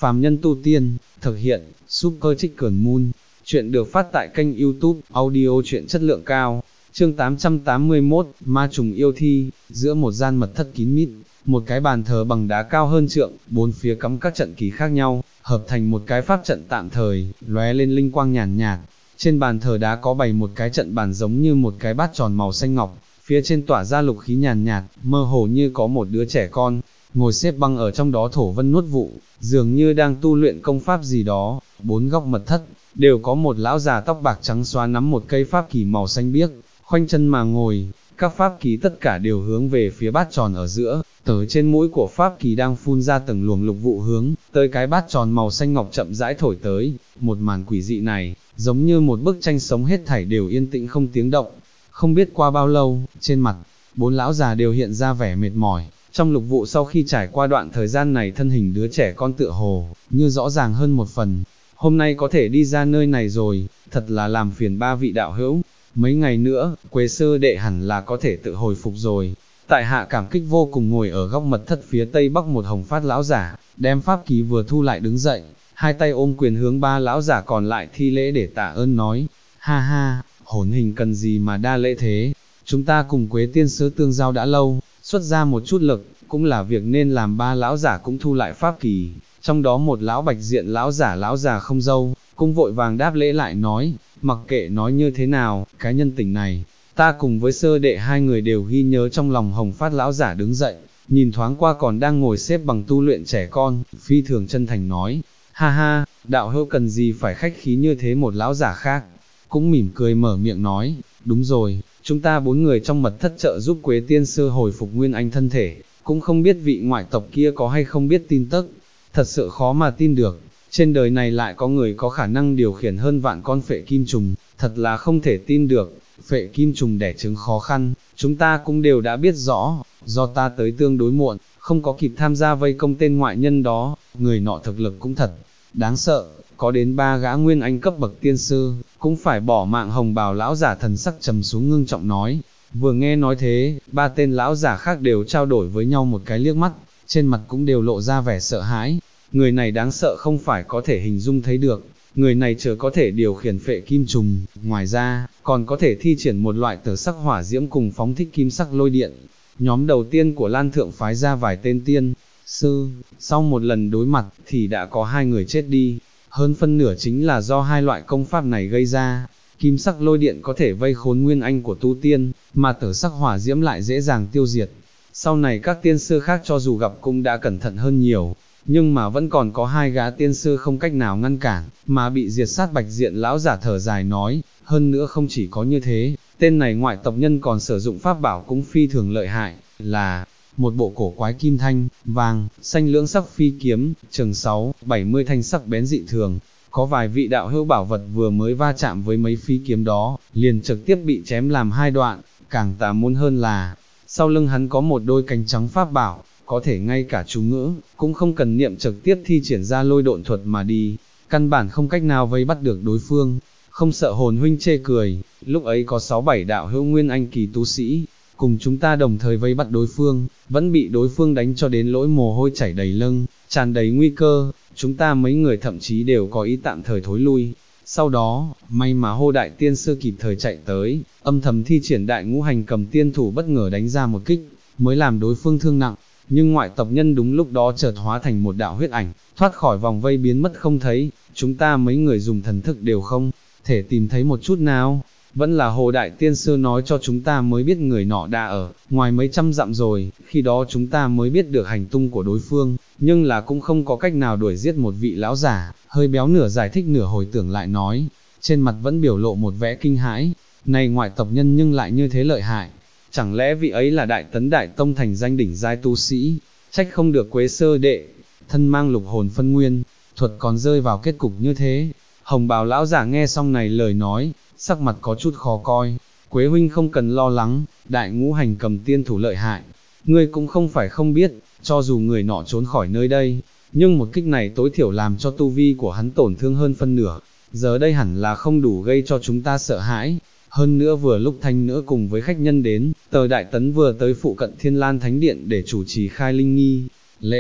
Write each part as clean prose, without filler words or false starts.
phàm nhân tu tiên, thực hiện, Super Chicken Moon. Chuyện được phát tại kênh YouTube, audio truyện chất lượng cao. Chương 881, Ma trùng yêu thi. Giữa một gian mật thất kín mít, một cái bàn thờ bằng đá cao hơn trượng, bốn phía cắm các trận kỳ khác nhau, hợp thành một cái pháp trận tạm thời, lóe lên linh quang nhàn nhạt. Trên bàn thờ đá có bày một cái trận bàn giống như một cái bát tròn màu xanh ngọc, phía trên tỏa ra lục khí nhàn nhạt, mơ hồ như có một đứa trẻ con ngồi xếp bằng ở trong đó thổ vân nuốt vụ, dường như đang tu luyện công pháp gì đó. Bốn góc mật thất đều có một lão già tóc bạc trắng xóa nắm một cây pháp kỳ màu xanh biếc, khoanh chân mà ngồi. Các pháp kỳ tất cả đều hướng về phía bát tròn ở giữa, từ trên mũi của pháp kỳ đang phun ra từng luồng lục vụ hướng tới cái bát tròn màu xanh ngọc chậm rãi thổi tới. Một màn quỷ dị này, giống như một bức tranh sống, hết thảy đều yên tĩnh không tiếng động. Không biết qua bao lâu, trên mặt bốn lão già đều hiện ra vẻ mệt mỏi. Trong lục vụ sau khi trải qua đoạn thời gian này, thân hình đứa trẻ con tựa hồ như rõ ràng hơn một phần. Hôm nay có thể đi ra nơi này rồi, thật là làm phiền ba vị đạo hữu. Mấy ngày nữa, Quế sư đệ hẳn là có thể tự hồi phục rồi. Tại hạ cảm kích vô cùng. Ngồi ở góc mật thất phía tây bắc một hồng phát lão giả, đem pháp ký vừa thu lại đứng dậy, hai tay ôm quyền hướng ba lão giả còn lại thi lễ để tạ ơn nói, ha ha, hồn hình cần gì mà đa lễ thế, chúng ta cùng Quế tiên sư tương giao đã lâu, xuất ra một chút lực, cũng là việc nên làm. Ba lão giả cũng thu lại pháp kỳ, trong đó một lão bạch diện lão già không dâu, cũng vội vàng đáp lễ lại nói, mặc kệ nói như thế nào, cái nhân tình này, ta cùng với sơ đệ hai người đều ghi nhớ trong lòng. Hồng phát lão giả đứng dậy, nhìn thoáng qua còn đang ngồi xếp bằng tu luyện trẻ con, phi thường chân thành nói, ha ha, đạo hữu cần gì phải khách khí như thế. Một lão giả khác cũng mỉm cười mở miệng nói, đúng rồi, chúng ta bốn người trong mật thất trợ giúp Quế tiên sư hồi phục nguyên anh thân thể, cũng không biết vị ngoại tộc kia có hay không biết tin tức. Thật sự khó mà tin được, trên đời này lại có người có khả năng điều khiển hơn vạn con phệ kim trùng, thật là không thể tin được. Phệ kim trùng đẻ trứng khó khăn, chúng ta cũng đều đã biết rõ, do ta tới tương đối muộn, không có kịp tham gia vây công tên ngoại nhân đó. Người nọ thực lực cũng thật đáng sợ, có đến 3 gã nguyên anh cấp bậc tiên sư, cũng phải bỏ mạng. Hồng bào lão giả thần sắc trầm xuống ngưng trọng nói. Vừa nghe nói thế, ba tên lão giả khác đều trao đổi với nhau một cái liếc mắt, trên mặt cũng đều lộ ra vẻ sợ hãi. Người này đáng sợ không phải có thể hình dung thấy được, người này chờ có thể điều khiển phệ kim trùng, ngoài ra, còn có thể thi triển một loại tử sắc hỏa diễm cùng phóng thích kim sắc lôi điện. Nhóm đầu tiên của Lan Thượng phái ra vài tên tiên sư, sau một lần đối mặt thì đã có 2 người chết đi, hơn phân nửa chính là do 2 loại công pháp này gây ra. Kim sắc lôi điện có thể vây khốn nguyên anh của tu tiên, mà tử sắc hỏa diễm lại dễ dàng tiêu diệt. Sau này các tiên sư khác cho dù gặp cũng đã cẩn thận hơn nhiều, nhưng mà vẫn còn có 2 gã tiên sư không cách nào ngăn cản, mà bị diệt sát. Bạch diện lão giả thở dài nói, hơn nữa không chỉ có như thế, tên này ngoại tộc nhân còn sử dụng pháp bảo cũng phi thường lợi hại, là một bộ cổ quái kim thanh, vàng, xanh lưỡng sắc phi kiếm, chừng 6-70 thanh sắc bén dị thường. Có vài vị đạo hữu bảo vật vừa mới va chạm với mấy phi kiếm đó, liền trực tiếp bị chém làm 2 đoạn. Càng tà môn hơn là, sau lưng hắn có một đôi cánh trắng pháp bảo, có thể ngay cả chú ngữ, cũng không cần niệm trực tiếp thi triển ra lôi độn thuật mà đi, căn bản không cách nào vây bắt được đối phương. Không sợ hồn huynh chê cười, lúc ấy có 6-7 đạo hữu nguyên anh kỳ tu sĩ, cùng chúng ta đồng thời vây bắt đối phương, vẫn bị đối phương đánh cho đến lỗi mồ hôi chảy đầy lưng, tràn đầy nguy cơ, chúng ta mấy người thậm chí đều có ý tạm thời thối lui. Sau đó, may mà Hô đại tiên sư kịp thời chạy tới, âm thầm thi triển đại ngũ hành cầm tiên thủ bất ngờ đánh ra một kích, mới làm đối phương thương nặng. Nhưng ngoại tộc nhân đúng lúc đó chợt hóa thành một đạo huyết ảnh, thoát khỏi vòng vây biến mất không thấy. Chúng ta mấy người dùng thần thức đều không thể tìm thấy một chút nào. Vẫn là Hồ đại tiên sư nói cho chúng ta mới biết người nọ đã ở ngoài mấy trăm dặm rồi, khi đó chúng ta mới biết được hành tung của đối phương, nhưng là cũng không có cách nào đuổi giết. Một vị lão giả, hơi béo nửa giải thích nửa hồi tưởng lại nói, trên mặt vẫn biểu lộ một vẻ kinh hãi, này ngoại tộc nhân nhưng lại như thế lợi hại, chẳng lẽ vị ấy là Đại Tấn Đại Tông thành danh đỉnh giai tu sĩ, trách không được Quế sơ đệ, thân mang lục hồn phân nguyên, thuật còn rơi vào kết cục như thế. Hồng bào lão giả nghe xong này lời nói, sắc mặt có chút khó coi. Quế huynh không cần lo lắng, đại ngũ hành cầm tiên thủ lợi hại, ngươi cũng không phải không biết, cho dù người nọ trốn khỏi nơi đây, nhưng một kích này tối thiểu làm cho tu vi của hắn tổn thương hơn phân nửa, giờ đây hẳn là không đủ gây cho chúng ta sợ hãi. Hơn nữa vừa lúc Thanh nữa cùng với khách nhân đến, Tờ Đại Tấn vừa tới phụ cận Thiên Lan Thánh Điện để chủ trì khai linh nghi lễ,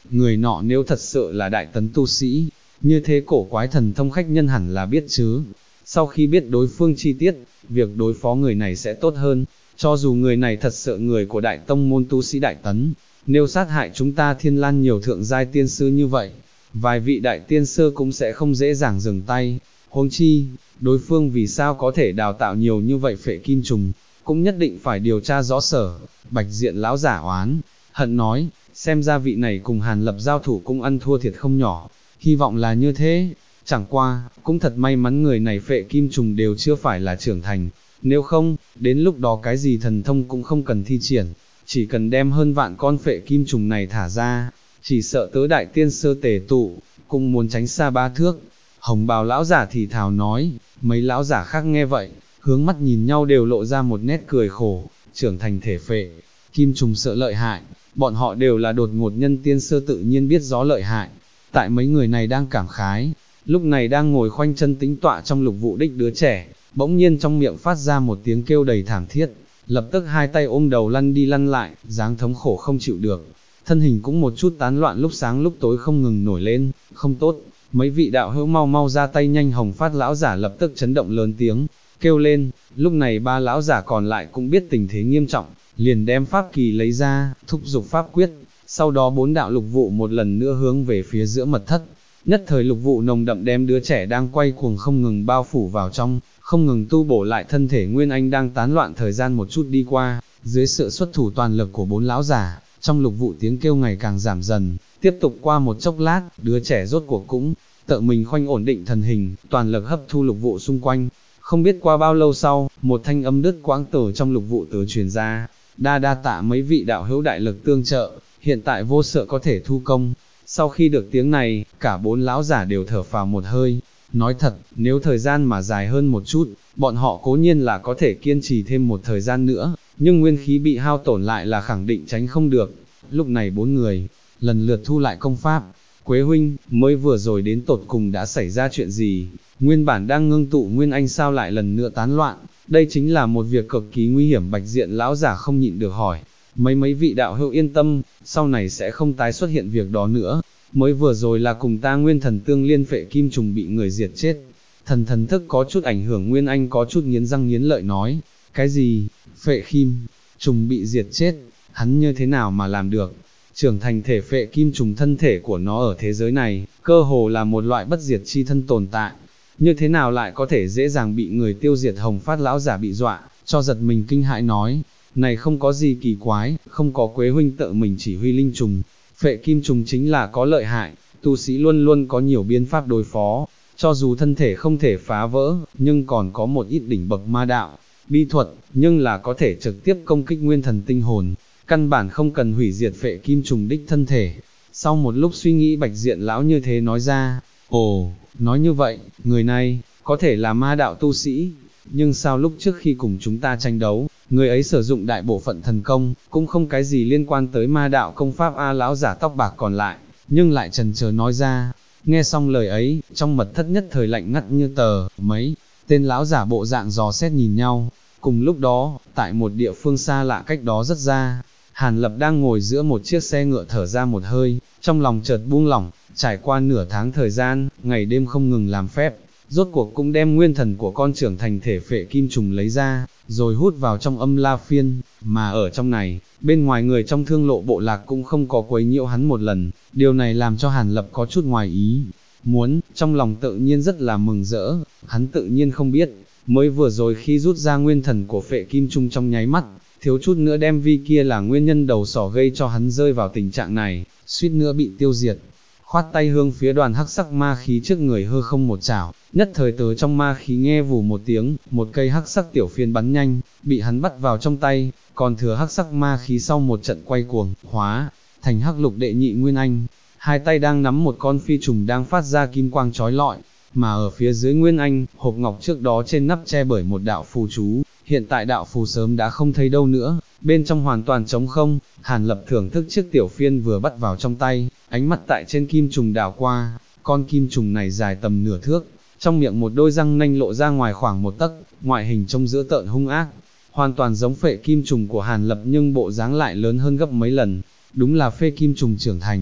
người nọ nếu thật sự là đại tấn tu sĩ, như thế cổ quái thần thông khách nhân hẳn là biết chứ. Sau khi biết đối phương chi tiết, việc đối phó người này sẽ tốt hơn, cho dù người này thật sự người của đại tông môn tu sĩ đại tấn, nếu sát hại chúng ta Thiên Lan nhiều thượng giai tiên sư như vậy, vài vị đại tiên sư cũng sẽ không dễ dàng dừng tay. Huống chi, đối phương vì sao có thể đào tạo nhiều như vậy phệ kim trùng, cũng nhất định phải điều tra rõ sở. Bạch Diện lão giả oán hận nói, xem ra vị này cùng Hàn Lập giao thủ cũng ăn thua thiệt không nhỏ, hy vọng là như thế. Chẳng qua, cũng thật may mắn người này phệ kim trùng đều chưa phải là trưởng thành, nếu không, đến lúc đó cái gì thần thông cũng không cần thi triển, chỉ cần đem hơn vạn con phệ kim trùng này thả ra, chỉ sợ tới đại tiên sơ tề tụ, cũng muốn tránh xa 3 thước. Hồng bào lão giả thì thào nói, mấy lão giả khác nghe vậy, hướng mắt nhìn nhau đều lộ ra một nét cười khổ, trưởng thành thể phệ kim trùng sợ lợi hại, bọn họ đều là đột ngột nhân tiên sơ tự nhiên biết rõ lợi hại. Tại mấy người này đang cảm khái, lúc này đang ngồi khoanh chân tĩnh tọa trong Lục Vụ Đích đứa trẻ, bỗng nhiên trong miệng phát ra một tiếng kêu đầy thảm thiết, lập tức hai tay ôm đầu lăn đi lăn lại, dáng thống khổ không chịu được, thân hình cũng một chút tán loạn lúc sáng lúc tối không ngừng nổi lên. Không tốt, mấy vị đạo hữu mau mau ra tay nhanh. Hồng Phát lão giả lập tức chấn động lớn tiếng, kêu lên. Lúc này 3 lão giả còn lại cũng biết tình thế nghiêm trọng, liền đem pháp kỳ lấy ra, thúc giục pháp quyết, sau đó 4 đạo lục vụ một lần nữa hướng về phía giữa mật thất. Nhất thời lục vụ nồng đậm đem đứa trẻ đang quay cuồng không ngừng bao phủ vào trong, không ngừng tu bổ lại thân thể Nguyên Anh đang tán loạn. Thời gian một chút đi qua, dưới sự xuất thủ toàn lực của 4 lão giả, trong lục vụ tiếng kêu ngày càng giảm dần. Tiếp tục qua một chốc lát, đứa trẻ rốt cuộc cũng tự mình khoanh ổn định thần hình, toàn lực hấp thu lục vụ xung quanh. Không biết qua bao lâu sau, một thanh âm đứt quãng từ trong lục vụ từ truyền ra, đa tạ mấy vị đạo hữu đại lực tương trợ, hiện tại vô sợ có thể thu công. Sau khi được tiếng này, cả 4 lão giả đều thở phào một hơi. Nói thật, nếu thời gian mà dài hơn một chút, bọn họ cố nhiên là có thể kiên trì thêm một thời gian nữa, nhưng nguyên khí bị hao tổn lại là khẳng định tránh không được. Lúc này 4 người lần lượt thu lại công pháp. Quế huynh, mới vừa rồi đến tột cùng đã xảy ra chuyện gì? Nguyên bản đang ngưng tụ Nguyên Anh sao lại lần nữa tán loạn? Đây chính là một việc cực kỳ nguy hiểm. Bạch Diện lão giả không nhịn được hỏi. Mấy vị đạo hữu yên tâm, sau này sẽ không tái xuất hiện việc đó nữa. Mới vừa rồi là cùng ta Nguyên Thần tương liên phệ kim trùng bị người diệt chết. Thần thức có chút ảnh hưởng. Nguyên Anh có chút nghiến răng nghiến lợi nói. Cái gì? Phệ kim trùng bị diệt chết? Hắn như thế nào mà làm được? Trưởng thành thể phệ kim trùng, thân thể của nó ở thế giới này, cơ hồ là một loại bất diệt chi thân tồn tại. Như thế nào lại có thể dễ dàng bị người tiêu diệt? Hồng Phát lão giả bị dọa, cho giật mình kinh hãi nói, này không có gì kỳ quái, không có Quế huynh tự mình chỉ huy linh trùng, phệ kim trùng chính là có lợi hại, tu sĩ luôn luôn có nhiều biện pháp đối phó, cho dù thân thể không thể phá vỡ, nhưng còn có một ít đỉnh bậc ma đạo, bí thuật, nhưng là có thể trực tiếp công kích nguyên thần tinh hồn, căn bản không cần hủy diệt phệ kim trùng đích thân thể. Sau một lúc suy nghĩ, Bạch Diện lão như thế nói ra, ồ, nói như vậy, người này, có thể là ma đạo tu sĩ, nhưng sao lúc trước khi cùng chúng ta tranh đấu, người ấy sử dụng đại bộ phận thần công, cũng không cái gì liên quan tới ma đạo công pháp a. Lão giả tóc bạc còn lại, nhưng lại chần chờ nói ra. Nghe xong lời ấy, trong mật thất nhất thời lạnh ngắt như tờ. Mấy tên lão giả bộ dạng dò xét nhìn nhau. Cùng lúc đó, tại một địa phương xa lạ cách đó rất xa, Hàn Lập đang ngồi giữa một chiếc xe ngựa thở ra một hơi, trong lòng chợt buông lỏng. Trải qua nửa tháng thời gian, ngày đêm không ngừng làm phép, rốt cuộc cũng đem nguyên thần của con trưởng thành thể phệ kim trùng lấy ra, rồi hút vào trong Âm La Phiên, mà ở trong này, bên ngoài người trong Thương Lộ bộ lạc cũng không có quấy nhiễu hắn một lần. Điều này làm cho Hàn Lập có chút ngoài ý muốn, trong lòng tự nhiên rất là mừng rỡ. Hắn tự nhiên không biết, mới vừa rồi khi rút ra nguyên thần của phệ kim trùng trong nháy mắt, thiếu chút nữa đem vi kia là nguyên nhân đầu sỏ gây cho hắn rơi vào tình trạng này, suýt nữa bị tiêu diệt. Khoát tay hướng phía đoàn hắc sắc ma khí trước người hư không một chảo, nhất thời từ trong ma khí nghe vù một tiếng, một cây hắc sắc tiểu phiên bắn nhanh, bị hắn bắt vào trong tay, còn thừa hắc sắc ma khí sau một trận quay cuồng, hóa thành hắc lục đệ nhị Nguyên Anh, hai tay đang nắm một con phi trùng đang phát ra kim quang chói lọi, mà ở phía dưới Nguyên Anh, hộp ngọc trước đó trên nắp che bởi một đạo phù chú, hiện tại đạo phù sớm đã không thấy đâu nữa, bên trong hoàn toàn trống không. Hàn Lập thưởng thức chiếc tiểu phiên vừa bắt vào trong tay, ánh mắt tại trên kim trùng đảo qua, con kim trùng này dài tầm nửa thước, trong miệng một đôi răng nanh lộ ra ngoài khoảng 1 tấc, ngoại hình trông dữ tợn hung ác, hoàn toàn giống phệ kim trùng của Hàn Lập nhưng bộ dáng lại lớn hơn gấp mấy lần, đúng là phệ kim trùng trưởng thành.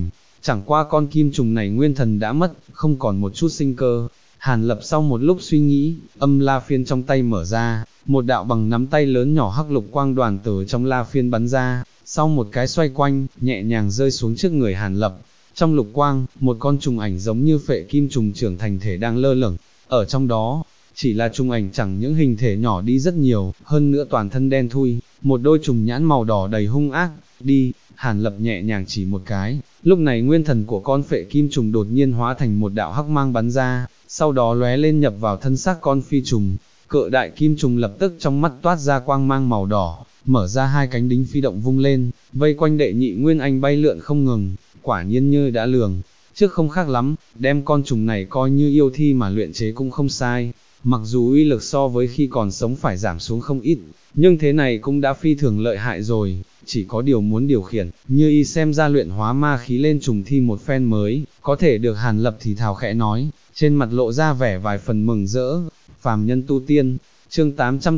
chẳng qua con kim trùng này nguyên thần đã mất, không còn một chút sinh cơ. Hàn Lập sau một lúc suy nghĩ, âm la phiên trong tay mở ra, một đạo bằng nắm tay lớn nhỏ hắc lục quang đoàn từ trong la phiên bắn ra, sau một cái xoay quanh, nhẹ nhàng rơi xuống trước người Hàn Lập. Trong lục quang, một con trùng ảnh giống như phệ kim trùng trưởng thành thể đang lơ lửng, ở trong đó, chỉ là trùng ảnh chẳng những hình thể nhỏ đi rất nhiều, hơn nữa toàn thân đen thui, một đôi trùng nhãn màu đỏ đầy hung ác. Đi, Hàn Lập nhẹ nhàng chỉ một cái, lúc này nguyên thần của con phệ kim trùng đột nhiên hóa thành một đạo hắc mang bắn ra, sau đó lóe lên nhập vào thân xác con phi trùng. Cự đại kim trùng lập tức trong mắt toát ra quang mang màu đỏ, mở ra hai cánh đính phi động vung lên, vây quanh đệ nhị nguyên anh bay lượn không ngừng. Quả nhiên như đã lường, trước không khác lắm, đem con trùng này coi như yêu thi mà luyện chế cũng không sai. Mặc dù uy lực so với khi còn sống phải giảm xuống không ít, nhưng thế này cũng đã phi thường lợi hại rồi, chỉ có điều muốn điều khiển, như y xem ra luyện hóa ma khí lên trùng thi một phen mới, có thể được. Hàn Lập thì thào khẽ nói, trên mặt lộ ra vẻ vài phần mừng rỡ. Phàm nhân tu tiên, chương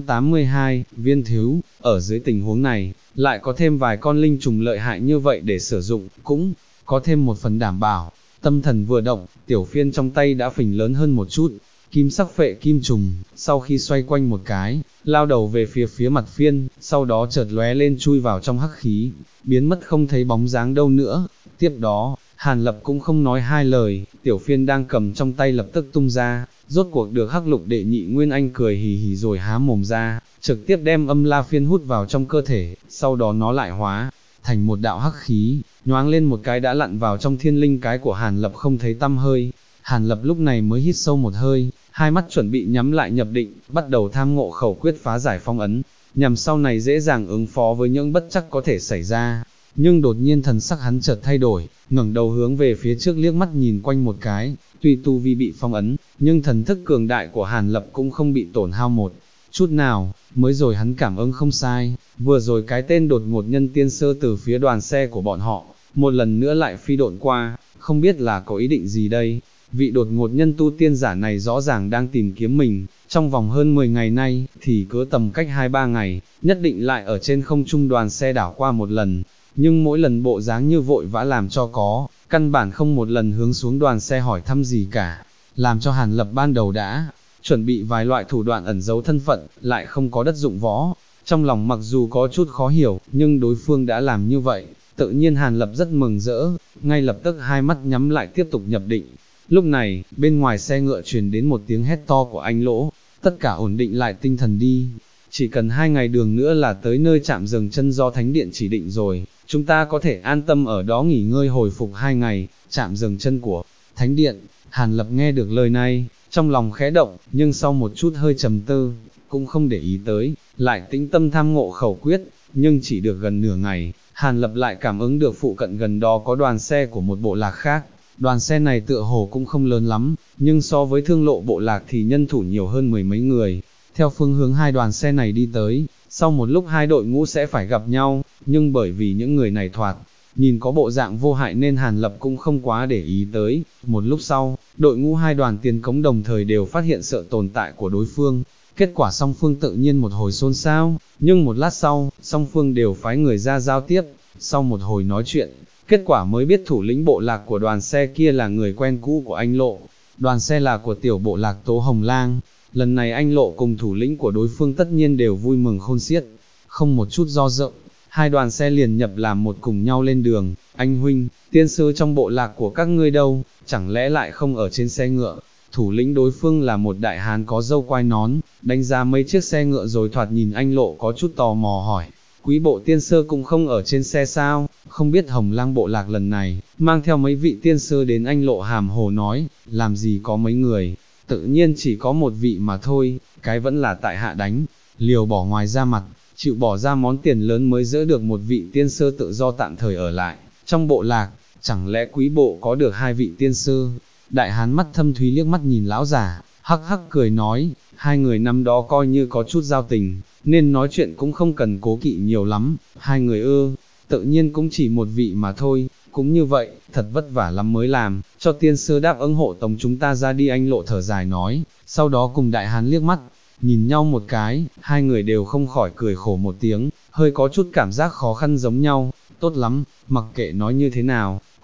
882, viên thiếu, ở dưới tình huống này, lại có thêm vài con linh trùng lợi hại như vậy để sử dụng, cũng có thêm một phần đảm bảo. Tâm thần vừa động, tiểu phiên trong tay đã phình lớn hơn một chút, kim sắc phệ kim trùng, sau khi xoay quanh một cái, lao đầu về phía mặt phiên, sau đó chợt lóe lên chui vào trong hắc khí, biến mất không thấy bóng dáng đâu nữa. Tiếp đó, Hàn Lập cũng không nói hai lời, tiểu phiên đang cầm trong tay lập tức tung ra, rốt cuộc được hắc lục đệ nhị nguyên anh cười hì hì rồi há mồm ra, trực tiếp đem âm la phiên hút vào trong cơ thể, sau đó nó lại hóa thành một đạo hắc khí, nhoáng lên một cái đã lặn vào trong thiên linh cái của Hàn Lập không thấy tăm hơi. Hàn Lập lúc này mới hít sâu một hơi, hai mắt chuẩn bị nhắm lại nhập định, bắt đầu tham ngộ khẩu quyết phá giải phong ấn, nhằm sau này dễ dàng ứng phó với những bất trắc có thể xảy ra. Nhưng đột nhiên thần sắc hắn chợt thay đổi, ngẩng đầu hướng về phía trước liếc mắt nhìn quanh một cái, tuy tu vi bị phong ấn, nhưng thần thức cường đại của Hàn Lập cũng không bị tổn hao một chút nào. Mới rồi hắn cảm ứng không sai, vừa rồi cái tên đột ngột nhân tiên sơ từ phía đoàn xe của bọn họ, một lần nữa lại phi độn qua, không biết là có ý định gì đây. Vị đột ngột nhân tu tiên giả này rõ ràng đang tìm kiếm mình, trong vòng hơn 10 ngày nay, thì cứ tầm cách 2-3 ngày, nhất định lại ở trên không trung đoàn xe đảo qua một lần, nhưng mỗi lần bộ dáng như vội vã làm cho có, căn bản không một lần hướng xuống đoàn xe hỏi thăm gì cả, làm cho Hàn Lập ban đầu đã chuẩn bị vài loại thủ đoạn ẩn giấu thân phận, lại không có đất dụng võ. Trong lòng mặc dù có chút khó hiểu, nhưng đối phương đã làm như vậy, tự nhiên Hàn Lập rất mừng rỡ, ngay lập tức hai mắt nhắm lại tiếp tục nhập định. Lúc này, bên ngoài xe ngựa truyền đến một tiếng hét to của anh Lỗ, tất cả ổn định lại tinh thần đi, chỉ cần 2 ngày đường nữa là tới nơi trạm dừng chân do Thánh Điện chỉ định rồi, chúng ta có thể an tâm ở đó nghỉ ngơi hồi phục 2 ngày, trạm dừng chân của Thánh Điện. Hàn Lập nghe được lời này, trong lòng khẽ động, nhưng sau một chút hơi trầm tư, cũng không để ý tới, lại tĩnh tâm tham ngộ khẩu quyết, nhưng chỉ được gần nửa ngày, Hàn Lập lại cảm ứng được phụ cận gần đó có đoàn xe của một bộ lạc khác. Đoàn xe này tựa hồ cũng không lớn lắm, nhưng so với Thương Lộ bộ lạc thì nhân thủ nhiều hơn 10 mấy người. Theo phương hướng hai đoàn xe này đi tới, sau một lúc hai đội ngũ sẽ phải gặp nhau, nhưng bởi vì những người này thoạt nhìn có bộ dạng vô hại nên Hàn Lập cũng không quá để ý tới. Một lúc sau, đội ngũ hai đoàn tiền cống đồng thời đều phát hiện sự tồn tại của đối phương. Kết quả song phương tự nhiên một hồi xôn xao, nhưng một lát sau, song phương đều phái người ra giao tiếp. Sau một hồi nói chuyện, kết quả mới biết thủ lĩnh bộ lạc của đoàn xe kia là người quen cũ của anh Lộ. Đoàn xe là của tiểu bộ lạc Tố Hồng Lang. Lần này anh Lộ cùng thủ lĩnh của đối phương tất nhiên đều vui mừng khôn xiết, không một chút do dự, hai đoàn xe liền nhập làm một cùng nhau lên đường. Anh huynh, tiên sư trong bộ lạc của các ngươi đâu, chẳng lẽ lại không ở trên xe ngựa? Thủ lĩnh đối phương là một đại hán có râu quai nón, đánh giá mấy chiếc xe ngựa rồi thoạt nhìn anh Lộ có chút tò mò hỏi, quý bộ tiên sư cũng không ở trên xe sao? Không biết Hồng Lang bộ lạc lần này, mang theo mấy vị tiên sư đến. Anh Lộ hàm hồ nói, làm gì có mấy người, tự nhiên chỉ có một vị mà thôi, cái vẫn là tại hạ đánh liều bỏ ngoài ra mặt, chịu bỏ ra món tiền lớn mới giữ được một vị tiên sư tự do tạm thời ở lại trong bộ lạc, chẳng lẽ quý bộ có được 2 vị tiên sư? Đại hán mắt thâm thúy liếc mắt nhìn lão giả, hắc hắc cười nói, hai người năm đó coi như có chút giao tình, nên nói chuyện cũng không cần cố kỵ nhiều lắm. Hai người tự nhiên cũng chỉ một vị mà thôi, cũng như vậy, thật vất vả lắm mới làm cho tiên sư đáp ứng hộ tống chúng ta ra đi. Anh Lộ thở dài nói, sau đó cùng đại hán liếc mắt nhìn nhau một cái, hai người đều không khỏi cười khổ một tiếng, hơi có chút cảm giác khó khăn giống nhau. Tốt lắm, mặc kệ nói như thế nào,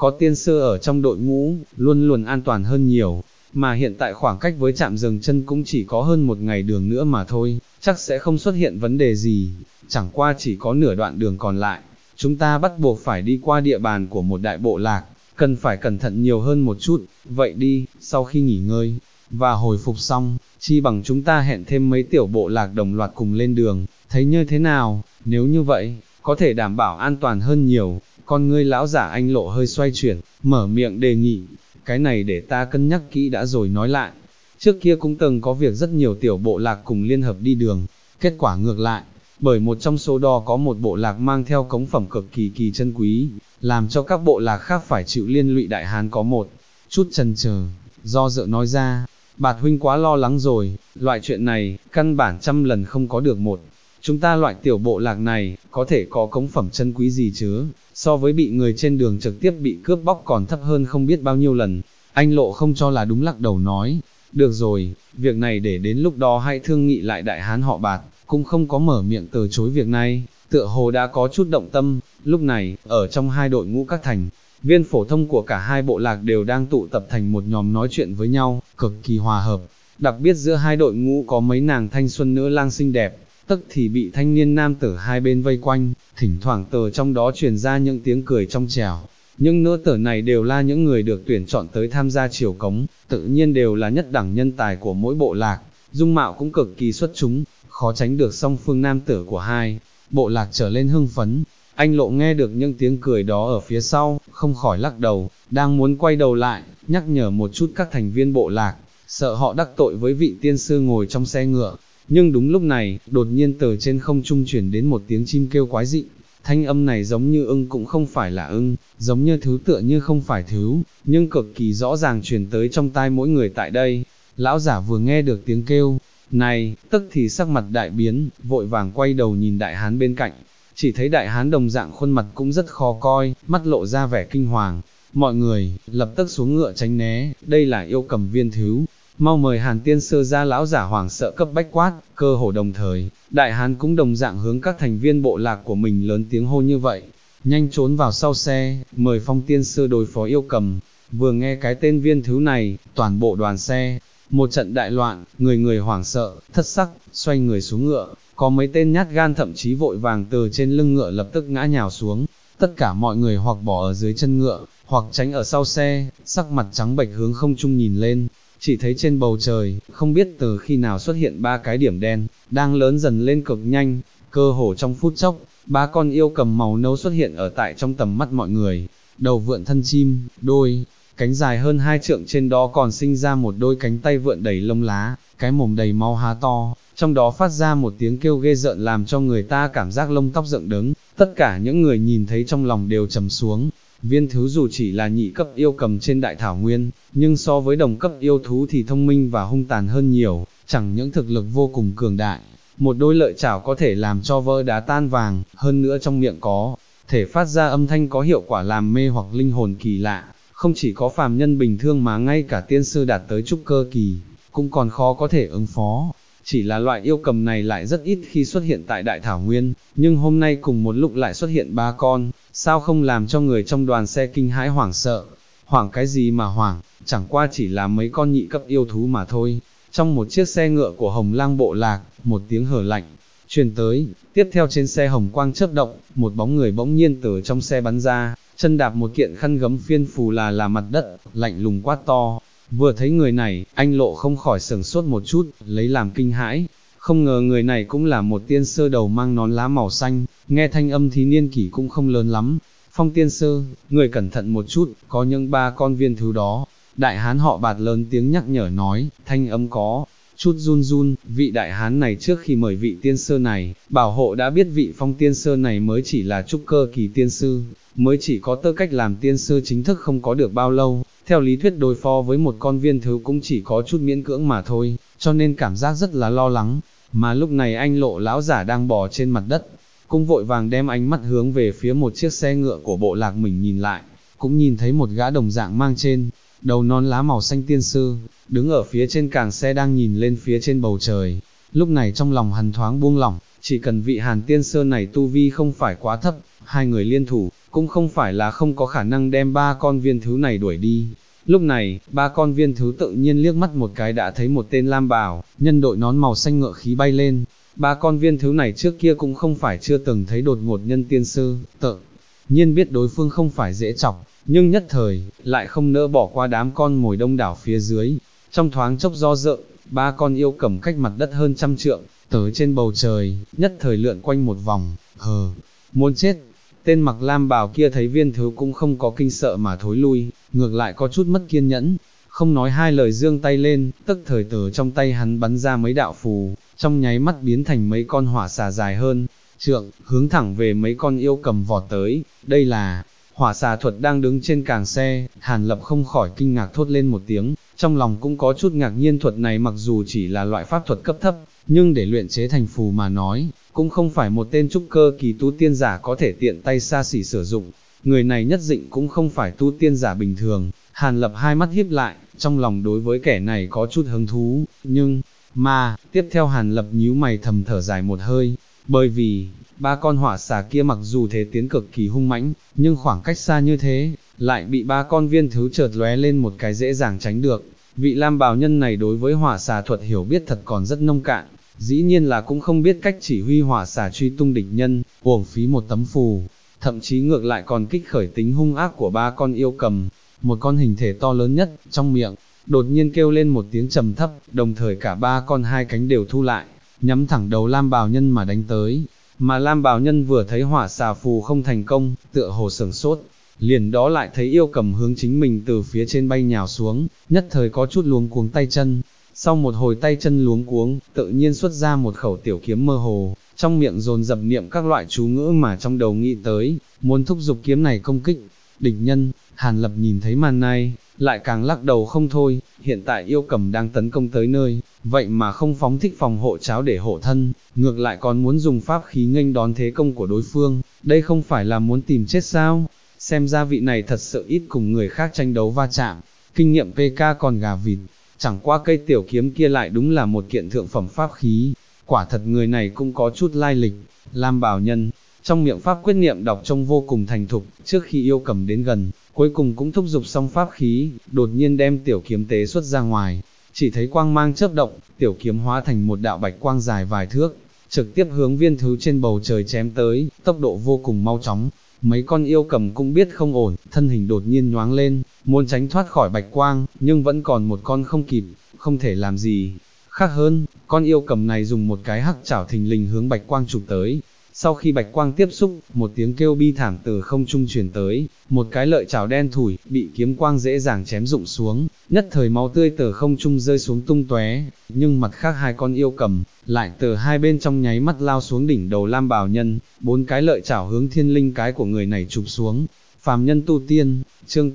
có tiên sư ở trong đội ngũ, luôn luôn an toàn hơn nhiều, mà hiện tại khoảng cách với trạm dừng chân cũng chỉ có hơn một ngày đường nữa mà thôi, chắc sẽ không xuất hiện vấn đề gì, chẳng qua chỉ có nửa đoạn đường còn lại, chúng ta bắt buộc phải đi qua địa bàn của một đại bộ lạc, cần phải cẩn thận nhiều hơn một chút, vậy đi, sau khi nghỉ ngơi, và hồi phục xong, chi bằng chúng ta hẹn thêm mấy tiểu bộ lạc đồng loạt cùng lên đường, thấy như thế nào, nếu như vậy, có thể đảm bảo an toàn hơn nhiều, con ngươi lão giả Anh Lộ hơi xoay chuyển, mở miệng đề nghị, cái này để ta cân nhắc kỹ đã rồi nói lại, trước kia cũng từng có việc rất nhiều tiểu bộ lạc cùng liên hợp đi đường, kết quả ngược lại, bởi một trong số đó có một bộ lạc mang theo cống phẩm cực kỳ chân quý, làm cho các bộ lạc khác phải chịu liên lụy. Đại hán có một chút chần chờ, do dự nói ra, Bạt huynh quá lo lắng rồi, loại chuyện này, căn bản trăm lần không có được một. Chúng ta loại tiểu bộ lạc này, có thể có cống phẩm chân quý gì chứ, so với bị người trên đường trực tiếp bị cướp bóc còn thấp hơn không biết bao nhiêu lần. Anh Lộ không cho là đúng lắc đầu nói, được rồi, việc này để đến lúc đó hãy thương nghị lại. Đại hán họ Bạt, cũng không có mở miệng từ chối việc này, tựa hồ đã có chút động tâm. Lúc này, ở trong hai đội ngũ các thành viên phổ thông của cả hai bộ lạc đều đang tụ tập thành một nhóm nói chuyện với nhau, cực kỳ hòa hợp. Đặc biệt giữa hai đội ngũ có mấy nàng thanh xuân nữ lang xinh đẹp, tức thì bị thanh niên nam tử hai bên vây quanh, thỉnh thoảng từ trong đó truyền ra những tiếng cười trong trẻo. Những nữ tử này đều là những người được tuyển chọn tới tham gia triều cống, tự nhiên đều là nhất đẳng nhân tài của mỗi bộ lạc, dung mạo cũng cực kỳ xuất chúng, khó tránh được song phương nam tử của hai bộ lạc trở lên hưng phấn. Anh Lộ nghe được những tiếng cười đó ở phía sau, không khỏi lắc đầu, đang muốn quay đầu lại, nhắc nhở một chút các thành viên bộ lạc, sợ họ đắc tội với vị tiên sư ngồi trong xe ngựa. Nhưng đúng lúc này, đột nhiên từ trên không trung chuyển đến một tiếng chim kêu quái dị. Thanh âm này giống như ưng cũng không phải là ưng, giống như thú tựa như không phải thú, nhưng cực kỳ rõ ràng truyền tới trong tai mỗi người tại đây. Lão giả vừa nghe được tiếng kêu này, tức thì sắc mặt đại biến, vội vàng quay đầu nhìn đại hán bên cạnh. Chỉ thấy đại hán đồng dạng khuôn mặt cũng rất khó coi, mắt lộ ra vẻ kinh hoàng. Mọi người, lập tức xuống ngựa tránh né, đây là yêu cầm viên thú. Mau mời Hàn tiên sư ra. Lão giả hoảng sợ cấp bách quát, cơ hồ đồng thời, đại hán cũng đồng dạng hướng các thành viên bộ lạc của mình lớn tiếng hô như vậy. Nhanh trốn vào sau xe, mời Phong tiên sư đối phó yêu cầm. Vừa nghe cái tên viên thú này, toàn bộ đoàn xe, một trận đại loạn, người người hoảng sợ, thất sắc, xoay người xuống ngựa. Có mấy tên nhát gan thậm chí vội vàng từ trên lưng ngựa lập tức ngã nhào xuống. Tất cả mọi người hoặc bỏ ở dưới chân ngựa, hoặc tránh ở sau xe, sắc mặt trắng bệch hướng không trung nhìn lên. Chỉ thấy trên bầu trời, không biết từ khi nào xuất hiện ba cái điểm đen, đang lớn dần lên cực nhanh, cơ hồ trong phút chốc, ba con yêu cầm màu nâu xuất hiện ở tại trong tầm mắt mọi người. Đầu vượn thân chim, đôi cánh dài hơn 2 trượng, trên đó còn sinh ra một đôi cánh tay vượn đầy lông lá, cái mồm đầy máu há to, trong đó phát ra một tiếng kêu ghê rợn làm cho người ta cảm giác lông tóc dựng đứng. Tất cả những người nhìn thấy trong lòng đều trầm xuống. Viên thú dù chỉ là nhị cấp yêu cầm trên đại thảo nguyên, nhưng so với đồng cấp yêu thú thì thông minh và hung tàn hơn nhiều, chẳng những thực lực vô cùng cường đại, một đôi lợi chảo có thể làm cho vỡ đá tan vàng, hơn nữa trong miệng có thể phát ra âm thanh có hiệu quả làm mê hoặc linh hồn kỳ lạ, không chỉ có phàm nhân bình thường mà ngay cả tiên sư đạt tới trúc cơ kỳ, cũng còn khó có thể ứng phó. Chỉ là loại yêu cầm này lại rất ít khi xuất hiện tại đại thảo nguyên, nhưng hôm nay cùng một lúc lại xuất hiện 3 con, sao không làm cho người trong đoàn xe kinh hãi hoảng sợ. Hoảng cái gì mà hoảng, chẳng qua chỉ là mấy con nhị cấp yêu thú mà thôi. Trong một chiếc xe ngựa của Hồng Lang bộ lạc, một tiếng hở lạnh truyền tới, tiếp theo trên xe hồng quang chớp động, một bóng người bỗng nhiên từ trong xe bắn ra, chân đạp một kiện khăn gấm phiên phù là mặt đất, lạnh lùng quát to. Vừa thấy người này, anh Lộ không khỏi sửng sốt một chút, lấy làm kinh hãi, không ngờ người này cũng là một tiên sư đầu mang nón lá màu xanh, nghe thanh âm thì niên kỷ cũng không lớn lắm. Phong tiên sư, người cẩn thận một chút, có những 3 con viên thú đó. Đại hán họ Bạt lớn tiếng nhắc nhở nói, thanh âm có chút run run. Vị đại hán này trước khi mời vị tiên sư này, bảo hộ đã biết vị Phong tiên sư này mới chỉ là trúc cơ kỳ tiên sư, mới chỉ có tư cách làm tiên sư chính thức không có được bao lâu. Theo lý thuyết đối phó với một con viên thú cũng chỉ có chút miễn cưỡng mà thôi, cho nên cảm giác rất là lo lắng. Mà lúc này anh Lộ lão giả đang bò trên mặt đất, cũng vội vàng đem ánh mắt hướng về phía một chiếc xe ngựa của bộ lạc mình nhìn lại, cũng nhìn thấy một gã đồng dạng mang trên đầu nón lá màu xanh tiên sư, đứng ở phía trên càng xe đang nhìn lên phía trên bầu trời. Lúc này trong lòng hắn thoáng buông lỏng, chỉ cần vị Hàn tiên sư này tu vi không phải quá thấp, hai người liên thủ, cũng không phải là không có khả năng đem ba con viên thứ này đuổi đi. Lúc này, ba con viên thứ tự nhiên liếc mắt một cái đã thấy một tên lam bào, nhân đội nón màu xanh ngựa khí bay lên. Ba con viên thứ này trước kia cũng không phải chưa từng thấy đột ngột nhân tiên sư, tự nhiên biết đối phương không phải dễ chọc, nhưng nhất thời, lại không nỡ bỏ qua đám con mồi đông đảo phía dưới. Trong thoáng chốc do dự, ba con yêu cầm cách mặt đất hơn 100 trượng, tới trên bầu trời, nhất thời lượn quanh một vòng, muốn chết. Tên mặc lam bào kia thấy viên thứ cũng không có kinh sợ mà thối lui, ngược lại có chút mất kiên nhẫn, không nói hai lời giương tay lên, tức thời từ trong tay hắn bắn ra mấy đạo phù, trong nháy mắt biến thành mấy con hỏa xà dài hơn trượng, hướng thẳng về mấy con yêu cầm vọt tới. Đây là hỏa xà thuật đang đứng trên càng xe. Hàn Lập không khỏi kinh ngạc thốt lên một tiếng, trong lòng cũng có chút ngạc nhiên. Thuật này mặc dù chỉ là loại pháp thuật cấp thấp, nhưng để luyện chế thành phù mà nói, cũng không phải một tên trúc cơ kỳ tu tiên giả có thể tiện tay xa xỉ sử dụng. Người này nhất định cũng không phải tu tiên giả bình thường. Hàn Lập hai mắt híp lại, trong lòng đối với kẻ này có chút hứng thú, nhưng mà tiếp theo Hàn Lập nhíu mày thầm thở dài một hơi, bởi vì ba con hỏa xà kia mặc dù thế tiến cực kỳ hung mãnh, nhưng khoảng cách xa như thế, lại bị ba con viên thứ chợt lóe lên một cái dễ dàng tránh được. Vị lam bào nhân này đối với hỏa xà thuật hiểu biết thật còn rất nông cạn, dĩ nhiên là cũng không biết cách chỉ huy hỏa xà truy tung địch nhân, uổng phí một tấm phù, thậm chí ngược lại còn kích khởi tính hung ác của ba con yêu cầm. Một con hình thể to lớn nhất, trong miệng đột nhiên kêu lên một tiếng trầm thấp, đồng thời cả ba con hai cánh đều thu lại, nhắm thẳng đầu lam bào nhân mà đánh tới. Mà lam bào nhân vừa thấy hỏa xà phù không thành công, tựa hồ sửng sốt, liền đó lại thấy yêu cầm hướng chính mình từ phía trên bay nhào xuống, nhất thời có chút luống cuống tay chân. Sau một hồi tay chân luống cuống, tự nhiên xuất ra một khẩu tiểu kiếm mơ hồ, trong miệng dồn dập niệm các loại chú ngữ mà trong đầu nghĩ tới, muốn thúc giục kiếm này công kích địch nhân. Hàn Lập nhìn thấy màn này, lại càng lắc đầu không thôi. Hiện tại yêu cầm đang tấn công tới nơi, vậy mà không phóng thích phòng hộ cháo để hộ thân, ngược lại còn muốn dùng pháp khí nghênh đón thế công của đối phương, đây không phải là muốn tìm chết sao? Xem ra vị này thật sự ít cùng người khác tranh đấu va chạm, kinh nghiệm PK còn gà vịt, chẳng qua cây tiểu kiếm kia lại đúng là một kiện thượng phẩm pháp khí, quả thật người này cũng có chút lai lịch. Lam bào nhân, trong miệng pháp quyết niệm đọc trông vô cùng thành thục, trước khi yêu cầm đến gần, cuối cùng cũng thúc giục xong pháp khí, đột nhiên đem tiểu kiếm tế xuất ra ngoài, chỉ thấy quang mang chớp động, tiểu kiếm hóa thành một đạo bạch quang dài vài thước, trực tiếp hướng viên thứ trên bầu trời chém tới, tốc độ vô cùng mau chóng. Mấy con yêu cầm cũng biết không ổn, thân hình đột nhiên nhoáng lên, muốn tránh thoát khỏi bạch quang, nhưng vẫn còn một con không kịp, không thể làm gì khác hơn, con yêu cầm này dùng một cái hắc chảo thình lình hướng bạch quang chụp tới. Sau khi bạch quang tiếp xúc, một tiếng kêu bi thảm từ không trung truyền tới, một cái lợi chảo đen thủi, bị kiếm quang dễ dàng chém rụng xuống, nhất thời máu tươi từ không trung rơi xuống tung tóe. Nhưng mặt khác hai con yêu cầm, lại từ hai bên trong nháy mắt lao xuống đỉnh đầu lam bào nhân, bốn cái lợi chảo hướng thiên linh cái của người này chụp xuống. Phàm nhân tu tiên, chương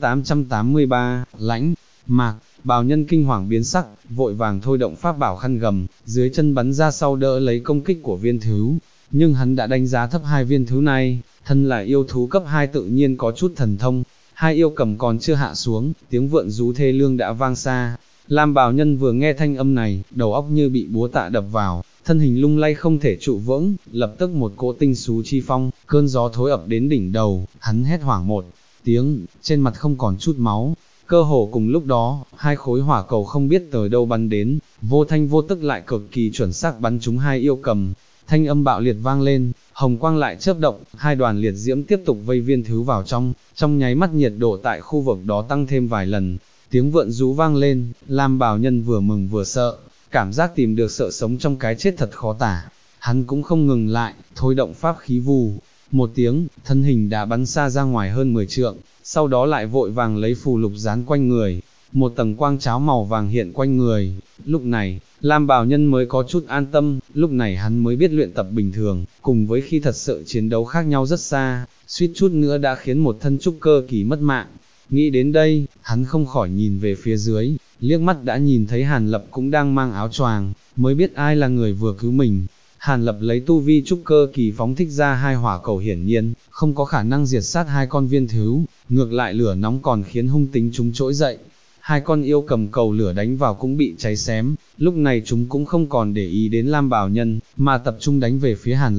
883, lãnh mạc. Bào nhân kinh hoàng biến sắc, vội vàng thôi động pháp bảo khăn gầm, dưới chân bắn ra sau đỡ lấy công kích của viên thứ. Nhưng hắn đã đánh giá thấp hai viên thứ này, thân là yêu thú cấp 2 tự nhiên có chút thần thông. Hai yêu cầm còn chưa hạ xuống, tiếng vượn rú thê lương đã vang xa. Lam bào nhân vừa nghe thanh âm này, đầu óc như bị búa tạ đập vào, thân hình lung lay không thể trụ vững, lập tức một cỗ tinh xú chi phong, cơn gió thối ập đến đỉnh đầu, hắn hét hoảng một tiếng, trên mặt không còn chút máu. Cơ hồ cùng lúc đó, hai khối hỏa cầu không biết từ đâu bắn đến, vô thanh vô tức lại cực kỳ chuẩn xác bắn trúng hai yêu cầm. Thanh âm bạo liệt vang lên, hồng quang lại chớp động, hai đoàn liệt diễm tiếp tục vây viên thứ vào trong nháy mắt nhiệt độ tại khu vực đó tăng thêm vài lần. Tiếng vượn rú vang lên, Lam bào nhân vừa mừng vừa sợ, cảm giác tìm được sự sống trong cái chết thật khó tả. Hắn cũng không ngừng lại, thôi động pháp khí vù, một tiếng, thân hình đã bắn xa ra ngoài hơn 10 trượng, sau đó lại vội vàng lấy phù lục dán quanh người, một tầng quang cháo màu vàng hiện quanh người. Lúc này, Lam bào nhân mới có chút an tâm, lúc này hắn mới biết luyện tập bình thường, cùng với khi thật sự chiến đấu khác nhau rất xa, suýt chút nữa đã khiến một thân trúc cơ kỳ mất mạng. Nghĩ đến đây, hắn không khỏi nhìn về phía dưới, liếc mắt đã nhìn thấy Hàn Lập cũng đang mang áo choàng, mới biết ai là người vừa cứu mình. Hàn Lập lấy tu vi trúc cơ kỳ phóng thích ra hai hỏa cầu, hiển nhiên không có khả năng diệt sát hai con viên thứ, ngược lại lửa nóng còn khiến hung tính chúng trỗi dậy. Hai con yêu cầm cầu lửa đánh vào cũng bị cháy xém, lúc này chúng cũng không còn để ý đến Lam bào nhân, mà tập trung đánh về phía Hàn Lập.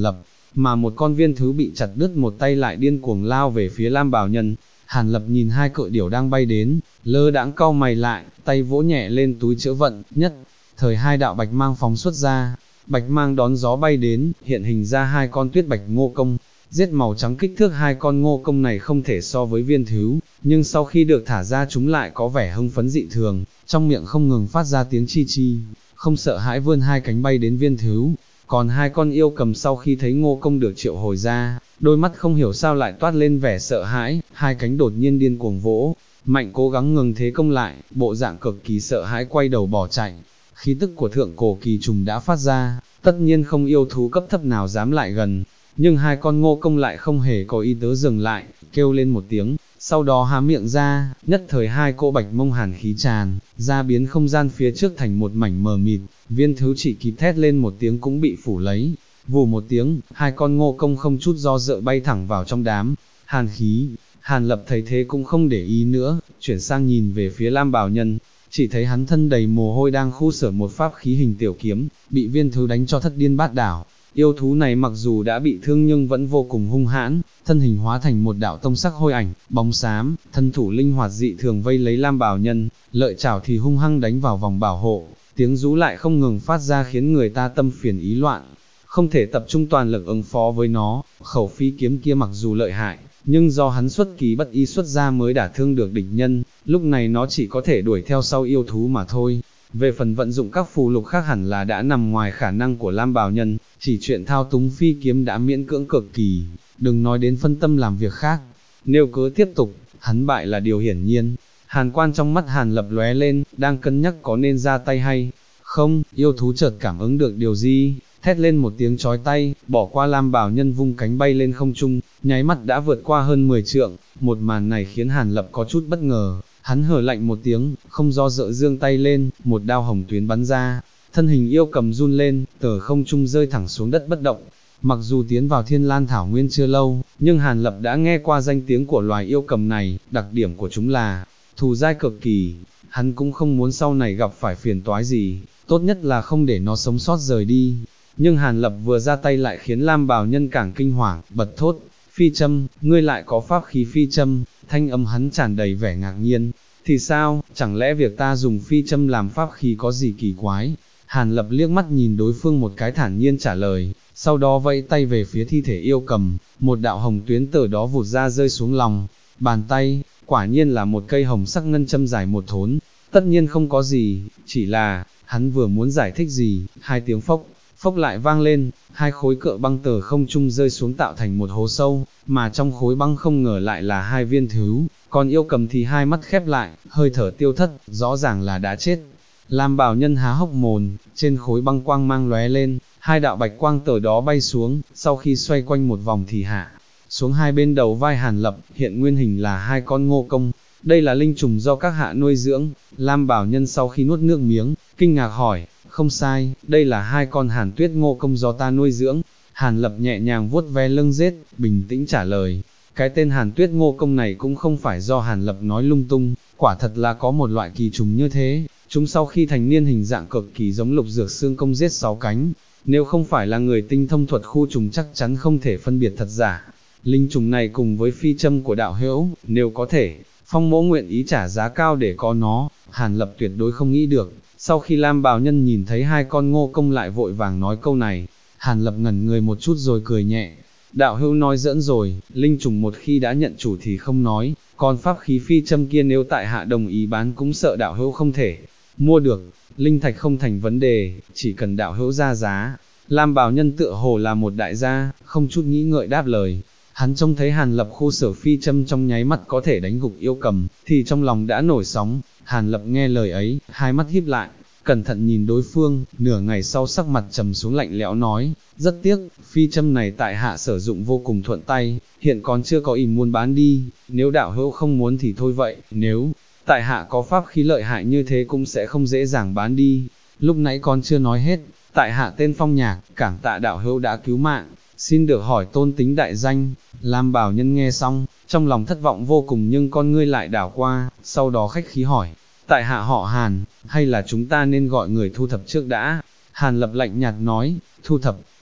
mà một con viên thứ bị chặt đứt một tay lại điên cuồng lao về phía Lam Bảo Nhân. Hàn Lập nhìn hai cự điểu đang bay đến, lơ đãng cau mày lại, tay vỗ nhẹ lên túi chữa vận, nhất thời hai đạo bạch mang phóng xuất ra, bạch mang đón gió bay đến, hiện hình ra hai con tuyết bạch ngô công, giết màu trắng kích thước hai con ngô công này không thể so với viên thứ, nhưng sau khi được thả ra chúng lại có vẻ hưng phấn dị thường, trong miệng không ngừng phát ra tiếng chi chi, không sợ hãi vươn hai cánh bay đến viên thứ. Còn hai con yêu cầm sau khi thấy ngô công được triệu hồi ra, đôi mắt không hiểu sao lại toát lên vẻ sợ hãi, hai cánh đột nhiên điên cuồng vỗ, mạnh cố gắng ngừng thế công lại, bộ dạng cực kỳ sợ hãi quay đầu bỏ chạy. Khí tức của thượng cổ kỳ trùng đã phát ra, tất nhiên không yêu thú cấp thấp nào dám lại gần, nhưng hai con ngô công lại không hề có ý tứ dừng lại, kêu lên một tiếng, sau đó há miệng ra, nhất thời hai cỗ bạch mông hàn khí tràn, ra biến không gian phía trước thành một mảnh mờ mịt, viên thứ chỉ kịp thét lên một tiếng cũng bị phủ lấy, vù một tiếng, hai con ngô công không chút do dự bay thẳng vào trong đám, hàn khí. Hàn Lập thấy thế cũng không để ý nữa, chuyển sang nhìn về phía Lam Bảo Nhân, chỉ thấy hắn thân đầy mồ hôi đang khu sở một pháp khí hình tiểu kiếm, bị viên thứ đánh cho thất điên bát đảo. Yêu thú này mặc dù đã bị thương nhưng vẫn vô cùng hung hãn, thân hình hóa thành một đạo tông sắc hôi ảnh, bóng xám, thân thủ linh hoạt dị thường vây lấy Lam Bảo Nhân, lợi chảo thì hung hăng đánh vào vòng bảo hộ, tiếng rú lại không ngừng phát ra khiến người ta tâm phiền ý loạn, không thể tập trung toàn lực ứng phó với nó. Khẩu phi kiếm kia mặc dù lợi hại, nhưng do hắn xuất kỳ bất ý xuất ra mới đả thương được địch nhân, lúc này nó chỉ có thể đuổi theo sau yêu thú mà thôi. Về phần vận dụng các phù lục khác hẳn là đã nằm ngoài khả năng của Lam Bảo Nhân, chỉ chuyện thao túng phi kiếm đã miễn cưỡng cực kỳ, đừng nói đến phân tâm làm việc khác. Nếu cứ tiếp tục, hắn bại là điều hiển nhiên. Hàn quan trong mắt Hàn Lập lóe lên, đang cân nhắc có nên ra tay hay không, yêu thú chợt cảm ứng được điều gì, thét lên một tiếng chói tai, bỏ qua Lam Bảo Nhân vung cánh bay lên không trung, nháy mắt đã vượt qua hơn 10 trượng, một màn này khiến Hàn Lập có chút bất ngờ, hắn hừ lạnh một tiếng, không do dự giương tay lên, một đao hồng tuyến bắn ra, thân hình yêu cầm run lên, từ không trung rơi thẳng xuống đất bất động. Mặc dù tiến vào Thiên Lan Thảo Nguyên chưa lâu, nhưng Hàn Lập đã nghe qua danh tiếng của loài yêu cầm này, đặc điểm của chúng là thù dai cực kỳ, hắn cũng không muốn sau này gặp phải phiền toái gì, tốt nhất là không để nó sống sót rời đi. Nhưng Hàn Lập vừa ra tay lại khiến Lam Bảo Nhân càng kinh hoàng, bật thốt, phi châm, ngươi lại có pháp khí phi châm, thanh âm hắn tràn đầy vẻ ngạc nhiên, thì sao, chẳng lẽ việc ta dùng phi châm làm pháp khí có gì kỳ quái? Hàn Lập liếc mắt nhìn đối phương một cái thản nhiên trả lời, sau đó vẫy tay về phía thi thể yêu cầm, một đạo hồng tuyến từ đó vụt ra rơi xuống lòng bàn tay, quả nhiên là một cây hồng sắc ngân châm dài một thốn, tất nhiên không có gì, chỉ là, hắn vừa muốn giải thích gì, hai tiếng phốc lại vang lên, hai khối cựa băng từ không trung rơi xuống tạo thành một hố sâu, mà trong khối băng không ngờ lại là hai viên thứ, còn yêu cầm thì hai mắt khép lại, hơi thở tiêu thất, rõ ràng là đã chết. Lam Bảo Nhân há hốc mồm, trên khối băng quang mang lóe lên, hai đạo bạch quang từ đó bay xuống, sau khi xoay quanh một vòng thì hạ xuống hai bên đầu vai Hàn Lập, hiện nguyên hình là hai con ngô công. Đây là linh trùng do các hạ nuôi dưỡng. Lam Bảo Nhân sau khi nuốt nước miếng, kinh ngạc hỏi, không sai, đây là hai con Hàn Tuyết ngô công do ta nuôi dưỡng. Hàn Lập nhẹ nhàng vuốt ve lưng rết, bình tĩnh trả lời, cái tên Hàn Tuyết ngô công này cũng không phải do Hàn Lập nói lung tung, quả thật là có một loại kỳ trùng như thế, chúng sau khi thành niên hình dạng cực kỳ giống lục dược xương công giết 6 cánh, nếu không phải là người tinh thông thuật khu trùng chắc chắn không thể phân biệt thật giả. Linh trùng này cùng với phi châm của đạo hữu, nếu có thể, Phong Mỗ nguyện ý trả giá cao để có nó. Hàn Lập tuyệt đối không nghĩ được, sau khi Lam Bảo Nhân nhìn thấy hai con ngô công lại vội vàng nói câu này, Hàn Lập ngẩn người một chút rồi cười nhẹ, đạo hữu nói giỡn rồi, linh trùng một khi đã nhận chủ thì không nói, còn pháp khí phi châm kia nếu tại hạ đồng ý bán cũng sợ đạo hữu không thể mua được, linh thạch không thành vấn đề, chỉ cần đạo hữu ra giá. Lam Bảo Nhân tựa hồ là một đại gia, không chút nghĩ ngợi đáp lời. Hắn trông thấy Hàn Lập khu sở phi châm trong nháy mắt có thể đánh gục yêu cầm, thì trong lòng đã nổi sóng. Hàn Lập nghe lời ấy, hai mắt híp lại, cẩn thận nhìn đối phương, nửa ngày sau sắc mặt trầm xuống lạnh lẽo nói, rất tiếc, phi châm này tại hạ sử dụng vô cùng thuận tay, hiện còn chưa có ý muốn bán đi, nếu đạo hữu không muốn thì thôi vậy, nếu tại hạ có pháp khí lợi hại như thế cũng sẽ không dễ dàng bán đi. Lúc nãy còn chưa nói hết, tại hạ tên Phong Nhạc, cảm tạ đạo hữu đã cứu mạng, xin được hỏi tôn tính đại danh. Lam Bảo Nhân nghe xong, trong lòng thất vọng vô cùng nhưng con ngươi lại đảo qua, sau đó khách khí hỏi, tại hạ họ Hàn, hay là chúng ta nên gọi người thu thập trước đã? Hàn Lập lạnh nhạt nói, thu thập.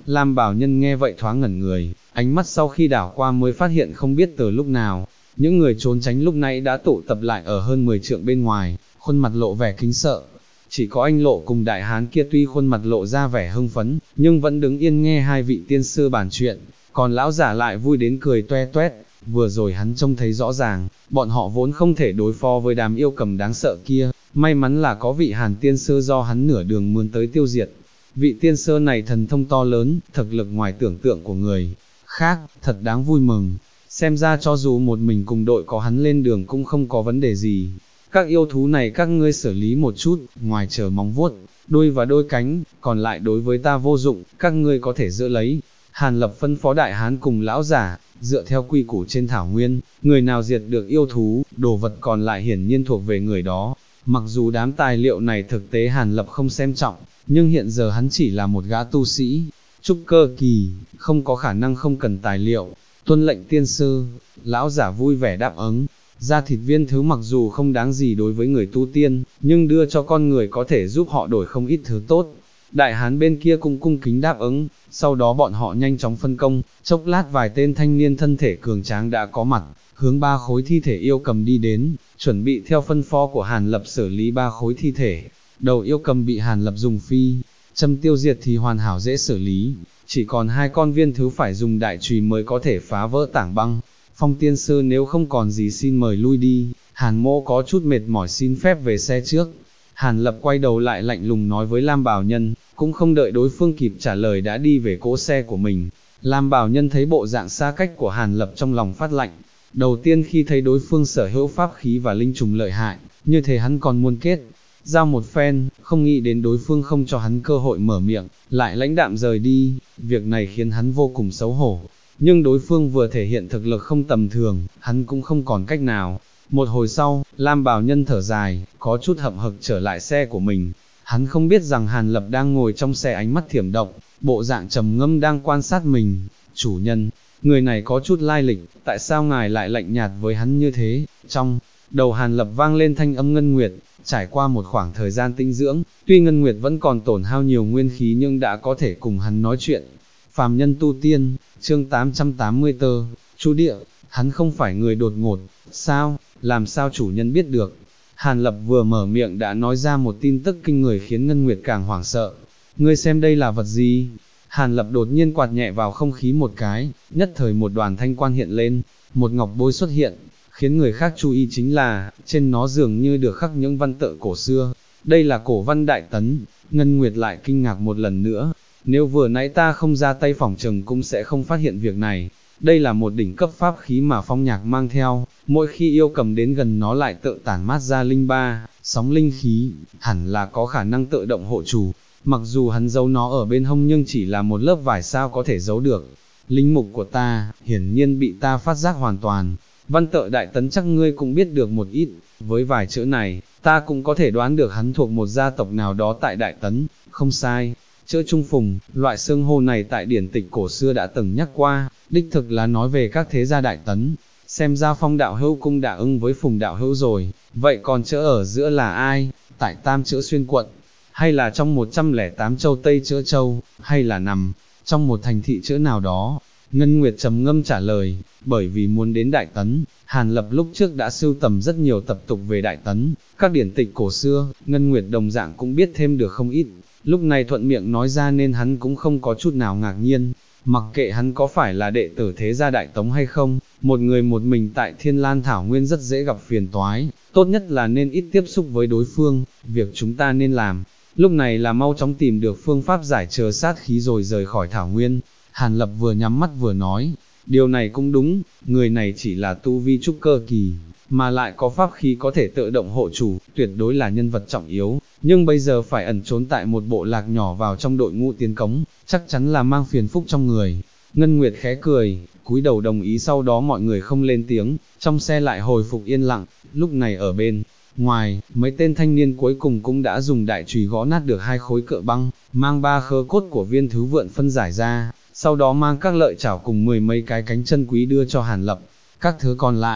Lam Bảo Nhân nghe vậy thoáng ngẩn người, ánh mắt sau khi đảo qua mới phát hiện không biết từ lúc nào, những người trốn tránh lúc nãy đã tụ tập lại ở hơn 10 trượng bên ngoài, khuôn mặt lộ vẻ kính sợ. Chỉ có anh Lộ cùng đại hán kia tuy khuôn mặt lộ ra vẻ hưng phấn, nhưng vẫn đứng yên nghe hai vị tiên sư bàn chuyện, còn lão giả lại vui đến cười toe toét. Vừa rồi hắn trông thấy rõ ràng, bọn họ vốn không thể đối phó với đám yêu cầm đáng sợ kia, may mắn là có vị Hàn tiên sư do hắn nửa đường mướn tới tiêu diệt. Vị tiên sư này thần thông to lớn, thực lực ngoài tưởng tượng của người khác, thật đáng vui mừng. Xem ra cho dù một mình cùng đội có hắn lên đường cũng không có vấn đề gì. Các yêu thú này các ngươi xử lý một chút, ngoài chờ móng vuốt, đuôi và đôi cánh, còn lại đối với ta vô dụng, các ngươi có thể giữ lấy. Hàn Lập phân phó đại hán cùng lão giả, dựa theo quy củ trên thảo nguyên, người nào diệt được yêu thú, đồ vật còn lại hiển nhiên thuộc về người đó. Mặc dù đám tài liệu này thực tế Hàn Lập không xem trọng, nhưng hiện giờ hắn chỉ là một gã tu sĩ, trúc cơ kỳ, không có khả năng không cần tài liệu. Tuân lệnh tiên sư, lão giả vui vẻ đáp ứng. Da thịt viên thứ mặc dù không đáng gì đối với người tu tiên, nhưng đưa cho con người có thể giúp họ đổi không ít thứ tốt. Đại hán bên kia cũng cung kính đáp ứng, sau đó bọn họ nhanh chóng phân công, chốc lát vài tên thanh niên thân thể cường tráng đã có mặt, hướng 3 khối thi thể yêu cầm đi đến, chuẩn bị theo phân phó của Hàn Lập xử lý 3 khối thi thể. Đầu yêu cầm bị Hàn Lập dùng phi châm tiêu diệt thì hoàn hảo dễ xử lý, chỉ còn 2 con viên thứ phải dùng đại chùy mới có thể phá vỡ tảng băng. Phong tiên sư nếu không còn gì xin mời lui đi, Hàn mỗ có chút mệt mỏi xin phép về xe trước. Hàn Lập quay đầu lại lạnh lùng nói với Lam Bảo Nhân, cũng không đợi đối phương kịp trả lời đã đi về cỗ xe của mình. Lam Bảo Nhân thấy bộ dạng xa cách của Hàn Lập trong lòng phát lạnh. Đầu tiên khi thấy đối phương sở hữu pháp khí và linh trùng lợi hại, như thế hắn còn muốn kết giao một phen, không nghĩ đến đối phương không cho hắn cơ hội mở miệng, lại lãnh đạm rời đi. Việc này khiến hắn vô cùng xấu hổ. Nhưng đối phương vừa thể hiện thực lực không tầm thường, hắn cũng không còn cách nào. Một hồi sau, Lam Bảo Nhân thở dài, có chút hậm hực trở lại xe của mình. Hắn không biết rằng Hàn Lập đang ngồi trong xe ánh mắt thiểm động, bộ dạng trầm ngâm đang quan sát mình. Chủ nhân, người này có chút lai lịch, tại sao ngài lại lạnh nhạt với hắn như thế? Trong đầu Hàn Lập vang lên thanh âm Ngân Nguyệt, trải qua một khoảng thời gian tinh dưỡng, tuy Ngân Nguyệt vẫn còn tổn hao nhiều nguyên khí nhưng đã có thể cùng hắn nói chuyện. Phàm nhân tu tiên, chương 884, chú địa, hắn không phải người đột ngột, sao, làm sao chủ nhân biết được? Hàn Lập vừa mở miệng đã nói ra một tin tức kinh người khiến Ngân Nguyệt càng hoảng sợ. Ngươi xem đây là vật gì? Hàn Lập đột nhiên quạt nhẹ vào không khí một cái, nhất thời một đoàn thanh quang hiện lên, một ngọc bôi xuất hiện, khiến người khác chú ý chính là, trên nó dường như được khắc những văn tự cổ xưa. Đây là cổ văn Đại Tấn. Ngân Nguyệt lại kinh ngạc một lần nữa. Nếu vừa nãy ta không ra tay phỏng chừng cũng sẽ không phát hiện việc này. Đây là một đỉnh cấp pháp khí mà Phong Nhạc mang theo, mỗi khi yêu cầm đến gần nó lại tự tản mát ra linh ba, sóng linh khí, hẳn là có khả năng tự động hộ chủ. Mặc dù hắn giấu nó ở bên hông nhưng chỉ là một lớp vải sao có thể giấu được. Linh mục của ta, hiển nhiên bị ta phát giác hoàn toàn. Văn tự Đại Tấn chắc ngươi cũng biết được một ít, với vài chữ này, ta cũng có thể đoán được hắn thuộc một gia tộc nào đó tại Đại Tấn, không sai. Chữ Trung Phùng, loại xương hô này tại điển tịch cổ xưa đã từng nhắc qua, đích thực là nói về các thế gia Đại Tấn. Xem ra Phong đạo hữu cũng đã ưng với Phùng đạo hữu rồi, vậy còn chữ ở giữa là ai? Tại Tam Chữ Xuyên quận, hay là trong 108 châu Tây Chữ Châu, hay là nằm trong một thành thị chữ nào đó? Ngân Nguyệt trầm ngâm trả lời, bởi vì muốn đến Đại Tấn, Hàn Lập lúc trước đã sưu tầm rất nhiều tập tục về Đại Tấn, các điển tịch cổ xưa, Ngân Nguyệt đồng dạng cũng biết thêm được không ít. Lúc này thuận miệng nói ra nên hắn cũng không có chút nào ngạc nhiên, mặc kệ hắn có phải là đệ tử thế gia Đại Tống hay không, một người một mình tại Thiên Lan Thảo Nguyên rất dễ gặp phiền toái, tốt nhất là nên ít tiếp xúc với đối phương. Việc chúng ta nên làm, lúc này là mau chóng tìm được phương pháp giải trừ sát khí rồi rời khỏi Thảo Nguyên. Hàn Lập vừa nhắm mắt vừa nói, điều này cũng đúng, người này chỉ là tu vi trúc cơ kỳ, mà lại có pháp khí có thể tự động hộ chủ, tuyệt đối là nhân vật trọng yếu, nhưng bây giờ phải ẩn trốn tại một bộ lạc nhỏ vào trong đội ngũ tiến cống, chắc chắn là mang phiền phúc trong người. Ngân Nguyệt khẽ cười, cúi đầu đồng ý, sau đó mọi người không lên tiếng, trong xe lại hồi phục yên lặng. Lúc này ở bên ngoài, mấy tên thanh niên cuối cùng cũng đã dùng đại chùy gõ nát được 2 khối cự băng, mang 3 khớ cốt của viên thứ vượn phân giải ra, sau đó mang các lợi chảo cùng 10 mấy cái cánh chân quý đưa cho Hàn Lập. Các thứ còn lại,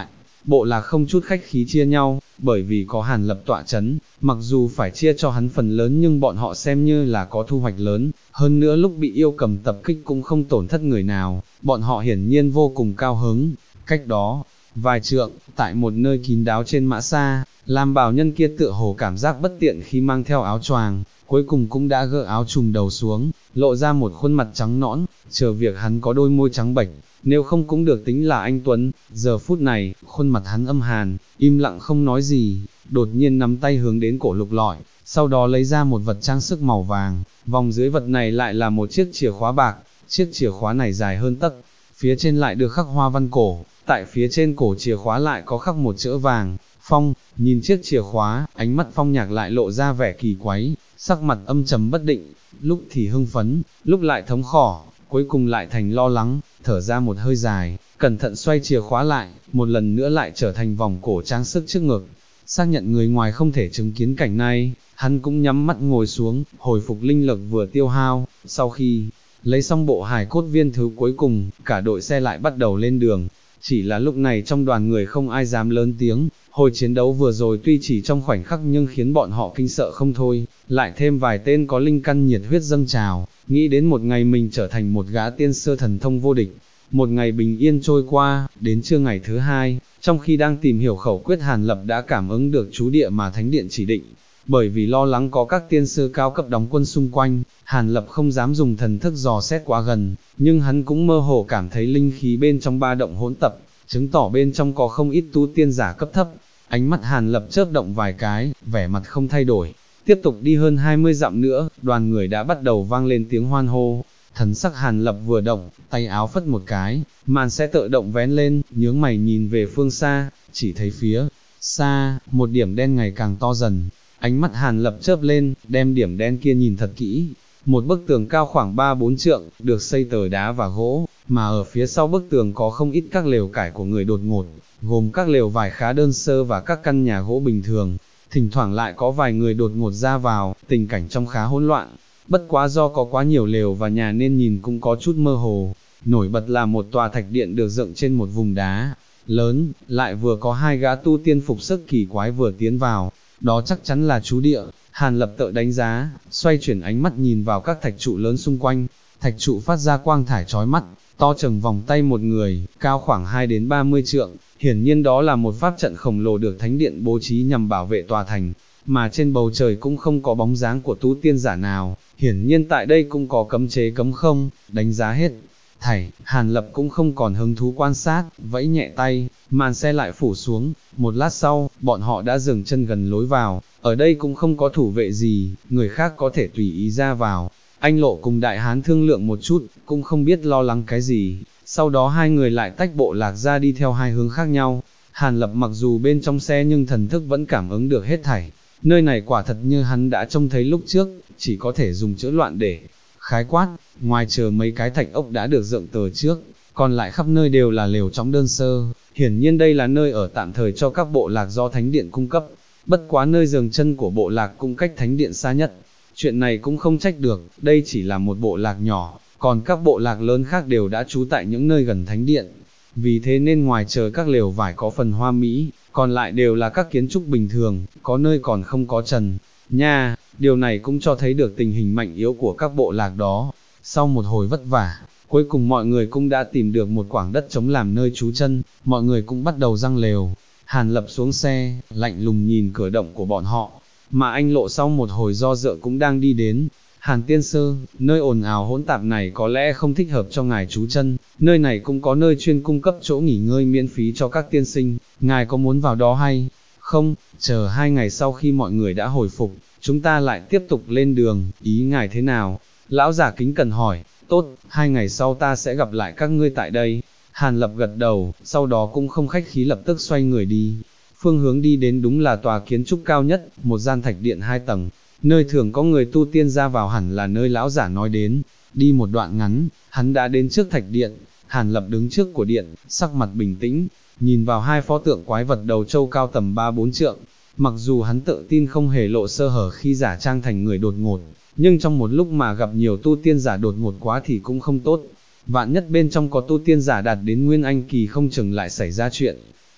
bộ lạc không chút khách khí chia nhau, bởi vì có Hàn Lập tọa chấn, mặc dù phải chia cho hắn phần lớn nhưng bọn họ xem như là có thu hoạch lớn, hơn nữa lúc bị yêu cầm tập kích cũng không tổn thất người nào, bọn họ hiển nhiên vô cùng cao hứng. Cách đó, vài trượng, tại một nơi kín đáo trên mã xa, Lam bào nhân kia tựa hồ cảm giác bất tiện khi mang theo áo choàng, cuối cùng cũng đã gỡ áo trùm đầu xuống, lộ ra một khuôn mặt trắng nõn, chờ việc hắn có đôi môi trắng bệch, nếu không cũng được tính là anh Tuấn. Giờ phút này, khuôn mặt hắn âm hàn, im lặng không nói gì, đột nhiên nắm tay hướng đến cổ lục lọi, sau đó lấy ra một vật trang sức màu vàng, vòng dưới vật này lại là một chiếc chìa khóa bạc, chiếc chìa khóa này dài hơn tấc, phía trên lại được khắc hoa văn cổ, tại phía trên cổ chìa khóa lại có khắc một chữ vàng. Phong, nhìn chiếc chìa khóa, ánh mắt Phong Nhạc lại lộ ra vẻ kỳ quái, sắc mặt âm trầm bất định, lúc thì hưng phấn, lúc lại thống khổ, cuối cùng lại thành lo lắng, thở ra một hơi dài, cẩn thận xoay chìa khóa lại, một lần nữa lại trở thành vòng cổ trang sức trước ngực. Xác nhận người ngoài không thể chứng kiến cảnh này, hắn cũng nhắm mắt ngồi xuống, hồi phục linh lực vừa tiêu hao, sau khi lấy xong bộ hài cốt viên thứ cuối cùng, cả đội xe lại bắt đầu lên đường. Chỉ là lúc này trong đoàn người không ai dám lớn tiếng, hồi chiến đấu vừa rồi tuy chỉ trong khoảnh khắc nhưng khiến bọn họ kinh sợ không thôi, lại thêm vài tên có linh căn nhiệt huyết dâng trào, nghĩ đến một ngày mình trở thành một gã tiên sơ thần thông vô địch. Một ngày bình yên trôi qua, đến trưa ngày thứ hai, trong khi đang tìm hiểu khẩu quyết, Hàn Lập đã cảm ứng được chú địa mà Thánh Điện chỉ định. Bởi vì lo lắng có các tiên sư cao cấp đóng quân xung quanh, Hàn Lập không dám dùng thần thức dò xét quá gần, nhưng hắn cũng mơ hồ cảm thấy linh khí bên trong ba động hỗn tập, chứng tỏ bên trong có không ít tu tiên giả cấp thấp. Ánh mắt Hàn Lập chớp động vài cái, vẻ mặt không thay đổi. Tiếp tục đi hơn 20 dặm nữa, đoàn người đã bắt đầu vang lên tiếng hoan hô. Thần sắc Hàn Lập vừa động, tay áo phất một cái, màn xe tự động vén lên, nhướng mày nhìn về phương xa, chỉ thấy phía xa, một điểm đen ngày càng to dần. Ánh mắt Hàn Lập chớp lên, đem điểm đen kia nhìn thật kỹ. Một bức tường cao khoảng 3-4 trượng, được xây từ đá và gỗ, mà ở phía sau bức tường có không ít các lều cải của người đột ngột, gồm các lều vải khá đơn sơ và các căn nhà gỗ bình thường. Thỉnh thoảng lại có vài người đột ngột ra vào, tình cảnh trông khá hỗn loạn. Bất quá do có quá nhiều lều và nhà nên nhìn cũng có chút mơ hồ. Nổi bật là một tòa thạch điện được dựng trên một vùng đá lớn, lại vừa có hai gã tu tiên phục sức kỳ quái vừa tiến vào. Đó chắc chắn là chú địa. Hàn Lập tự đánh giá, xoay chuyển ánh mắt nhìn vào các thạch trụ lớn xung quanh. Thạch trụ phát ra quang thải chói mắt, to chừng vòng tay một người, cao khoảng 2 đến 30 trượng. Hiển nhiên đó là một pháp trận khổng lồ được Thánh Điện bố trí nhằm bảo vệ tòa thành, mà trên bầu trời cũng không có bóng dáng của tu tiên giả nào. Hiển nhiên tại đây cũng có cấm chế cấm không. Đánh giá hết thảy, Hàn Lập cũng không còn hứng thú quan sát, vẫy nhẹ tay, màn xe lại phủ xuống. Một lát sau, bọn họ đã dừng chân gần lối vào. Ở đây cũng không có thủ vệ gì, người khác có thể tùy ý ra vào. Anh Lộ cùng Đại Hán thương lượng một chút, cũng không biết lo lắng cái gì. Sau đó hai người lại tách bộ lạc ra đi theo hai hướng khác nhau. Hàn Lập mặc dù bên trong xe nhưng thần thức vẫn cảm ứng được hết thảy. Nơi này quả thật như hắn đã trông thấy lúc trước, chỉ có thể dùng chữ loạn để khái quát. Ngoài chờ mấy cái thạch ốc đã được dựng từ trước, còn lại khắp nơi đều là lều trống đơn sơ. Hiển nhiên đây là nơi ở tạm thời cho các bộ lạc do Thánh Điện cung cấp. Bất quá nơi dừng chân của bộ lạc cũng cách Thánh Điện xa nhất. Chuyện này cũng không trách được, đây chỉ là một bộ lạc nhỏ, còn các bộ lạc lớn khác đều đã trú tại những nơi gần Thánh Điện. Vì thế nên ngoài chờ các lều vải có phần hoa mỹ, còn lại đều là các kiến trúc bình thường, có nơi còn không có trần nha. Điều này cũng cho thấy được tình hình mạnh yếu của các bộ lạc đó. Sau một hồi vất vả, cuối cùng mọi người cũng đã tìm được một quảng đất trống làm nơi trú chân, mọi người cũng bắt đầu giăng lều. Hàn Lập xuống xe, lạnh lùng nhìn cửa động của bọn họ, mà anh Lộ sau một hồi do dự cũng đang đi đến. Hàn tiên sư, nơi ồn ào hỗn tạp này có lẽ không thích hợp cho ngài trú chân, nơi này cũng có nơi chuyên cung cấp chỗ nghỉ ngơi miễn phí cho các tiên sinh, ngài có muốn vào đó hay không? Chờ 2 ngày sau khi mọi người đã hồi phục, chúng ta lại tiếp tục lên đường, ý ngài thế nào? Lão giả kính cẩn hỏi. Tốt, 2 ngày sau ta sẽ gặp lại các ngươi tại đây. Hàn Lập gật đầu, sau đó cũng không khách khí lập tức xoay người đi. Phương hướng đi đến đúng là tòa kiến trúc cao nhất, một gian thạch điện 2 tầng, nơi thường có người tu tiên ra vào, hẳn là nơi lão giả nói đến. Đi một đoạn ngắn, hắn đã đến trước thạch điện. Hàn Lập đứng trước của điện, sắc mặt bình tĩnh, nhìn vào hai pho tượng quái vật đầu trâu cao tầm 3-4 trượng. Mặc dù hắn tự tin không hề lộ sơ hở khi giả trang thành người đột ngột, nhưng trong một lúc mà gặp nhiều tu tiên giả đột ngột quá thì cũng không tốt. Vạn nhất bên trong có tu tiên giả đạt đến Nguyên Anh kỳ không chừng lại xảy ra chuyện.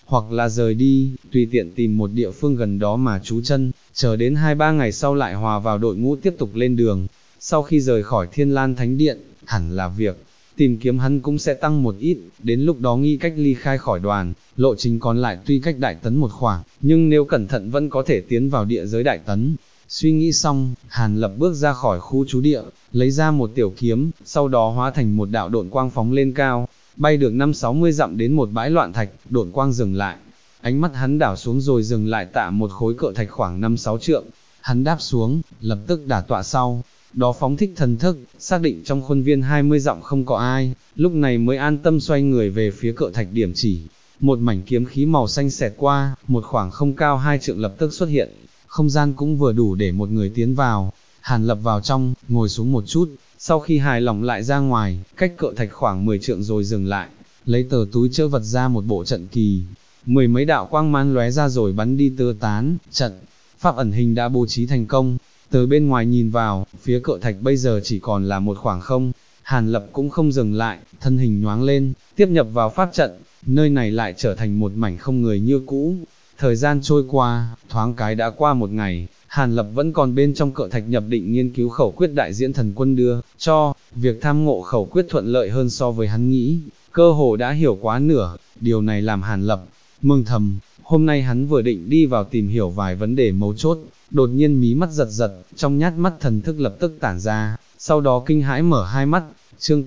hoặc là rời đi, tùy tiện tìm một địa phương gần đó mà trú chân, chờ đến 2-3 ngày sau lại hòa vào đội ngũ tiếp tục lên đường. Sau khi rời khỏi Thiên Lan Thánh Điện, hẳn là việc tìm kiếm hắn cũng sẽ tăng một ít, đến lúc đó nghi cách ly khai khỏi đoàn, lộ trình còn lại tuy cách Đại Tấn một khoảng, nhưng nếu cẩn thận vẫn có thể tiến vào địa giới Đại Tấn. Suy nghĩ xong, Hàn Lập bước ra khỏi khu trú địa, lấy ra một tiểu kiếm, sau đó hóa thành một đạo độn quang phóng lên cao, bay được 5-60 dặm đến một bãi loạn thạch, độn quang dừng lại. Ánh mắt hắn đảo xuống rồi dừng lại tạ một khối cự thạch khoảng 5-6 trượng, hắn đáp xuống, lập tức đả tọa sau, đó phóng thích thần thức, xác định trong khuôn viên 20 dặm không có ai, lúc này mới an tâm xoay người về phía cự thạch điểm chỉ. Một mảnh kiếm khí màu xanh xẹt qua, một khoảng không cao 2 trượng lập tức xuất hiện, không gian cũng vừa đủ để một người tiến vào. Hàn Lập vào trong, ngồi xuống một chút, sau khi hài lòng lại ra ngoài, cách cự thạch khoảng 10 trượng rồi dừng lại, lấy tờ túi trữ vật ra một bộ trận kỳ. 10 mấy đạo quang man lóe ra rồi bắn đi tứ tán, trận pháp ẩn hình đã bố trí thành công. Từ bên ngoài nhìn vào, phía cự thạch bây giờ chỉ còn là một khoảng không. Hàn Lập cũng không dừng lại, thân hình nhoáng lên, tiếp nhập vào pháp trận, nơi này lại trở thành một mảnh không người như cũ. Thời gian trôi qua, thoáng cái đã qua một ngày, Hàn Lập vẫn còn bên trong cự thạch nhập định nghiên cứu khẩu quyết đại diễn thần quân đưa cho, việc tham ngộ khẩu quyết thuận lợi hơn so với hắn nghĩ, cơ hồ đã hiểu quá nửa, điều này làm Hàn Lập mừng thầm. Hôm nay hắn vừa định đi vào tìm hiểu vài vấn đề mấu chốt, đột nhiên mí mắt giật giật, trong nhát mắt thần thức lập tức tản ra, sau đó kinh hãi mở hai mắt. Chương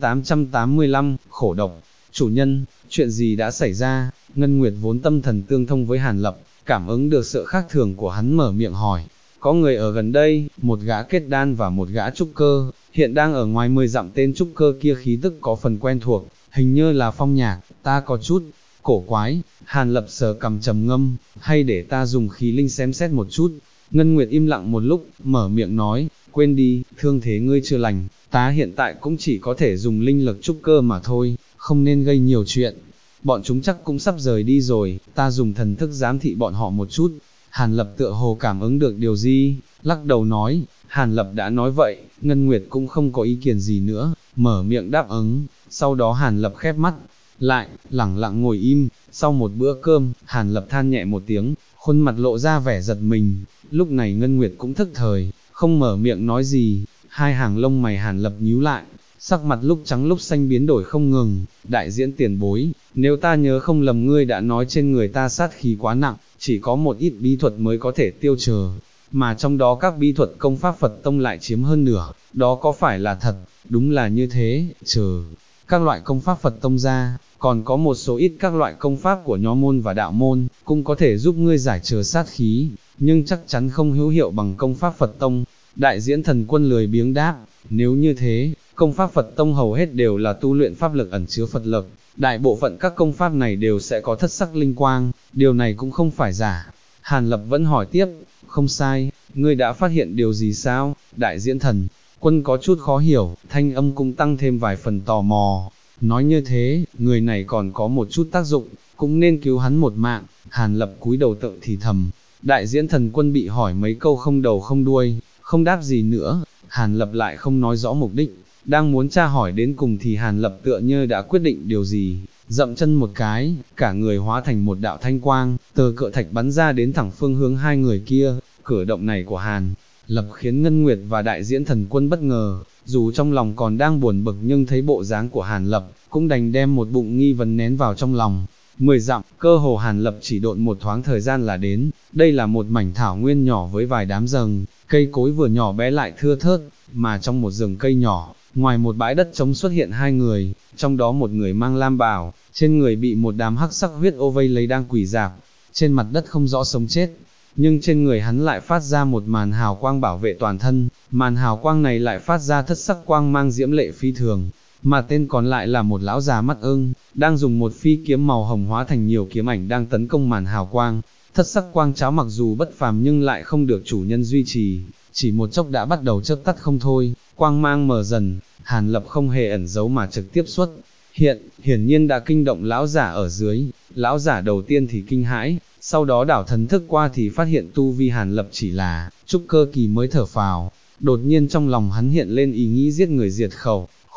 885, khổ độc. Chủ nhân, chuyện gì đã xảy ra? Ngân Nguyệt vốn tâm thần tương thông với Hàn Lập, cảm ứng được sự khác thường của hắn mở miệng hỏi. Có người ở gần đây, một gã kết đan và một gã trúc cơ, hiện đang ở ngoài 10 dặm. Tên trúc cơ kia khí tức có phần quen thuộc, hình như là Phong Nhạc, ta có chút cổ quái. Hàn Lập sờ cằm trầm ngâm, hay để ta dùng khí linh xem xét một chút. Ngân Nguyệt im lặng một lúc, mở miệng nói, quên đi, thương thế ngươi chưa lành, ta hiện tại cũng chỉ có thể dùng linh lực trúc cơ mà thôi, không nên gây nhiều chuyện. Bọn chúng chắc cũng sắp rời đi rồi, ta dùng thần thức giám thị bọn họ một chút. Hàn Lập tựa hồ cảm ứng được điều gì, lắc đầu nói. Hàn Lập đã nói vậy, Ngân Nguyệt cũng không có ý kiến gì nữa, mở miệng đáp ứng. Sau đó Hàn Lập khép mắt lại, lẳng lặng ngồi im. Sau một bữa cơm, Hàn Lập than nhẹ một tiếng, khuôn mặt lộ ra vẻ giật mình. Lúc này Ngân Nguyệt cũng thức thời, không mở miệng nói gì. Hai hàng lông mày Hàn Lập nhíu lại, sắc mặt lúc trắng lúc xanh biến đổi không ngừng. Đại diễn tiền bối, nếu ta nhớ không lầm ngươi đã nói trên người ta sát khí quá nặng, chỉ có một ít bí thuật mới có thể tiêu trừ, mà trong đó các bí thuật công pháp Phật tông lại chiếm hơn nửa, đó có phải là thật? Đúng là như thế, trừ các loại công pháp Phật tông ra, còn có một số ít các loại công pháp của nho môn và đạo môn, cũng có thể giúp ngươi giải trừ sát khí, nhưng chắc chắn không hữu hiệu bằng công pháp Phật tông. Đại diễn thần quân lười biếng đáp, nếu như thế, công pháp Phật tông hầu hết đều là tu luyện pháp lực ẩn chứa Phật lực, đại bộ phận các công pháp này đều sẽ có thất sắc linh quang, điều này cũng không phải giả. Hàn Lập vẫn hỏi tiếp, không sai, ngươi đã phát hiện điều gì sao? Đại diễn thần quân có chút khó hiểu, thanh âm cũng tăng thêm vài phần tò mò. Nói như thế, người này còn có một chút tác dụng, cũng nên cứu hắn một mạng. Hàn Lập cúi đầu tự thì thầm. Đại diễn thần quân bị hỏi mấy câu không đầu không đuôi, không đáp gì nữa. Hàn Lập lại không nói rõ mục đích, đang muốn tra hỏi đến cùng thì Hàn Lập tựa như đã quyết định điều gì, dậm chân một cái, cả người hóa thành một đạo thanh quang, từ cự thạch bắn ra đến thẳng phương hướng hai người kia. Cử động này của Hàn Lập khiến Ngân Nguyệt và đại diễn thần quân bất ngờ, dù trong lòng còn đang buồn bực nhưng thấy bộ dáng của Hàn Lập, cũng đành đem một bụng nghi vấn nén vào trong lòng. 10 dặm, cơ hồ Hàn Lập chỉ độn một thoáng thời gian là đến. Đây là một mảnh thảo nguyên nhỏ với vài đám rừng, cây cối vừa nhỏ bé lại thưa thớt, mà trong một rừng cây nhỏ, ngoài một bãi đất trống xuất hiện hai người, trong đó một người mang lam bào, trên người bị một đám hắc sắc huyết ô vây lấy đang quỳ rạp, trên mặt đất không rõ sống chết, nhưng trên người hắn lại phát ra một màn hào quang bảo vệ toàn thân, màn hào quang này lại phát ra thất sắc quang mang diễm lệ phi thường. Mà tên còn lại là một lão già mắt ưng, đang dùng một phi kiếm màu hồng hóa thành nhiều kiếm ảnh đang tấn công màn hào quang. Thất sắc quang cháo mặc dù bất phàm nhưng lại không được chủ nhân duy trì, chỉ một chốc đã bắt đầu chớp tắt không thôi, quang mang mờ dần. Hàn Lập không hề ẩn giấu mà trực tiếp xuất hiện, hiển nhiên đã kinh động lão giả ở dưới. Lão giả đầu tiên thì kinh hãi, sau đó đảo thần thức qua thì phát hiện tu vi Hàn Lập chỉ là trúc cơ kỳ mới thở phào. Đột nhiên trong lòng hắn hiện lên ý nghĩ giết người diệt khẩu,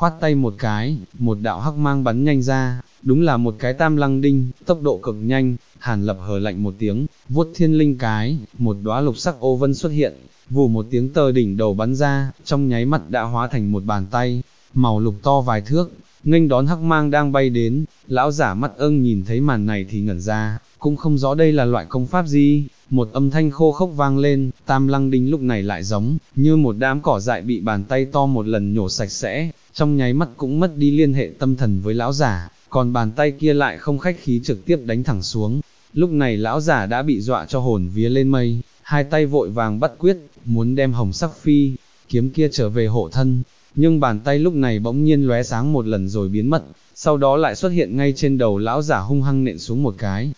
khoát tay một cái, một đạo hắc mang bắn nhanh ra, đúng là một cái tam lăng đinh, tốc độ cực nhanh. Hàn Lập hờ lạnh một tiếng, vuốt thiên linh cái, một đóa lục sắc ô vân xuất hiện, vù một tiếng tờ đỉnh đầu bắn ra, trong nháy mắt đã hóa thành một bàn tay, màu lục to vài thước, nghênh đón hắc mang đang bay đến. Lão giả mắt ưng nhìn thấy màn này thì ngẩn ra, cũng không rõ đây là loại công pháp gì. Một âm thanh khô khốc vang lên, tam lăng đinh lúc này lại giống như một đám cỏ dại bị bàn tay to một lần nhổ sạch sẽ, trong nháy mắt cũng mất đi liên hệ tâm thần với lão giả, còn bàn tay kia lại không khách khí trực tiếp đánh thẳng xuống. Lúc này lão giả đã bị dọa cho hồn vía lên mây, hai tay vội vàng bắt quyết, muốn đem hồng sắc phi kiếm kia trở về hộ thân, nhưng bàn tay lúc này bỗng nhiên lóe sáng một lần rồi biến mất, sau đó lại xuất hiện ngay trên đầu lão giả hung hăng nện xuống một cái.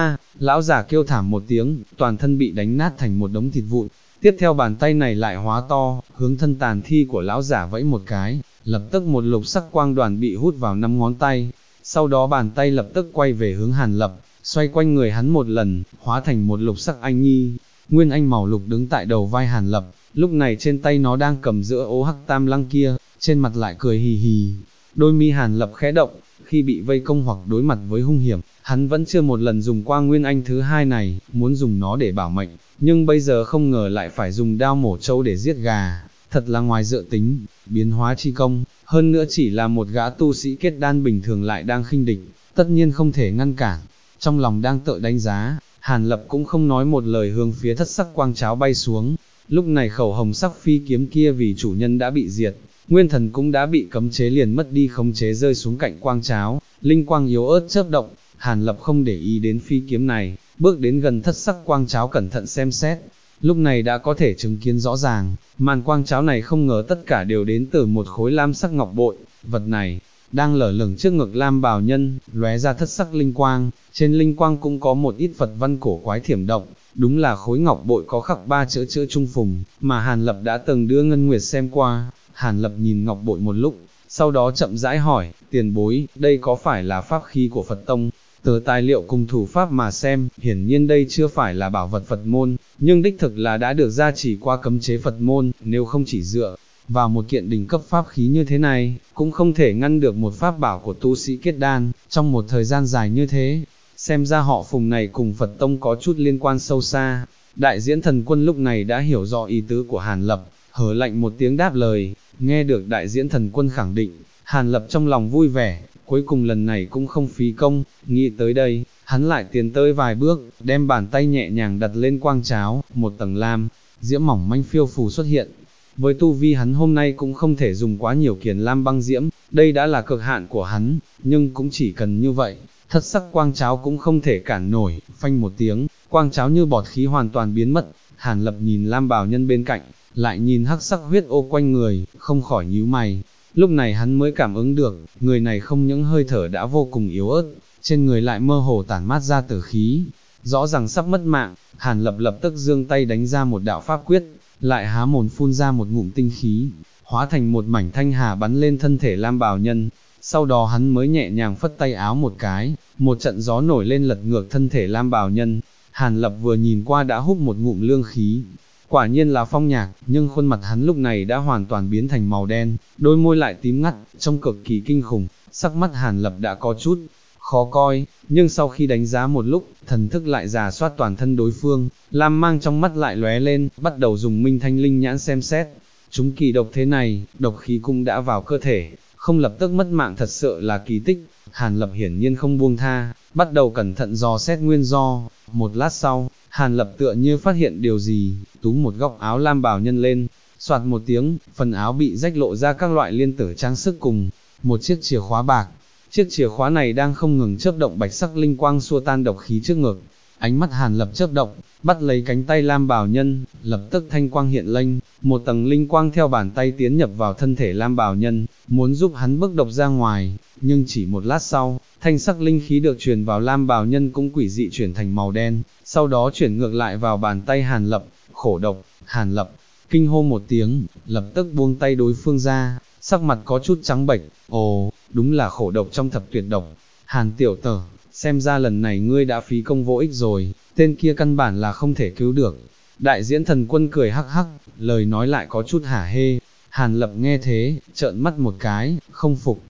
Lão giả kêu thảm một tiếng, toàn thân bị đánh nát thành một đống thịt vụn. Tiếp theo bàn tay này lại hóa to, hướng thân tàn thi của lão giả vẫy một cái, lập tức một lục sắc quang đoàn bị hút vào 5 ngón tay. Sau đó bàn tay lập tức quay về hướng Hàn Lập, xoay quanh người hắn một lần, hóa thành một lục sắc anh nhi. Nguyên anh màu lục đứng tại đầu vai Hàn Lập, lúc này trên tay nó đang cầm giữa ô hắc tam lăng kia, trên mặt lại cười hì hì. Đôi mi Hàn Lập khẽ động, khi bị vây công hoặc đối mặt với hung hiểm, hắn vẫn chưa một lần dùng qua nguyên anh thứ hai này, muốn dùng nó để bảo mệnh, nhưng bây giờ không ngờ lại phải dùng đao mổ trâu để giết gà, thật là ngoài dự tính, biến hóa chi công, hơn nữa chỉ là một gã tu sĩ kết đan bình thường lại đang khinh địch, tất nhiên không thể ngăn cản. Trong lòng đang tự đánh giá, Hàn Lập cũng không nói một lời hướng phía thất sắc quang cháo bay xuống. Lúc này khẩu hồng sắc phi kiếm kia vì chủ nhân đã bị diệt, nguyên thần cũng đã bị cấm chế liền mất đi khống chế rơi xuống cạnh quang cháo, linh quang yếu ớt chớp động. Hàn Lập không để ý đến phi kiếm này, bước đến gần thất sắc quang cháo cẩn thận xem xét, lúc này đã có thể chứng kiến rõ ràng, màn quang cháo này không ngờ tất cả đều đến từ một khối lam sắc ngọc bội, vật này đang lở lửng trước ngực lam bào nhân, lóe ra thất sắc linh quang, trên linh quang cũng có một ít Phật văn cổ quái thiểm động, đúng là khối ngọc bội có khắc 3 chữ trung phùng, mà Hàn Lập đã từng đưa Ngân Nguyệt xem qua. Hàn Lập nhìn ngọc bội một lúc, sau đó chậm rãi hỏi, tiền bối, đây có phải là pháp khí của Phật Tông? Từ tài liệu cùng thủ pháp mà xem, hiển nhiên đây chưa phải là bảo vật Phật môn, nhưng đích thực là đã được gia trì qua cấm chế Phật môn, nếu không chỉ dựa vào một kiện đỉnh cấp pháp khí như thế này, cũng không thể ngăn được một pháp bảo của tu sĩ kết đan, trong một thời gian dài như thế. Xem ra họ Phùng này cùng Phật Tông có chút liên quan sâu xa. Đại diễn thần quân lúc này đã hiểu rõ ý tứ của Hàn Lập, hở lạnh một tiếng đáp lời. Nghe được đại diễn thần quân khẳng định, Hàn Lập trong lòng vui vẻ, cuối cùng lần này cũng không phí công. Nghĩ tới đây, hắn lại tiến tới vài bước, đem bàn tay nhẹ nhàng đặt lên quang cháo, một tầng lam diễm mỏng manh phiêu phù xuất hiện. Với tu vi hắn hôm nay cũng không thể dùng quá nhiều kiền lam băng diễm, đây đã là cực hạn của hắn, nhưng cũng chỉ cần như vậy, thất sắc quang cháo cũng không thể cản nổi. Phanh một tiếng, quang cháo như bọt khí hoàn toàn biến mất. Hàn Lập nhìn lam bào nhân bên cạnh, lại nhìn hắc sắc huyết ô quanh người, không khỏi nhíu mày. Lúc này hắn mới cảm ứng được, người này không những hơi thở đã vô cùng yếu ớt, trên người lại mơ hồ tản mát ra tử khí, rõ ràng sắp mất mạng. Hàn Lập lập tức giương tay đánh ra một đạo pháp quyết, lại há mồm phun ra một ngụm tinh khí, hóa thành một mảnh thanh hà bắn lên thân thể lam bào nhân. Sau đó hắn mới nhẹ nhàng phất tay áo một cái, một trận gió nổi lên lật ngược thân thể lam bào nhân. Hàn Lập vừa nhìn qua đã hút một ngụm lương khí, quả nhiên là phong nhạc, nhưng khuôn mặt hắn lúc này đã hoàn toàn biến thành màu đen, đôi môi lại tím ngắt, trông cực kỳ kinh khủng. Sắc mắt Hàn Lập đã có chút khó coi, nhưng sau khi đánh giá một lúc, thần thức lại rà soát toàn thân đối phương, lam mang trong mắt lại lóe lên, bắt đầu dùng minh thanh linh nhãn xem xét. Chúng kỳ độc thế này, độc khí cũng đã vào cơ thể, không lập tức mất mạng thật sự là kỳ tích. Hàn Lập hiển nhiên không buông tha, bắt đầu cẩn thận dò xét nguyên do. Một lát sau, Hàn Lập tựa như phát hiện điều gì, túm một góc áo lam bào nhân lên, soạt một tiếng, phần áo bị rách lộ ra các loại liên tử trang sức cùng một chiếc chìa khóa bạc. Chiếc chìa khóa này đang không ngừng chớp động bạch sắc linh quang xua tan độc khí trước ngực. Ánh mắt Hàn Lập chớp động, bắt lấy cánh tay lam bào nhân, lập tức thanh quang hiện lên, một tầng linh quang theo bàn tay tiến nhập vào thân thể lam bào nhân, muốn giúp hắn bức độc ra ngoài, nhưng chỉ một lát sau, thanh sắc linh khí được truyền vào lam bào nhân cũng quỷ dị chuyển thành màu đen, sau đó chuyển ngược lại vào bàn tay Hàn Lập. Khổ độc. Hàn Lập kinh hô một tiếng, lập tức buông tay đối phương ra, sắc mặt có chút trắng bệch. Ồ, đúng là khổ độc trong thập tuyệt độc. Hàn tiểu tử, xem ra lần này ngươi đã phí công vô ích rồi, tên kia căn bản là không thể cứu được. Đại diễn thần quân cười hắc hắc, lời nói lại có chút hả hê. Hàn Lập nghe thế, trợn mắt một cái, không phục,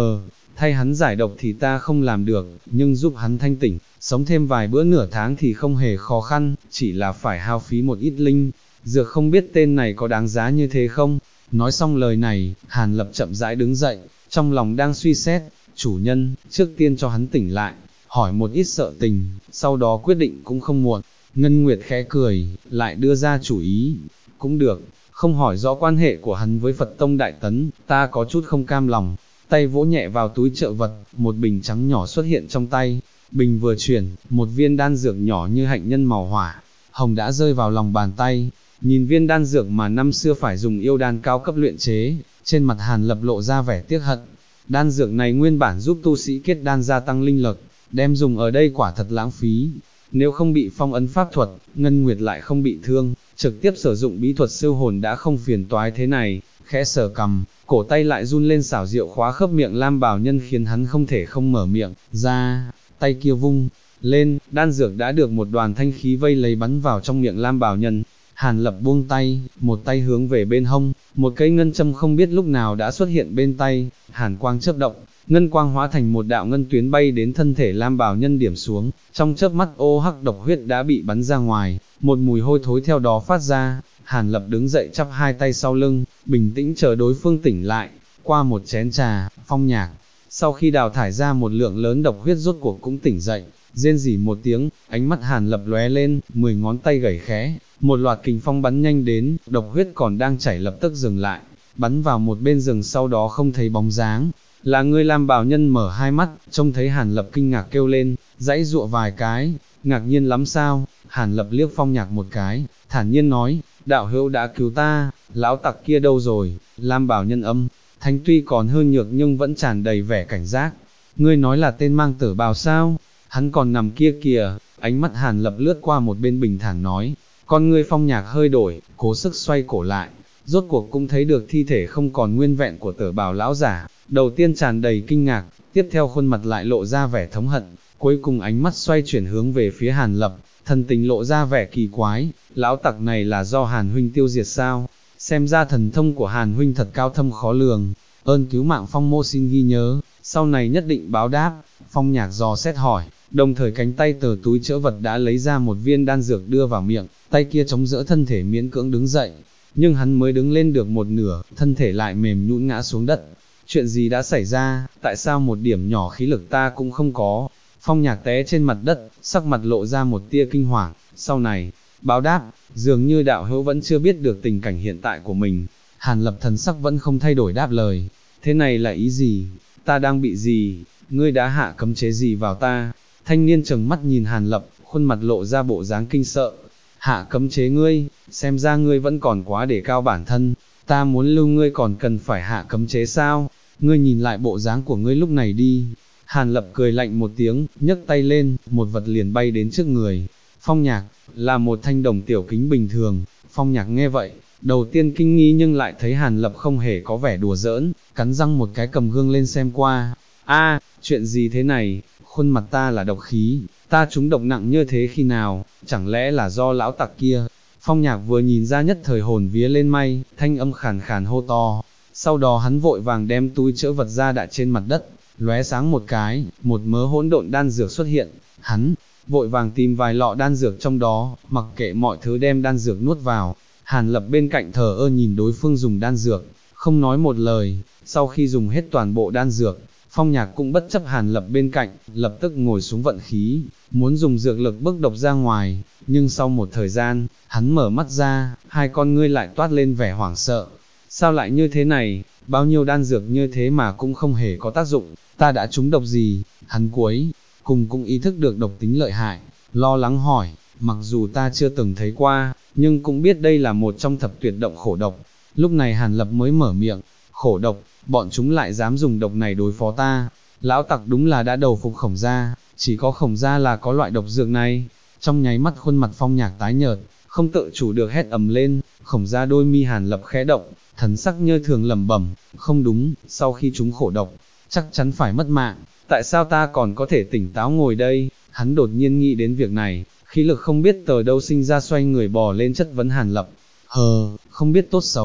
thay hắn giải độc thì ta không làm được, nhưng giúp hắn thanh tỉnh, sống thêm vài bữa nửa tháng thì không hề khó khăn, chỉ là phải hao phí một ít linh dược, không biết tên này có đáng giá như thế không? Nói xong lời này, Hàn Lập chậm rãi đứng dậy, trong lòng đang suy xét, chủ nhân, trước tiên cho hắn tỉnh lại, hỏi một ít sợ tình, sau đó quyết định cũng không muộn. Ngân Nguyệt khẽ cười, lại đưa ra chủ ý, cũng được, không hỏi rõ quan hệ của hắn với Phật Tông Đại Tấn, ta có chút không cam lòng. Tay vỗ nhẹ vào túi trữ vật, một bình trắng nhỏ xuất hiện trong tay, bình vừa chuyển, một viên đan dược nhỏ như hạnh nhân màu hỏa hồng đã rơi vào lòng bàn tay. Nhìn viên đan dược mà năm xưa phải dùng yêu đan cao cấp luyện chế, trên mặt Hàn Lập lộ ra vẻ tiếc hận. Đan dược này nguyên bản giúp tu sĩ kết đan gia tăng linh lực, đem dùng ở đây quả thật lãng phí. Nếu không bị phong ấn pháp thuật, Ngân Nguyệt lại không bị thương, trực tiếp sử dụng bí thuật siêu hồn đã không phiền toái thế này. Khẽ sờ cằm, cổ tay lại run lên xảo diệu khóa khớp miệng Lam Bảo Nhân khiến hắn không thể không mở miệng ra. Tay kia vung lên, đan dược đã được một đoàn thanh khí vây lấy bắn vào trong miệng Lam Bảo Nhân. Hàn Lập buông tay, một tay hướng về bên hông, một cây ngân châm không biết lúc nào đã xuất hiện bên tay, hàn quang chớp động, ngân quang hóa thành một đạo ngân tuyến bay đến thân thể Lam Bảo Nhân điểm xuống, trong chớp mắt ô hắc độc huyết đã bị bắn ra ngoài, một mùi hôi thối theo đó phát ra. Hàn Lập đứng dậy chắp hai tay sau lưng, bình tĩnh chờ đối phương tỉnh lại. Qua một chén trà, Phong Nhạc, sau khi đào thải ra một lượng lớn độc huyết rốt cuộc cũng tỉnh dậy, rên rỉ một tiếng, ánh mắt Hàn Lập lóe lên, 10 ngón tay gảy khẽ, một loạt kình phong bắn nhanh đến, độc huyết còn đang chảy lập tức dừng lại, bắn vào một bên rừng sau đó không thấy bóng dáng. Là ngươi? Lam Bảo Nhân mở hai mắt, trông thấy Hàn Lập kinh ngạc kêu lên, dãy dụa vài cái, ngạc nhiên lắm sao? Hàn Lập liếc Phong Nhạc một cái, thản nhiên nói, đạo hữu đã cứu ta, lão tặc kia đâu rồi? Lam Bảo Nhân âm thanh tuy còn hơi nhược nhưng vẫn tràn đầy vẻ cảnh giác. Ngươi nói là tên mang tử bào sao? Hắn còn nằm kia kìa. Ánh mắt Hàn Lập lướt qua một bên bình thản nói, con ngươi Phong Nhạc hơi đổi, cố sức xoay cổ lại, rốt cuộc cũng thấy được thi thể không còn nguyên vẹn của Tử Bào lão giả. Đầu tiên tràn đầy kinh ngạc, tiếp theo khuôn mặt lại lộ ra vẻ thống hận, cuối cùng ánh mắt xoay chuyển hướng về phía Hàn Lập, thần tình lộ ra vẻ kỳ quái, lão tặc này là do Hàn huynh tiêu diệt sao? Xem ra thần thông của Hàn huynh thật cao thâm khó lường, ơn cứu mạng Phong mô xin ghi nhớ, sau này nhất định báo đáp. Phong Nhạc dò xét hỏi, đồng thời cánh tay từ túi trữ vật đã lấy ra một viên đan dược đưa vào miệng, tay kia chống đỡ thân thể miễn cưỡng đứng dậy, nhưng hắn mới đứng lên được một nửa, thân thể lại mềm nhũn ngã xuống đất. Chuyện gì đã xảy ra, tại sao một điểm nhỏ khí lực ta cũng không có? Phong Nhạc té trên mặt đất, sắc mặt lộ ra một tia kinh hoàng, sau này, báo đáp, dường như đạo hữu vẫn chưa biết được tình cảnh hiện tại của mình. Hàn Lập thần sắc vẫn không thay đổi đáp lời, thế này là ý gì? Ta đang bị gì? Ngươi đã hạ cấm chế gì vào ta? Thanh niên trừng mắt nhìn Hàn Lập, khuôn mặt lộ ra bộ dáng kinh sợ. Hạ cấm chế ngươi, xem ra ngươi vẫn còn quá để cao bản thân, ta muốn lưu ngươi còn cần phải hạ cấm chế sao? Ngươi nhìn lại bộ dáng của ngươi lúc này đi. Hàn Lập cười lạnh một tiếng, nhấc tay lên, một vật liền bay đến trước người. Phong Nhạc, là một thanh đồng tiểu kính bình thường. Phong Nhạc nghe vậy, đầu tiên kinh nghi nhưng lại thấy Hàn Lập không hề có vẻ đùa giỡn, cắn răng một cái cầm gương lên xem qua. A, chuyện gì thế này? Khuôn mặt ta là độc khí, ta trúng độc nặng như thế khi nào? Chẳng lẽ là do lão tặc kia? Phong Nhạc vừa nhìn ra nhất thời hồn vía lên may, thanh âm khàn khàn hô to. Sau đó hắn vội vàng đem túi trữ vật ra đặt trên mặt đất, lóe sáng một cái, một mớ hỗn độn đan dược xuất hiện. Hắn vội vàng tìm vài lọ đan dược trong đó, mặc kệ mọi thứ đem đan dược nuốt vào. Hàn Lập bên cạnh thờ ơ nhìn đối phương dùng đan dược, không nói một lời. Sau khi dùng hết toàn bộ đan dược, Phong Nhạc cũng bất chấp Hàn Lập bên cạnh, lập tức ngồi xuống vận khí, muốn dùng dược lực bức độc ra ngoài. Nhưng sau một thời gian, hắn mở mắt ra, hai con ngươi lại toát lên vẻ hoảng sợ. Sao lại như thế này? Bao nhiêu đan dược như thế mà cũng không hề có tác dụng, ta đã trúng độc gì? Hắn cuối cùng cũng ý thức được độc tính lợi hại, lo lắng hỏi, mặc dù ta chưa từng thấy qua, nhưng cũng biết đây là một trong thập tuyệt động khổ độc. Lúc này Hàn Lập mới mở miệng, khổ độc, bọn chúng lại dám dùng độc này đối phó ta. Lão tặc đúng là đã đầu phục Khổng gia, chỉ có Khổng gia là có loại độc dược này. Trong nháy mắt khuôn mặt Phong Nhạc tái nhợt, không tự chủ được hét ầm lên. Khổng gia đôi mi Hàn Lập khẽ động, thần sắc như thường lẩm bẩm, không đúng, sau khi chúng khổ độc, chắc chắn phải mất mạng, tại sao ta còn có thể tỉnh táo ngồi đây? Hắn đột nhiên nghĩ đến việc này, khí lực không biết từ đâu sinh ra xoay người bò lên chất vấn Hàn Lập, không biết tốt xấu,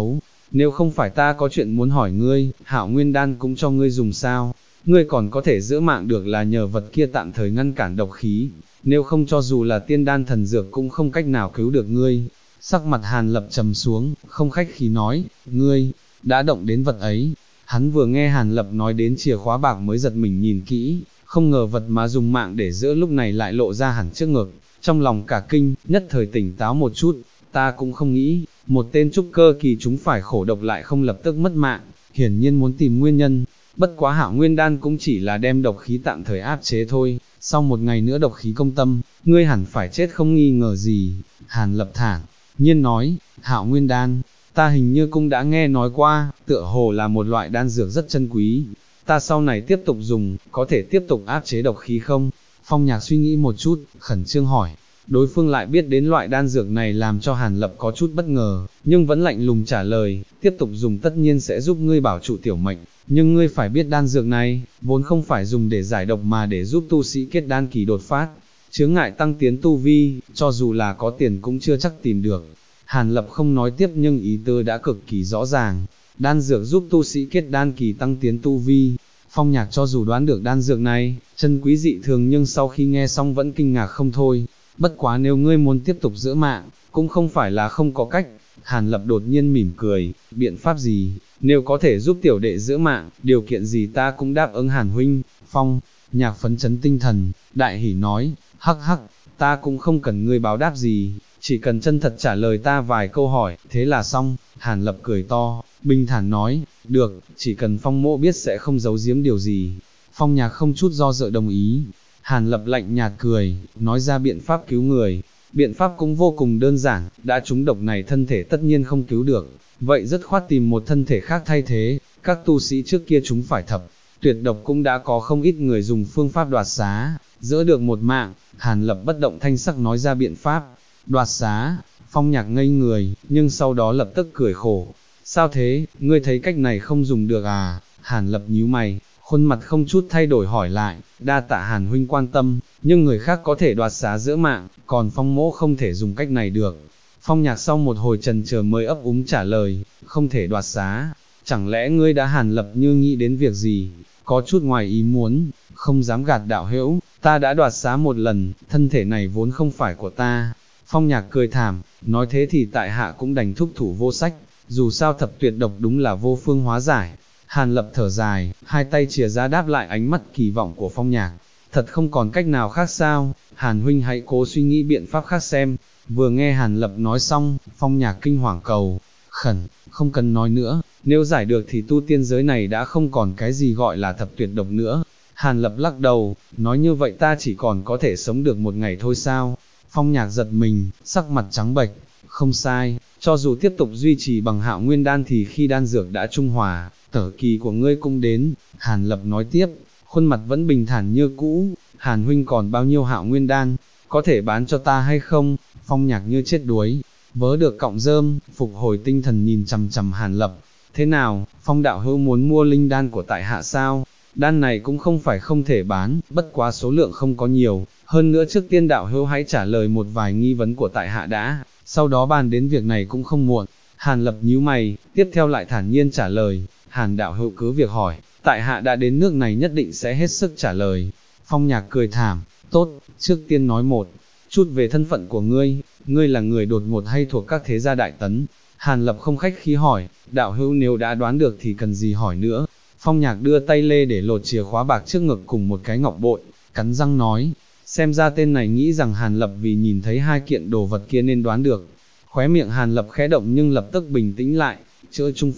nếu không phải ta có chuyện muốn hỏi ngươi, Hạo Nguyên đan cũng cho ngươi dùng sao, ngươi còn có thể giữ mạng được là nhờ vật kia tạm thời ngăn cản độc khí, nếu không cho dù là tiên đan thần dược cũng không cách nào cứu được ngươi. Sắc mặt Hàn Lập trầm xuống, không khách khí nói, ngươi, đã động đến vật ấy. Hắn vừa nghe Hàn Lập nói đến chìa khóa bạc mới giật mình nhìn kỹ, không ngờ vật mà dùng mạng để giữ lúc này lại lộ ra hẳn trước ngực, trong lòng cả kinh, nhất thời tỉnh táo một chút, ta cũng không nghĩ, một tên trúc cơ kỳ chúng phải khổ độc lại không lập tức mất mạng, hiển nhiên muốn tìm nguyên nhân, bất quá Hạo Nguyên đan cũng chỉ là đem độc khí tạm thời áp chế thôi, sau một ngày nữa độc khí công tâm, ngươi hẳn phải chết không nghi ngờ gì. Hàn Lập thản nhiên nói, Hạo Nguyên đan, ta hình như cũng đã nghe nói qua, tựa hồ là một loại đan dược rất chân quý, ta sau này tiếp tục dùng, có thể tiếp tục áp chế độc khí không? Phong Nhạc suy nghĩ một chút, khẩn trương hỏi, đối phương lại biết đến loại đan dược này làm cho Hàn Lập có chút bất ngờ, nhưng vẫn lạnh lùng trả lời, tiếp tục dùng tất nhiên sẽ giúp ngươi bảo trụ tiểu mệnh, nhưng ngươi phải biết đan dược này, vốn không phải dùng để giải độc mà để giúp tu sĩ kết đan kỳ đột phát, chướng ngại tăng tiến tu vi, cho dù là có tiền cũng chưa chắc tìm được. Hàn Lập không nói tiếp nhưng ý tứ đã cực kỳ rõ ràng, đan dược giúp tu sĩ kết đan kỳ tăng tiến tu vi. Phong Nhạc cho dù đoán được đan dược này, chân quý dị thường nhưng sau khi nghe xong vẫn kinh ngạc không thôi, bất quá nếu ngươi muốn tiếp tục giữ mạng, cũng không phải là không có cách. Hàn Lập đột nhiên mỉm cười, biện pháp gì, nếu có thể giúp tiểu đệ giữ mạng, điều kiện gì ta cũng đáp ứng Hàn huynh. Phong Nhạc phấn chấn tinh thần, đại hỉ nói, hắc hắc, ta cũng không cần ngươi báo đáp gì, chỉ cần chân thật trả lời ta vài câu hỏi, thế là xong. Hàn Lập cười to, bình thản nói, được, chỉ cần Phong mỗ biết sẽ không giấu giếm điều gì. Phong Nhạc không chút do dự đồng ý. Hàn Lập lạnh nhạt cười, nói ra biện pháp cứu người. Biện pháp cũng vô cùng đơn giản, đã trúng độc này thân thể tất nhiên không cứu được, vậy dứt khoát tìm một thân thể khác thay thế. Các tu sĩ trước kia chúng phải thập tuyệt độc cũng đã có không ít người dùng phương pháp đoạt xá, giữ được một mạng. Hàn Lập bất động thanh sắc nói ra biện pháp đoạt xá. Phong Nhạc ngây người, nhưng sau đó lập tức cười khổ. Sao thế, ngươi thấy cách này không dùng được à? Hàn Lập nhíu mày, khuôn mặt không chút thay đổi hỏi lại, đa tạ Hàn huynh quan tâm, nhưng người khác có thể đoạt xá giữa mạng, còn Phong mỗ không thể dùng cách này được. Phong Nhạc sau một hồi trần chờ mới ấp úng trả lời, không thể đoạt xá, chẳng lẽ ngươi đã Hàn Lập như nghĩ đến việc gì, có chút ngoài ý muốn, không dám gạt đạo hữu, ta đã đoạt xá một lần, thân thể này vốn không phải của ta. Phong Nhạc cười thảm, nói thế thì tại hạ cũng đành thúc thủ vô sách, dù sao thập tuyệt độc đúng là vô phương hóa giải. Hàn Lập thở dài, hai tay chìa ra đáp lại ánh mắt kỳ vọng của Phong Nhạc, thật không còn cách nào khác sao, Hàn huynh hãy cố suy nghĩ biện pháp khác xem. Vừa nghe Hàn Lập nói xong, Phong Nhạc kinh hoàng cầu khẩn, không cần nói nữa, nếu giải được thì tu tiên giới này đã không còn cái gì gọi là thập tuyệt độc nữa. Hàn Lập lắc đầu, nói như vậy ta chỉ còn có thể sống được một ngày thôi sao? Phong Nhạc giật mình, sắc mặt trắng bệch, không sai, cho dù tiếp tục duy trì bằng Hạo Nguyên đan thì khi đan dược đã trung hòa, tở kỳ của ngươi cũng đến. Hàn Lập nói tiếp, khuôn mặt vẫn bình thản như cũ, Hàn huynh còn bao nhiêu Hạo Nguyên đan, có thể bán cho ta hay không? Phong Nhạc như chết đuối, vớ được cọng rơm, phục hồi tinh thần nhìn chằm chằm Hàn Lập. Thế nào, Phong đạo hữu muốn mua linh đan của tại hạ sao? Đan này cũng không phải không thể bán, bất quá số lượng không có nhiều, hơn nữa trước tiên đạo hữu hãy trả lời một vài nghi vấn của tại hạ đã, sau đó bàn đến việc này cũng không muộn. Hàn Lập nhíu mày, tiếp theo lại thản nhiên trả lời, Hàn đạo hữu cứ việc hỏi, tại hạ đã đến nước này nhất định sẽ hết sức trả lời. Phong Nhạc cười thảm, tốt, trước tiên nói một chút về thân phận của ngươi, ngươi là người đột ngột hay thuộc các thế gia đại tấn? Hàn Lập không khách khí hỏi, đạo hữu nếu đã đoán được thì cần gì hỏi nữa. Phong Nhạc đưa tay lê để lột chìa khóa bạc trước ngực cùng một cái ngọc bội, cắn răng nói, xem ra tên này nghĩ rằng Hàn Lập vì nhìn thấy hai kiện đồ vật kia nên đoán được. Khóe miệng Hàn Lập khẽ động nhưng lập tức bình tĩnh lại, Chữa Trung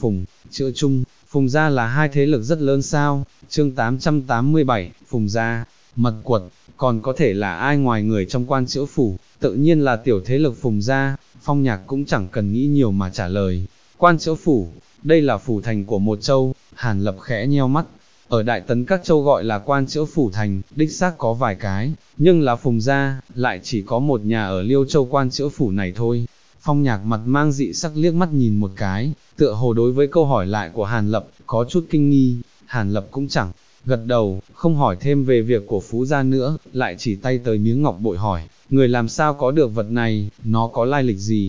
Phùng gia là hai thế lực rất lớn sao? Chương 887, Phùng gia, mật quật, còn có thể là ai ngoài người trong Quan Chữa phủ, tự nhiên là tiểu thế lực Phùng gia. Phong Nhạc cũng chẳng cần nghĩ nhiều mà trả lời, Quan Chữa phủ, đây là phủ thành của một châu. Hàn Lập khẽ nheo mắt, ở Đại Tấn các châu gọi là Quan Chữa phủ thành, đích xác có vài cái, nhưng là Phùng gia, lại chỉ có một nhà ở Liêu Châu Quan Chữa phủ này thôi. Phong Nhạc mặt mang dị sắc liếc mắt nhìn một cái, tựa hồ đối với câu hỏi lại của Hàn Lập, có chút kinh nghi. Hàn Lập cũng chẳng gật đầu, không hỏi thêm về việc của Phú gia nữa, lại chỉ tay tới miếng ngọc bội hỏi, người làm sao có được vật này, nó có lai lịch gì?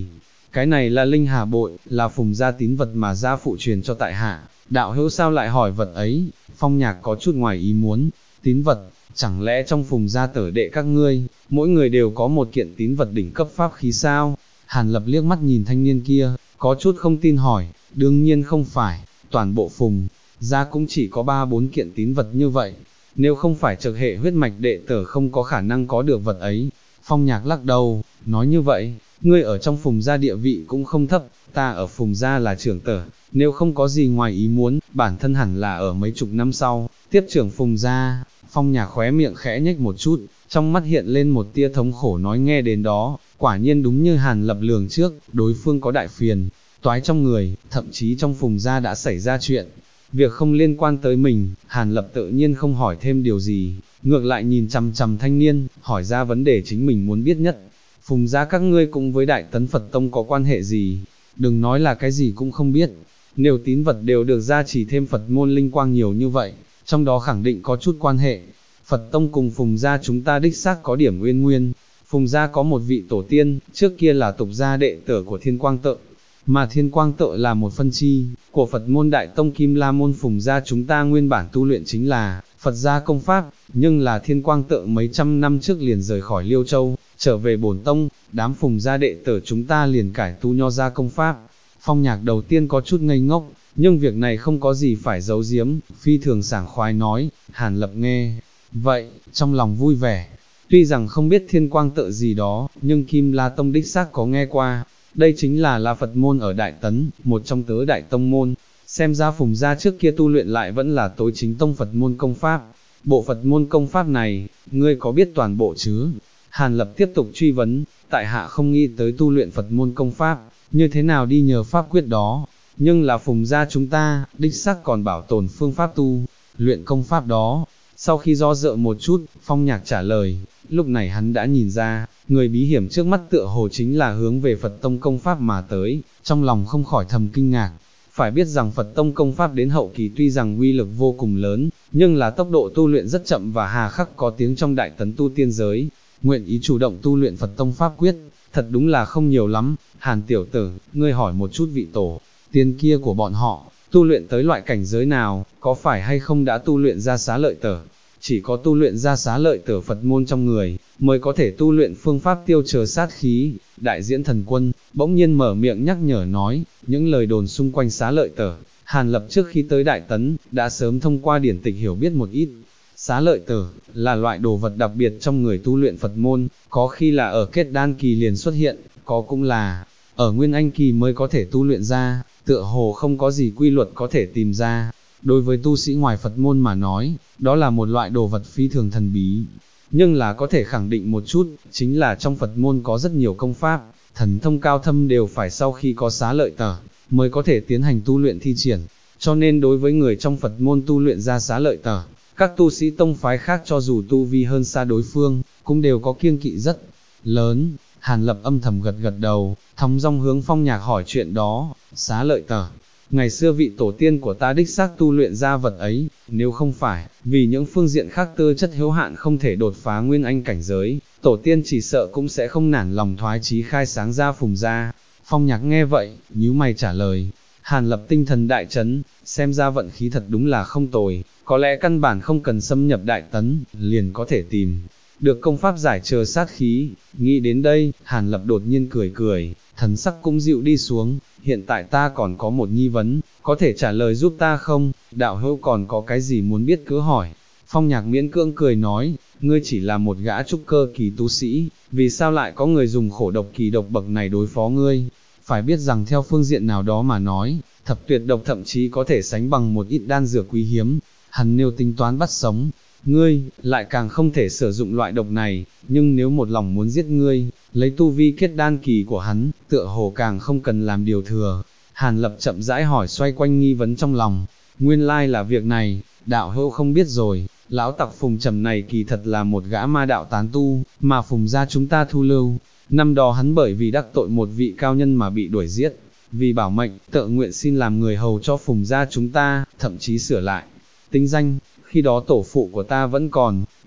cái này là linh hà bội, là Phùng gia tín vật mà gia phụ truyền cho tại hạ, đạo hữu sao lại hỏi vật ấy, Phong Nhạc có chút ngoài ý muốn, tín vật, chẳng lẽ trong Phùng gia tở đệ các ngươi, mỗi người đều có một kiện tín vật đỉnh cấp pháp khí sao? Hàn Lập liếc mắt nhìn thanh niên kia, có chút không tin hỏi, đương nhiên không phải, toàn bộ Phùng gia cũng chỉ có 3-4 kiện tín vật như vậy, nếu không phải trực hệ huyết mạch đệ tử không có khả năng có được vật ấy. Phong Nhạc lắc đầu, nói như vậy, ngươi ở trong Phùng gia địa vị cũng không thấp, ta ở Phùng gia là trưởng tử, nếu không có gì ngoài ý muốn, bản thân hẳn là ở mấy chục năm sau, tiếp trưởng Phùng gia. Phong Nhạc khóe miệng khẽ nhếch một chút, trong mắt hiện lên một tia thống khổ nói nghe đến đó, quả nhiên đúng như Hàn Lập lường trước, đối phương có đại phiền toái trong người, thậm chí trong Phùng gia đã xảy ra chuyện. Việc không liên quan tới mình, Hàn Lập tự nhiên không hỏi thêm điều gì, ngược lại nhìn chằm chằm thanh niên, hỏi ra vấn đề chính mình muốn biết nhất. Phùng gia các ngươi cũng với Đại Tấn Phật Tông có quan hệ gì? Đừng nói là cái gì cũng không biết. Nếu tín vật đều được gia trì thêm Phật môn linh quang nhiều như vậy, trong đó khẳng định có chút quan hệ. Phật Tông cùng Phùng gia chúng ta đích xác có điểm uyên nguyên. Phùng gia có một vị tổ tiên, trước kia là tục gia đệ tử của Thiên Quang Tự, mà Thiên Quang Tự là một phân chi của Phật môn Đại Tông Kim La môn. Phùng gia chúng ta nguyên bản tu luyện chính là Phật gia công pháp, nhưng là Thiên Quang Tự mấy trăm năm trước liền rời khỏi Liêu Châu, trở về bổn tông, đám Phùng gia đệ tử chúng ta liền cải tu Nho gia công pháp. Phong Nhạc đầu tiên có chút ngây ngốc, nhưng việc này không có gì phải giấu giếm, phi thường sảng khoái nói. Hàn Lập nghe vậy, trong lòng vui vẻ, tuy rằng không biết Thiên Quang Tự gì đó, nhưng Kim La Tông đích xác có nghe qua. Đây chính là Phật môn ở Đại Tấn, một trong tứ đại tông môn, xem ra Phùng gia trước kia tu luyện lại vẫn là tối chính tông Phật môn công pháp. Bộ Phật môn công pháp này, ngươi có biết toàn bộ chứ? Hàn Lập tiếp tục truy vấn, tại hạ không nghĩ tới tu luyện Phật môn công pháp, như thế nào đi nhờ pháp quyết đó, nhưng là Phùng gia chúng ta, đích xác còn bảo tồn phương pháp tu luyện công pháp đó. Sau khi do dự một chút, Phong Nhạc trả lời, lúc này hắn đã nhìn ra, người bí hiểm trước mắt tựa hồ chính là hướng về Phật Tông công pháp mà tới, trong lòng không khỏi thầm kinh ngạc. Phải biết rằng Phật Tông công pháp đến hậu kỳ tuy rằng uy lực vô cùng lớn, nhưng là tốc độ tu luyện rất chậm và hà khắc có tiếng trong Đại Tấn tu tiên giới. Nguyện ý chủ động tu luyện Phật Tông pháp quyết, thật đúng là không nhiều lắm. Hàn tiểu tử, ngươi hỏi một chút vị tổ tiên kia của bọn họ, tu luyện tới loại cảnh giới nào, có phải hay không đã tu luyện ra Xá Lợi Tử? Chỉ có tu luyện ra Xá Lợi Tử Phật môn trong người, mới có thể tu luyện phương pháp tiêu trừ sát khí. Đại Diễn Thần Quân bỗng nhiên mở miệng nhắc nhở nói, những lời đồn xung quanh Xá Lợi Tử, Hàn Lập trước khi tới Đại Tấn, đã sớm thông qua điển tịch hiểu biết một ít. Xá Lợi Tử là loại đồ vật đặc biệt trong người tu luyện Phật môn, có khi là ở kết đan kỳ liền xuất hiện, có cũng là ở nguyên anh kỳ mới có thể tu luyện ra, tựa hồ không có gì quy luật có thể tìm ra. Đối với tu sĩ ngoài Phật môn mà nói, đó là một loại đồ vật phi thường thần bí. Nhưng là có thể khẳng định một chút, chính là trong Phật môn có rất nhiều công pháp, thần thông cao thâm đều phải sau khi có Xá Lợi Tử, mới có thể tiến hành tu luyện thi triển. Cho nên đối với người trong Phật môn tu luyện ra Xá Lợi Tử, các tu sĩ tông phái khác cho dù tu vi hơn xa đối phương, cũng đều có kiêng kỵ rất lớn. Hàn Lập âm thầm gật gật đầu, thong dong hướng Phong Nhạc hỏi chuyện đó. Xá Lợi Tử, ngày xưa vị tổ tiên của ta đích xác tu luyện ra vật ấy, nếu không phải vì những phương diện khác tư chất hữu hạn không thể đột phá nguyên anh cảnh giới, tổ tiên chỉ sợ cũng sẽ không nản lòng thoái chí khai sáng ra Phùng gia. Phong Nhạc nghe vậy, nhíu mày trả lời. Hàn Lập tinh thần đại chấn, xem ra vận khí thật đúng là không tồi, có lẽ căn bản không cần xâm nhập Đại Tấn, liền có thể tìm được công pháp giải trừ sát khí. Nghĩ đến đây, Hàn Lập đột nhiên cười cười, thần sắc cũng dịu đi xuống. Hiện tại ta còn có một nghi vấn, có thể trả lời giúp ta không? Đạo hữu còn có cái gì muốn biết cứ hỏi. Phong Nhạc miễn cưỡng cười nói, ngươi chỉ là một gã trúc cơ kỳ tu sĩ, vì sao lại có người dùng khổ độc kỳ độc bậc này đối phó ngươi? Phải biết rằng theo phương diện nào đó mà nói, thập tuyệt độc thậm chí có thể sánh bằng một ít đan dược quý hiếm. Hắn nêu tính toán bắt sống ngươi, lại càng không thể sử dụng loại độc này, nhưng nếu một lòng muốn giết ngươi, lấy tu vi kết đan kỳ của hắn, tựa hồ càng không cần làm điều thừa. Hàn Lập chậm rãi hỏi xoay quanh nghi vấn trong lòng, nguyên lai là việc này, đạo hữu không biết rồi, lão tặc Phùng Trầm này kỳ thật là một gã ma đạo tán tu, mà Phùng gia chúng ta thu lưu. Năm đó hắn bởi vì đắc tội một vị cao nhân mà bị đuổi giết, vì bảo mệnh, tự nguyện xin làm người hầu cho Phùng gia chúng ta, thậm chí sửa lại tính danh. Khi đó tổ phụ của ta vẫn còn,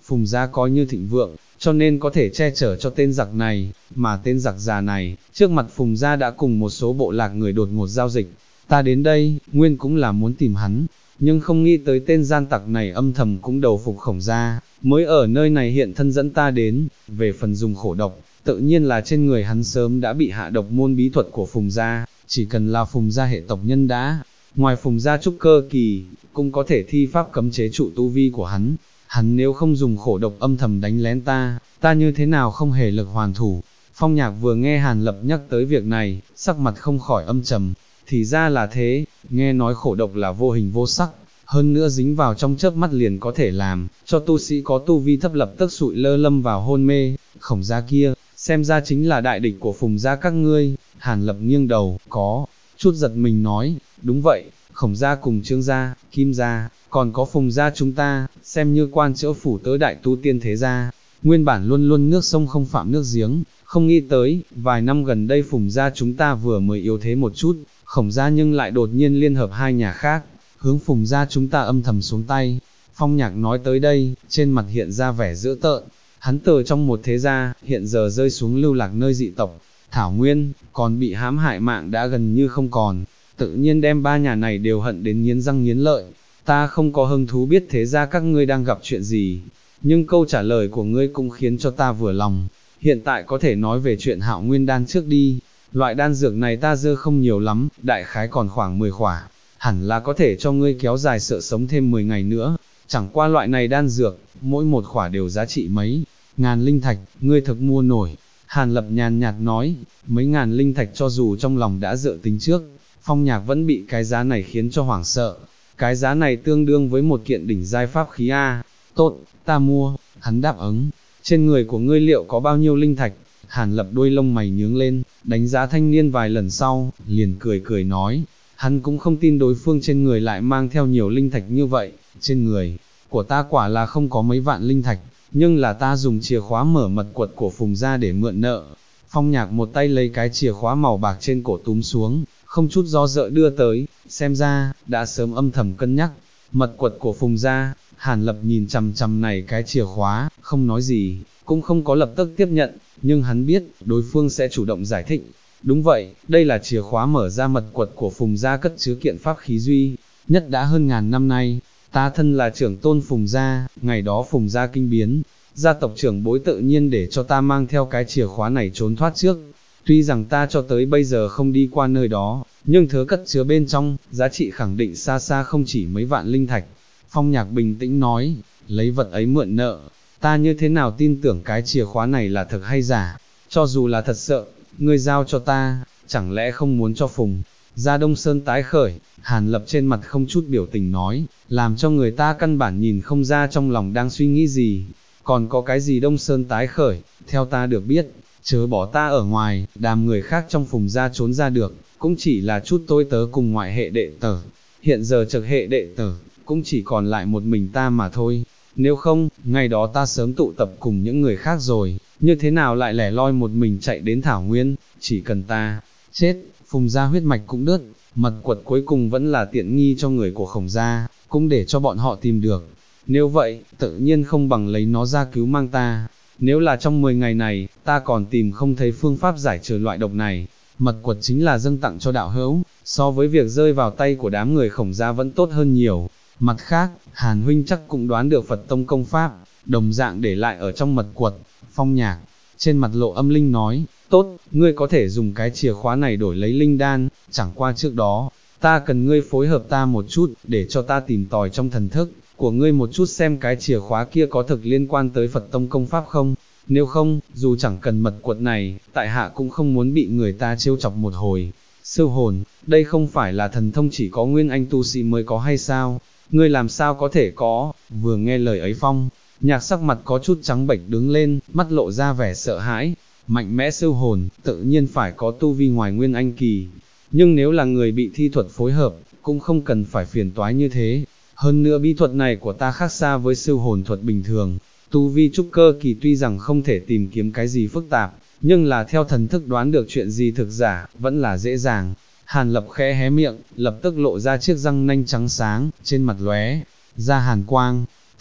Phùng gia coi như thịnh vượng, cho nên có thể che chở cho tên giặc này, mà tên giặc già này, trước mặt Phùng gia đã cùng một số bộ lạc người đột ngột giao dịch. Ta đến đây, nguyên cũng là muốn tìm hắn, nhưng không nghĩ tới tên gian tặc này âm thầm cũng đầu phục Khổng gia, mới ở nơi này hiện thân dẫn ta đến. Về phần dùng khổ độc, tự nhiên là trên người hắn sớm đã bị hạ độc môn bí thuật của Phùng gia, chỉ cần là Phùng gia hệ tộc nhân đã, ngoài Phùng gia trúc cơ kỳ, cũng có thể thi pháp cấm chế trụ tu vi của hắn. Hắn nếu không dùng khổ độc âm thầm đánh lén ta như thế nào không hề lực hoàn thủ. Phong Nhạc vừa nghe Hàn Lập nhắc tới việc này, sắc mặt không khỏi âm trầm. Thì ra là thế, nghe nói khổ độc là vô hình vô sắc, hơn nữa dính vào trong chớp mắt liền có thể làm cho tu sĩ có tu vi thấp lập tức sụi lơ lâm vào hôn mê. Khổng gia kia, xem ra chính là đại địch của Phùng gia các ngươi. Hàn Lập nghiêng đầu, có chút giật mình nói, đúng vậy, Khổng gia cùng Trương gia, Kim gia, còn có Phùng gia chúng ta, xem như quan chữa phủ tới đại tu tiên thế gia, nguyên bản luôn luôn nước sông không phạm nước giếng, không nghĩ tới, vài năm gần đây Phùng gia chúng ta vừa mới yếu thế một chút, Khổng gia nhưng lại đột nhiên liên hợp hai nhà khác, hướng Phùng gia chúng ta âm thầm xuống tay. Phong Nhạc nói tới đây, trên mặt hiện ra vẻ dữ tợn, hắn từ trong một thế gia, hiện giờ rơi xuống lưu lạc nơi dị tộc, Thảo Nguyên, còn bị hãm hại mạng đã gần như không còn, tự nhiên đem ba nhà này đều hận đến nghiến răng nghiến lợi. Ta không có hứng thú biết thế ra các ngươi đang gặp chuyện gì, nhưng câu trả lời của ngươi cũng khiến cho ta vừa lòng. Hiện tại có thể nói về chuyện Hạo Nguyên đan trước đi. Loại đan dược này ta dơ không nhiều lắm, đại khái còn khoảng 10 khỏa, hẳn là có thể cho ngươi kéo dài sự sống thêm 10 ngày nữa. Chẳng qua loại này đan dược, mỗi một khỏa đều giá trị mấy ngàn linh thạch, ngươi thực mua nổi. Hàn Lập nhàn nhạt nói, mấy ngàn linh thạch cho dù trong lòng đã dự tính trước, Phong Nhạc vẫn bị cái giá này khiến cho hoảng sợ. Cái giá này tương đương với một kiện đỉnh giai pháp khí A. Tốt, ta mua. Hắn đáp ứng. Trên người của ngươi liệu có bao nhiêu linh thạch? Hàn Lập đuôi lông mày nhướng lên, đánh giá thanh niên vài lần sau, liền cười cười nói. Hắn cũng không tin đối phương trên người lại mang theo nhiều linh thạch như vậy. Trên người của ta quả là không có mấy vạn linh thạch, nhưng là ta dùng chìa khóa mở mật quật của Phùng gia để mượn nợ. Phong Nhạc một tay lấy cái chìa khóa màu bạc trên cổ túm xuống, không chút do dự đưa tới, xem ra, đã sớm âm thầm cân nhắc. Mật quật của Phùng gia, Hàn Lập nhìn chằm chằm này cái chìa khóa, không nói gì, cũng không có lập tức tiếp nhận, nhưng hắn biết, đối phương sẽ chủ động giải thích. Đúng vậy, đây là chìa khóa mở ra mật quật của Phùng gia cất chứa kiện pháp khí duy nhất đã hơn ngàn năm nay. Ta thân là trưởng tôn Phùng gia, ngày đó Phùng gia kinh biến, gia tộc trưởng bối tự nhiên để cho ta mang theo cái chìa khóa này trốn thoát trước. Tuy rằng ta cho tới bây giờ không đi qua nơi đó, nhưng thứ cất chứa bên trong, giá trị khẳng định xa xa không chỉ mấy vạn linh thạch. Phong Nhạc bình tĩnh nói, lấy vật ấy mượn nợ, ta như thế nào tin tưởng cái chìa khóa này là thật hay giả, cho dù là thật sợ, ngươi giao cho ta, chẳng lẽ không muốn cho Phùng gia Đông Sơn tái khởi. Hàn Lập trên mặt không chút biểu tình nói, làm cho người ta căn bản nhìn không ra trong lòng đang suy nghĩ gì. Còn có cái gì Đông Sơn tái khởi, theo ta được biết, chớ bỏ ta ở ngoài, đàm người khác trong Phùng gia trốn ra được, cũng chỉ là chút tôi tớ cùng ngoại hệ đệ tử. Hiện giờ trực hệ đệ tử, cũng chỉ còn lại một mình ta mà thôi. Nếu không, ngày đó ta sớm tụ tập cùng những người khác rồi, như thế nào lại lẻ loi một mình chạy đến Thảo Nguyên. Chỉ cần ta chết, Phùng gia huyết mạch cũng đứt, mật quật cuối cùng vẫn là tiện nghi cho người của Khổng gia, cũng để cho bọn họ tìm được. Nếu vậy, tự nhiên không bằng lấy nó ra cứu mang ta. Nếu là trong 10 ngày này, ta còn tìm không thấy phương pháp giải trừ loại độc này, mật quật chính là dâng tặng cho đạo hữu, so với việc rơi vào tay của đám người Khổng gia vẫn tốt hơn nhiều. Mặt khác, Hàn huynh chắc cũng đoán được Phật tông công pháp, đồng dạng để lại ở trong mật quật. Phong Nhạc, trên mặt lộ âm linh nói, tốt, ngươi có thể dùng cái chìa khóa này đổi lấy linh đan, chẳng qua trước đó, ta cần ngươi phối hợp ta một chút, để cho ta tìm tòi trong thần thức của ngươi một chút xem cái chìa khóa kia có thực liên quan tới Phật tông công pháp không. Nếu không, dù chẳng cần mật quật này, tại hạ cũng không muốn bị người ta trêu chọc một hồi. Sư hồn, đây không phải là thần thông chỉ có nguyên anh tu sĩ mới có hay sao? Ngươi làm sao có thể có? Vừa nghe lời ấy Phong Nhạc sắc mặt có chút trắng bệch đứng lên, mắt lộ ra vẻ sợ hãi. Mạnh mẽ sư hồn, tự nhiên phải có tu vi ngoài nguyên anh kỳ. Nhưng nếu là người bị thi thuật phối hợp, cũng không cần phải phiền toái như thế. Hơn nữa bí thuật này của ta khác xa với sư hồn thuật bình thường. Tu vi trúc cơ kỳ tuy rằng không thể tìm kiếm cái gì phức tạp, nhưng là theo thần thức đoán được chuyện gì thực giả, vẫn là dễ dàng. Hàn Lập khẽ hé miệng, lập tức lộ ra chiếc răng nanh trắng sáng, trên mặt lóe ra hàn quang.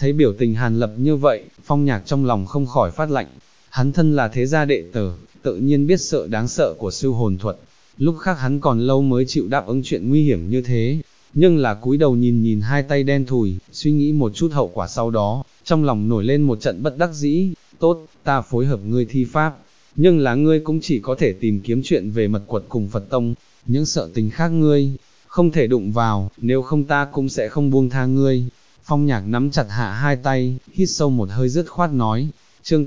Thấy biểu tình Hàn Lập như vậy, Phong Nhạc trong lòng không khỏi phát lạnh. Hắn thân là thế gia đệ tử, tự nhiên biết sợ đáng sợ của siêu hồn thuật. Lúc khác hắn còn lâu mới chịu đáp ứng chuyện nguy hiểm như thế, nhưng là cúi đầu nhìn nhìn hai tay đen thùi, suy nghĩ một chút hậu quả sau đó, trong lòng nổi lên một trận bất đắc dĩ. Tốt, ta phối hợp ngươi thi pháp, nhưng là ngươi cũng chỉ có thể tìm kiếm chuyện về mật quật cùng Phật Tông, những sợ tình khác ngươi không thể đụng vào, nếu không ta cũng sẽ không buông tha ngươi. Phong Nhạc nắm chặt hạ hai tay, hít sâu một hơi dứt khoát nói. Chương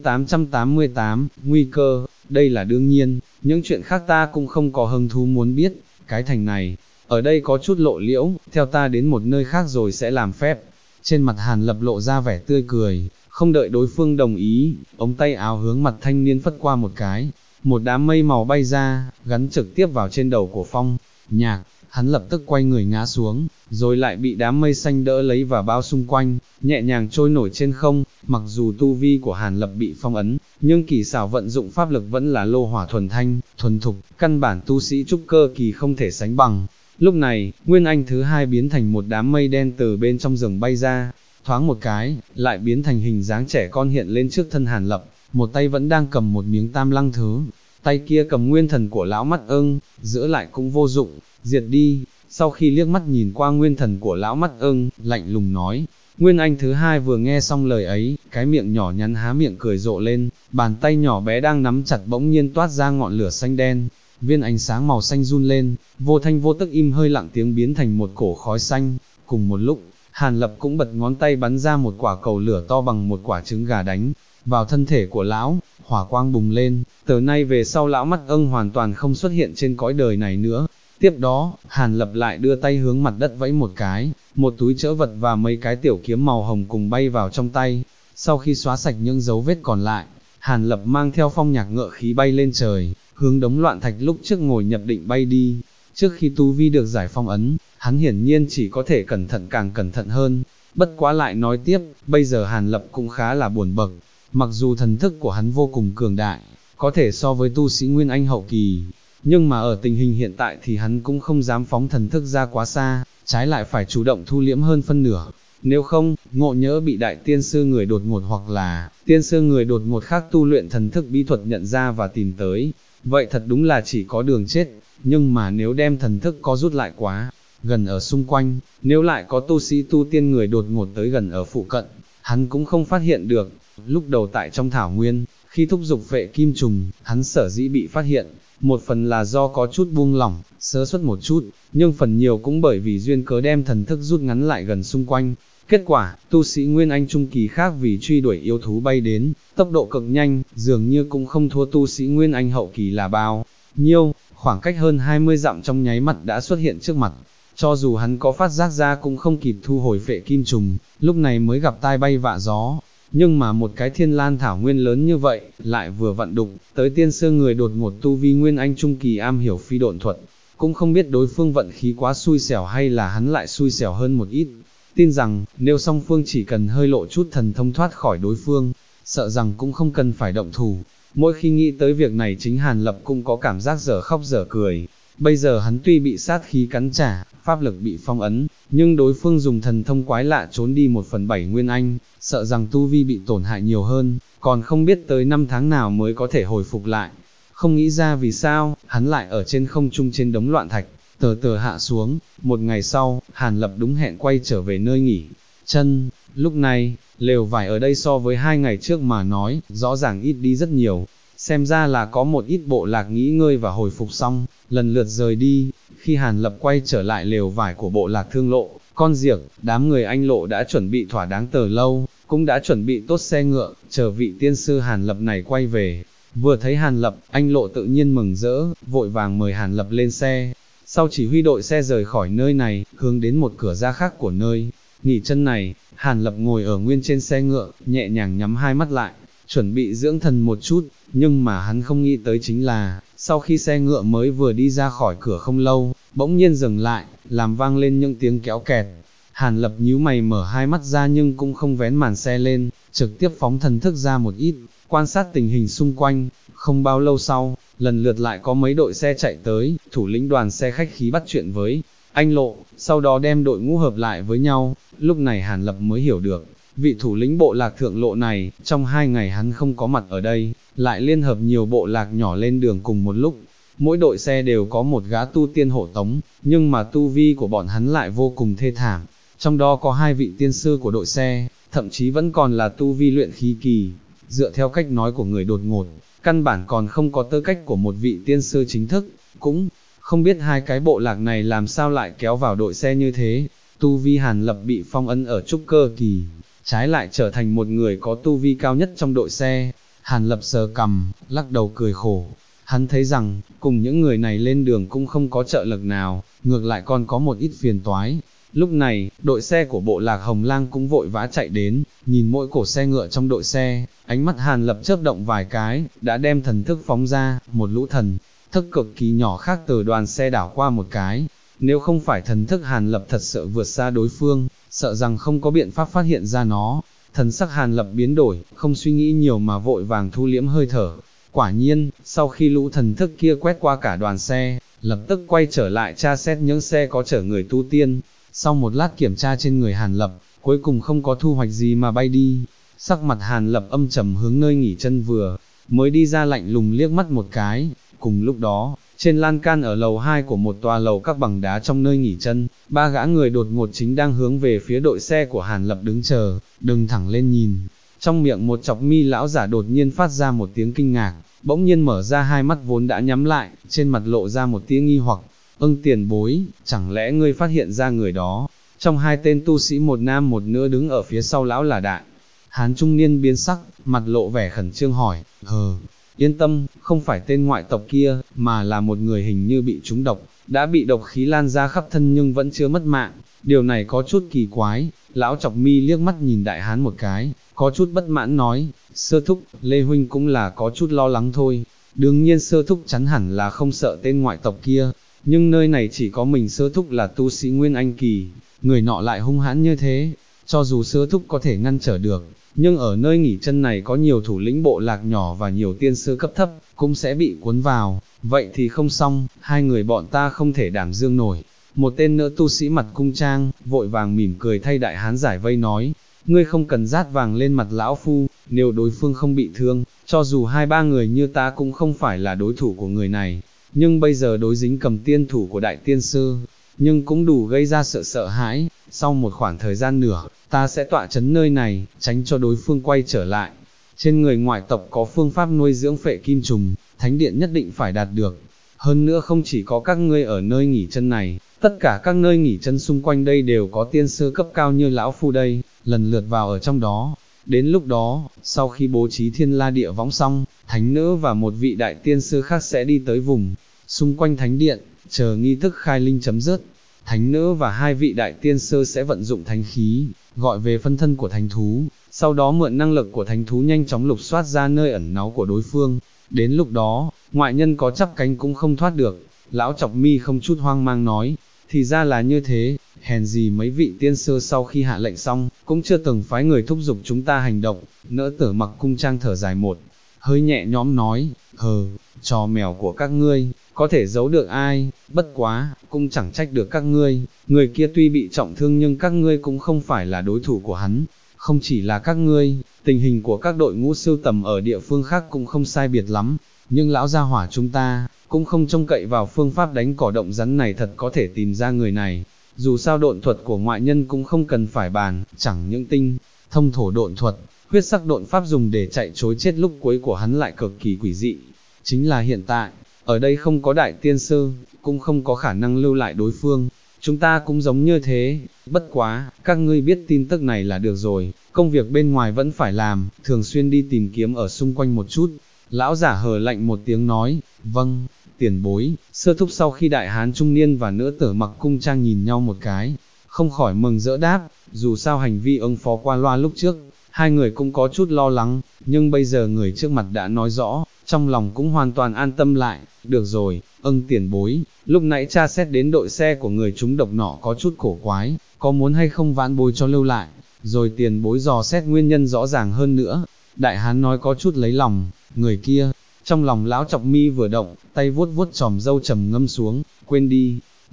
888, nguy cơ, đây là đương nhiên, những chuyện khác ta cũng không có hứng thú muốn biết, cái thành này, ở đây có chút lộ liễu, theo ta đến một nơi khác rồi sẽ làm phép. Trên mặt Hàn Lập lộ ra vẻ tươi cười, không đợi đối phương đồng ý, ống tay áo hướng mặt thanh niên phất qua một cái, một đám mây màu bay ra, gắn trực tiếp vào trên đầu của Phong Nhạc. Hắn lập tức quay người ngã xuống, rồi lại bị đám mây xanh đỡ lấy và bao xung quanh, nhẹ nhàng trôi nổi trên không. Mặc dù tu vi của Hàn Lập bị phong ấn, nhưng kỳ xảo vận dụng pháp lực vẫn là lô hỏa thuần thanh, thuần thục, căn bản tu sĩ trúc cơ kỳ không thể sánh bằng. Lúc này, Nguyên Anh thứ hai biến thành một đám mây đen từ bên trong rừng bay ra, thoáng một cái, lại biến thành hình dáng trẻ con hiện lên trước thân Hàn Lập, một tay vẫn đang cầm một miếng tam lăng thứ, tay kia cầm nguyên thần của lão mắt ưng, giữ lại cũng vô dụng, diệt đi. Sau khi liếc mắt nhìn qua nguyên thần của lão mắt ưng, lạnh lùng nói. Nguyên Anh thứ hai vừa nghe xong lời ấy, cái miệng nhỏ nhắn há miệng cười rộ lên, bàn tay nhỏ bé đang nắm chặt bỗng nhiên toát ra ngọn lửa xanh đen, viên ánh sáng màu xanh run lên, vô thanh vô tức im hơi lặng tiếng biến thành một cổ khói xanh. Cùng một lúc, Hàn Lập cũng bật ngón tay bắn ra một quả cầu lửa to bằng một quả trứng gà đánh vào thân thể của lão, hỏa quang bùng lên, từ nay về sau lão mắt ưng hoàn toàn không xuất hiện trên cõi đời này nữa. Tiếp đó, Hàn Lập lại đưa tay hướng mặt đất vẫy một cái, một túi trữ vật và mấy cái tiểu kiếm màu hồng cùng bay vào trong tay. Sau khi xóa sạch những dấu vết còn lại, Hàn Lập mang theo Phong Nhạc ngựa khí bay lên trời, hướng đống loạn thạch lúc trước ngồi nhập định bay đi. Trước khi tu vi được giải phong ấn, hắn hiển nhiên chỉ có thể cẩn thận càng cẩn thận hơn. Bất quá lại nói tiếp, bây giờ Hàn Lập cũng khá là buồn bực. Mặc dù thần thức của hắn vô cùng cường đại, có thể so với tu sĩ Nguyên Anh hậu kỳ, nhưng mà ở tình hình hiện tại thì hắn cũng không dám phóng thần thức ra quá xa, trái lại phải chủ động thu liễm hơn phân nửa. Nếu không, ngộ nhỡ bị đại tiên sư người đột ngột hoặc là tiên sư người đột ngột khác tu luyện thần thức bí thuật nhận ra và tìm tới, vậy thật đúng là chỉ có đường chết. Nhưng mà nếu đem thần thức có rút lại quá gần ở xung quanh, nếu lại có tu sĩ tu tiên người đột ngột tới gần ở phụ cận, hắn cũng không phát hiện được. Lúc đầu tại trong thảo nguyên, khi thúc dục phệ kim trùng, hắn sở dĩ bị phát hiện, một phần là do có chút buông lỏng, sơ suất một chút, nhưng phần nhiều cũng bởi vì duyên cớ đem thần thức rút ngắn lại gần xung quanh. Kết quả, tu sĩ Nguyên Anh trung kỳ khác vì truy đuổi yêu thú bay đến, tốc độ cực nhanh, dường như cũng không thua tu sĩ Nguyên Anh hậu kỳ là bao nhiêu, khoảng cách hơn 20 dặm trong nháy mắt đã xuất hiện trước mặt. Cho dù hắn có phát giác ra cũng không kịp thu hồi phệ kim trùng, lúc này mới gặp tai bay vạ gió. Nhưng mà một cái thiên lan thảo nguyên lớn như vậy, lại vừa vặn đụng tới tiên sư người đột ngột tu vi Nguyên Anh trung kỳ am hiểu phi độn thuật, cũng không biết đối phương vận khí quá xui xẻo hay là hắn lại xui xẻo hơn một ít. Tin rằng, nếu song phương chỉ cần hơi lộ chút thần thông thoát khỏi đối phương, sợ rằng cũng không cần phải động thủ. Mỗi khi nghĩ tới việc này chính Hàn Lập cũng có cảm giác dở khóc dở cười. Bây giờ hắn tuy bị sát khí cắn trả, pháp lực bị phong ấn, nhưng đối phương dùng thần thông quái lạ trốn đi 1/7 Nguyên Anh, sợ rằng tu vi bị tổn hại nhiều hơn, còn không biết tới 5 tháng nào mới có thể hồi phục lại. Không nghĩ ra vì sao, hắn lại ở trên không trung trên đống loạn thạch, từ từ hạ xuống. Một ngày sau, Hàn Lập đúng hẹn quay trở về nơi nghỉ chân. Lúc này, lều vải ở đây so với 2 ngày trước mà nói, rõ ràng ít đi rất nhiều. Xem ra là có một ít bộ lạc nghỉ ngơi và hồi phục xong, lần lượt rời đi. Khi Hàn Lập quay trở lại lều vải của bộ lạc Thương Lộ, Con Diệc, đám người Anh Lộ đã chuẩn bị thỏa đáng từ lâu, cũng đã chuẩn bị tốt xe ngựa, chờ vị tiên sư Hàn Lập này quay về. Vừa thấy Hàn Lập, Anh Lộ tự nhiên mừng rỡ, vội vàng mời Hàn Lập lên xe. Sau chỉ huy đội xe rời khỏi nơi này, hướng đến một cửa ra khác của nơi nghỉ chân này, Hàn Lập ngồi ở nguyên trên xe ngựa, nhẹ nhàng nhắm hai mắt lại, chuẩn bị dưỡng thần một chút. Nhưng mà hắn không nghĩ tới chính là, sau khi xe ngựa mới vừa đi ra khỏi cửa không lâu, bỗng nhiên dừng lại, làm vang lên những tiếng kéo kẹt. Hàn Lập nhíu mày mở hai mắt ra nhưng cũng không vén màn xe lên, trực tiếp phóng thần thức ra một ít, quan sát tình hình xung quanh. Không bao lâu sau, lần lượt lại có mấy đội xe chạy tới, thủ lĩnh đoàn xe khách khí bắt chuyện với Anh Lộ, sau đó đem đội ngũ hợp lại với nhau. Lúc này Hàn Lập mới hiểu được, vị thủ lĩnh bộ lạc thượng lộ này, trong 2 ngày hắn không có mặt ở đây, lại liên hợp nhiều bộ lạc nhỏ lên đường cùng một lúc. Mỗi đội xe đều có một gã tu tiên hộ tống, nhưng mà tu vi của bọn hắn lại vô cùng thê thảm. Trong đó có 2 vị tiên sư của đội xe, thậm chí vẫn còn là tu vi luyện khí kỳ. Dựa theo cách nói của người đột ngột, căn bản còn không có tư cách của một vị tiên sư chính thức, cũng không biết 2 cái bộ lạc này làm sao lại kéo vào đội xe như thế. Tu vi Hàn Lập bị phong ấn ở trúc cơ kỳ, trái lại trở thành một người có tu vi cao nhất trong đội xe. Hàn Lập sờ cằm, lắc đầu cười khổ. Hắn thấy rằng, cùng những người này lên đường cũng không có trợ lực nào, ngược lại còn có một ít phiền toái. Lúc này, đội xe của bộ lạc Hồng Lang cũng vội vã chạy đến, nhìn mỗi cổ xe ngựa trong đội xe, ánh mắt Hàn Lập chớp động vài cái, đã đem thần thức phóng ra, một lũ thần thức cực kỳ nhỏ khác từ đoàn xe đảo qua một cái. Nếu không phải thần thức Hàn Lập thật sự vượt xa đối phương, sợ rằng không có biện pháp phát hiện ra nó. Thần sắc Hàn Lập biến đổi, không suy nghĩ nhiều mà vội vàng thu liễm hơi thở. Quả nhiên, sau khi lũ thần thức kia quét qua cả đoàn xe, lập tức quay trở lại tra xét những xe có chở người tu tiên. Sau một lát kiểm tra trên người Hàn Lập, cuối cùng không có thu hoạch gì mà bay đi. Sắc mặt Hàn Lập âm trầm hướng nơi nghỉ chân vừa mới đi ra, lạnh lùng liếc mắt một cái. Cùng lúc đó, trên lan can ở lầu 2 của một tòa lầu các bằng đá trong nơi nghỉ chân, 3 gã người đột ngột chính đang hướng về phía đội xe của Hàn Lập đứng chờ, đừng thẳng lên nhìn. Trong miệng một chọc mi lão giả đột nhiên phát ra một tiếng kinh ngạc, bỗng nhiên mở ra 2 mắt vốn đã nhắm lại, trên mặt lộ ra một tia nghi hoặc. Tiền bối, chẳng lẽ ngươi phát hiện ra người đó? Trong 2 tên tu sĩ một nam một nữ đứng ở phía sau lão là Đại Hán trung niên biến sắc, mặt lộ vẻ khẩn trương hỏi, yên tâm, không phải tên ngoại tộc kia, mà là một người hình như bị trúng độc, đã bị độc khí lan ra khắp thân nhưng vẫn chưa mất mạng. Điều này có chút kỳ quái. Lão chọc mi liếc mắt nhìn Đại Hán một cái, có chút bất mãn nói, Sơ thúc, Lê huynh cũng là có chút lo lắng thôi. Đương nhiên Sơ thúc chắn hẳn là không sợ tên ngoại tộc kia, nhưng nơi này chỉ có mình Sơ thúc là tu sĩ Nguyên Anh kỳ, người nọ lại hung hãn như thế, cho dù Sơ thúc có thể ngăn trở được, nhưng ở nơi nghỉ chân này có nhiều thủ lĩnh bộ lạc nhỏ và nhiều tiên sư cấp thấp, cũng sẽ bị cuốn vào, vậy thì không xong, 2 người bọn ta không thể đảm đương nổi. Một tên nữ tu sĩ mặt cung trang, vội vàng mỉm cười thay Đại Hán giải vây nói, ngươi không cần rát vàng lên mặt lão phu, nếu đối phương không bị thương, cho dù 2-3 người như ta cũng không phải là đối thủ của người này, nhưng bây giờ đối dính cầm tiên thủ của đại tiên sư, nhưng cũng đủ gây ra sợ hãi. Sau một khoảng thời gian nữa, ta sẽ tọa chấn nơi này, tránh cho đối phương quay trở lại. Trên người ngoại tộc có phương pháp nuôi dưỡng phệ kim trùng, thánh điện nhất định phải đạt được. Hơn nữa không chỉ có các ngươi ở nơi nghỉ chân này, tất cả các nơi nghỉ chân xung quanh đây đều có tiên sư cấp cao như lão phu đây, lần lượt vào ở trong đó. Đến lúc đó, sau khi bố trí thiên la địa võng xong, thánh nữ và một vị đại tiên sư khác sẽ đi tới vùng xung quanh thánh điện, chờ nghi thức khai linh chấm dứt. Thánh nữ và 2 vị đại tiên sư sẽ vận dụng thánh khí, gọi về phân thân của thánh thú, sau đó mượn năng lực của thánh thú nhanh chóng lục soát ra nơi ẩn náu của đối phương. Đến lúc đó, ngoại nhân có chắp cánh cũng không thoát được. Lão chọc mi không chút hoang mang nói, thì ra là như thế, hèn gì mấy vị tiên sư sau khi hạ lệnh xong, cũng chưa từng phái người thúc giục chúng ta hành động. Nỡ Tử mặc cung trang thở dài một hơi nhẹ nhõm nói, trò mèo của các ngươi, có thể giấu được ai, bất quá, cũng chẳng trách được các ngươi, người kia tuy bị trọng thương nhưng các ngươi cũng không phải là đối thủ của hắn. Không chỉ là các ngươi, tình hình của các đội ngũ sưu tầm ở địa phương khác cũng không sai biệt lắm, nhưng lão gia hỏa chúng ta, cũng không trông cậy vào phương pháp đánh cỏ động rắn này thật có thể tìm ra người này. Dù sao độn thuật của ngoại nhân cũng không cần phải bàn, chẳng những tinh thông thổ độn thuật, huyết sắc độn pháp dùng để chạy trối chết lúc cuối của hắn lại cực kỳ quỷ dị. Chính là hiện tại, ở đây không có đại tiên sư, cũng không có khả năng lưu lại đối phương. Chúng ta cũng giống như thế, bất quá, các ngươi biết tin tức này là được rồi, công việc bên ngoài vẫn phải làm, thường xuyên đi tìm kiếm ở xung quanh một chút. Lão giả hờ lạnh một tiếng nói, vâng, tiền bối. Sơ thúc sau khi Đại Hán trung niên và nữ tử mặc cung trang nhìn nhau một cái, không khỏi mừng rỡ đáp, dù sao hành vi ứng phó qua loa lúc trước, 2 người cũng có chút lo lắng, nhưng bây giờ người trước mặt đã nói rõ, trong lòng cũng hoàn toàn an tâm lại. Được rồi, tiền bối, lúc nãy tra xét đến đội xe của người trúng độc nọ có chút cổ quái, có muốn hay không vãn bối cho lưu lại, rồi tiền bối dò xét nguyên nhân rõ ràng hơn nữa. Đại Hán nói có chút lấy lòng, người kia, trong lòng lão chọc mi vừa động, tay vuốt vuốt chòm râu trầm ngâm xuống, quên đi,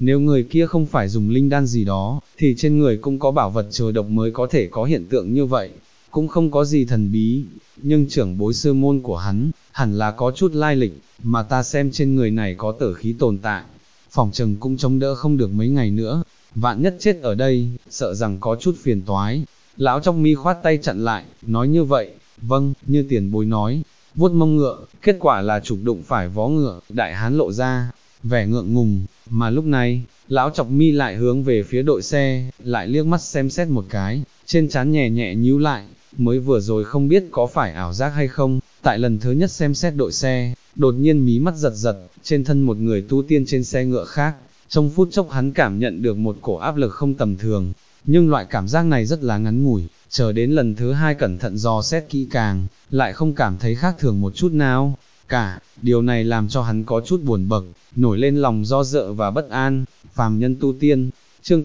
nếu người kia không phải dùng linh đan gì đó, thì trên người cũng có bảo vật trời độc mới có thể có hiện tượng như vậy, cũng không có gì thần bí, nhưng trưởng bối sư môn của hắn, hẳn là có chút lai lịch, mà ta xem trên người này có tử khí tồn tại, phỏng chừng cũng chống đỡ không được mấy ngày nữa, vạn nhất chết ở đây, sợ rằng có chút phiền toái. Lão trong mi khoát tay chặn lại, nói như vậy, vâng, như tiền bối nói, vuốt mông ngựa, kết quả là chụp đụng phải vó ngựa, đại hán lộ ra, vẻ ngượng ngùng, mà lúc này, lão chọc mi lại hướng về phía đội xe, lại liếc mắt xem xét một cái, trên trán nhẹ nhẹ nhíu lại, mới vừa rồi không biết có phải ảo giác hay không, tại lần thứ nhất xem xét đội xe, đột nhiên mí mắt giật giật, trên thân một người tu tiên trên xe ngựa khác, trong phút chốc hắn cảm nhận được một cổ áp lực không tầm thường, nhưng loại cảm giác này rất là ngắn ngủi, chờ đến lần thứ hai cẩn thận dò xét kỹ càng, lại không cảm thấy khác thường một chút nào. Cả, điều này làm cho hắn có chút buồn bực, nổi lên lòng do dự và bất an, phàm nhân tu tiên. Chương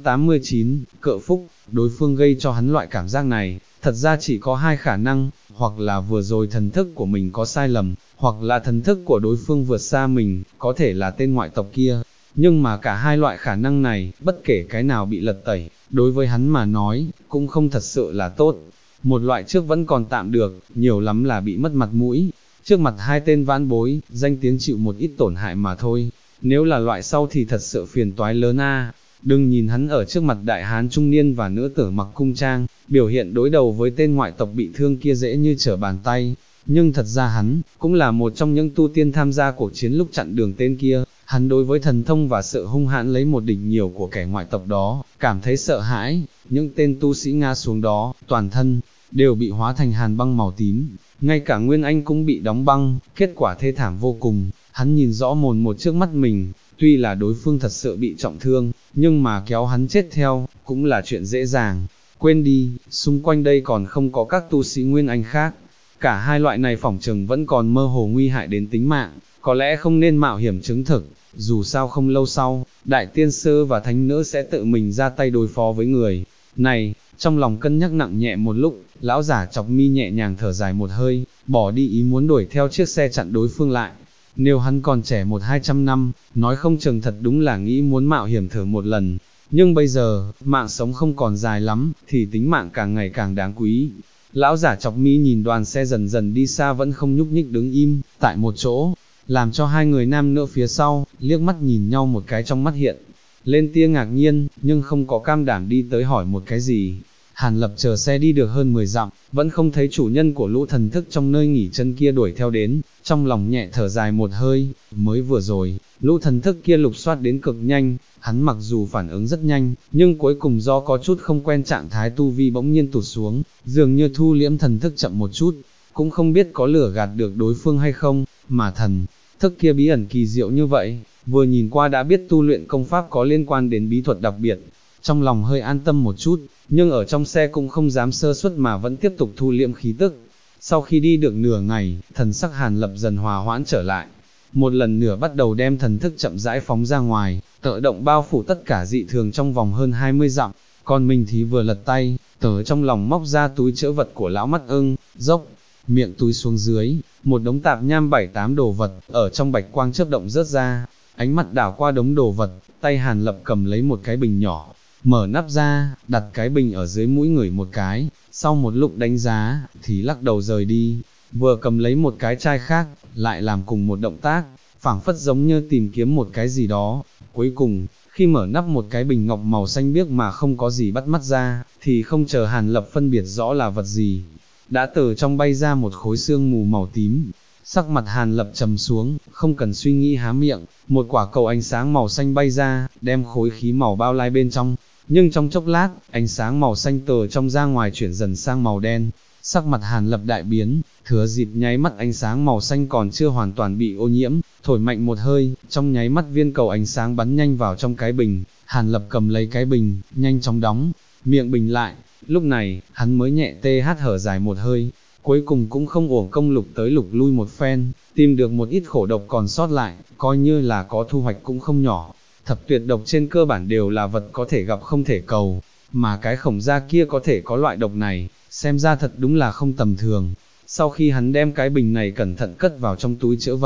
889, Cợ Phúc, đối phương gây cho hắn loại cảm giác này, thật ra chỉ có hai khả năng, hoặc là vừa rồi thần thức của mình có sai lầm, hoặc là thần thức của đối phương vượt xa mình, có thể là tên ngoại tộc kia. Nhưng mà cả hai loại khả năng này, bất kể cái nào bị lật tẩy, đối với hắn mà nói, cũng không thật sự là tốt. Một loại trước vẫn còn tạm được, nhiều lắm là bị mất mặt mũi. Trước mặt hai tên vãn bối, danh tiếng chịu một ít tổn hại mà thôi. Nếu là loại sau thì thật sự phiền toái lớn a. Đừng nhìn hắn ở trước mặt đại hán trung niên và nữ tử mặc cung trang, biểu hiện đối đầu với tên ngoại tộc bị thương kia dễ như trở bàn tay. Nhưng thật ra hắn, cũng là một trong những tu tiên tham gia cuộc chiến lúc chặn đường tên kia. Hắn đối với thần thông và sự hung hãn lấy một địch nhiều của kẻ ngoại tộc đó, cảm thấy sợ hãi, những tên tu sĩ ngã xuống đó, toàn thân, đều bị hóa thành hàn băng màu tím, ngay cả Nguyên Anh cũng bị đóng băng, kết quả thê thảm vô cùng, hắn nhìn rõ mồn một trước mắt mình, tuy là đối phương thật sự bị trọng thương, nhưng mà kéo hắn chết theo, cũng là chuyện dễ dàng, quên đi, xung quanh đây còn không có các tu sĩ Nguyên Anh khác, cả hai loại này phỏng chừng vẫn còn mơ hồ nguy hại đến tính mạng, có lẽ không nên mạo hiểm chứng thực, dù sao không lâu sau, đại tiên sư và thánh nữ sẽ tự mình ra tay đối phó với người này. Trong lòng cân nhắc nặng nhẹ một lúc, lão giả chọc mi nhẹ nhàng thở dài một hơi, bỏ đi ý muốn đuổi theo chiếc xe chặn đối phương lại. Nếu hắn còn trẻ 100-200 năm, nói không chừng thật đúng là nghĩ muốn mạo hiểm thử một lần. Nhưng bây giờ, mạng sống không còn dài lắm, thì tính mạng càng ngày càng đáng quý. Lão giả chọc mi nhìn đoàn xe dần dần đi xa vẫn không nhúc nhích đứng im, tại một chỗ, làm cho hai người nam nữ phía sau, liếc mắt nhìn nhau một cái trong mắt hiện lên tia ngạc nhiên, nhưng không có cam đảm đi tới hỏi một cái gì. Hàn Lập chờ xe đi được hơn 10 dặm, vẫn không thấy chủ nhân của lũ thần thức trong nơi nghỉ chân kia đuổi theo đến, trong lòng nhẹ thở dài một hơi, mới vừa rồi, lũ thần thức kia lục soát đến cực nhanh, hắn mặc dù phản ứng rất nhanh, nhưng cuối cùng do có chút không quen trạng thái tu vi bỗng nhiên tụt xuống, dường như thu liễm thần thức chậm một chút, cũng không biết có lừa gạt được đối phương hay không, mà thần thức kia bí ẩn kỳ diệu như vậy, vừa nhìn qua đã biết tu luyện công pháp có liên quan đến bí thuật đặc biệt, trong lòng hơi an tâm một chút, nhưng ở trong xe cũng không dám sơ suất mà vẫn tiếp tục thu liễm khí tức. Sau khi đi được nửa ngày, thần sắc Hàn Lập dần hòa hoãn trở lại, một lần nữa bắt đầu đem thần thức chậm rãi phóng ra ngoài, tự động bao phủ tất cả dị thường trong vòng hơn 20 dặm, còn mình thì vừa lật tay, từ trong lòng móc ra túi trữ vật của lão mắt ưng, dốc miệng túi xuống dưới, một đống tạp nham 7-8 đồ vật, ở trong bạch quang chớp động rớt ra, ánh mắt đảo qua đống đồ vật, tay Hàn Lập cầm lấy một cái bình nhỏ, mở nắp ra, đặt cái bình ở dưới mũi người một cái, sau một lúc đánh giá, thì lắc đầu rời đi, vừa cầm lấy một cái chai khác, lại làm cùng một động tác, phảng phất giống như tìm kiếm một cái gì đó, cuối cùng, khi mở nắp một cái bình ngọc màu xanh biếc mà không có gì bắt mắt ra, thì không chờ Hàn Lập phân biệt rõ là vật gì, đã từ trong bay ra một khối sương mù màu tím. Sắc mặt Hàn Lập trầm xuống, không cần suy nghĩ há miệng, một quả cầu ánh sáng màu xanh bay ra, đem khối khí màu bao lai bên trong, nhưng trong chốc lát, ánh sáng màu xanh từ trong ra ngoài chuyển dần sang màu đen, sắc mặt Hàn Lập đại biến, thừa dịp nháy mắt ánh sáng màu xanh còn chưa hoàn toàn bị ô nhiễm, thổi mạnh một hơi, trong nháy mắt viên cầu ánh sáng bắn nhanh vào trong cái bình, Hàn Lập cầm lấy cái bình, nhanh chóng đóng miệng bình lại, lúc này, hắn mới nhẹ tê hát thở dài một hơi. Cuối cùng cũng không uổng công lục tới lục lui một phen, tìm được một ít khổ độc còn sót lại, coi như là có thu hoạch cũng không nhỏ. Thập tuyệt độc trên cơ bản đều là vật có thể gặp không thể cầu, mà cái khổng gia kia có thể có loại độc này, xem ra thật đúng là không tầm thường. Sau khi hắn đem cái bình này cẩn thận cất vào trong túi trữ vật,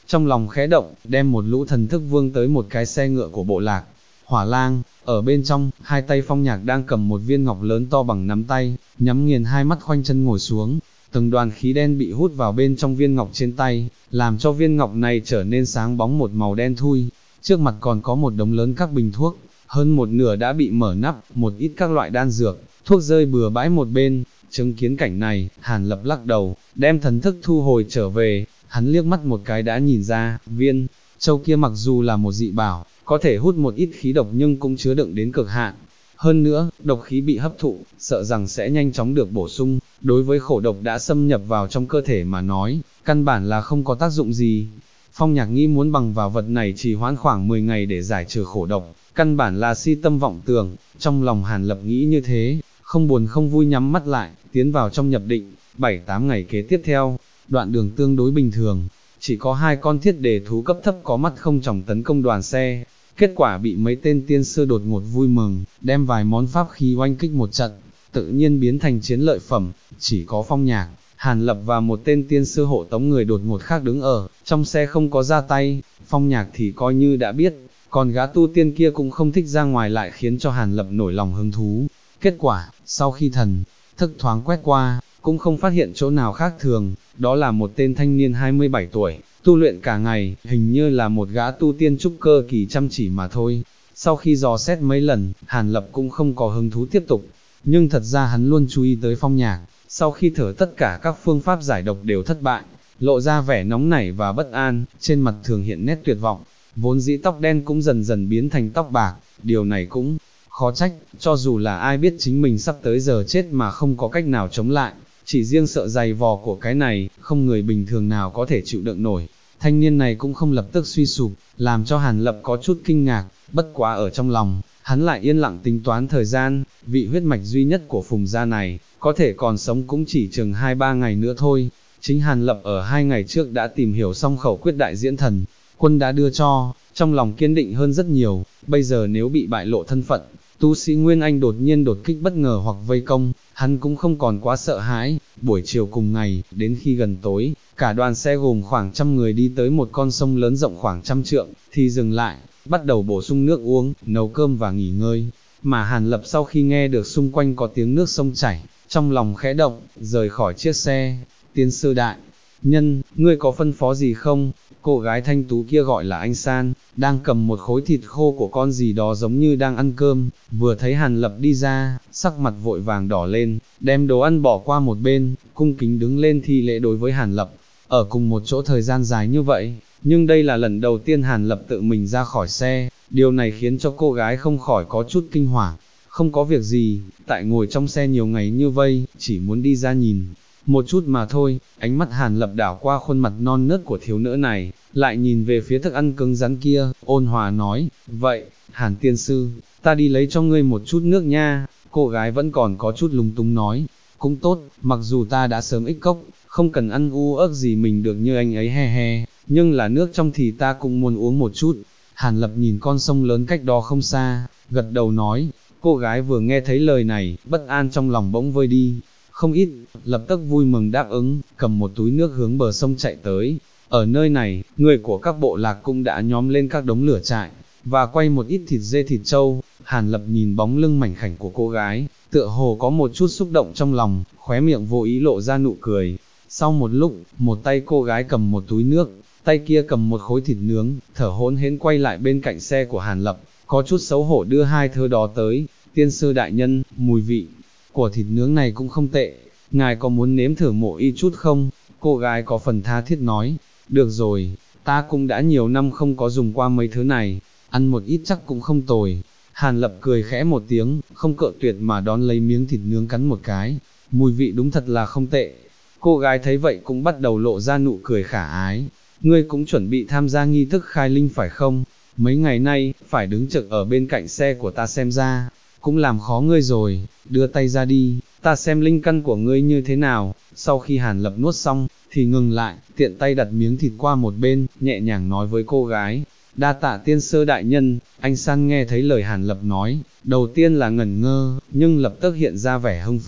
trong lòng khẽ động, đem một lũ thần thức vương tới một cái xe ngựa của bộ lạc. Hỏa lang, ở bên trong, hai tay Phong Nhạc đang cầm một viên ngọc lớn to bằng nắm tay, nhắm nghiền hai mắt khoanh chân ngồi xuống, từng đoàn khí đen bị hút vào bên trong viên ngọc trên tay, làm cho viên ngọc này trở nên sáng bóng một màu đen thui. Trước mặt còn có một đống lớn các bình thuốc, hơn một nửa đã bị mở nắp, một ít các loại đan dược, thuốc rơi bừa bãi một bên. Chứng kiến cảnh này, Hàn Lập lắc đầu, đem thần thức thu hồi trở về, hắn liếc mắt một cái đã nhìn ra, viên châu kia mặc dù là một dị bảo, có thể hút một ít khí độc nhưng cũng chứa đựng đến cực hạn. Hơn nữa, độc khí bị hấp thụ, sợ rằng sẽ nhanh chóng được bổ sung, đối với khổ độc đã xâm nhập vào trong cơ thể mà nói, căn bản là không có tác dụng gì. Phong Nhạc nghĩ muốn bằng vào vật này trì hoãn khoảng 10 ngày để giải trừ khổ độc, căn bản là si tâm vọng tưởng, trong lòng Hàn Lập nghĩ như thế, không buồn không vui nhắm mắt lại, tiến vào trong nhập định. 7-8 ngày kế tiếp theo, đoạn đường tương đối bình thường, chỉ có hai con thiết đề thú cấp thấp có mắt không tròng tấn công đoàn xe. Kết quả bị mấy tên tiên sư đột ngột vui mừng, đem vài món pháp khí oanh kích một trận, tự nhiên biến thành chiến lợi phẩm. Chỉ có Phong Nhạc, Hàn Lập và một tên tiên sư hộ tống người đột ngột khác đứng ở trong xe không có ra tay. Phong Nhạc thì coi như đã biết, còn gã tu tiên kia cũng không thích ra ngoài, lại khiến cho Hàn Lập nổi lòng hứng thú. Kết quả, sau khi thần thức thoáng quét qua, cũng không phát hiện chỗ nào khác thường, đó là một tên thanh niên 27 tuổi, tu luyện cả ngày, hình như là một gã tu tiên trúc cơ kỳ chăm chỉ mà thôi. Sau khi dò xét mấy lần, Hàn Lập cũng không có hứng thú tiếp tục, nhưng thật ra hắn luôn chú ý tới Phong Nhạc, sau khi thử tất cả các phương pháp giải độc đều thất bại, lộ ra vẻ nóng nảy và bất an, trên mặt thường hiện nét tuyệt vọng, vốn dĩ tóc đen cũng dần dần biến thành tóc bạc, điều này cũng khó trách, cho dù là ai biết chính mình sắp tới giờ chết mà không có cách nào chống lại, chỉ riêng sợ dày vò của cái này, không người bình thường nào có thể chịu đựng nổi. Thanh niên này cũng không lập tức suy sụp, làm cho Hàn Lập có chút kinh ngạc, bất quá ở trong lòng, hắn lại yên lặng tính toán thời gian, vị huyết mạch duy nhất của Phùng gia này, có thể còn sống cũng chỉ chừng 2-3 ngày nữa thôi. Chính Hàn Lập ở 2 ngày trước đã tìm hiểu xong khẩu quyết đại diễn thần, quân đã đưa cho, trong lòng kiên định hơn rất nhiều, bây giờ nếu bị bại lộ thân phận, tu sĩ Nguyên Anh đột nhiên đột kích bất ngờ hoặc vây công, hắn cũng không còn quá sợ hãi. Buổi chiều cùng ngày, đến khi gần tối, cả đoàn xe gồm khoảng 100 người đi tới một con sông lớn rộng khoảng 100 trượng, thì dừng lại, bắt đầu bổ sung nước uống, nấu cơm và nghỉ ngơi. Mà Hàn Lập sau khi nghe được xung quanh có tiếng nước sông chảy, trong lòng khẽ động, rời khỏi chiếc xe. Tiên sư đại nhân, ngươi có phân phó gì không? Cô gái thanh tú kia gọi là Anh San, đang cầm một khối thịt khô của con gì đó giống như đang ăn cơm, vừa thấy Hàn Lập đi ra, sắc mặt vội vàng đỏ lên, đem đồ ăn bỏ qua một bên, cung kính đứng lên thi lễ đối với Hàn Lập. Ở cùng một chỗ thời gian dài như vậy, nhưng đây là lần đầu tiên Hàn Lập tự mình ra khỏi xe, điều này khiến cho cô gái không khỏi có chút kinh hoàng. Không có việc gì, tại ngồi trong xe nhiều ngày như vây, chỉ muốn đi ra nhìn một chút mà thôi. Ánh mắt Hàn Lập đảo qua khuôn mặt non nớt của thiếu nữ này, lại nhìn về phía thức ăn cứng rắn kia, ôn hòa nói, vậy, Hàn tiên sư, ta đi lấy cho ngươi một chút nước nha. Cô gái vẫn còn có chút lúng túng nói, cũng tốt, mặc dù ta đã sớm ích cốc, không cần ăn u ức gì mình được như anh ấy he he, nhưng là nước trong thì ta cũng muốn uống một chút. Hàn Lập nhìn con sông lớn cách đó không xa, gật đầu nói. Cô gái vừa nghe thấy lời này, bất an trong lòng bỗng vơi đi không ít, lập tức vui mừng đáp ứng, cầm một túi nước hướng bờ sông chạy tới. Ở nơi này, người của các bộ lạc cũng đã nhóm lên các đống lửa trại, và quay một ít thịt dê thịt trâu. Hàn Lập nhìn bóng lưng mảnh khảnh của cô gái, tựa hồ có một chút xúc động trong lòng, khóe miệng vô ý lộ ra nụ cười. Sau một lúc, một tay cô gái cầm một túi nước, tay kia cầm một khối thịt nướng, thở hổn hển quay lại bên cạnh xe của Hàn Lập, có chút xấu hổ đưa hai thứ đó tới. Tiên sư đại nhân, mùi vị của thịt nướng này cũng không tệ, ngài có muốn nếm thử một ít chút không? Cô gái có phần tha thiết nói, được rồi, ta cũng đã nhiều năm không có dùng qua mấy thứ này, ăn một ít chắc cũng không tồi. Hàn Lập cười khẽ một tiếng, không cự tuyệt mà đón lấy miếng thịt nướng cắn một cái, mùi vị đúng thật là không tệ. Cô gái thấy vậy cũng bắt đầu lộ ra nụ cười khả ái, ngươi cũng chuẩn bị tham gia nghi thức khai linh phải không? Mấy ngày nay, phải đứng trực ở bên cạnh xe của ta xem ra, cũng làm khó ngươi rồi, đưa tay ra đi, ta xem linh căn của ngươi như thế nào. Sau khi Hàn Lập nuốt xong, thì ngừng lại, tiện tay đặt miếng thịt qua một bên, nhẹ nhàng nói với cô gái, đa tạ tiên sư đại nhân. Anh San nghe thấy lời Hàn Lập nói, đầu tiên là ngẩn ngơ, nhưng lập tức hiện ra vẻ hưng phấn,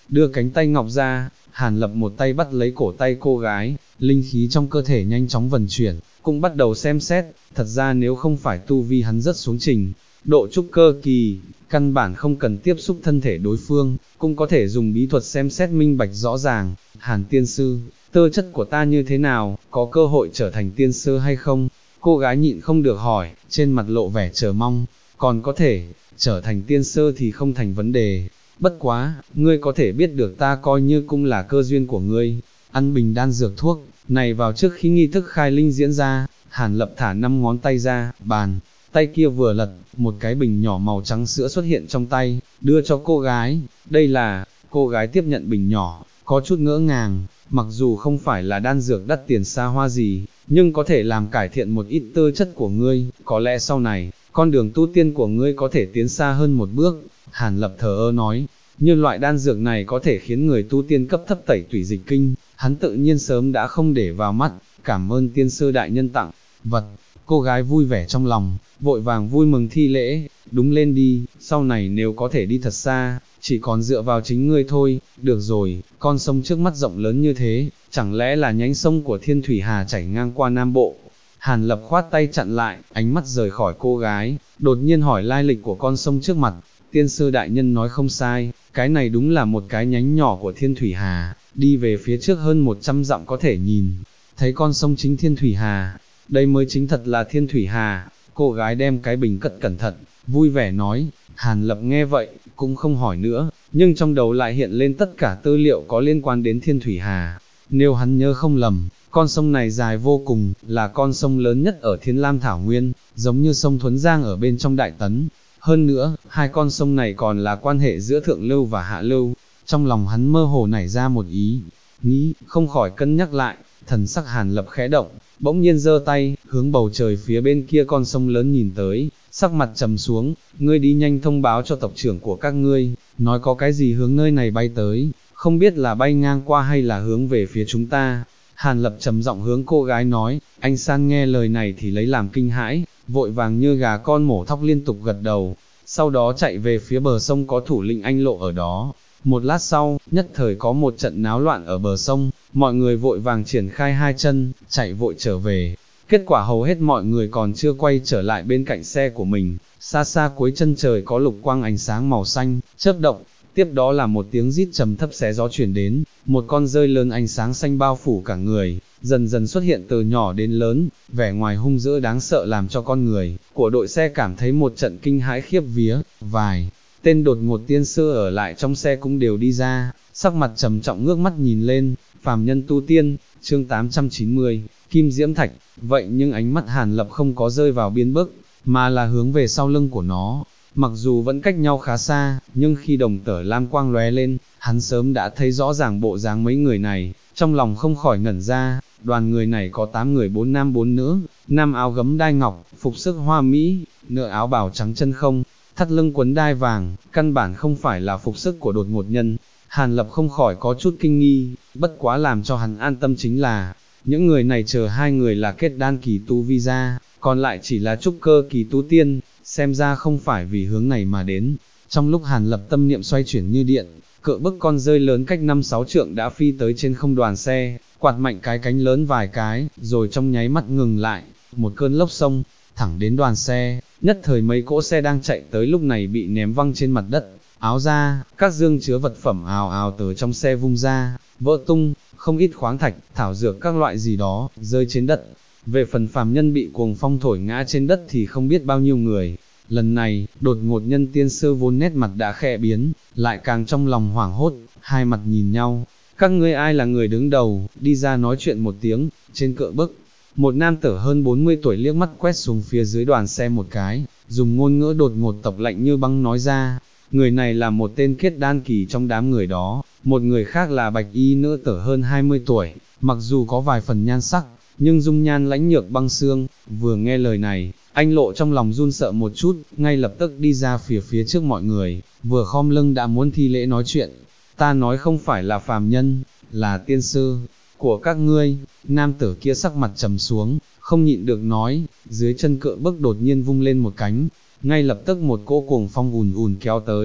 đưa cánh tay ngọc ra, Hàn Lập một tay bắt lấy cổ tay cô gái, linh khí trong cơ thể nhanh chóng vận chuyển, cũng bắt đầu xem xét, thật ra nếu không phải tu vi hắn rất xuống trình, độ trúc cơ kỳ, căn bản không cần tiếp xúc thân thể đối phương, cũng có thể dùng bí thuật xem xét minh bạch rõ ràng. Hàn tiên sư, tơ chất của ta như thế nào, có cơ hội trở thành tiên sư hay không? Cô gái nhịn không được hỏi, trên mặt lộ vẻ chờ mong, còn có thể, trở thành tiên sư thì không thành vấn đề, bất quá, ngươi có thể biết được ta coi như cũng là cơ duyên của ngươi, ăn bình đan dược thuốc, này vào trước khi nghi thức khai linh diễn ra, Hàn Lập thả 5 ngón tay ra, bàn tay kia vừa lật, một cái bình nhỏ màu trắng sữa xuất hiện trong tay, đưa cho cô gái, đây là, cô gái tiếp nhận bình nhỏ, có chút ngỡ ngàng, mặc dù không phải là đan dược đắt tiền xa hoa gì, nhưng có thể làm cải thiện một ít tư chất của ngươi, có lẽ sau này, con đường tu tiên của ngươi có thể tiến xa hơn một bước. Hàn Lập thờ ơ nói, như loại đan dược này có thể khiến người tu tiên cấp thấp tẩy tủy dịch kinh, hắn tự nhiên sớm đã không để vào mắt, cảm ơn tiên sư đại nhân tặng vật. Cô gái vui vẻ trong lòng, vội vàng vui mừng thi lễ, đúng lên đi, sau này nếu có thể đi thật xa, chỉ còn dựa vào chính ngươi thôi. Được rồi, con sông trước mắt rộng lớn như thế, chẳng lẽ là nhánh sông của Thiên Thủy Hà chảy ngang qua Nam Bộ? Hàn Lập khoát tay chặn lại, ánh mắt rời khỏi cô gái, đột nhiên hỏi lai lịch của con sông trước mặt. Tiên sư đại nhân nói không sai, cái này đúng là một cái nhánh nhỏ của Thiên Thủy Hà, đi về phía trước hơn 100 dặm có thể nhìn thấy con sông chính Thiên Thủy Hà, đây mới chính thật là Thiên Thủy Hà. Cô gái đem cái bình cất cẩn thận, vui vẻ nói. Hàn Lập nghe vậy, cũng không hỏi nữa, nhưng trong đầu lại hiện lên tất cả tư liệu có liên quan đến Thiên Thủy Hà. Nếu hắn nhớ không lầm, con sông này dài vô cùng, là con sông lớn nhất ở Thiên Lam Thảo Nguyên, giống như sông Thuấn Giang ở bên trong Đại Tấn. Hơn nữa, hai con sông này còn là quan hệ giữa Thượng Lưu và Hạ Lưu. Trong lòng hắn mơ hồ nảy ra một ý nghĩ, không khỏi cân nhắc lại, thần sắc Hàn Lập khẽ động, bỗng nhiên giơ tay, hướng bầu trời phía bên kia con sông lớn nhìn tới, sắc mặt trầm xuống, ngươi đi nhanh thông báo cho tộc trưởng của các ngươi, nói có cái gì hướng nơi này bay tới, không biết là bay ngang qua hay là hướng về phía chúng ta. Hàn Lập trầm giọng hướng cô gái nói, anh San nghe lời này thì lấy làm kinh hãi, vội vàng như gà con mổ thóc liên tục gật đầu, sau đó chạy về phía bờ sông có thủ lĩnh Anh Lộ ở đó. Một lát sau, nhất thời có một trận náo loạn ở bờ sông, mọi người vội vàng triển khai hai chân, chạy vội trở về. Kết quả hầu hết mọi người còn chưa quay trở lại bên cạnh xe của mình, xa xa cuối chân trời có lục quang ánh sáng màu xanh, chớp động, tiếp đó là một tiếng rít trầm thấp xé gió truyền đến, một con rơi lớn ánh sáng xanh bao phủ cả người, dần dần xuất hiện từ nhỏ đến lớn, vẻ ngoài hung dữ đáng sợ làm cho con người của đội xe cảm thấy một trận kinh hãi khiếp vía. Vài tên đột ngột tiên sư ở lại trong xe cũng đều đi ra, sắc mặt trầm trọng ngước mắt nhìn lên. Phàm nhân tu tiên, chương 890, Kim Diễm Thạch. Vậy nhưng ánh mắt Hàn Lập không có rơi vào biên bức, mà là hướng về sau lưng của nó. Mặc dù vẫn cách nhau khá xa, nhưng khi đồng tử lam quang lóe lên, hắn sớm đã thấy rõ ràng bộ dáng mấy người này, trong lòng không khỏi ngẩn ra. Đoàn người này có 8 người 4 nam 4 nữ, nam áo gấm đai ngọc, phục sức hoa mỹ, nữ áo bào trắng chân không, thắt lưng quấn đai vàng, căn bản không phải là phục sức của đột ngột nhân. Hàn Lập không khỏi có chút kinh nghi, bất quá làm cho hắn an tâm chính là, những người này chờ hai người là kết đan kỳ tu vi ra, còn lại chỉ là trúc cơ kỳ tu tiên, xem ra không phải vì hướng này mà đến. Trong lúc Hàn Lập tâm niệm xoay chuyển như điện, cự bức con rơi lớn cách 5-6 trượng đã phi tới trên không đoàn xe, quạt mạnh cái cánh lớn vài cái, rồi trong nháy mắt ngừng lại, một cơn lốc xông thẳng đến đoàn xe, nhất thời mấy cỗ xe đang chạy tới lúc này bị ném văng trên mặt đất, áo ra, các dương chứa vật phẩm ào ào từ trong xe vung ra, vỡ tung, không ít khoáng thạch, thảo dược các loại gì đó, rơi trên đất. Về phần phàm nhân bị cuồng phong thổi ngã trên đất thì không biết bao nhiêu người. Lần này, đột ngột nhân tiên sư vốn nét mặt đã khẽ biến, lại càng trong lòng hoảng hốt, hai mặt nhìn nhau. Các ngươi ai là người đứng đầu, đi ra nói chuyện một tiếng. Trên cự bức, một nam tử hơn 40 tuổi liếc mắt quét xuống phía dưới đoàn xe một cái, dùng ngôn ngữ đột ngột tộc lạnh như băng nói ra. Người này là một tên kết đan kỳ trong đám người đó, một người khác là bạch y nữ tử hơn 20 tuổi, mặc dù có vài phần nhan sắc, nhưng dung nhan lãnh nhược băng xương. Vừa nghe lời này, Anh Lộ trong lòng run sợ một chút, ngay lập tức đi ra phía trước mọi người, vừa khom lưng đã muốn thi lễ nói chuyện. Ta nói không phải là phàm nhân, là tiên sư của các ngươi. Nam tử kia sắc mặt trầm xuống, không nhịn được nói. Dưới chân cự bức đột nhiên vung lên một cánh, ngay lập tức một cỗ cuồng phong ùn ùn kéo tới,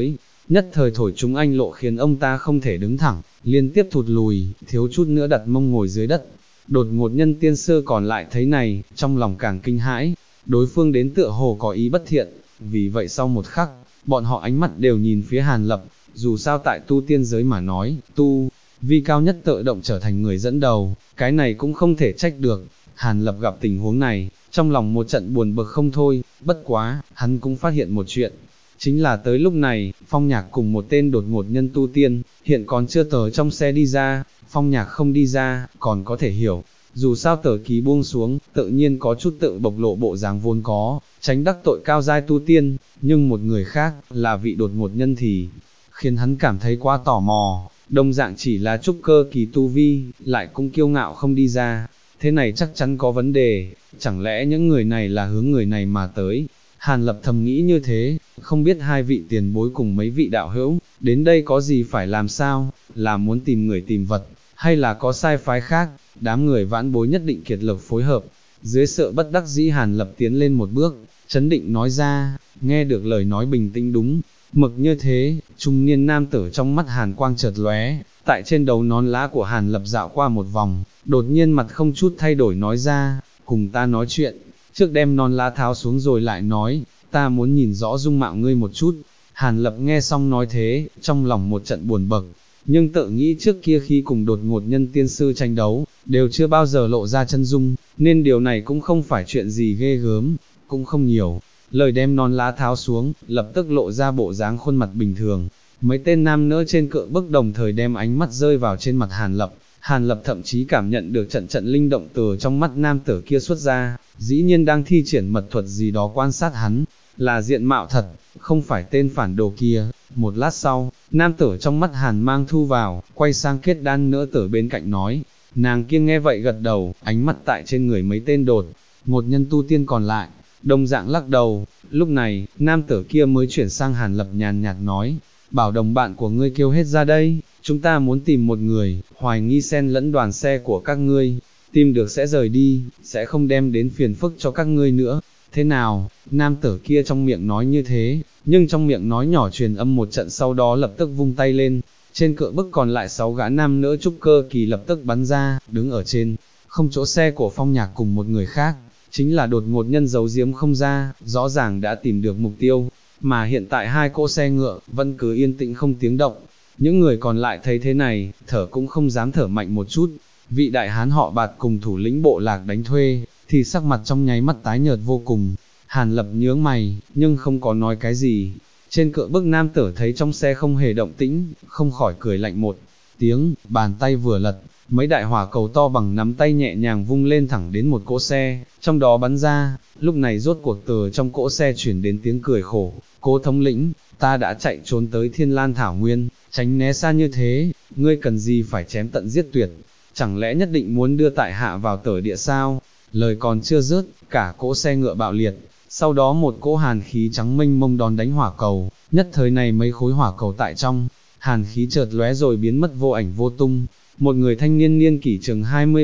nhất thời thổi chúng anh lộ khiến ông ta không thể đứng thẳng, liên tiếp thụt lùi, thiếu chút nữa đặt mông ngồi dưới đất. Đột ngột nhân tiên sư còn lại thấy này, trong lòng càng kinh hãi, đối phương đến tựa hồ có ý bất thiện, vì vậy sau một khắc, bọn họ ánh mắt đều nhìn phía Hàn Lập, dù sao tại tu tiên giới mà nói, tu vi cao nhất tự động trở thành người dẫn đầu, cái này cũng không thể trách được. Hàn Lập gặp tình huống này, trong lòng một trận buồn bực không thôi, bất quá, hắn cũng phát hiện một chuyện, chính là tới lúc này, Phong Nhạc cùng một tên đột ngột nhân tu tiên, hiện còn chưa tờ trong xe đi ra. Phong Nhạc không đi ra, còn có thể hiểu, dù sao tờ ký buông xuống, tự nhiên có chút tự bộc lộ bộ dáng vốn có, tránh đắc tội cao giai tu tiên, nhưng một người khác, là vị đột ngột nhân thì, khiến hắn cảm thấy quá tò mò, đồng dạng chỉ là trúc cơ kỳ tu vi, lại cũng kiêu ngạo không đi ra, thế này chắc chắn có vấn đề, chẳng lẽ những người này là hướng người này mà tới. Hàn Lập thầm nghĩ như thế, không biết hai vị tiền bối cùng mấy vị đạo hữu, đến đây có gì phải làm sao, là muốn tìm người tìm vật, hay là có sai phái khác, đám người vãn bối nhất định kiệt lực phối hợp. Dưới sự bất đắc dĩ Hàn Lập tiến lên một bước, chấn định nói ra, nghe được lời nói bình tĩnh đúng mực như thế, trung niên nam tử trong mắt Hàn quang chợt lóe, tại trên đầu nón lá của Hàn Lập dạo qua một vòng, đột nhiên mặt không chút thay đổi nói ra, cùng ta nói chuyện, trước đem nón lá tháo xuống rồi lại nói, ta muốn nhìn rõ dung mạo ngươi một chút. Hàn Lập nghe xong nói thế, trong lòng một trận buồn bực, nhưng tự nghĩ trước kia khi cùng đột ngột nhân tiên sư tranh đấu, đều chưa bao giờ lộ ra chân dung, nên điều này cũng không phải chuyện gì ghê gớm, cũng không nhiều. Lời đem nón lá tháo xuống, lập tức lộ ra bộ dáng khuôn mặt bình thường. Mấy tên nam nữ trên cự bức đồng thời đem ánh mắt rơi vào trên mặt Hàn Lập. Hàn Lập thậm chí cảm nhận được trận trận linh động từ trong mắt nam tử kia xuất ra, dĩ nhiên đang thi triển mật thuật gì đó quan sát hắn, là diện mạo thật, không phải tên phản đồ kia. Một lát sau, nam tử trong mắt Hàn mang thu vào, quay sang kết đan nữ tử bên cạnh nói, nàng kia nghe vậy gật đầu, ánh mắt tại trên người mấy tên đột ngột nhân tu tiên còn lại, đồng dạng lắc đầu. Lúc này, nam tử kia mới chuyển sang Hàn Lập nhàn nhạt nói, bảo đồng bạn của ngươi kêu hết ra đây, chúng ta muốn tìm một người, hoài nghi xen lẫn đoàn xe của các ngươi, tìm được sẽ rời đi, sẽ không đem đến phiền phức cho các ngươi nữa. Thế nào? Nam tử kia trong miệng nói như thế, nhưng trong miệng nói nhỏ truyền âm một trận sau đó lập tức vung tay lên, trên cự bức còn lại 6 gã nam nữ trúc cơ kỳ lập tức bắn ra, đứng ở trên không chỗ xe của Phong Nhạc cùng một người khác, chính là đột ngột nhân giấu giếm không ra, rõ ràng đã tìm được mục tiêu, mà hiện tại hai cỗ xe ngựa vẫn cứ yên tĩnh không tiếng động. Những người còn lại thấy thế này, thở cũng không dám thở mạnh một chút. Vị đại hán họ Bạt cùng thủ lĩnh bộ lạc đánh thuê, thì sắc mặt trong nháy mắt tái nhợt vô cùng. Hàn Lập nhướng mày, nhưng không có nói cái gì. Trên cự bức nam tử thấy trong xe không hề động tĩnh, không khỏi cười lạnh một tiếng, bàn tay vừa lật, mấy đại hỏa cầu to bằng nắm tay nhẹ nhàng vung lên thẳng đến một cỗ xe, trong đó bắn ra. Lúc này rốt cuộc từ trong cỗ xe chuyển đến tiếng cười khổ, Cố thống lĩnh, ta đã chạy trốn tới Thiên Lan Thảo Nguyên, tránh né xa như thế, ngươi cần gì phải chém tận giết tuyệt, chẳng lẽ nhất định muốn đưa tại hạ vào tở địa sao? Lời còn chưa dứt, cả cỗ xe ngựa bạo liệt, sau đó một cỗ hàn khí trắng mênh mông đón đánh hỏa cầu, nhất thời này mấy khối hỏa cầu tại trong hàn khí chợt lóe rồi biến mất vô ảnh vô tung. Một người thanh niên niên kỷ chừng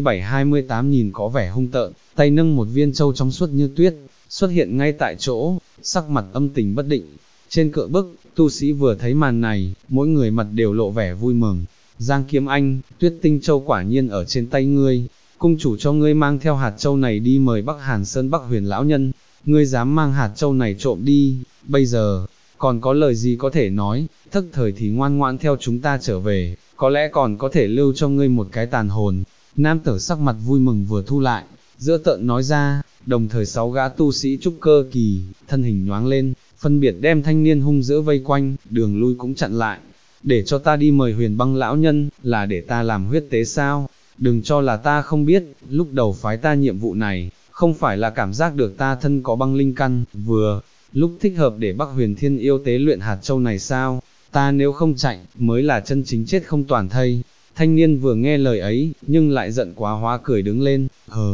27-28 nhìn có vẻ hung tợn, tay nâng một viên châu trong suốt như tuyết, xuất hiện ngay tại chỗ, sắc mặt âm tình bất định. Trên cự bức, tu sĩ vừa thấy màn này, mỗi người mặt đều lộ vẻ vui mừng. Giang Kiếm Anh, Tuyết Tinh Châu quả nhiên ở trên tay ngươi, cung chủ cho ngươi mang theo hạt châu này đi mời Bắc Hàn Sơn Bắc Huyền lão nhân, ngươi dám mang hạt châu này trộm đi, bây giờ, còn có lời gì có thể nói, thức thời thì ngoan ngoãn theo chúng ta trở về, có lẽ còn có thể lưu cho ngươi một cái tàn hồn. Nam tử sắc mặt vui mừng vừa thu lại, giữa tợn nói ra, đồng thời 6 gã tu sĩ trúc cơ kỳ, thân hình nhoáng lên, phân biệt đem thanh niên hung dữ vây quanh, đường lui cũng chặn lại. Để cho ta đi mời Huyền Băng lão nhân, là để ta làm huyết tế sao? Đừng cho là ta không biết, lúc đầu phái ta nhiệm vụ này, không phải là cảm giác được ta thân có băng linh căn, vừa lúc thích hợp để Bắc Huyền Thiên yêu tế luyện hạt châu này sao? Ta nếu không chạy, mới là chân chính chết không toàn thây. Thanh niên vừa nghe lời ấy, nhưng lại giận quá hóa cười đứng lên,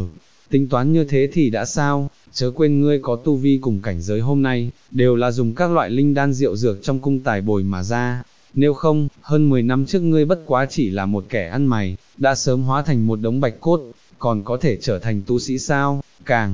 tính toán như thế thì đã sao, chớ quên ngươi có tu vi cùng cảnh giới hôm nay, đều là dùng các loại linh đan diệu dược trong cung tài bồi mà ra. Nếu không, hơn 10 năm trước ngươi bất quá chỉ là một kẻ ăn mày, đã sớm hóa thành một đống bạch cốt, còn có thể trở thành tu sĩ sao? Càng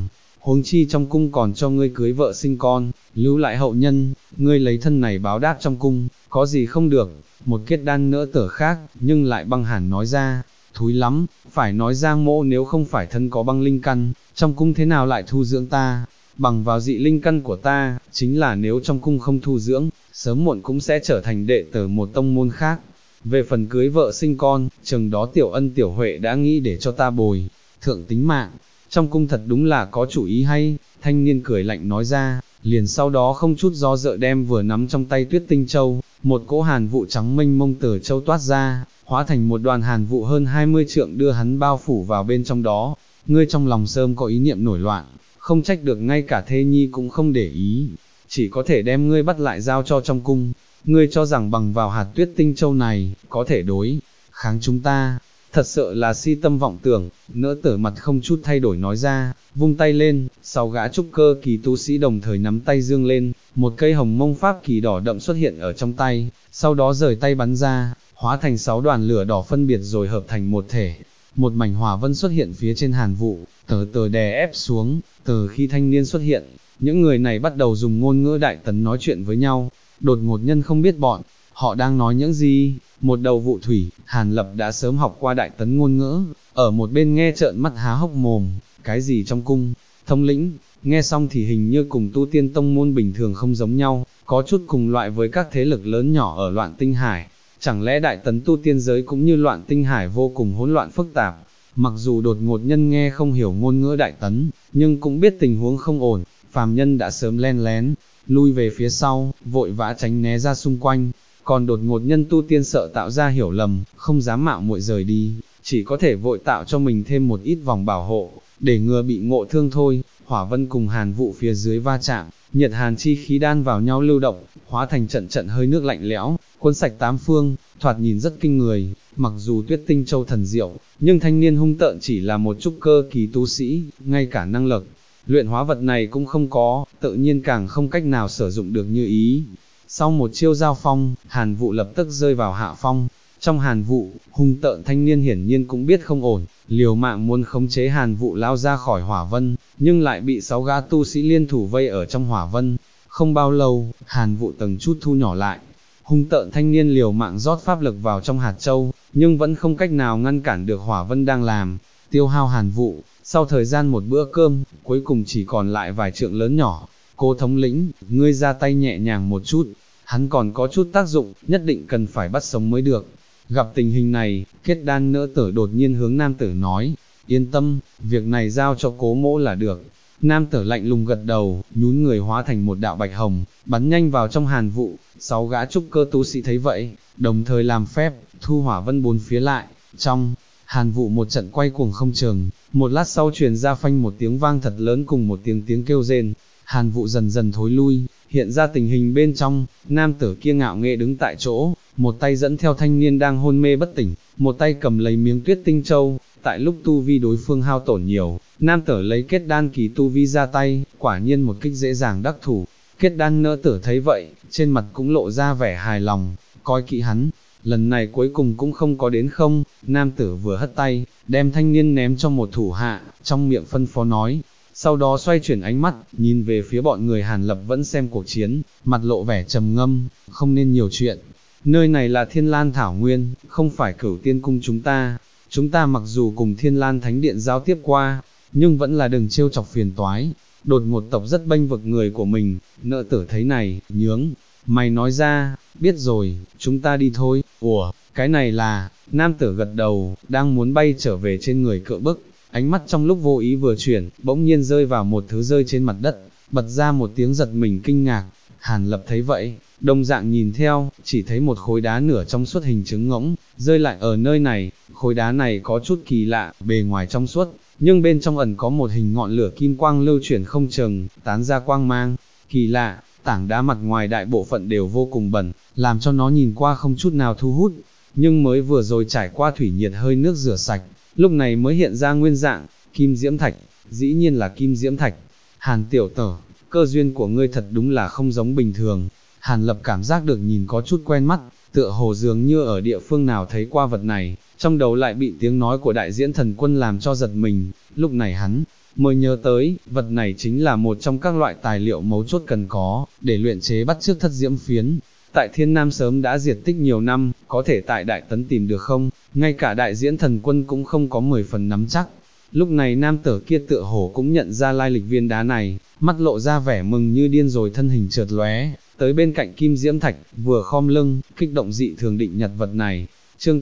huống chi trong cung còn cho ngươi cưới vợ sinh con, lưu lại hậu nhân, ngươi lấy thân này báo đáp trong cung, có gì không được. Một kết đan nỡ tở khác, nhưng lại băng hẳn nói ra, thúi lắm, phải nói Giang Mỗ nếu không phải thân có băng linh căn, trong cung thế nào lại thu dưỡng ta, bằng vào dị linh căn của ta, chính là nếu trong cung không thu dưỡng, sớm muộn cũng sẽ trở thành đệ tử một tông môn khác. Về phần cưới vợ sinh con, chừng đó tiểu ân tiểu huệ đã nghĩ để cho ta bồi thượng tính mạng, trong cung thật đúng là có chủ ý hay. Thanh niên cười lạnh nói ra, liền sau đó không chút do dự đem vừa nắm trong tay Tuyết Tinh Châu, một cỗ hàn vụ trắng mênh mông từ châu toát ra, hóa thành một đoàn hàn vụ hơn 20 trượng đưa hắn bao phủ vào bên trong đó. Ngươi trong lòng sớm có ý niệm nổi loạn, không trách được ngay cả thê nhi cũng không để ý, chỉ có thể đem ngươi bắt lại giao cho trong cung. Ngươi cho rằng bằng vào hạt Tuyết Tinh Châu này, có thể đối kháng chúng ta, thật sự là si tâm vọng tưởng. Nỡ tở mặt không chút thay đổi nói ra, vung tay lên, 6 gã trúc cơ kỳ tu sĩ đồng thời nắm tay dương lên, một cây hồng mông pháp kỳ đỏ đậm xuất hiện ở trong tay, sau đó rời tay bắn ra, hóa thành 6 đoàn lửa đỏ phân biệt rồi hợp thành một thể. Một mảnh hỏa vân xuất hiện phía trên hàn vụ, từ từ đè ép xuống. Từ khi thanh niên xuất hiện, những người này bắt đầu dùng ngôn ngữ đại tấn nói chuyện với nhau. Đột ngột nhân không biết bọn họ đang nói những gì. Một đầu vụ thủy, Hàn Lập đã sớm học qua đại tấn ngôn ngữ, ở một bên nghe trợn mắt há hốc mồm. Cái gì trong cung, thống lĩnh, nghe xong thì hình như cùng tu tiên tông môn bình thường không giống nhau, có chút cùng loại với các thế lực lớn nhỏ ở Loạn Tinh Hải. Chẳng lẽ đại tấn tu tiên giới cũng như Loạn Tinh Hải vô cùng hỗn loạn phức tạp? Mặc dù đột ngột nhân nghe không hiểu ngôn ngữ đại tấn, nhưng cũng biết tình huống không ổn, phàm nhân đã sớm len lén lui về phía sau, vội vã tránh né ra xung quanh. Còn đột ngột nhân tu tiên sợ tạo ra hiểu lầm, không dám mạo muội rời đi, chỉ có thể vội tạo cho mình thêm một ít vòng bảo hộ, để ngừa bị ngộ thương thôi. Hỏa vân cùng hàn vụ phía dưới va chạm, nhiệt hàn chi khí đan vào nhau lưu động, hóa thành trận trận hơi nước lạnh lẽo, cuốn sạch tám phương, thoạt nhìn rất kinh người. Mặc dù Tuyết Tinh Châu thần diệu, nhưng thanh niên hung tợn chỉ là một trúc cơ kỳ tu sĩ, ngay cả năng lực luyện hóa vật này cũng không có, tự nhiên càng không cách nào sử dụng được như ý. Sau một chiêu giao phong, hàn vụ lập tức rơi vào hạ phong. Trong hàn vụ, hung tợn thanh niên hiển nhiên cũng biết không ổn, liều mạng muốn khống chế hàn vụ lao ra khỏi hỏa vân, nhưng lại bị 6 gã tu sĩ liên thủ vây ở trong hỏa vân. Không bao lâu, hàn vụ từng chút thu nhỏ lại. Hung tợn thanh niên liều mạng rót pháp lực vào trong hạt châu, nhưng vẫn không cách nào ngăn cản được hỏa vân đang làm tiêu hao hàn vụ. Sau thời gian một bữa cơm, cuối cùng chỉ còn lại vài trượng lớn nhỏ. Cố thống lĩnh, ngươi ra tay nhẹ nhàng một chút, hắn còn có chút tác dụng, nhất định cần phải bắt sống mới được. Gặp tình hình này, kết đan nỡ tở đột nhiên hướng nam tử nói, yên tâm, việc này giao cho cố mỗ là được. Nam tử lạnh lùng gật đầu, nhún người hóa thành một đạo bạch hồng, bắn nhanh vào trong hàn vụ. 6 gã trúc cơ tu sĩ thấy vậy, đồng thời làm phép, thu hỏa vân bốn phía lại. Trong hàn vụ một trận quay cuồng không chừng, một lát sau truyền ra phanh một tiếng vang thật lớn cùng một tiếng kêu rên. Hàn vụ dần dần thối lui, hiện ra tình hình bên trong. Nam tử kia ngạo nghễ đứng tại chỗ, một tay dẫn theo thanh niên đang hôn mê bất tỉnh, một tay cầm lấy miếng Tuyết Tinh Châu. Tại lúc tu vi đối phương hao tổn nhiều, nam tử lấy kết đan kỳ tu vi ra tay, quả nhiên một kích dễ dàng đắc thủ. Kết đan nỡ tử thấy vậy, trên mặt cũng lộ ra vẻ hài lòng, coi kỹ hắn, lần này cuối cùng cũng không có đến không. Nam tử vừa hất tay, đem thanh niên ném cho một thủ hạ, trong miệng phân phó nói, sau đó xoay chuyển ánh mắt, nhìn về phía bọn người Hàn Lập vẫn xem cuộc chiến, mặt lộ vẻ trầm ngâm, không nên nhiều chuyện. Nơi này là Thiên Lan Thảo Nguyên, không phải Cửu Tiên Cung chúng ta mặc dù cùng Thiên Lan Thánh Điện giao tiếp qua, nhưng vẫn là đừng trêu chọc phiền toái. Đột ngột tộc rất bênh vực người của mình. Nợ tử thấy này, nhướng mày nói ra, biết rồi, chúng ta đi thôi. Ủa, cái này là, nam tử gật đầu, đang muốn bay trở về trên người cựa bức, ánh mắt trong lúc vô ý vừa chuyển, bỗng nhiên rơi vào một thứ rơi trên mặt đất, bật ra một tiếng giật mình kinh ngạc. Hàn Lập thấy vậy, đồng dạng nhìn theo, chỉ thấy một khối đá nửa trong suốt hình trứng ngỗng, rơi lại ở nơi này. Khối đá này có chút kỳ lạ, bề ngoài trong suốt, nhưng bên trong ẩn có một hình ngọn lửa kim quang lưu chuyển không chừng, tán ra quang mang. Kỳ lạ, tảng đá mặt ngoài đại bộ phận đều vô cùng bẩn, làm cho nó nhìn qua không chút nào thu hút, nhưng mới vừa rồi trải qua thủy nhiệt hơi nước rửa sạch, lúc này mới hiện ra nguyên dạng, kim diễm thạch, dĩ nhiên là kim diễm thạch. Hàn tiểu tử, cơ duyên của ngươi thật đúng là không giống bình thường. Hàn Lập cảm giác được nhìn có chút quen mắt, tựa hồ dường như ở địa phương nào thấy qua vật này, trong đầu lại bị tiếng nói của đại diễn thần quân làm cho giật mình. Lúc này hắn mới nhớ tới, vật này chính là một trong các loại tài liệu mấu chốt cần có, để luyện chế bắt chước thất diễm phiến. Tại Thiên Nam sớm đã diệt tích nhiều năm, có thể tại Đại Tấn tìm được không, ngay cả Đại Diễn Thần Quân cũng không có 10 phần nắm chắc. Lúc này nam tử kia tựa hồ cũng nhận ra lai lịch viên đá này, mắt lộ ra vẻ mừng như điên rồi thân hình chợt lóe, tới bên cạnh Kim Diễm Thạch, vừa khom lưng, kích động dị thường định nhặt vật này. Chương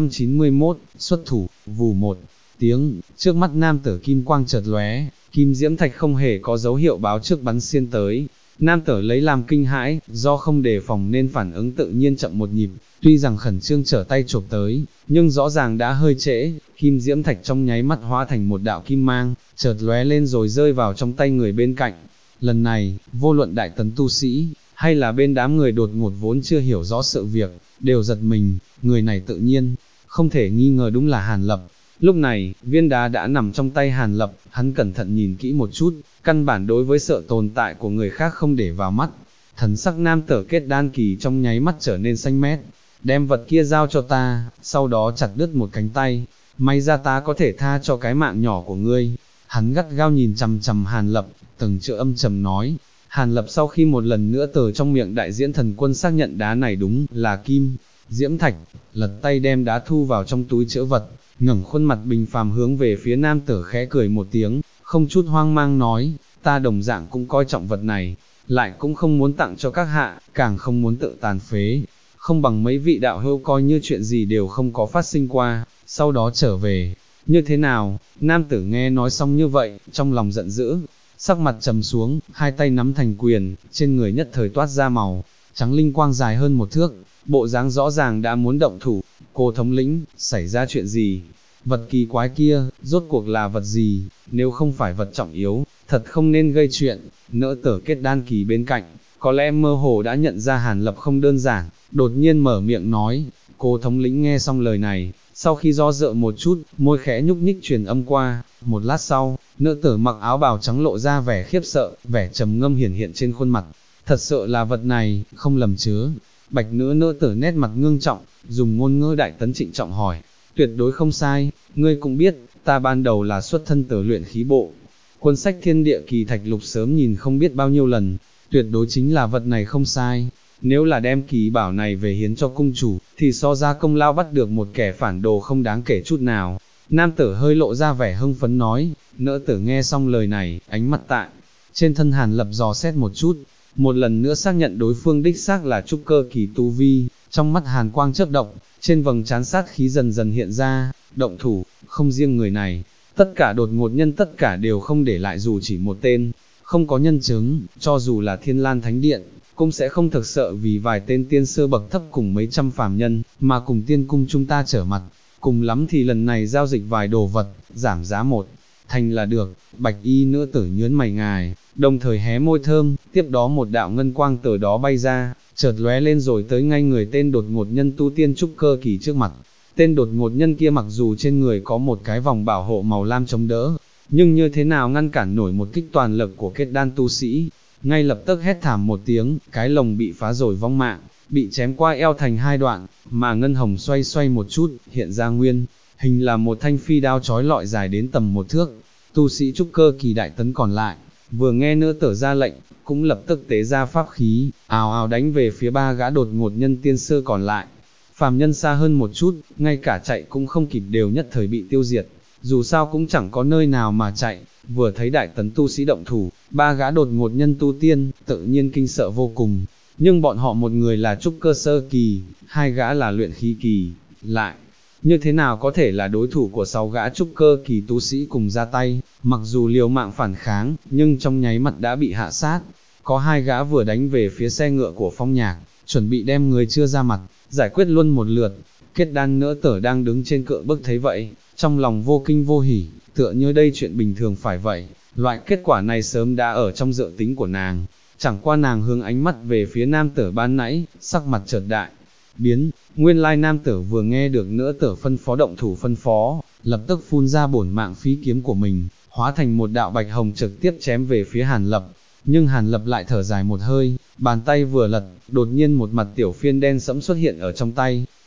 891, xuất thủ, vù một tiếng, trước mắt nam tử kim quang chợt lóe, Kim Diễm Thạch không hề có dấu hiệu báo trước bắn xiên tới. Nam tử lấy làm kinh hãi, do không đề phòng nên phản ứng tự nhiên chậm một nhịp, tuy rằng khẩn trương trở tay chộp tới, nhưng rõ ràng đã hơi trễ, Kim Diễm Thạch trong nháy mắt hóa thành một đạo kim mang, chợt lóe lên rồi rơi vào trong tay người bên cạnh. Lần này, vô luận Đại Tấn tu sĩ, hay là bên đám người đột ngột vốn chưa hiểu rõ sự việc, đều giật mình, người này tự nhiên, không thể nghi ngờ đúng là Hàn Lập. Lúc này, viên đá đã nằm trong tay Hàn Lập, hắn cẩn thận nhìn kỹ một chút, căn bản đối với sự tồn tại của người khác không để vào mắt. Thần sắc nam tử kết đan kỳ trong nháy mắt trở nên xanh mét, đem vật kia giao cho ta, sau đó chặt đứt một cánh tay, may ra ta có thể tha cho cái mạng nhỏ của ngươi. Hắn gắt gao nhìn chằm chằm Hàn Lập, từng chữ âm trầm nói. Hàn Lập sau khi một lần nữa từ trong miệng Đại Diễn Thần Quân xác nhận đá này đúng là Kim Diễm Thạch, lật tay đem đá thu vào trong túi trữ vật, ngẩng khuôn mặt bình phàm hướng về phía nam tử khẽ cười một tiếng, không chút hoang mang nói, ta đồng dạng cũng coi trọng vật này, lại cũng không muốn tặng cho các hạ, càng không muốn tự tàn phế, không bằng mấy vị đạo hữu coi như chuyện gì đều không có phát sinh qua, sau đó trở về. Như thế nào? Nam tử nghe nói xong như vậy, trong lòng giận dữ, sắc mặt trầm xuống, hai tay nắm thành quyền, trên người nhất thời toát ra màu trắng linh quang dài hơn một thước, bộ dáng rõ ràng đã muốn động thủ. Cô thống lĩnh, xảy ra chuyện gì? Vật kỳ quái kia, rốt cuộc là vật gì? Nếu không phải vật trọng yếu, thật không nên gây chuyện. Nỡ tử kết đan kỳ bên cạnh, có lẽ mơ hồ đã nhận ra Hàn Lập không đơn giản, đột nhiên mở miệng nói. Cô thống lĩnh nghe xong lời này, sau khi do dự một chút, môi khẽ nhúc nhích truyền âm qua. Một lát sau, nữ tử mặc áo bào trắng lộ ra vẻ khiếp sợ, vẻ trầm ngâm hiển hiện trên khuôn mặt. Thật sự là vật này, không lầm chứ? Bạch nữ tử nét mặt ngưng trọng, dùng ngôn ngữ Đại Tấn trịnh trọng hỏi. Tuyệt đối không sai, ngươi cũng biết, ta ban đầu là xuất thân từ luyện khí bộ. Quân sách thiên địa kỳ thạch lục sớm nhìn không biết bao nhiêu lần, tuyệt đối chính là vật này không sai. Nếu là đem kỳ bảo này về hiến cho cung chủ, thì so ra công lao bắt được một kẻ phản đồ không đáng kể chút nào. Nam tử hơi lộ ra vẻ hưng phấn nói, nữ tử nghe xong lời này, ánh mặt tại trên thân Hàn Lập dò xét một chút, một lần nữa xác nhận đối phương đích xác là trúc cơ kỳ tu vi, trong mắt Hàn quang chớp động, trên vầng trán sát khí dần dần hiện ra, động thủ, không riêng người này, tất cả đột ngột nhân tất cả đều không để lại dù chỉ một tên, không có nhân chứng, cho dù là Thiên Lan Thánh Điện, cũng sẽ không thực sợ vì vài tên tiên sơ bậc thấp cùng mấy trăm phàm nhân, mà cùng tiên cung chúng ta trở mặt, cùng lắm thì lần này giao dịch vài đồ vật, giảm giá một thành là được. Bạch y nữ tử nhớn mày ngài, đồng thời hé môi thơm, tiếp đó một đạo ngân quang từ đó bay ra, chợt lóe lên rồi tới ngay người tên đột ngột nhân tu tiên trúc cơ kỳ trước mặt. Tên đột ngột nhân kia mặc dù trên người có một cái vòng bảo hộ màu lam chống đỡ, nhưng như thế nào ngăn cản nổi một kích toàn lực của kết đan tu sĩ. Ngay lập tức hét thảm một tiếng, cái lồng bị phá rồi vong mạng, bị chém qua eo thành hai đoạn, mà ngân hồng xoay xoay một chút, hiện ra nguyên hình là một thanh phi đao chói lọi dài đến tầm một thước. Tu sĩ trúc cơ kỳ Đại Tấn còn lại, vừa nghe nữ tử ra lệnh, cũng lập tức tế ra pháp khí, ào ào đánh về phía ba gã đột ngột nhân tiên sơ còn lại. Phàm nhân xa hơn một chút, ngay cả chạy cũng không kịp đều nhất thời bị tiêu diệt, dù sao cũng chẳng có nơi nào mà chạy. Vừa thấy Đại Tấn tu sĩ động thủ, ba gã đột ngột nhân tu tiên, tự nhiên kinh sợ vô cùng, nhưng bọn họ một người là trúc cơ sơ kỳ, hai gã là luyện khí kỳ, lại như thế nào có thể là đối thủ của 6 gã trúc cơ kỳ tu sĩ cùng ra tay. Mặc dù liều mạng phản kháng, nhưng trong nháy mắt đã bị hạ sát. Có hai gã vừa đánh về phía xe ngựa của Phong Nhạc, chuẩn bị đem người chưa ra mặt, giải quyết luôn một lượt. Kết đan nữ tử đang đứng trên cựa bước thấy vậy, trong lòng vô kinh vô hỉ, tựa như đây chuyện bình thường phải vậy. Loại kết quả này sớm đã ở trong dự tính của nàng, chẳng qua nàng hướng ánh mắt về phía nam tử ban nãy, sắc mặt chợt đại biến. Nguyên lai nam tử vừa nghe được nữ tử phân phó động thủ phân phó, lập tức phun ra bổn mạng phí kiếm của mình, hóa thành một đạo bạch hồng trực tiếp chém về phía Hàn Lập. Nhưng Hàn Lập lại thở dài một hơi, bàn tay vừa lật, đột nhiên một mặt tiểu phiên đen sẫm xuất hiện ở trong tay.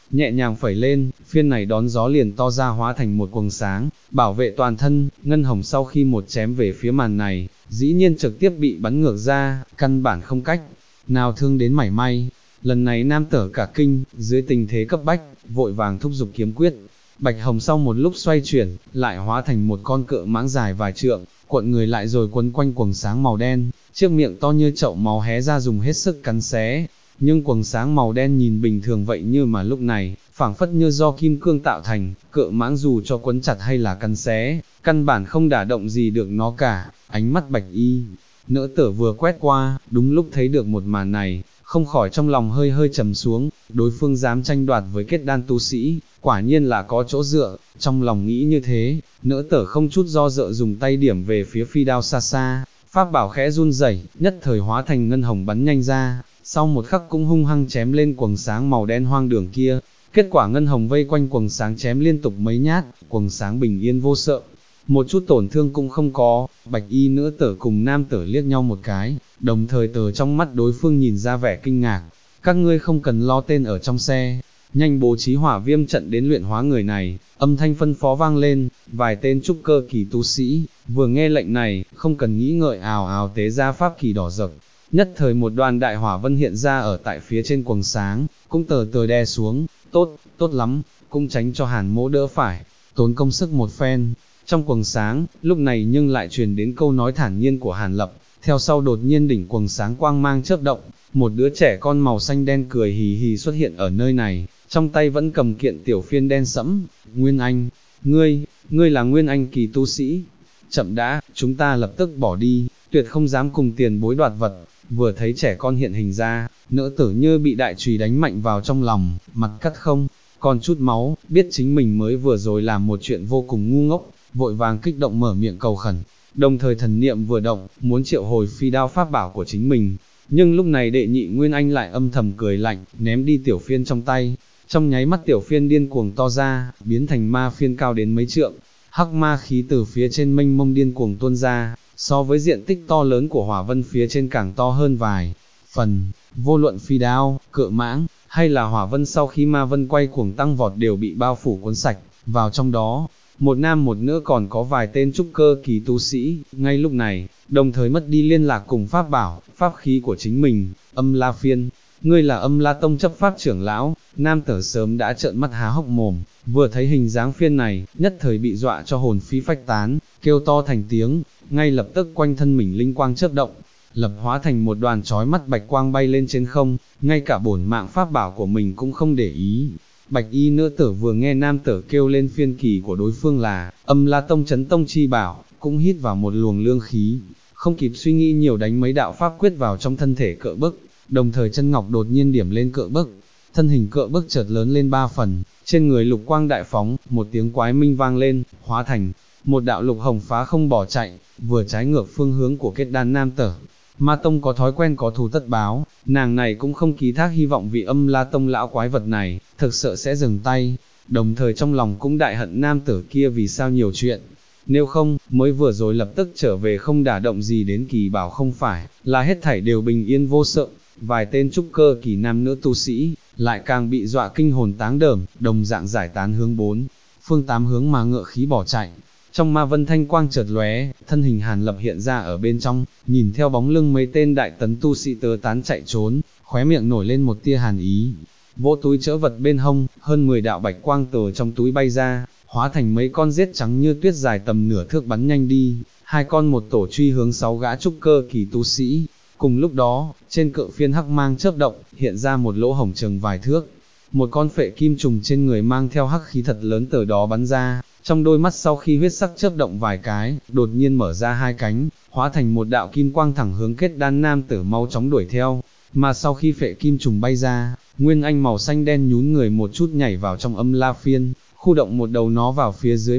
nhẹ nhàng phẩy lên, phiên này đón gió liền to ra hóa thành một quầng sáng, bảo vệ toàn thân. Ngân hồng sau khi một chém về phía màn này, dĩ nhiên trực tiếp bị bắn ngược ra, căn bản không cách nào thương đến mảy may. Lần này nam tử cả kinh, dưới tình thế cấp bách, vội vàng thúc giục kiếm quyết. Bạch hồng sau một lúc xoay chuyển, lại hóa thành một con cự mãng dài vài trượng, cuộn người lại rồi quấn quanh quầng sáng màu đen, chiếc miệng to như chậu máu hé ra dùng hết sức cắn xé. Nhưng quầng sáng màu đen nhìn bình thường vậy như mà lúc này, phảng phất như do kim cương tạo thành, cự mãng dù cho quấn chặt hay là cắn xé, căn bản không đả động gì được nó cả. Ánh mắt bạch y nữ tử vừa quét qua, đúng lúc thấy được một màn này, không khỏi trong lòng hơi hơi trầm xuống. Đối phương dám tranh đoạt với kết đan tu sĩ, quả nhiên là có chỗ dựa. Trong lòng nghĩ như thế, nữ tử không chút do dự dùng tay điểm về phía phi đao xa xa, pháp bảo khẽ run rẩy, nhất thời hóa thành ngân hồng bắn nhanh ra, sau một khắc cũng hung hăng chém lên quầng sáng màu đen hoang đường kia. Kết quả ngân hồng vây quanh quầng sáng chém liên tục mấy nhát, quầng sáng bình yên vô sợ, một chút tổn thương cũng không có. Bạch y nữ tử cùng nam tử liếc nhau một cái, đồng thời từ trong mắt đối phương nhìn ra vẻ kinh ngạc. Các ngươi không cần lo, tên ở trong xe, nhanh bố trí hỏa viêm trận đến luyện hóa người này. Âm thanh phân phó vang lên, vài tên trúc cơ kỳ tu sĩ, vừa nghe lệnh này, không cần nghĩ ngợi ào ào tế ra pháp kỳ đỏ rực. Nhất thời một đoàn đại hỏa vân hiện ra ở tại phía trên quầng sáng, cũng từ từ đè xuống. Tốt lắm, cũng tránh cho Hàn Mỗ đỡ phải tốn công sức một phen. Trong quầng sáng, lúc này nhưng lại truyền đến câu nói thản nhiên của Hàn Lập, theo sau đột nhiên đỉnh quầng sáng quang mang chớp động, một đứa trẻ con màu xanh đen cười hì hì xuất hiện ở nơi này, trong tay vẫn cầm kiện tiểu phiên đen sẫm. Nguyên Anh, ngươi là Nguyên Anh kỳ tu sĩ? Chậm đã, chúng ta lập tức bỏ đi, tuyệt không dám cùng tiền bối đoạt vật. Vừa thấy trẻ con hiện hình ra, nữ tử như bị đại chùy đánh mạnh vào trong lòng, mặt cắt không còn chút máu, biết chính mình mới vừa rồi làm một chuyện vô cùng ngu ngốc, vội vàng kích động mở miệng cầu khẩn, đồng thời thần niệm vừa động, muốn triệu hồi phi đao pháp bảo của chính mình. Nhưng lúc này đệ nhị Nguyên Anh lại âm thầm cười lạnh, ném đi tiểu phiên trong tay. Trong nháy mắt tiểu phiên điên cuồng to ra, biến thành ma phiên cao đến mấy trượng, hắc ma khí từ phía trên mênh mông điên cuồng tuôn ra, so với diện tích to lớn của hỏa vân phía trên càng to hơn vài phần. Vô luận phi đao, cự mãng, hay là hỏa vân sau khi ma vân quay cuồng tăng vọt đều bị bao phủ cuốn sạch vào trong đó. Một nam một nữ còn có vài tên trúc cơ kỳ tu sĩ, ngay lúc này, đồng thời mất đi liên lạc cùng pháp bảo, pháp khí của chính mình. Âm La Phiên, ngươi là Âm La Tông chấp pháp trưởng lão? Nam tử sớm đã trợn mắt há hốc mồm, vừa thấy hình dáng phiên này, nhất thời bị dọa cho hồn phi phách tán, kêu to thành tiếng, ngay lập tức quanh thân mình linh quang chớp động, lập hóa thành một đoàn chói mắt bạch quang bay lên trên không, ngay cả bổn mạng pháp bảo của mình cũng không để ý. Bạch y nữ tử vừa nghe nam tử kêu lên phiên kỳ của đối phương là Âm La Tông chấn tông chi bảo, cũng hít vào một luồng lương khí, không kịp suy nghĩ nhiều đánh mấy đạo pháp quyết vào trong thân thể cự bức, đồng thời chân ngọc đột nhiên điểm lên cự bức, thân hình cự bức chợt lớn lên 3 phần, trên người lục quang đại phóng, một tiếng quái minh vang lên, hóa thành một đạo lục hồng phá không bỏ chạy, vừa trái ngược phương hướng của kết đan nam tử. Ma Tông có thói quen có thù tất báo, nàng này cũng không ký thác hy vọng vì Âm La Tông lão quái vật này, thực sự sẽ dừng tay, đồng thời trong lòng cũng đại hận nam tử kia vì sao nhiều chuyện, nếu không, mới vừa rồi lập tức trở về không đả động gì đến kỳ bảo không phải, là hết thảy đều bình yên vô sợ. Vài tên trúc cơ kỳ nam nữ tu sĩ, lại càng bị dọa kinh hồn táng đờm, đồng dạng giải tán hướng 4 phương 8 hướng mà ngựa khí bỏ chạy. Trong ma vân thanh quang chợt lóe, thân hình Hàn Lập hiện ra ở bên trong, nhìn theo bóng lưng mấy tên đại tấn tu sĩ tứ tán chạy trốn, khóe miệng nổi lên một tia hàn ý. Vỗ túi chữ vật bên hông, hơn 10 đạo bạch quang từ trong túi bay ra, hóa thành mấy con rết trắng như tuyết dài tầm nửa thước bắn nhanh đi, 2 con một tổ truy hướng 6 gã trúc cơ kỳ tu sĩ. Cùng lúc đó, trên cự phiên hắc mang chớp động, hiện ra một lỗ hổng chừng vài thước. Một con phệ kim trùng trên người mang theo hắc khí thật lớn từ đó bắn ra, trong đôi mắt sau khi huyết sắc chớp động vài cái, đột nhiên mở ra 2 cánh, hóa thành một đạo kim quang thẳng hướng kết đan nam tử mau chóng đuổi theo. Mà sau khi phệ kim trùng bay ra, Nguyên Anh màu xanh đen nhún người một chút nhảy vào trong Âm La Phiên, khu động một đầu nó vào phía dưới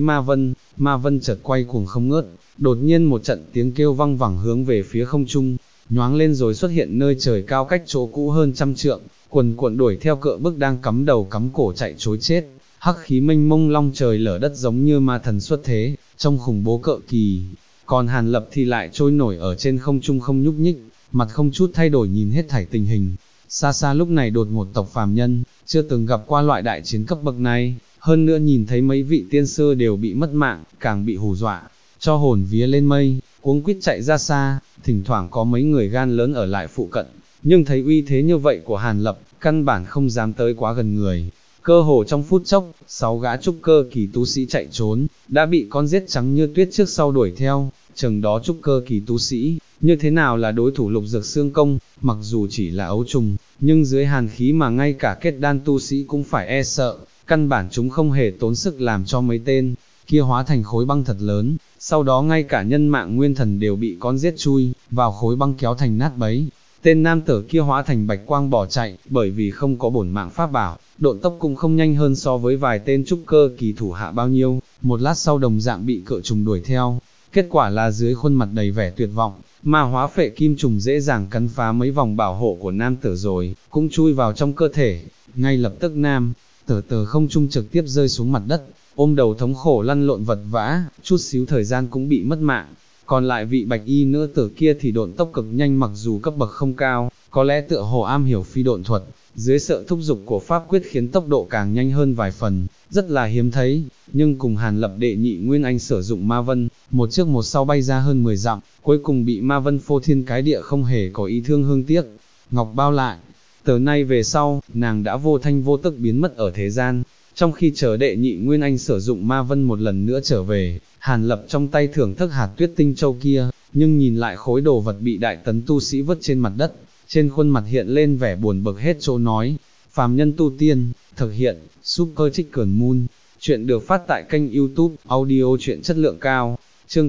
ma vân chợt quay cuồng không ngớt, đột nhiên một trận tiếng kêu vang vẳng hướng về phía không trung, nhoáng lên rồi xuất hiện nơi trời cao cách chỗ cũ hơn 100 trượng, quần cuộn đuổi theo cự bức đang cắm đầu cắm cổ chạy trối chết. Hắc khí mênh mông long trời lở đất giống như ma thần xuất thế, trông khủng bố cự kỳ. Còn Hàn Lập thì lại trôi nổi ở trên không trung không nhúc nhích, mặt không chút thay đổi nhìn hết thảy tình hình. xa xa lúc này đột một tộc phàm nhân, chưa từng gặp qua loại đại chiến cấp bậc này, hơn nữa nhìn thấy mấy vị tiên sư đều bị mất mạng, càng bị hù dọa, cho hồn vía lên mây, cuống quýt chạy ra xa, thỉnh thoảng có mấy người gan lớn ở lại phụ cận, nhưng thấy uy thế như vậy của Hàn Lập, căn bản không dám tới quá gần người. Cơ hồ trong phút chốc, 6 gã trúc cơ kỳ tu sĩ chạy trốn, đã bị con rết trắng như tuyết trước sau đuổi theo, chừng đó trúc cơ kỳ tu sĩ, như thế nào là đối thủ Lục Dược Xương Công, mặc dù chỉ là ấu trùng, nhưng dưới hàn khí mà ngay cả kết đan tu sĩ cũng phải e sợ, căn bản chúng không hề tốn sức làm cho mấy tên kia hóa thành khối băng thật lớn, sau đó ngay cả nhân mạng nguyên thần đều bị con rết chui vào khối băng kéo thành nát bấy. Tên nam tử kia hóa thành bạch quang bỏ chạy, bởi vì không có bổn mạng pháp bảo, độn tốc cũng không nhanh hơn so với vài tên trúc cơ kỳ thủ hạ bao nhiêu, một lát sau đồng dạng bị cự trùng đuổi theo. Kết quả là dưới khuôn mặt đầy vẻ tuyệt vọng, ma hóa phệ kim trùng dễ dàng cắn phá mấy vòng bảo hộ của nam tử rồi, cũng chui vào trong cơ thể. Ngay lập tức nam tử không trung trực tiếp rơi xuống mặt đất, ôm đầu thống khổ lăn lộn vật vã, chút xíu thời gian cũng bị mất mạng. Còn lại vị bạch y nữ tử kia thì độn tốc cực nhanh, mặc dù cấp bậc không cao, có lẽ tựa hồ am hiểu phi độn thuật, dưới sự thúc giục của pháp quyết khiến tốc độ càng nhanh hơn vài phần, rất là hiếm thấy, nhưng cùng Hàn Lập đệ nhị Nguyên Anh sử dụng ma vân, một trước một sau bay ra hơn 10 dặm, cuối cùng bị ma vân phô thiên cái địa không hề có ý thương hương tiếc. Ngọc bao lại, từ nay về sau, nàng đã vô thanh vô tức biến mất ở thế gian. Trong khi chờ đệ nhị Nguyên Anh sử dụng ma vân một lần nữa trở về, Hàn Lập trong tay thưởng thức hạt tuyết tinh châu kia, nhưng nhìn lại khối đồ vật bị đại tấn tu sĩ vứt trên mặt đất, trên khuôn mặt hiện lên vẻ buồn bực hết chỗ nói. Phàm nhân tu tiên, thực hiện, Super Chicken Moon, chuyện được phát tại kênh YouTube, audio truyện chất lượng cao, chương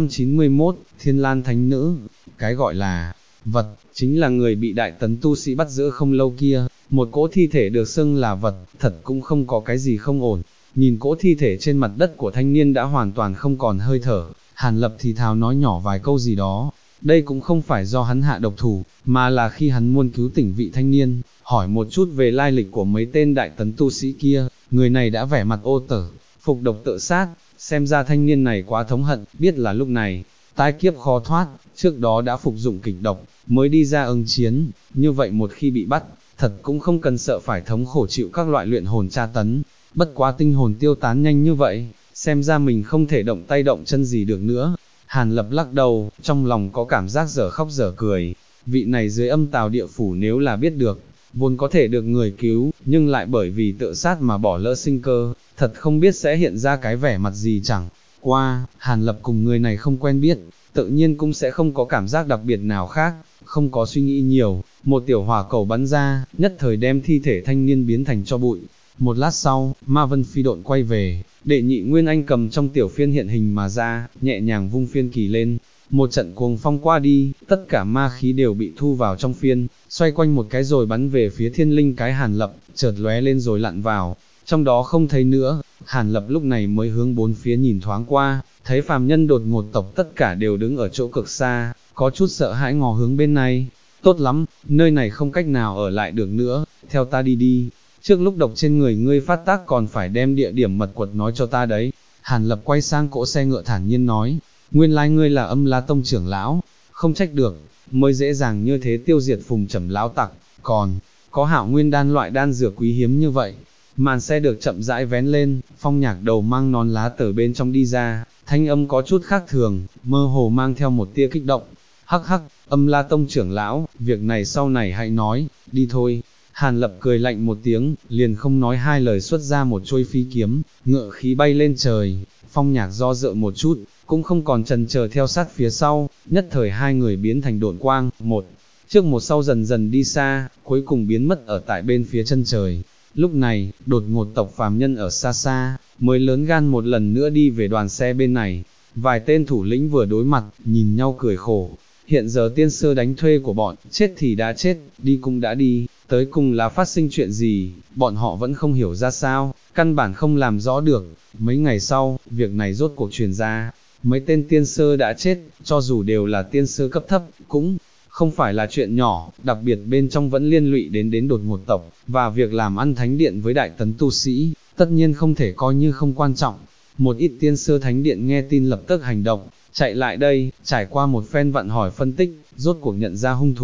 891, Thiên Lan Thánh Nữ. Cái gọi là vật, chính là người bị đại tấn tu sĩ bắt giữ không lâu kia, một cỗ thi thể được xưng là vật, thật cũng không có cái gì không ổn. Nhìn cỗ thi thể trên mặt đất của thanh niên đã hoàn toàn không còn hơi thở, Hàn Lập thì thào nói nhỏ vài câu gì đó. Đây cũng không phải do hắn hạ độc thủ, mà là khi hắn muốn cứu tỉnh vị thanh niên, hỏi một chút về lai lịch của mấy tên đại tấn tu sĩ kia, người này đã vẻ mặt ô tở, phục độc tự sát, xem ra thanh niên này quá thống hận, biết là lúc này, tai kiếp khó thoát, trước đó đã phục dụng kịch độc, mới đi ra ứng chiến, như vậy một khi bị bắt, thật cũng không cần sợ phải thống khổ chịu các loại luyện hồn tra tấn, bất quá tinh hồn tiêu tán nhanh như vậy, xem ra mình không thể động tay động chân gì được nữa. Hàn Lập lắc đầu, trong lòng có cảm giác dở khóc dở cười, vị này dưới âm tào địa phủ nếu là biết được, vốn có thể được người cứu, nhưng lại bởi vì tự sát mà bỏ lỡ sinh cơ, thật không biết sẽ hiện ra cái vẻ mặt gì chẳng qua. Hàn Lập cùng người này không quen biết, tự nhiên cũng sẽ không có cảm giác đặc biệt nào khác, không có suy nghĩ nhiều, một tiểu hỏa cầu bắn ra, nhất thời đem thi thể thanh niên biến thành tro bụi. Một lát sau, ma vân phi độn quay về, đệ nhị Nguyên Anh cầm trong tiểu phiên hiện hình mà ra, nhẹ nhàng vung phiên kỳ lên, một trận cuồng phong qua đi, tất cả ma khí đều bị thu vào trong phiên, xoay quanh một cái rồi bắn về phía thiên linh cái Hàn Lập, chợt lóe lên rồi lặn vào, trong đó không thấy nữa. Hàn Lập lúc này mới hướng bốn phía nhìn thoáng qua, thấy phàm nhân đột ngột tộc tất cả đều đứng ở chỗ cực xa, có chút sợ hãi ngó hướng bên này. Tốt lắm, nơi này không cách nào ở lại được nữa, theo ta đi đi. Trước lúc độc trên người ngươi phát tác còn phải đem địa điểm mật quật nói cho ta đấy. Hàn Lập quay sang cỗ xe ngựa thản nhiên nói, nguyên lai ngươi là Âm La Tông trưởng lão, không trách được, mới dễ dàng như thế tiêu diệt Phùng Trầm lão tặc, còn có Hạo Nguyên đan loại đan dược quý hiếm như vậy. Màn xe được chậm rãi vén lên, Phong Nhạc đầu mang nón lá từ bên trong đi ra, thanh âm có chút khác thường, mơ hồ mang theo một tia kích động. Hắc hắc, Âm La Tông trưởng lão, việc này sau này hãy nói, đi thôi. Hàn Lập cười lạnh một tiếng, liền không nói hai lời xuất ra một chuôi phi kiếm, ngựa khí bay lên trời. Phong Nhạc do dự một chút, cũng không còn chần chờ theo sát phía sau, nhất thời hai người biến thành độn quang, một trước một sau dần dần đi xa, cuối cùng biến mất ở tại bên phía chân trời. Lúc này, đột ngột tộc phàm nhân ở xa xa, mới lớn gan một lần nữa đi về đoàn xe bên này. Vài tên thủ lĩnh vừa đối mặt, nhìn nhau cười khổ. Hiện giờ tiên sư đánh thuê của bọn, chết thì đã chết, đi cũng đã đi, tới cùng là phát sinh chuyện gì, bọn họ vẫn không hiểu ra sao, căn bản không làm rõ được. Mấy ngày sau, việc này rốt cuộc truyền ra, mấy tên tiên sư đã chết, cho dù đều là tiên sư cấp thấp, cũng không phải là chuyện nhỏ, đặc biệt bên trong vẫn liên lụy đến đột ngột tộc, và việc làm ăn thánh điện với đại tấn tu sĩ, tất nhiên không thể coi như không quan trọng. Một ít tiên sư thánh điện nghe tin lập tức hành động, chạy lại đây, trải qua một phen vặn hỏi phân tích, rốt cuộc nhận ra hung thủ,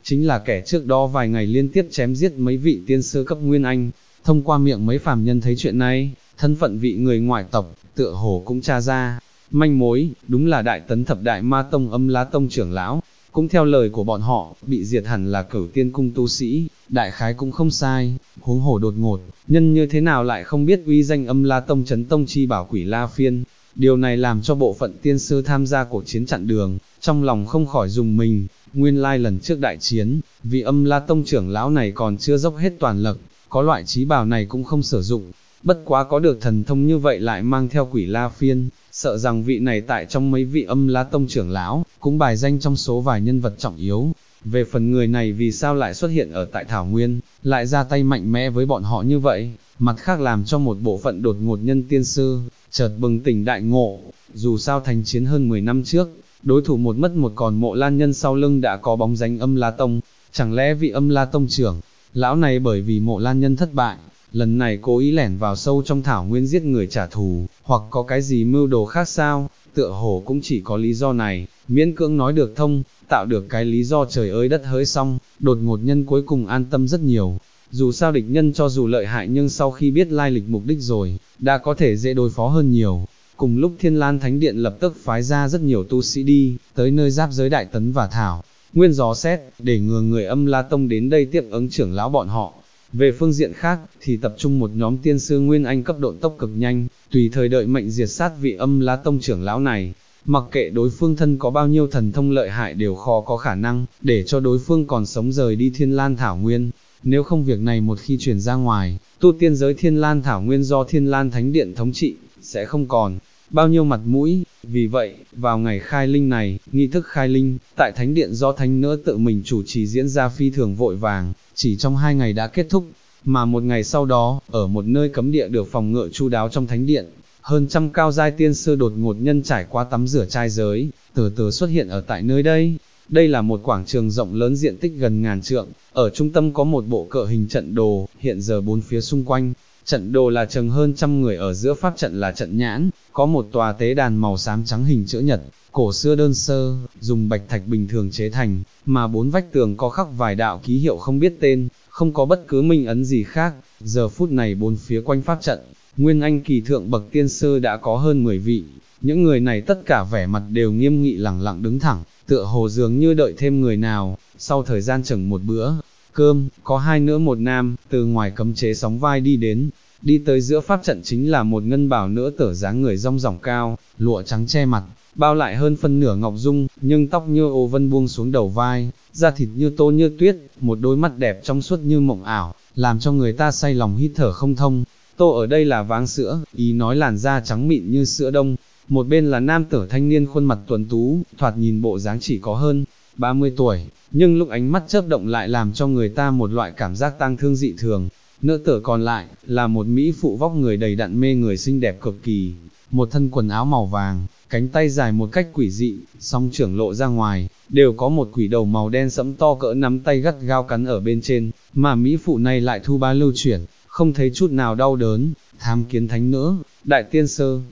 chính là kẻ trước đó vài ngày liên tiếp chém giết mấy vị tiên sư cấp Nguyên Anh. Thông qua miệng mấy phàm nhân thấy chuyện này, thân phận vị người ngoại tộc, tựa hồ cũng tra ra manh mối, đúng là Đại Tấn Thập Đại Ma Tông Âm La Tông trưởng lão. Cũng theo lời của bọn họ, bị diệt hẳn là Cửu Tiên Cung tu sĩ, đại khái cũng không sai, huống hồ đột ngột, nhân như thế nào lại không biết uy danh Âm La Tông Chấn Tông chi bảo Quỷ La Phiên. Điều này làm cho bộ phận tiên sư tham gia cuộc chiến chặn đường, trong lòng không khỏi rùng mình. Nguyên lai lần trước đại chiến, vị Âm La Tông trưởng lão này còn chưa dốc hết toàn lực, có loại chí bảo này cũng không sử dụng. Bất quá có được thần thông như vậy lại mang theo Quỷ La Phiên, sợ rằng vị này tại trong mấy vị Âm La Tông trưởng lão, cũng bài danh trong số vài nhân vật trọng yếu. Về phần người này vì sao lại xuất hiện ở tại Thảo Nguyên, lại ra tay mạnh mẽ với bọn họ như vậy, mặt khác làm cho một bộ phận đột ngột nhân tiên sư, chợt bừng tỉnh đại ngộ, dù sao thành chiến hơn 10 năm trước, đối thủ một mất một còn Mộ Lan Nhân sau lưng đã có bóng dáng Âm La Tông, chẳng lẽ vị Âm La Tông trưởng, lão này bởi vì Mộ Lan Nhân thất bại, lần này cố ý lẻn vào sâu trong Thảo Nguyên giết người trả thù, hoặc có cái gì mưu đồ khác sao, tựa hồ cũng chỉ có lý do này, miễn cưỡng nói được thông, tạo được cái lý do trời ơi đất hỡi xong, đột ngột nhân cuối cùng an tâm rất nhiều. Dù sao địch nhân cho dù lợi hại nhưng sau khi biết lai lịch mục đích rồi, đã có thể dễ đối phó hơn nhiều. Cùng lúc Thiên Lan Thánh Điện lập tức phái ra rất nhiều tu sĩ đi, tới nơi giáp giới Đại Tấn và Thảo Nguyên dò xét, để ngừa người Âm La Tông đến đây tiếp ứng trưởng lão bọn họ. Về phương diện khác, thì tập trung một nhóm tiên sư Nguyên Anh cấp độ tốc cực nhanh, tùy thời đợi mệnh diệt sát vị Âm La Tông trưởng lão này. Mặc kệ đối phương thân có bao nhiêu thần thông lợi hại đều khó có khả năng, để cho đối phương còn sống rời đi Thiên Lan Thảo Nguyên. Nếu không việc này một khi truyền ra ngoài, tu tiên giới Thiên Lan Thảo Nguyên do Thiên Lan Thánh Điện thống trị, sẽ không còn bao nhiêu mặt mũi. Vì vậy, vào ngày khai linh này, nghi thức khai linh, tại Thánh Điện do Thánh Nỡ tự mình chủ trì diễn ra phi thường vội vàng, chỉ trong 2 ngày đã kết thúc, mà một ngày sau đó, ở một nơi cấm địa được phòng ngự chu đáo trong Thánh Điện, hơn trăm cao giai tiên sư đột ngột nhân trải qua tắm rửa trai giới, từ từ xuất hiện ở tại nơi đây. Đây là một quảng trường rộng lớn diện tích gần ngàn trượng, ở trung tâm có một bộ cờ hình trận đồ, hiện giờ bốn phía xung quanh, trận đồ là chừng hơn trăm người, ở giữa pháp trận là trận nhãn, có một tòa tế đàn màu xám trắng hình chữ nhật, cổ xưa đơn sơ, dùng bạch thạch bình thường chế thành, mà 4 vách tường có khắc vài đạo ký hiệu không biết tên, không có bất cứ minh ấn gì khác. Giờ phút này bốn phía quanh pháp trận, Nguyên Anh kỳ thượng bậc tiên sư đã có hơn 10 vị, những người này tất cả vẻ mặt đều nghiêm nghị lẳng lặng đứng thẳng, tựa hồ dường như đợi thêm người nào. Sau thời gian chừng một bữa cơm, có 2 nữ một nam, từ ngoài cấm chế sóng vai đi đến, đi tới giữa pháp trận chính là một ngân bào nữ tử dáng người rong ròng cao, lụa trắng che mặt, bao lại hơn phân nửa ngọc dung, nhưng tóc như ô vân buông xuống đầu vai, da thịt như tô như tuyết, một đôi mắt đẹp trong suốt như mộng ảo, làm cho người ta say lòng hít thở không thông. Tô ở đây là váng sữa, ý nói làn da trắng mịn như sữa đông. Một bên là nam tử thanh niên khuôn mặt tuấn tú, thoạt nhìn bộ dáng chỉ có hơn 30 tuổi, nhưng lúc ánh mắt chớp động lại làm cho người ta một loại cảm giác tang thương dị thường. Nữ tử còn lại, là một mỹ phụ vóc người đầy đặn mê người xinh đẹp cực kỳ, một thân quần áo màu vàng, cánh tay dài một cách quỷ dị, song trưởng lộ ra ngoài, đều có một quỷ đầu màu đen sẫm to cỡ nắm tay gắt gao cắn ở bên trên, mà mỹ phụ này lại thu ba lưu chuyển, không thấy chút nào đau đớn. Tham kiến thánh nữ, đại tiên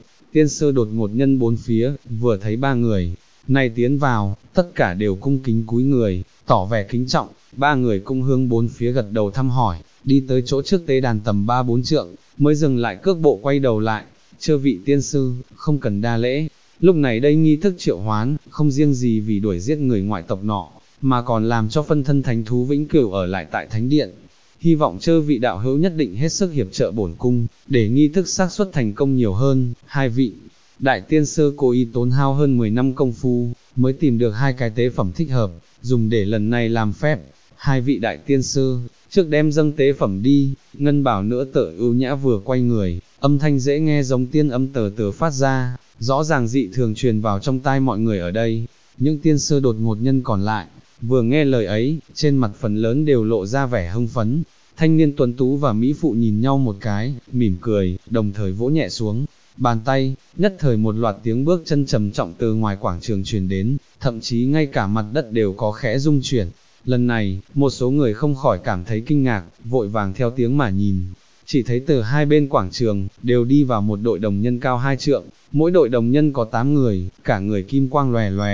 sư đột ngột nhân bốn phía, vừa thấy 3 người này tiến vào, tất cả đều cung kính cúi người, tỏ vẻ kính trọng. 3 người cung hướng bốn phía gật đầu thăm hỏi, đi tới chỗ trước tế đàn tầm 3-4 trượng, mới dừng lại cước bộ quay đầu lại. Chư vị tiên sư, không cần đa lễ. Lúc này đây nghi thức triệu hoán, không riêng gì vì đuổi giết người ngoại tộc nọ, mà còn làm cho phân thân thánh thú vĩnh cửu ở lại tại thánh điện. Hy vọng chư vị đạo hữu nhất định hết sức hiệp trợ bổn cung, để nghi thức xác suất thành công nhiều hơn. 2 vị đại tiên sư cố ý tốn hao hơn 10 năm công phu, mới tìm được 2 cái tế phẩm thích hợp, dùng để lần này làm phép. 2 vị đại tiên sư, trước đem dâng tế phẩm đi. Ngân bảo nữa tự ưu nhã vừa quay người, âm thanh dễ nghe giống tiên âm tờ tờ phát ra, rõ ràng dị thường truyền vào trong tai mọi người ở đây. Những tiên sư đột ngột nhân còn lại, vừa nghe lời ấy, trên mặt phần lớn đều lộ ra vẻ hưng phấn. Thanh niên tuấn tú và mỹ phụ nhìn nhau một cái, mỉm cười, đồng thời vỗ nhẹ xuống bàn tay, nhất thời một loạt tiếng bước chân trầm trọng từ ngoài quảng trường truyền đến, thậm chí ngay cả mặt đất đều có khẽ rung chuyển. Lần này, một số người không khỏi cảm thấy kinh ngạc, vội vàng theo tiếng mà nhìn. Chỉ thấy từ 2 bên quảng trường, đều đi vào một đội đồng nhân cao 2 trượng, mỗi đội đồng nhân có 8 người, cả người kim quang lòe lòe,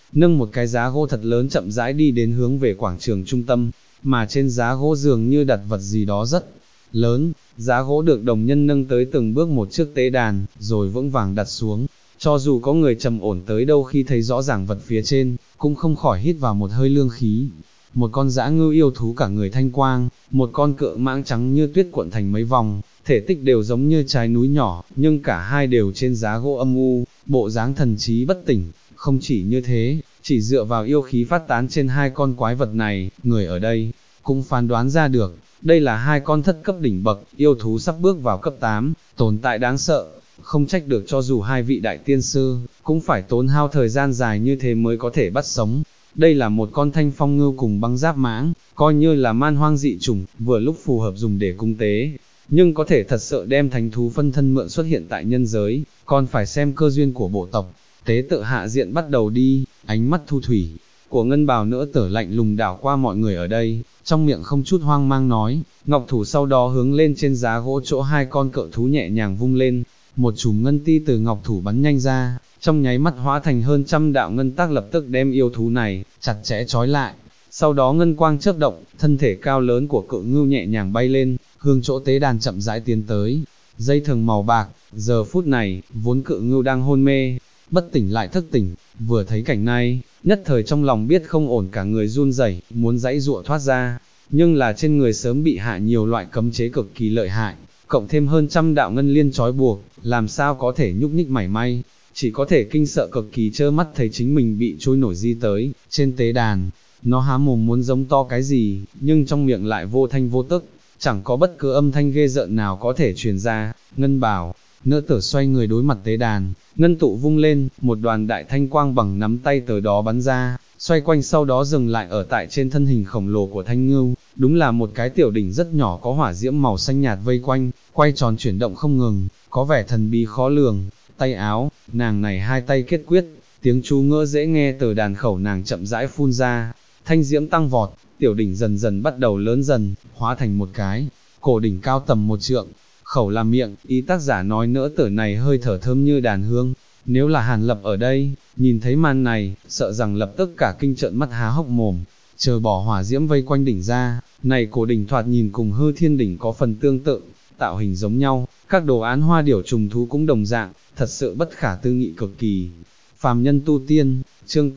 nâng một cái giá gỗ thật lớn chậm rãi đi đến hướng về quảng trường trung tâm, mà trên giá gỗ dường như đặt vật gì đó rất lớn, giá gỗ được đồng nhân nâng tới từng bước một trước tế đàn, rồi vững vàng đặt xuống. Cho dù có người trầm ổn tới đâu khi thấy rõ ràng vật phía trên, cũng không khỏi hít vào một hơi lương khí. Một con dã ngưu yêu thú cả người thanh quang, một con cự mãng trắng như tuyết cuộn thành mấy vòng, thể tích đều giống như trái núi nhỏ, nhưng cả hai đều trên giá gỗ âm u, bộ dáng thần trí bất tỉnh. Không chỉ như thế, chỉ dựa vào yêu khí phát tán trên hai con quái vật này, người ở đây cũng phán đoán ra được, đây là hai con thất cấp đỉnh bậc, yêu thú sắp bước vào cấp 8, tồn tại đáng sợ. Không trách được cho dù hai vị đại tiên sư, cũng phải tốn hao thời gian dài như thế mới có thể bắt sống. Đây là một con thanh phong ngưu cùng băng giáp mãng, coi như là man hoang dị chủng, vừa lúc phù hợp dùng để cung tế. Nhưng có thể thật sự đem thánh thú phân thân mượn xuất hiện tại nhân giới, còn phải xem cơ duyên của bộ tộc. Tế tự hạ diện bắt đầu đi, ánh mắt thu thủy của ngân bào nữa tở lạnh lùng đảo qua mọi người ở đây, trong miệng không chút hoang mang nói, ngọc thủ sau đó hướng lên trên giá gỗ chỗ hai con cự thú nhẹ nhàng vung lên, một chùm ngân ti từ ngọc thủ bắn nhanh ra, trong nháy mắt hóa thành hơn trăm đạo ngân tác lập tức đem yêu thú này chặt chẽ trói lại. Sau đó ngân quang chớp động, thân thể cao lớn của cự ngưu nhẹ nhàng bay lên, hướng chỗ tế đàn chậm rãi tiến tới. Dây thừng màu bạc, giờ phút này, vốn cự ngưu đang hôn mê, bất tỉnh lại thức tỉnh, vừa thấy cảnh này, nhất thời trong lòng biết không ổn, cả người run rẩy, muốn giãy giụa thoát ra, nhưng là trên người sớm bị hạ nhiều loại cấm chế cực kỳ lợi hại, cộng thêm hơn trăm đạo ngân liên trói buộc, làm sao có thể nhúc nhích mảy may, chỉ có thể kinh sợ cực kỳ, trơ mắt thấy chính mình bị trôi nổi di tới, trên tế đàn. Nó há mồm muốn giống to cái gì, nhưng trong miệng lại vô thanh vô tức, chẳng có bất cứ âm thanh ghê rợn nào có thể truyền ra. Ngân bảo, nữ tử xoay người đối mặt tế đàn, ngân tụ vung lên, một đoàn đại thanh quang bằng nắm tay từ đó bắn ra, xoay quanh sau đó dừng lại ở tại trên thân hình khổng lồ của thanh ngưu, đúng là một cái tiểu đỉnh rất nhỏ có hỏa diễm màu xanh nhạt vây quanh, quay tròn chuyển động không ngừng, có vẻ thần bí khó lường. Tay áo, nàng này hai tay kết quyết, tiếng chú ngữ dễ nghe từ đàn khẩu nàng chậm rãi phun ra, thanh diễm tăng vọt, tiểu đỉnh dần dần bắt đầu lớn dần, hóa thành một cái cổ đỉnh cao tầm 1 trượng, khẩu là miệng, ý tác giả nói nữ tử này hơi thở thơm như đàn hương. Nếu là Hàn Lập ở đây, nhìn thấy màn này, sợ rằng lập tức cả kinh trợn mắt há hốc mồm, chờ bỏ hỏa diễm vây quanh đỉnh ra, này cổ đỉnh thoạt nhìn cùng hư thiên đỉnh có phần tương tự, tạo hình giống nhau, các đồ án hoa điểu trùng thú cũng đồng dạng, thật sự bất khả tư nghị cực kỳ. Phàm nhân tu tiên, chương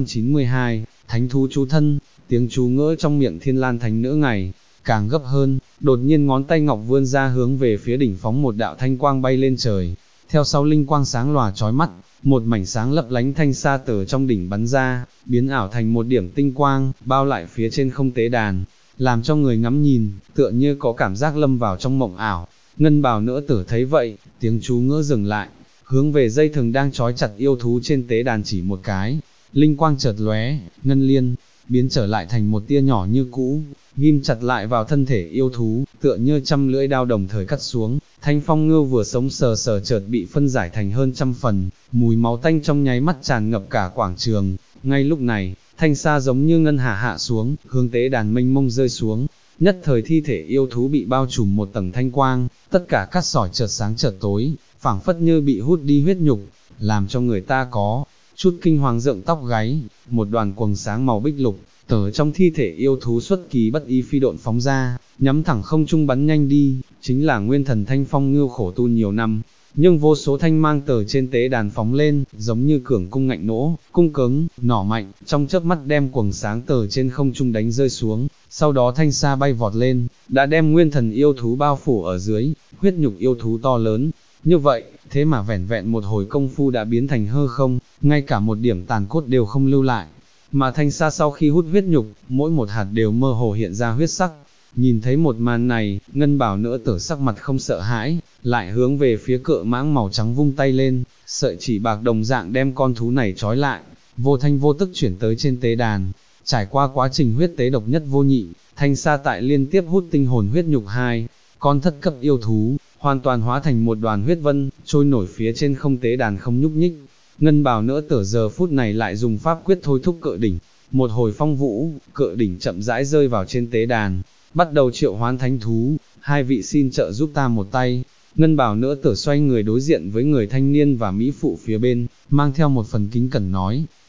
892, thánh thú chú thân, tiếng chú ngỡ trong miệng Thiên Lan thánh nữ ngày càng gấp hơn, đột nhiên ngón tay ngọc vươn ra hướng về phía đỉnh phóng một đạo thanh quang bay lên trời, theo sau linh quang sáng lòa chói mắt, một mảnh sáng lấp lánh thanh sa từ trong đỉnh bắn ra, biến ảo thành một điểm tinh quang, bao lại phía trên không tế đàn, làm cho người ngắm nhìn, tựa như có cảm giác lâm vào trong mộng ảo. Ngân bào nữ tử thấy vậy, tiếng chú ngỡ dừng lại, hướng về dây thừng đang trói chặt yêu thú trên tế đàn chỉ một cái, linh quang chợt lóe, ngân liên biến trở lại thành một tia nhỏ như cũ, ghim chặt lại vào thân thể yêu thú, tựa như trăm lưỡi đao đồng thời cắt xuống. Thanh phong ngưu vừa sống sờ sờ chợt bị phân giải thành hơn trăm phần, mùi máu tanh trong nháy mắt tràn ngập cả quảng trường. Ngay lúc này, thanh sa giống như ngân hà hạ xuống, hướng tế đàn mênh mông rơi xuống. Nhất thời thi thể yêu thú bị bao trùm một tầng thanh quang, tất cả cát sỏi chợt sáng chợt tối, phảng phất như bị hút đi huyết nhục, làm cho người ta có chút kinh hoàng rợn tóc gáy. Một đoàn quầng sáng màu bích lục từ trong thi thể yêu thú xuất kỳ bất ý phi độn phóng ra, nhắm thẳng không trung bắn nhanh đi, chính là nguyên thần thanh phong ngưu khổ tu nhiều năm, nhưng vô số thanh mang từ trên tế đàn phóng lên, giống như cường cung ngạnh nỗ, cung cứng, nỏ mạnh, trong chớp mắt đem quầng sáng từ trên không trung đánh rơi xuống, sau đó thanh sa bay vọt lên, đã đem nguyên thần yêu thú bao phủ ở dưới, huyết nhục yêu thú to lớn. Như vậy, thế mà vẻn vẹn một hồi công phu đã biến thành hư không, ngay cả một điểm tàn cốt đều không lưu lại. Mà thanh sa sau khi hút huyết nhục, mỗi một hạt đều mơ hồ hiện ra huyết sắc. Nhìn thấy một màn này, ngân bảo nữ tử sắc mặt không sợ hãi, lại hướng về phía cự mãng màu trắng vung tay lên, sợi chỉ bạc đồng dạng đem con thú này trói lại, vô thanh vô tức chuyển tới trên tế đàn. Trải qua quá trình huyết tế độc nhất vô nhị, thanh sa tại liên tiếp hút tinh hồn huyết nhục hai con thất cấp yêu thú, hoàn toàn hóa thành một đoàn huyết vân, trôi nổi phía trên không tế đàn không nhúc nhích. Ngân bào nữ tử giờ phút này lại dùng pháp quyết thôi thúc cự đỉnh, một hồi phong vũ, cự đỉnh chậm rãi rơi vào trên tế đàn, bắt đầu triệu hoán thánh thú. Hai vị xin trợ giúp ta một tay. Ngân bào nữ tử xoay người đối diện với người thanh niên và mỹ phụ phía bên, mang theo một phần kính cẩn nói,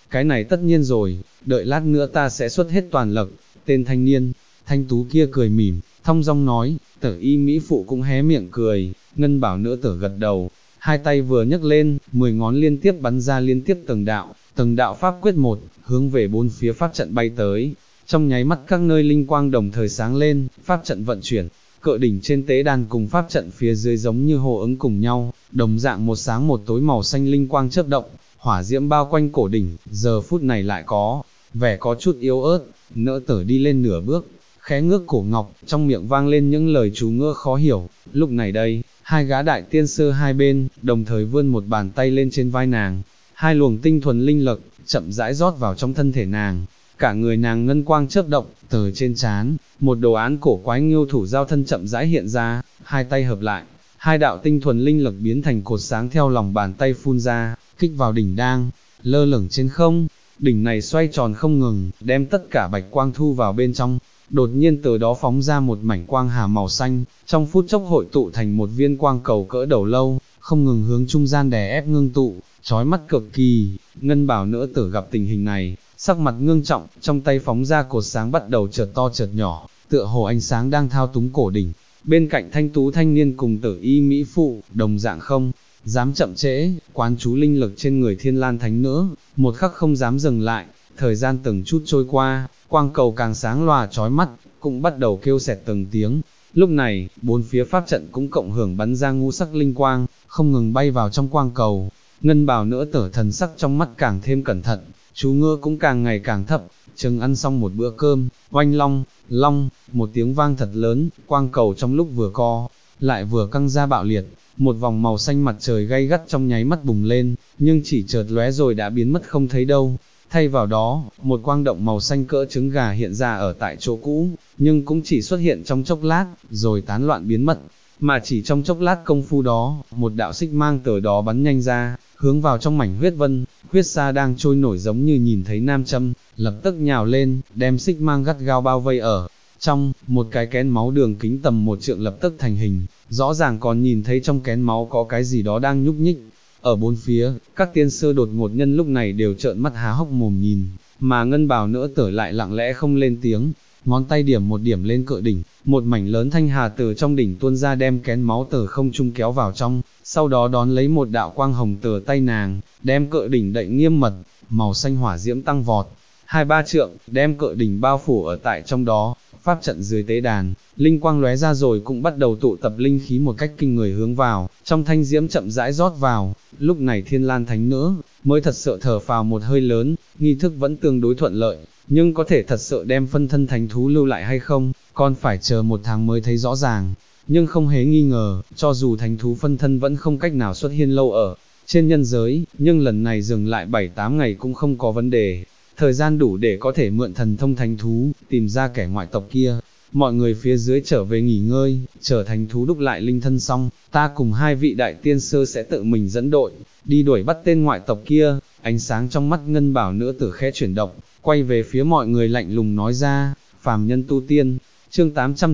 cái này tất nhiên rồi, đợi lát nữa ta sẽ xuất hết toàn lực. Tên thanh niên, thanh tú kia cười mỉm, thong dong nói, Tử Y Mỹ Phụ cũng hé miệng cười, Ngân Bảo Nữ Tử gật đầu, hai tay vừa nhấc lên, 10 ngón liên tiếp bắn ra liên tiếp từng đạo pháp quyết một, hướng về bốn phía pháp trận bay tới. Trong nháy mắt các nơi linh quang đồng thời sáng lên, pháp trận vận chuyển, cự đỉnh trên tế đàn cùng pháp trận phía dưới giống như hồ ứng cùng nhau, đồng dạng một sáng một tối màu xanh linh quang chớp động, hỏa diễm bao quanh cổ đỉnh, giờ phút này lại có vẻ có chút yếu ớt. Nữ tử đi lên nửa bước, khẽ ngước cổ ngọc, trong miệng vang lên những lời chú ngữ khó hiểu. Lúc này đây, hai gã đại tiên sư hai bên, đồng thời vươn một bàn tay lên trên vai nàng, hai luồng tinh thuần linh lực, chậm rãi rót vào trong thân thể nàng. Cả người nàng ngân quang chớp động, từ trên trán, một đồ án cổ quái Ngưu Thủ giao thân chậm rãi hiện ra, hai tay hợp lại, hai đạo tinh thuần linh lực biến thành cột sáng theo lòng bàn tay phun ra, kích vào đỉnh đang lơ lửng trên không. Đỉnh này xoay tròn không ngừng, đem tất cả bạch quang thu vào bên trong. Đột nhiên từ đó phóng ra một mảnh quang hà màu xanh, trong phút chốc hội tụ thành một viên quang cầu cỡ đầu lâu, không ngừng hướng trung gian đè ép ngưng tụ, chói mắt cực kỳ. Ngân Bảo Nữ Tử gặp tình hình này, sắc mặt ngưng trọng, trong tay phóng ra cột sáng bắt đầu chợt to chợt nhỏ, tựa hồ ánh sáng đang thao túng cổ đỉnh. Bên cạnh thanh tú thanh niên cùng Tử Y Mỹ Phụ, đồng dạng không dám chậm trễ, quán chú linh lực trên người Thiên Lan Thánh Nữ, một khắc không dám dừng lại. Thời gian từng chút trôi qua, quang cầu càng sáng lòa chói mắt, cũng bắt đầu kêu xẹt từng tiếng. Lúc này, bốn phía pháp trận cũng cộng hưởng bắn ra ngũ sắc linh quang, không ngừng bay vào trong quang cầu. Ngân Bảo Nữ Tử thần sắc trong mắt càng thêm cẩn thận, chú ngữ cũng càng ngày càng thấp. Chừng ăn xong một bữa cơm, oanh long, một tiếng vang thật lớn, quang cầu trong lúc vừa co, lại vừa căng ra bạo liệt, một vòng màu xanh mặt trời gay gắt trong nháy mắt bùng lên, nhưng chỉ chợt lóe rồi đã biến mất không thấy đâu. Thay vào đó, một quang động màu xanh cỡ trứng gà hiện ra ở tại chỗ cũ, nhưng cũng chỉ xuất hiện trong chốc lát, rồi tán loạn biến mất. Mà chỉ trong chốc lát công phu đó, một đạo xích mang từ đó bắn nhanh ra, hướng vào trong mảnh huyết vân. Huyết sa đang trôi nổi giống như nhìn thấy nam châm, lập tức nhào lên, đem xích mang gắt gao bao vây ở trong. Một cái kén máu đường kính tầm 1 trượng lập tức thành hình, rõ ràng còn nhìn thấy trong kén máu có cái gì đó đang nhúc nhích. Ở bốn phía, các tiên sư đột ngột nhân lúc này đều trợn mắt há hốc mồm nhìn, mà Ngân Bảo Nữ Tử lại lặng lẽ không lên tiếng, ngón tay điểm một điểm lên cự đỉnh, một mảnh lớn thanh hà từ trong đỉnh tuôn ra đem kén máu từ không trung kéo vào trong, sau đó đón lấy một đạo quang hồng từ tay nàng, đem cự đỉnh đậy nghiêm mật, màu xanh hỏa diễm tăng vọt, 2-3 trượng, đem cự đỉnh bao phủ ở tại trong đó. Pháp trận dưới tế đàn, linh quang lóe ra rồi cũng bắt đầu tụ tập linh khí một cách kinh người hướng vào, trong thanh diễm chậm rãi rót vào. Lúc này Thiên Lan Thánh Nữ mới thật sự thở phào một hơi lớn, nghi thức vẫn tương đối thuận lợi, nhưng có thể thật sự đem phân thân thánh thú lưu lại hay không, còn phải chờ 1 tháng mới thấy rõ ràng. Nhưng không hề nghi ngờ, cho dù thánh thú phân thân vẫn không cách nào xuất hiện lâu ở trên nhân giới, nhưng lần này dừng lại 7-8 ngày cũng không có vấn đề. Thời gian đủ để có thể mượn thần thông thánh thú, tìm ra kẻ ngoại tộc kia. Mọi người phía dưới trở về nghỉ ngơi, chờ thánh thú đúc lại linh thân xong, ta cùng 2 vị đại tiên sư sẽ tự mình dẫn đội, đi đuổi bắt tên ngoại tộc kia. Ánh sáng trong mắt Ngân Bảo Nữ Tử khẽ chuyển động, quay về phía mọi người lạnh lùng nói ra, phàm nhân tu tiên. Chương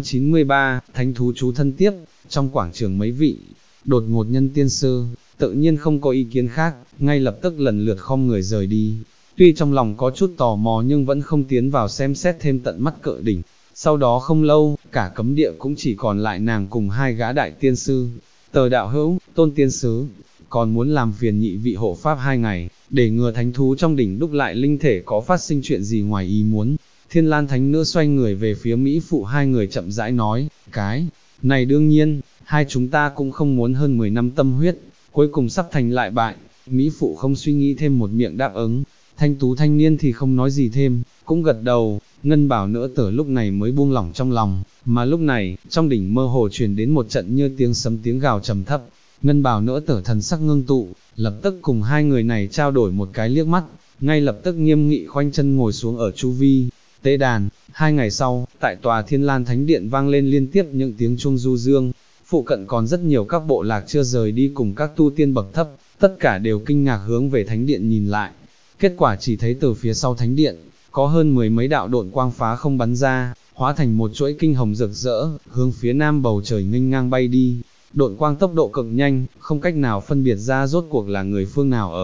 893, thánh thú chú thân tiếp. Trong quảng trường mấy vị đột ngột nhân tiên sư, tự nhiên không có ý kiến khác, ngay lập tức lần lượt khom người rời đi. Tuy trong lòng có chút tò mò nhưng vẫn không tiến vào xem xét thêm tận mắt cự đỉnh. Sau đó không lâu, cả cấm địa cũng chỉ còn lại nàng cùng 2 gã đại tiên sư. Tờ đạo hữu, Tôn tiên sứ, còn muốn làm phiền nhị vị hộ pháp 2 ngày, để ngừa thánh thú trong đỉnh đúc lại linh thể có phát sinh chuyện gì ngoài ý muốn. Thiên Lan Thánh Nữ xoay người về phía Mỹ Phụ 2 người chậm rãi nói, cái này đương nhiên, hai chúng ta cũng không muốn hơn 10 năm tâm huyết, cuối cùng sắp thành lại bại. Mỹ Phụ không suy nghĩ thêm một miệng đáp ứng. Thanh tú thanh niên thì không nói gì thêm, cũng gật đầu. Ngân Bảo Nữ Tử lúc này mới buông lỏng trong lòng, mà lúc này, trong đỉnh mơ hồ truyền đến một trận như tiếng sấm tiếng gào trầm thấp. Ngân Bảo Nữ Tử thần sắc ngưng tụ, lập tức cùng 2 người này trao đổi một cái liếc mắt, ngay lập tức nghiêm nghị khoanh chân ngồi xuống ở chu vi tế đàn. 2 ngày sau, tại tòa Thiên Lan Thánh Điện vang lên liên tiếp những tiếng chuông du dương, phụ cận còn rất nhiều các bộ lạc chưa rời đi cùng các tu tiên bậc thấp, tất cả đều kinh ngạc hướng về Thánh Điện nhìn lại. Kết quả chỉ thấy từ phía sau Thánh Điện, có hơn 10 mấy đạo độn quang phá không bắn ra, hóa thành một chuỗi kinh hồng rực rỡ, hướng phía nam bầu trời nghênh ngang bay đi. Độn quang tốc độ cực nhanh, không cách nào phân biệt ra rốt cuộc là người phương nào ở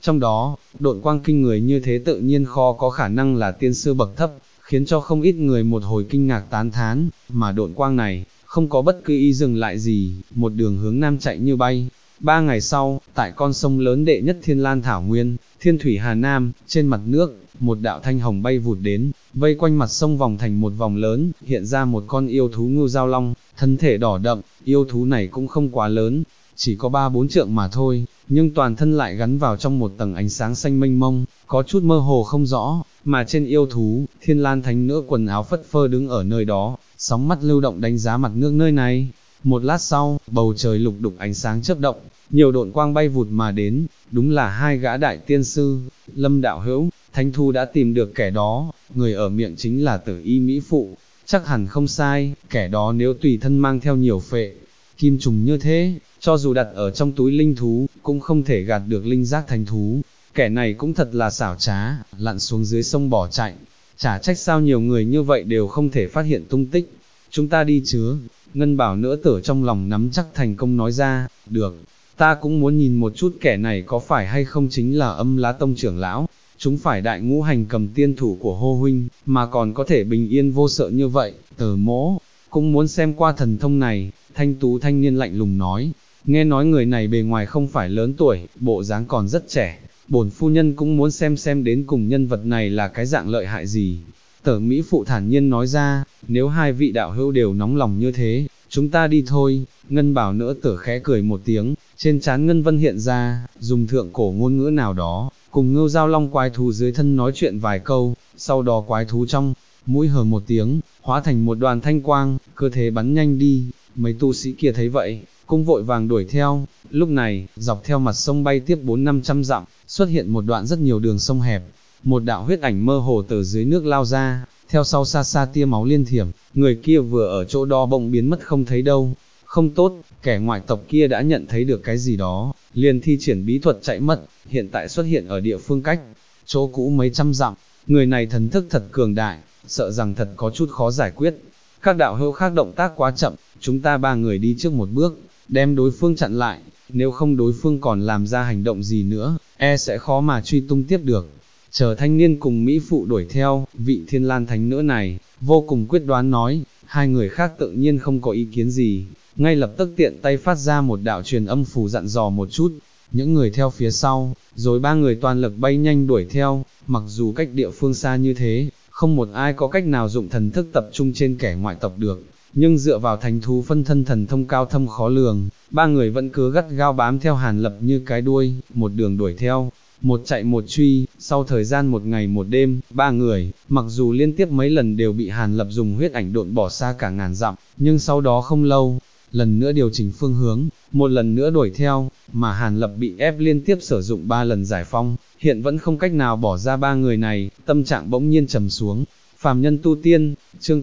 trong đó, độn quang kinh người như thế tự nhiên khó có khả năng là tiên sư bậc thấp, khiến cho không ít người một hồi kinh ngạc tán thán, mà độn quang này, không có bất cứ ý dừng lại gì, một đường hướng nam chạy như bay. 3 ngày sau, tại con sông lớn đệ nhất Thiên Lan Thảo Nguyên, Thiên Thủy Hà Nam, trên mặt nước, một đạo thanh hồng bay vụt đến, vây quanh mặt sông vòng thành một vòng lớn, hiện ra một con yêu thú ngưu giao long, thân thể đỏ đậm, yêu thú này cũng không quá lớn, chỉ có 3-4 trượng mà thôi, nhưng toàn thân lại gắn vào trong một tầng ánh sáng xanh mênh mông, có chút mơ hồ không rõ, mà trên yêu thú, Thiên Lan Thánh Nữ quần áo phất phơ đứng ở nơi đó, sóng mắt lưu động đánh giá mặt nước nơi này. Một lát sau, bầu trời lục đục ánh sáng chớp động, nhiều độn quang bay vụt mà đến, đúng là 2 gã đại tiên sư, Lâm đạo hữu, Thánh Thu đã tìm được kẻ đó, người ở miệng chính là Tử Y Mỹ Phụ, chắc hẳn không sai, kẻ đó nếu tùy thân mang theo nhiều phệ, kim trùng như thế, cho dù đặt ở trong túi linh thú, cũng không thể gạt được linh giác thánh thú, kẻ này cũng thật là xảo trá, lặn xuống dưới sông bỏ chạy, chả trách sao nhiều người như vậy đều không thể phát hiện tung tích, chúng ta đi chứ. Ngân Bảo Nữ Tử trong lòng nắm chắc thành công nói ra, được, ta cũng muốn nhìn một chút kẻ này có phải hay không chính là Âm Lá Tông trưởng lão, chúng phải đại ngũ hành cầm tiên thủ của Hô huynh, mà còn có thể bình yên vô sợ như vậy, Tờ Mỗ cũng muốn xem qua thần thông này. Thanh tú thanh niên lạnh lùng nói, nghe nói người này bề ngoài không phải lớn tuổi, bộ dáng còn rất trẻ, bổn phu nhân cũng muốn xem đến cùng nhân vật này là cái dạng lợi hại gì. Tở Mỹ Phụ thản nhiên nói ra, nếu 2 vị đạo hữu đều nóng lòng như thế, chúng ta đi thôi. Ngân Bảo Nữ Tử khẽ cười một tiếng, trên trán ngân vân hiện ra, dùng thượng cổ ngôn ngữ nào đó, cùng ngưu giao long quái thú dưới thân nói chuyện vài câu, sau đó quái thú trong mũi hờ một tiếng, hóa thành một đoàn thanh quang, cơ thế bắn nhanh đi. Mấy tu sĩ kia thấy vậy, cũng vội vàng đuổi theo. Lúc này, dọc theo mặt sông bay tiếp 400-500 dặm, xuất hiện một đoạn rất nhiều đường sông hẹp, một đạo huyết ảnh mơ hồ từ dưới nước lao ra, theo sau xa xa tia máu liên thiểm, người kia vừa ở chỗ đó bỗng biến mất không thấy đâu. Không tốt, kẻ ngoại tộc kia đã nhận thấy được cái gì đó, liền thi triển bí thuật chạy mất, hiện tại xuất hiện ở địa phương cách chỗ cũ mấy trăm dặm. Người này thần thức thật cường đại, sợ rằng thật có chút khó giải quyết. Các đạo hữu khác động tác quá chậm, chúng ta 3 người đi trước một bước, đem đối phương chặn lại, nếu không đối phương còn làm ra hành động gì nữa, sẽ khó mà truy tung tiếp được. Chờ thanh niên cùng Mỹ Phụ đuổi theo, vị Thiên Lan Thánh Nữ này, vô cùng quyết đoán nói, 2 người khác tự nhiên không có ý kiến gì, ngay lập tức tiện tay phát ra một đạo truyền âm phù dặn dò một chút, những người theo phía sau, rồi 3 người toàn lực bay nhanh đuổi theo, mặc dù cách địa phương xa như thế, không một ai có cách nào dụng thần thức tập trung trên kẻ ngoại tộc được, nhưng dựa vào thánh thú phân thân thần thông cao thâm khó lường, 3 người vẫn cứ gắt gao bám theo Hàn Lập như cái đuôi, một đường đuổi theo, một chạy một truy. Sau thời gian 1 ngày 1 đêm, 3 người, mặc dù liên tiếp mấy lần đều bị Hàn Lập dùng huyết ảnh độn bỏ xa cả ngàn dặm, nhưng sau đó không lâu, lần nữa điều chỉnh phương hướng, một lần nữa đuổi theo, mà Hàn Lập bị ép liên tiếp sử dụng 3 lần giải phong, hiện vẫn không cách nào bỏ ra 3 người này, tâm trạng bỗng nhiên trầm xuống. Phàm nhân tu tiên, chương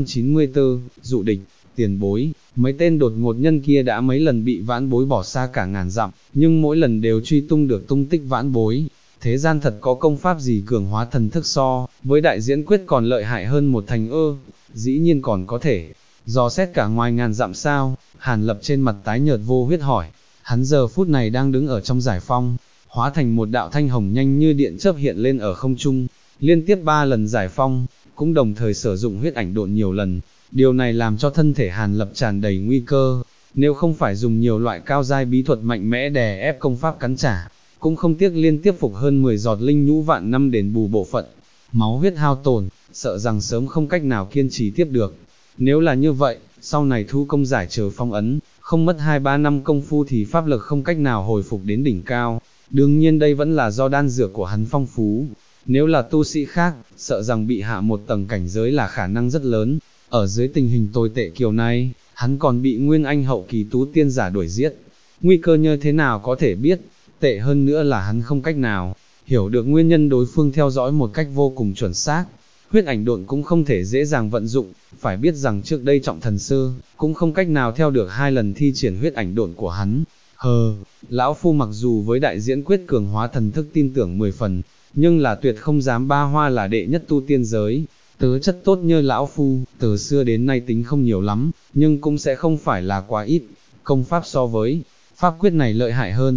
894, dụ địch, tiền bối, mấy tên đột ngột nhân kia đã mấy lần bị vãn bối bỏ xa cả ngàn dặm, nhưng mỗi lần đều truy tung được tung tích vãn bối. Thế gian thật có công pháp gì cường hóa thần thức so, với đại diễn quyết còn lợi hại hơn một thành ơ, dĩ nhiên còn có thể dò xét cả ngoài ngàn dặm sao. Hàn Lập trên mặt tái nhợt vô huyết hỏi, hắn giờ phút này đang đứng ở trong giải phong, hóa thành một đạo thanh hồng nhanh như điện chớp hiện lên ở không trung, liên tiếp 3 lần giải phong, cũng đồng thời sử dụng huyết ảnh độn nhiều lần, điều này làm cho thân thể Hàn Lập tràn đầy nguy cơ, nếu không phải dùng nhiều loại cao giai bí thuật mạnh mẽ đè ép công pháp cắn trả, cũng không tiếc liên tiếp phục hơn 10 giọt linh nhũ vạn năm đền bù bộ phận, máu huyết hao tổn, sợ rằng sớm không cách nào kiên trì tiếp được. Nếu là như vậy, sau này thu công giải trừ phong ấn, không mất 2-3 năm công phu thì pháp lực không cách nào hồi phục đến đỉnh cao, đương nhiên đây vẫn là do đan dược của hắn phong phú. Nếu là tu sĩ khác, sợ rằng bị hạ một tầng cảnh giới là khả năng rất lớn, ở dưới tình hình tồi tệ kiểu này, hắn còn bị Nguyên Anh hậu kỳ tú tiên giả đuổi giết. Nguy cơ như thế nào có thể biết, tệ hơn nữa là hắn không cách nào hiểu được nguyên nhân đối phương theo dõi một cách vô cùng chuẩn xác. Huyết ảnh độn cũng không thể dễ dàng vận dụng, phải biết rằng trước đây Trọng Thần Sư cũng không cách nào theo được 2 lần thi triển huyết ảnh độn của hắn. Lão Phu mặc dù với đại diễn quyết cường hóa thần thức tin tưởng 10 phần, nhưng là tuyệt không dám ba hoa là đệ nhất tu tiên giới. Tớ chất tốt như lão Phu, từ xưa đến nay tính không nhiều lắm, nhưng cũng sẽ không phải là quá ít. Công pháp so với pháp quyết này lợi hại hơn,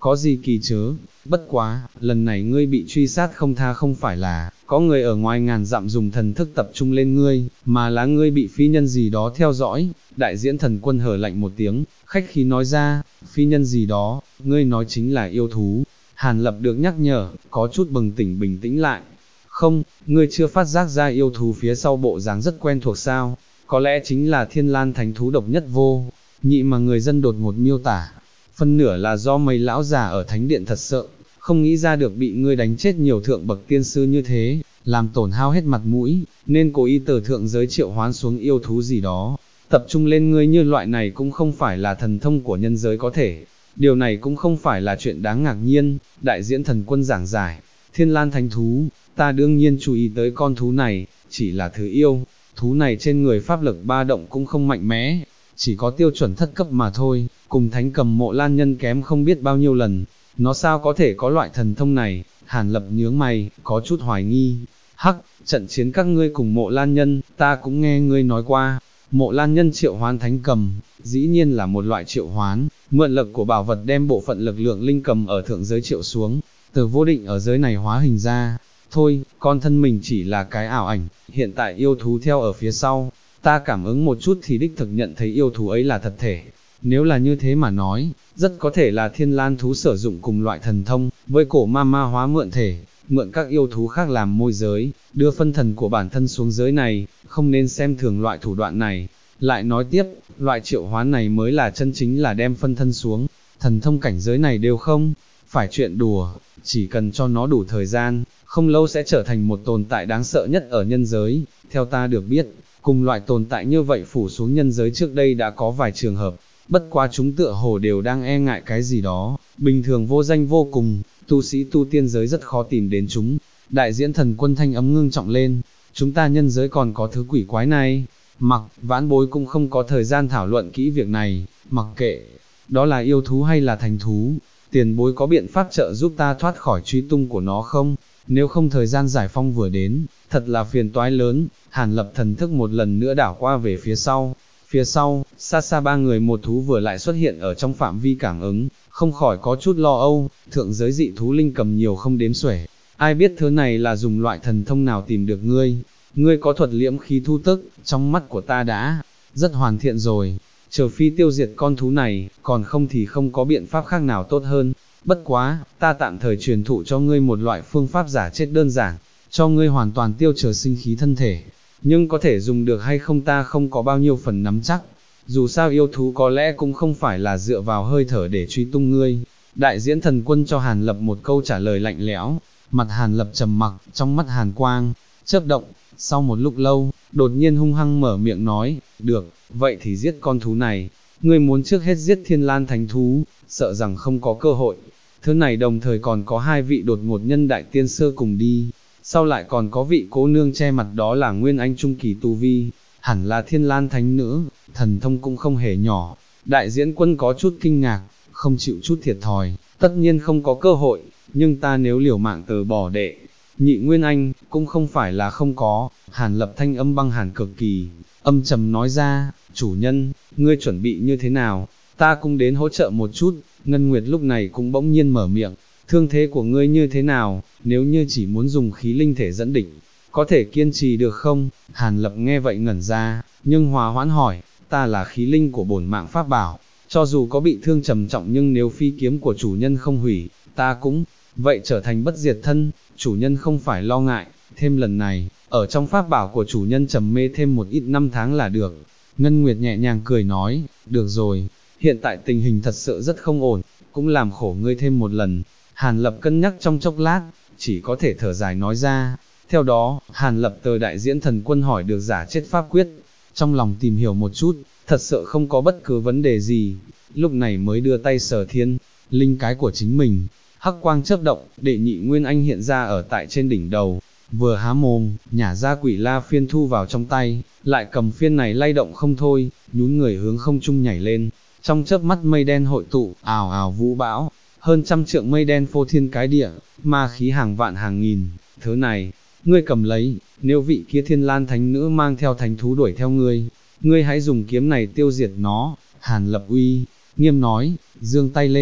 có gì kỳ chớ, bất quá, lần này ngươi bị truy sát không tha không phải là, có người ở ngoài ngàn dặm dùng thần thức tập trung lên ngươi, mà là ngươi bị phi nhân gì đó theo dõi. Đại diễn thần quân hở lạnh một tiếng, khách khí nói ra, phi nhân gì đó, ngươi nói chính là yêu thú. Hàn Lập được nhắc nhở, có chút bừng tỉnh bình tĩnh lại. Không, ngươi chưa phát giác ra yêu thú phía sau bộ dáng rất quen thuộc sao, có lẽ chính là Thiên Lan thánh thú độc nhất vô nhị mà người dân đột ngột miêu tả. Phân nửa là do mấy lão già ở thánh điện thật sợ, không nghĩ ra được bị ngươi đánh chết nhiều thượng bậc tiên sư như thế, làm tổn hao hết mặt mũi, nên cố ý từ thượng giới triệu hoán xuống yêu thú gì đó, tập trung lên ngươi như loại này cũng không phải là thần thông của nhân giới có thể. Điều này cũng không phải là chuyện đáng ngạc nhiên. Đại diễn thần quân giảng giải, Thiên Lan thánh thú, ta đương nhiên chú ý tới con thú này, chỉ là thứ yêu, thú này trên người pháp lực ba động cũng không mạnh mẽ, chỉ có tiêu chuẩn thất cấp mà thôi, cùng thánh cầm Mộ Lan Nhân kém không biết bao nhiêu lần, nó sao có thể có loại thần thông này? Hàn Lập nhướng mày, có chút hoài nghi. Hắc, trận chiến các ngươi cùng Mộ Lan Nhân, ta cũng nghe ngươi nói qua, Mộ Lan Nhân triệu hoán thánh cầm, dĩ nhiên là một loại triệu hoán, mượn lực của bảo vật đem bộ phận lực lượng linh cầm ở thượng giới triệu xuống, từ vô định ở giới này hóa hình ra. Thôi, con thân mình chỉ là cái ảo ảnh, hiện tại yêu thú theo ở phía sau, ta cảm ứng một chút thì đích thực nhận thấy yêu thú ấy là thật thể. Nếu là như thế mà nói, rất có thể là Thiên Lan thú sử dụng cùng loại thần thông, với cổ ma ma hóa mượn thể, mượn các yêu thú khác làm môi giới, đưa phân thần của bản thân xuống giới này, không nên xem thường loại thủ đoạn này. Lại nói tiếp, loại triệu hoán này mới là chân chính là đem phân thân xuống, thần thông cảnh giới này đều không phải chuyện đùa, chỉ cần cho nó đủ thời gian, không lâu sẽ trở thành một tồn tại đáng sợ nhất ở nhân giới. Theo ta được biết, cùng loại tồn tại như vậy phủ xuống nhân giới trước đây đã có vài trường hợp, bất quá chúng tựa hồ đều đang e ngại cái gì đó, bình thường vô danh vô cùng, tu sĩ tu tiên giới rất khó tìm đến chúng. Đại diễn thần quân thanh âm ngưng trọng lên, chúng ta nhân giới còn có thứ quỷ quái này. Mặc, vãn bối cũng không có thời gian thảo luận kỹ việc này, mặc kệ, đó là yêu thú hay là thành thú, tiền bối có biện pháp trợ giúp ta thoát khỏi truy tung của nó không? Nếu không thời gian giải phong vừa đến, thật là phiền toái lớn. Hàn Lập thần thức một lần nữa đảo qua về phía sau, xa xa ba người một thú vừa lại xuất hiện ở trong phạm vi cảm ứng, không khỏi có chút lo âu. Thượng giới dị thú linh cầm nhiều không đếm xuể, ai biết thứ này là dùng loại thần thông nào tìm được ngươi? Ngươi có thuật liễm khí thu tức, trong mắt của ta đã rất hoàn thiện rồi, trừ phi tiêu diệt con thú này, còn không thì không có biện pháp khác nào tốt hơn. Bất quá, ta tạm thời truyền thụ cho ngươi một loại phương pháp giả chết đơn giản, cho ngươi hoàn toàn tiêu trừ sinh khí thân thể, nhưng có thể dùng được hay không ta không có bao nhiêu phần nắm chắc, dù sao yêu thú có lẽ cũng không phải là dựa vào hơi thở để truy tung ngươi. Đại diễn thần quân cho Hàn Lập một câu trả lời lạnh lẽo, mặt Hàn Lập trầm mặc, trong mắt hàn quang chớp động. Sau một lúc lâu, đột nhiên hung hăng mở miệng nói, được, vậy thì giết con thú này, ngươi muốn trước hết giết Thiên Lan thánh thú, sợ rằng không có cơ hội. Thứ này đồng thời còn có hai vị đột ngột nhân đại tiên sơ cùng đi, sau lại còn có vị cố nương che mặt đó là Nguyên Anh Trung Kỳ tu vi, hẳn là Thiên Lan thánh nữ, thần thông cũng không hề nhỏ. Đại diễn quân có chút kinh ngạc, không chịu chút thiệt thòi, tất nhiên không có cơ hội, nhưng ta nếu liều mạng từ bỏ đệ nhị Nguyên Anh, cũng không phải là không có. Hàn Lập thanh âm băng hàn cực kỳ, âm trầm nói ra, chủ nhân, ngươi chuẩn bị như thế nào, ta cũng đến hỗ trợ một chút. Ngân Nguyệt lúc này cũng bỗng nhiên mở miệng, thương thế của ngươi như thế nào, nếu như chỉ muốn dùng khí linh thể dẫn đỉnh, có thể kiên trì được không? Hàn Lập nghe vậy ngẩn ra, nhưng hòa hoãn hỏi, ta là khí linh của bổn mạng pháp bảo, cho dù có bị thương trầm trọng nhưng nếu phi kiếm của chủ nhân không hủy, ta cũng vậy trở thành bất diệt thân, chủ nhân không phải lo ngại, thêm lần này, ở trong pháp bảo của chủ nhân trầm mê thêm một ít năm tháng là được. Ngân Nguyệt nhẹ nhàng cười nói, được rồi, hiện tại tình hình thật sự rất không ổn, cũng làm khổ ngươi thêm một lần. Hàn Lập cân nhắc trong chốc lát, chỉ có thể thở dài nói ra. Theo đó, Hàn Lập từ đại diễn thần quân hỏi được giả chết pháp quyết, trong lòng tìm hiểu một chút, thật sự không có bất cứ vấn đề gì, lúc này mới đưa tay sờ thiên linh cái của chính mình. Hắc quang chớp động, đệ nhị Nguyên Anh hiện ra ở tại trên đỉnh đầu, vừa há mồm, nhả ra quỷ la phiên thu vào trong tay, lại cầm phiên này lay động không thôi, nhún người hướng không trung nhảy lên. Trong chớp mắt mây đen hội tụ, ào ào vũ bão, hơn trăm trượng mây đen phô thiên cái địa, ma khí hàng vạn hàng nghìn. Thứ này, ngươi cầm lấy, nếu vị kia Thiên Lan thánh nữ mang theo thánh thú đuổi theo ngươi, ngươi hãy dùng kiếm này tiêu diệt nó. Hàn Lập uy nghiêm nói, giương tay lên,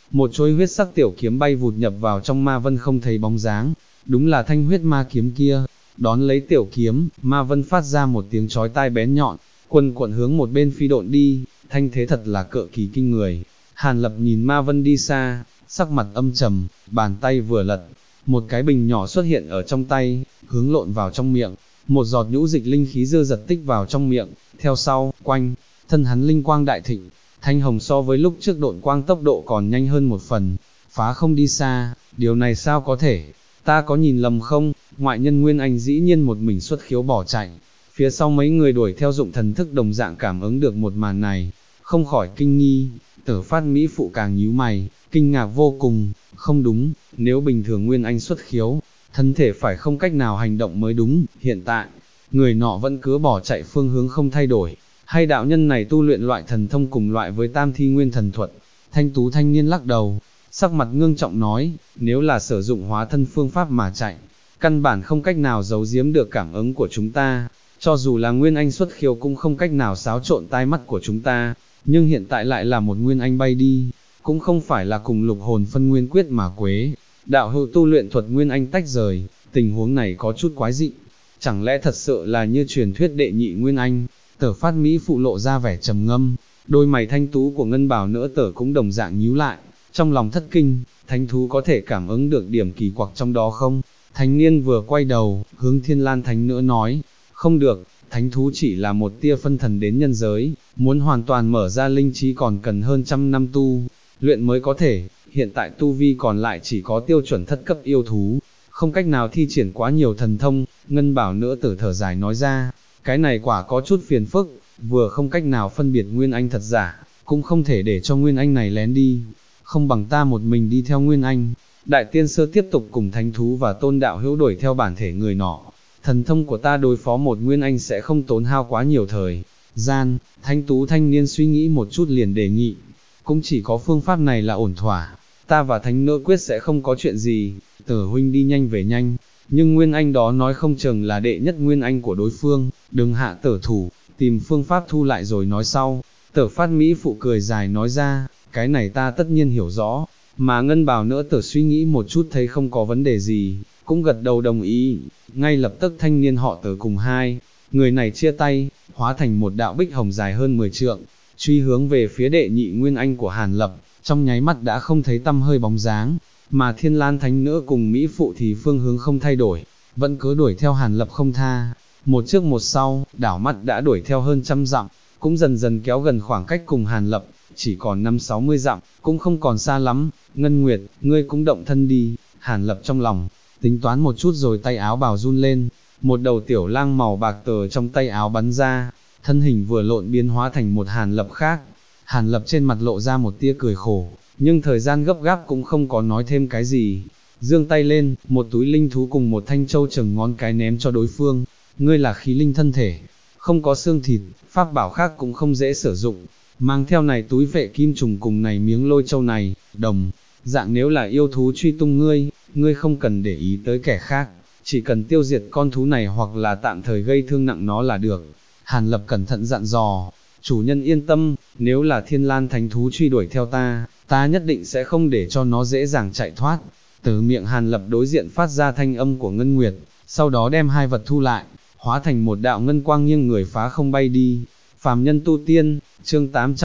một chuôi huyết sắc tiểu kiếm bay vụt nhập vào trong ma vân không thấy bóng dáng, đúng là thanh huyết ma kiếm kia. Đón lấy tiểu kiếm, ma vân phát ra một tiếng chói tai bén nhọn, quần cuộn hướng một bên phi độn đi, thanh thế thật là cự kỳ kinh người. Hàn Lập nhìn ma vân đi xa, sắc mặt âm trầm, bàn tay vừa lật, một cái bình nhỏ xuất hiện ở trong tay, hướng lộn vào trong miệng, một giọt nhũ dịch linh khí dư dật tích vào trong miệng, theo sau, quanh, thân hắn linh quang đại thịnh, thanh hồng so với lúc trước độn quang tốc độ còn nhanh hơn một phần, phá không đi xa, điều này sao có thể, ta có nhìn lầm không? Ngoại nhân Nguyên Anh dĩ nhiên một mình xuất khiếu bỏ chạy, phía sau mấy người đuổi theo dụng thần thức đồng dạng cảm ứng được một màn này, không khỏi kinh nghi. Tử Phát Mỹ phụ càng nhíu mày, kinh ngạc vô cùng, không đúng, nếu bình thường Nguyên Anh xuất khiếu, thân thể phải không cách nào hành động mới đúng, hiện tại, người nọ vẫn cứ bỏ chạy phương hướng không thay đổi, hay đạo nhân này tu luyện loại thần thông cùng loại với Tam Thi Nguyên Thần Thuật. Thanh tú thanh niên lắc đầu, sắc mặt ngưng trọng nói, nếu là sử dụng hóa thân phương pháp mà chạy, căn bản không cách nào giấu giếm được cảm ứng của chúng ta, cho dù là Nguyên Anh xuất khiếu cũng không cách nào xáo trộn tai mắt của chúng ta, nhưng hiện tại lại là một Nguyên Anh bay đi, cũng không phải là cùng lục hồn phân nguyên quyết mà quế, đạo hữu tu luyện thuật Nguyên Anh tách rời, tình huống này có chút quái dị, chẳng lẽ thật sự là như truyền thuyết đệ nhị Nguyên Anh? Tử Phát Mỹ phụ lộ ra vẻ trầm ngâm, đôi mày thanh tú của Ngân Bảo Nữ Tử cũng đồng dạng nhíu lại, trong lòng thất kinh, thánh thú có thể cảm ứng được điểm kỳ quặc trong đó không? Thanh niên vừa quay đầu, hướng Thiên Lan Thánh Nữ nói, không được, thánh thú chỉ là một tia phân thần đến nhân giới, muốn hoàn toàn mở ra linh trí còn cần hơn trăm năm tu luyện mới có thể, hiện tại tu vi còn lại chỉ có tiêu chuẩn thất cấp yêu thú, không cách nào thi triển quá nhiều thần thông. Ngân Bảo Nữ Tử thở dài nói ra, cái này quả có chút phiền phức, vừa không cách nào phân biệt Nguyên Anh thật giả, cũng không thể để cho Nguyên Anh này lén đi, không bằng ta một mình đi theo Nguyên Anh. Đại tiên sơ tiếp tục cùng thánh thú và tôn đạo hữu đuổi theo bản thể người nọ, thần thông của ta đối phó một Nguyên Anh sẽ không tốn hao quá nhiều thời gian. Thanh tú thanh niên suy nghĩ một chút liền đề nghị, cũng chỉ có phương pháp này là ổn thỏa, ta và thánh nữ quyết sẽ không có chuyện gì, Tử huynh đi nhanh về nhanh, nhưng Nguyên Anh đó nói không chừng là đệ nhất Nguyên Anh của đối phương, đừng hạ tử thủ, tìm phương pháp thu lại rồi nói sau. Tử Phát Mỹ phụ cười dài nói ra, cái này ta tất nhiên hiểu rõ, mà Ngân Bảo Nữ Tử suy nghĩ một chút thấy không có vấn đề gì, cũng gật đầu đồng ý. Ngay lập tức thanh niên họ Tử cùng hai người này chia tay, hóa thành một đạo bích hồng dài hơn 10 trượng, truy hướng về phía đệ nhị Nguyên Anh của Hàn Lập, trong nháy mắt đã không thấy tăm hơi bóng dáng, mà Thiên Lan Thánh Nữ cùng Mỹ phụ thì phương hướng không thay đổi, vẫn cứ đuổi theo Hàn Lập không tha, một trước một sau, đảo mắt đã đuổi theo hơn trăm dặm, cũng dần dần kéo gần khoảng cách cùng Hàn Lập, chỉ còn 50-60 dặm, cũng không còn xa lắm. Ngân Nguyệt, ngươi cũng động thân đi. Hàn Lập trong lòng tính toán một chút rồi tay áo bào run lên, một đầu tiểu lang màu bạc từ trong tay áo bắn ra, thân hình vừa lộn biến hóa thành một Hàn Lập khác. Hàn Lập trên mặt lộ ra một tia cười khổ, nhưng thời gian gấp gáp cũng không có nói thêm cái gì, giương tay lên, một túi linh thú cùng một thanh châu chừng ngón cái ném cho đối phương. Ngươi là khí linh thân thể, không có xương thịt, pháp bảo khác cũng không dễ sử dụng, mang theo này túi vệ kim trùng cùng này miếng lôi châu này, đồng dạng nếu là yêu thú truy tung ngươi, ngươi không cần để ý tới kẻ khác, chỉ cần tiêu diệt con thú này hoặc là tạm thời gây thương nặng nó là được. Hàn Lập cẩn thận dặn dò, chủ nhân yên tâm, nếu là Thiên Lan Thánh thú truy đuổi theo ta nhất định sẽ không để cho nó dễ dàng chạy thoát. Từ miệng Hàn Lập đối diện phát ra thanh âm của Ngân Nguyệt, sau đó đem hai vật thu lại, hóa thành một đạo ngân quang nghiêng người phá không bay đi. Phàm nhân tu tiên, chương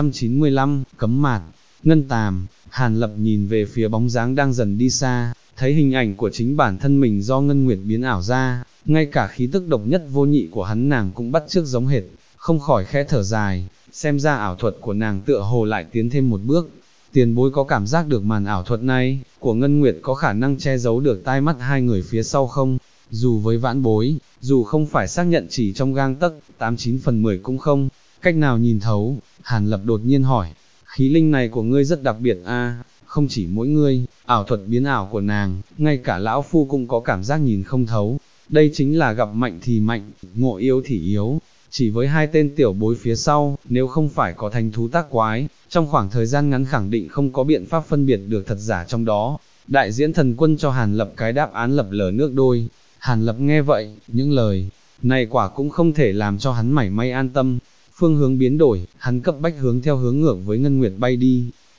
895, cấm mạt, ngân tàm. Hàn Lập nhìn về phía bóng dáng đang dần đi xa, thấy hình ảnh của chính bản thân mình do Ngân Nguyệt biến ảo ra, ngay cả khí tức độc nhất vô nhị của hắn nàng cũng bắt chước giống hệt, không khỏi khẽ thở dài, xem ra ảo thuật của nàng tựa hồ lại tiến thêm một bước. Tiền bối có cảm giác được màn ảo thuật này của Ngân Nguyệt có khả năng che giấu được tai mắt hai người phía sau không? Dù với vãn bối, dù không phải xác nhận chỉ trong gang tấc, 89 phần 10 cũng không cách nào nhìn thấu. Hàn Lập đột nhiên hỏi, khí linh này của ngươi rất đặc biệt a, không chỉ mỗi ngươi, ảo thuật biến ảo của nàng, ngay cả lão phu cũng có cảm giác nhìn không thấu. Đây chính là gặp mạnh thì mạnh, ngộ yếu thì yếu. Chỉ với hai tên tiểu bối phía sau, nếu không phải có thành thú tác quái, trong khoảng thời gian ngắn khẳng định không có biện pháp phân biệt được thật giả trong đó. Đại diễn thần quân cho Hàn Lập cái đáp án lập lờ nước đôi. Hàn Lập nghe vậy, những lời này quả cũng không thể làm cho hắn mảy may an tâm. Phương hướng biến đổi, hắn cấp bách hướng theo hướng ngược với Ngân Nguyệt bay đi.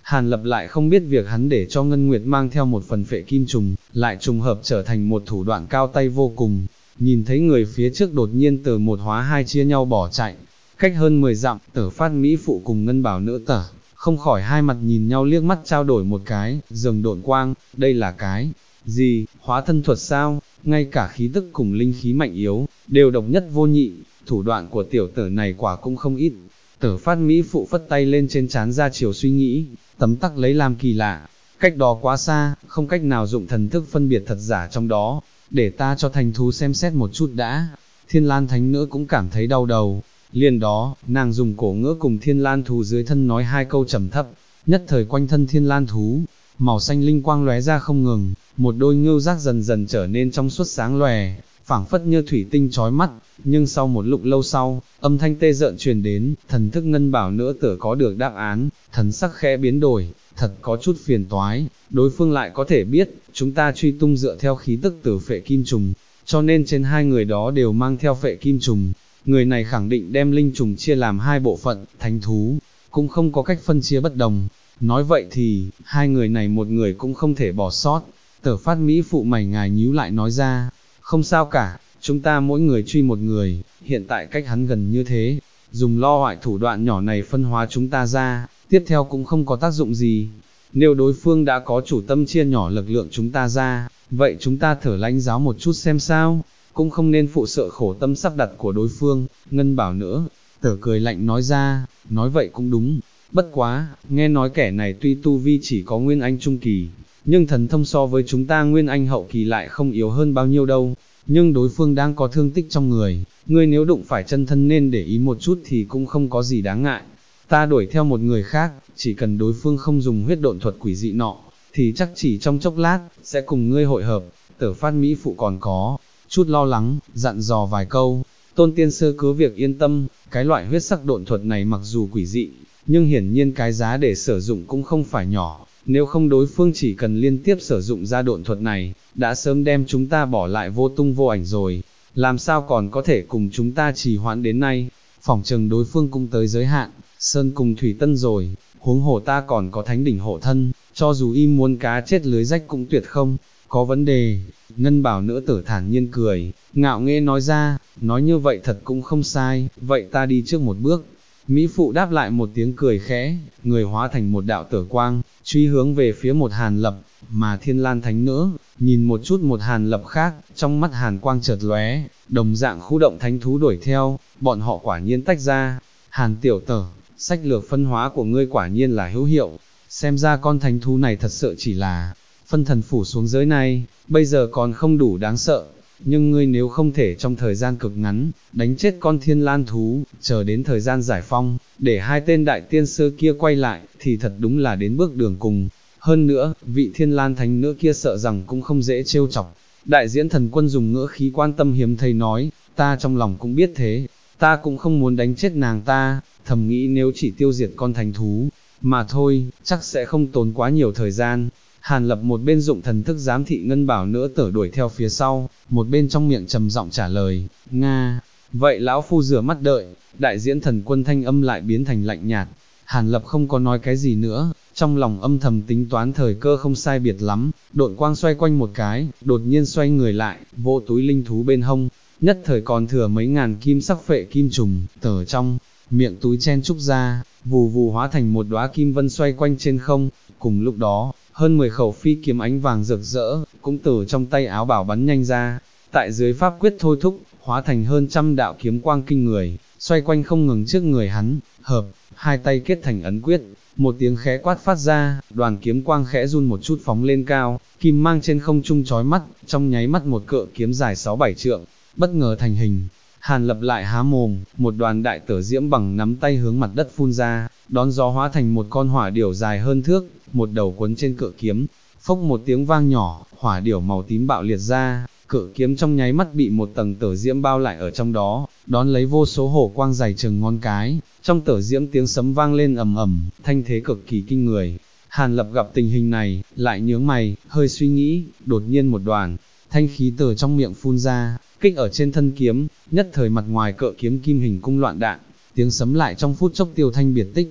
Hàn Lập lại không biết việc hắn để cho Ngân Nguyệt mang theo một phần phệ kim trùng, lại trùng hợp trở thành một thủ đoạn cao tay vô cùng. Nhìn thấy người phía trước đột nhiên từ một hóa hai chia nhau bỏ chạy, cách hơn 10 dặm, Tử Phát Mỹ Phụ cùng Ngân Bảo Nữ Tở, không khỏi hai mặt nhìn nhau liếc mắt trao đổi một cái, dường độn quang, đây là cái gì, hóa thân thuật sao, ngay cả khí tức cùng linh khí mạnh yếu, đều độc nhất vô nhị, thủ đoạn của tiểu tử này quả cũng không ít. Tử Phát Mỹ Phụ phất tay lên trên trán ra chiều suy nghĩ, tấm tắc lấy làm kỳ lạ, cách đó quá xa, không cách nào dụng thần thức phân biệt thật giả trong đó, để ta cho thành thú xem xét một chút đã. Thiên Lan Thánh Nữ cũng cảm thấy đau đầu, liền đó, nàng dùng cổ ngữ cùng Thiên Lan thú dưới thân nói hai câu trầm thấp, nhất thời quanh thân Thiên Lan thú, màu xanh linh quang lóe ra không ngừng, một đôi ngưu giác dần dần trở nên trong suốt sáng lòe, phảng phất như thủy tinh chói mắt, nhưng sau một lúc lâu sau, âm thanh tê rợn truyền đến, thần thức Ngân Bảo Nữ Tử có được đáp án, thần sắc khẽ biến đổi, thật có chút phiền toái, đối phương lại có thể biết, chúng ta truy tung dựa theo khí tức từ phệ kim trùng, cho nên trên hai người đó đều mang theo phệ kim trùng, người này khẳng định đem linh trùng chia làm hai bộ phận, thánh thú, cũng không có cách phân chia bất đồng, nói vậy thì, hai người này một người cũng không thể bỏ sót. Tử Phát Mỹ Phụ mày ngài nhíu lại nói ra, không sao cả, chúng ta mỗi người truy một người, hiện tại cách hắn gần như thế, dùng lo hoại thủ đoạn nhỏ này phân hóa chúng ta ra, tiếp theo cũng không có tác dụng gì. Nếu đối phương đã có chủ tâm chia nhỏ lực lượng chúng ta ra, vậy chúng ta thở lãnh giáo một chút xem sao, cũng không nên phụ sợ khổ tâm sắp đặt của đối phương. Ngân Bảo Nữ Tử cười lạnh nói ra, nói vậy cũng đúng, bất quá, nghe nói kẻ này tuy tu vi chỉ có Nguyên Anh Trung Kỳ, nhưng thần thông so với chúng ta Nguyên Anh Hậu Kỳ lại không yếu hơn bao nhiêu đâu, nhưng đối phương đang có thương tích trong người, ngươi nếu đụng phải chân thân nên để ý một chút thì cũng không có gì đáng ngại. Ta đuổi theo một người khác, chỉ cần đối phương không dùng huyết độn thuật quỷ dị nọ, thì chắc chỉ trong chốc lát, sẽ cùng ngươi hội hợp. Tử Phát Mỹ Phụ còn có chút lo lắng, dặn dò vài câu, Tôn tiên sư cứ việc yên tâm, cái loại huyết sắc độn thuật này mặc dù quỷ dị, nhưng hiển nhiên cái giá để sử dụng cũng không phải nhỏ, nếu không đối phương chỉ cần liên tiếp sử dụng ra độn thuật này, đã sớm đem chúng ta bỏ lại vô tung vô ảnh rồi, làm sao còn có thể cùng chúng ta trì hoãn đến nay, phỏng chừng đối phương cũng tới giới hạn, sơn cùng thủy tân rồi, huống hồ ta còn có thánh đỉnh hộ thân, cho dù im muốn cá chết lưới rách cũng tuyệt không có vấn đề. Ngân Bảo Nữ Tử thản nhiên cười, ngạo nghễ nói ra, nói như vậy thật cũng không sai, vậy ta đi trước một bước. Mỹ Phụ đáp lại một tiếng cười khẽ, người hóa thành một đạo tử quang, truy hướng về phía một Hàn Lập, mà Thiên Lan Thánh Nữ, nhìn một chút một Hàn Lập khác, trong mắt hàn quang chợt lóe, đồng dạng khu động thánh thú đuổi theo, bọn họ quả nhiên tách ra. Hàn tiểu tử, sách lược phân hóa của ngươi quả nhiên là hữu hiệu, xem ra con thánh thú này thật sự chỉ là phân thần phủ xuống giới này, bây giờ còn không đủ đáng sợ, nhưng ngươi nếu không thể trong thời gian cực ngắn, đánh chết con Thiên Lan thú, chờ đến thời gian giải phong, để hai tên đại tiên sư kia quay lại, thì thật đúng là đến bước đường cùng. Hơn nữa, vị Thiên Lan Thánh Nữ kia sợ rằng cũng không dễ trêu chọc. Đại Diễn Thần Quân dùng ngữ khí quan tâm hiếm thấy nói, ta trong lòng cũng biết thế, ta cũng không muốn đánh chết nàng ta, thầm nghĩ nếu chỉ tiêu diệt con thánh thú, mà thôi, chắc sẽ không tốn quá nhiều thời gian. Hàn Lập một bên dụng thần thức giám thị Ngân Bảo Nữ Tử đuổi theo phía sau, một bên trong miệng trầm giọng trả lời, Nga, vậy lão phu rửa mắt đợi. Đại Diễn Thần Quân thanh âm lại biến thành lạnh nhạt, Hàn Lập không có nói cái gì nữa, trong lòng âm thầm tính toán thời cơ không sai biệt lắm, độn quang xoay quanh một cái, đột nhiên xoay người lại, vỗ túi linh thú bên hông, nhất thời còn thừa mấy ngàn kim sắc phệ kim trùng, từ trong miệng túi chen trúc ra, vù vù hóa thành một đóa kim vân xoay quanh trên không. Cùng lúc đó, hơn 10 khẩu phi kiếm ánh vàng rực rỡ, cũng từ trong tay áo bảo bắn nhanh ra, tại dưới pháp quyết thôi thúc, hóa thành hơn trăm đạo kiếm quang kinh người, xoay quanh không ngừng trước người hắn, hợp, hai tay kết thành ấn quyết, một tiếng khẽ quát phát ra, đoàn kiếm quang khẽ run một chút phóng lên cao, kim mang trên không trung chói mắt, trong nháy mắt một cự kiếm dài 6-7 trượng, bất ngờ thành hình. Hàn Lập lại há mồm, một đoàn đại tử diễm bằng nắm tay hướng mặt đất phun ra, đón gió hóa thành một con hỏa điểu dài hơn thước, một đầu quấn trên cự kiếm, phốc một tiếng vang nhỏ, hỏa điểu màu tím bạo liệt ra, cự kiếm trong nháy mắt bị một tầng tử diễm bao lại ở trong đó, đón lấy vô số hổ quang dày chừng ngón cái, trong tử diễm tiếng sấm vang lên ầm ầm, thanh thế cực kỳ kinh người. Hàn Lập gặp tình hình này, lại nhướng mày, hơi suy nghĩ, đột nhiên một đoàn thanh khí từ trong miệng phun ra, kích ở trên thân kiếm, nhất thời mặt ngoài cự kiếm kim hình cung loạn đạn, tiếng sấm lại trong phút chốc tiêu thanh biệt tích.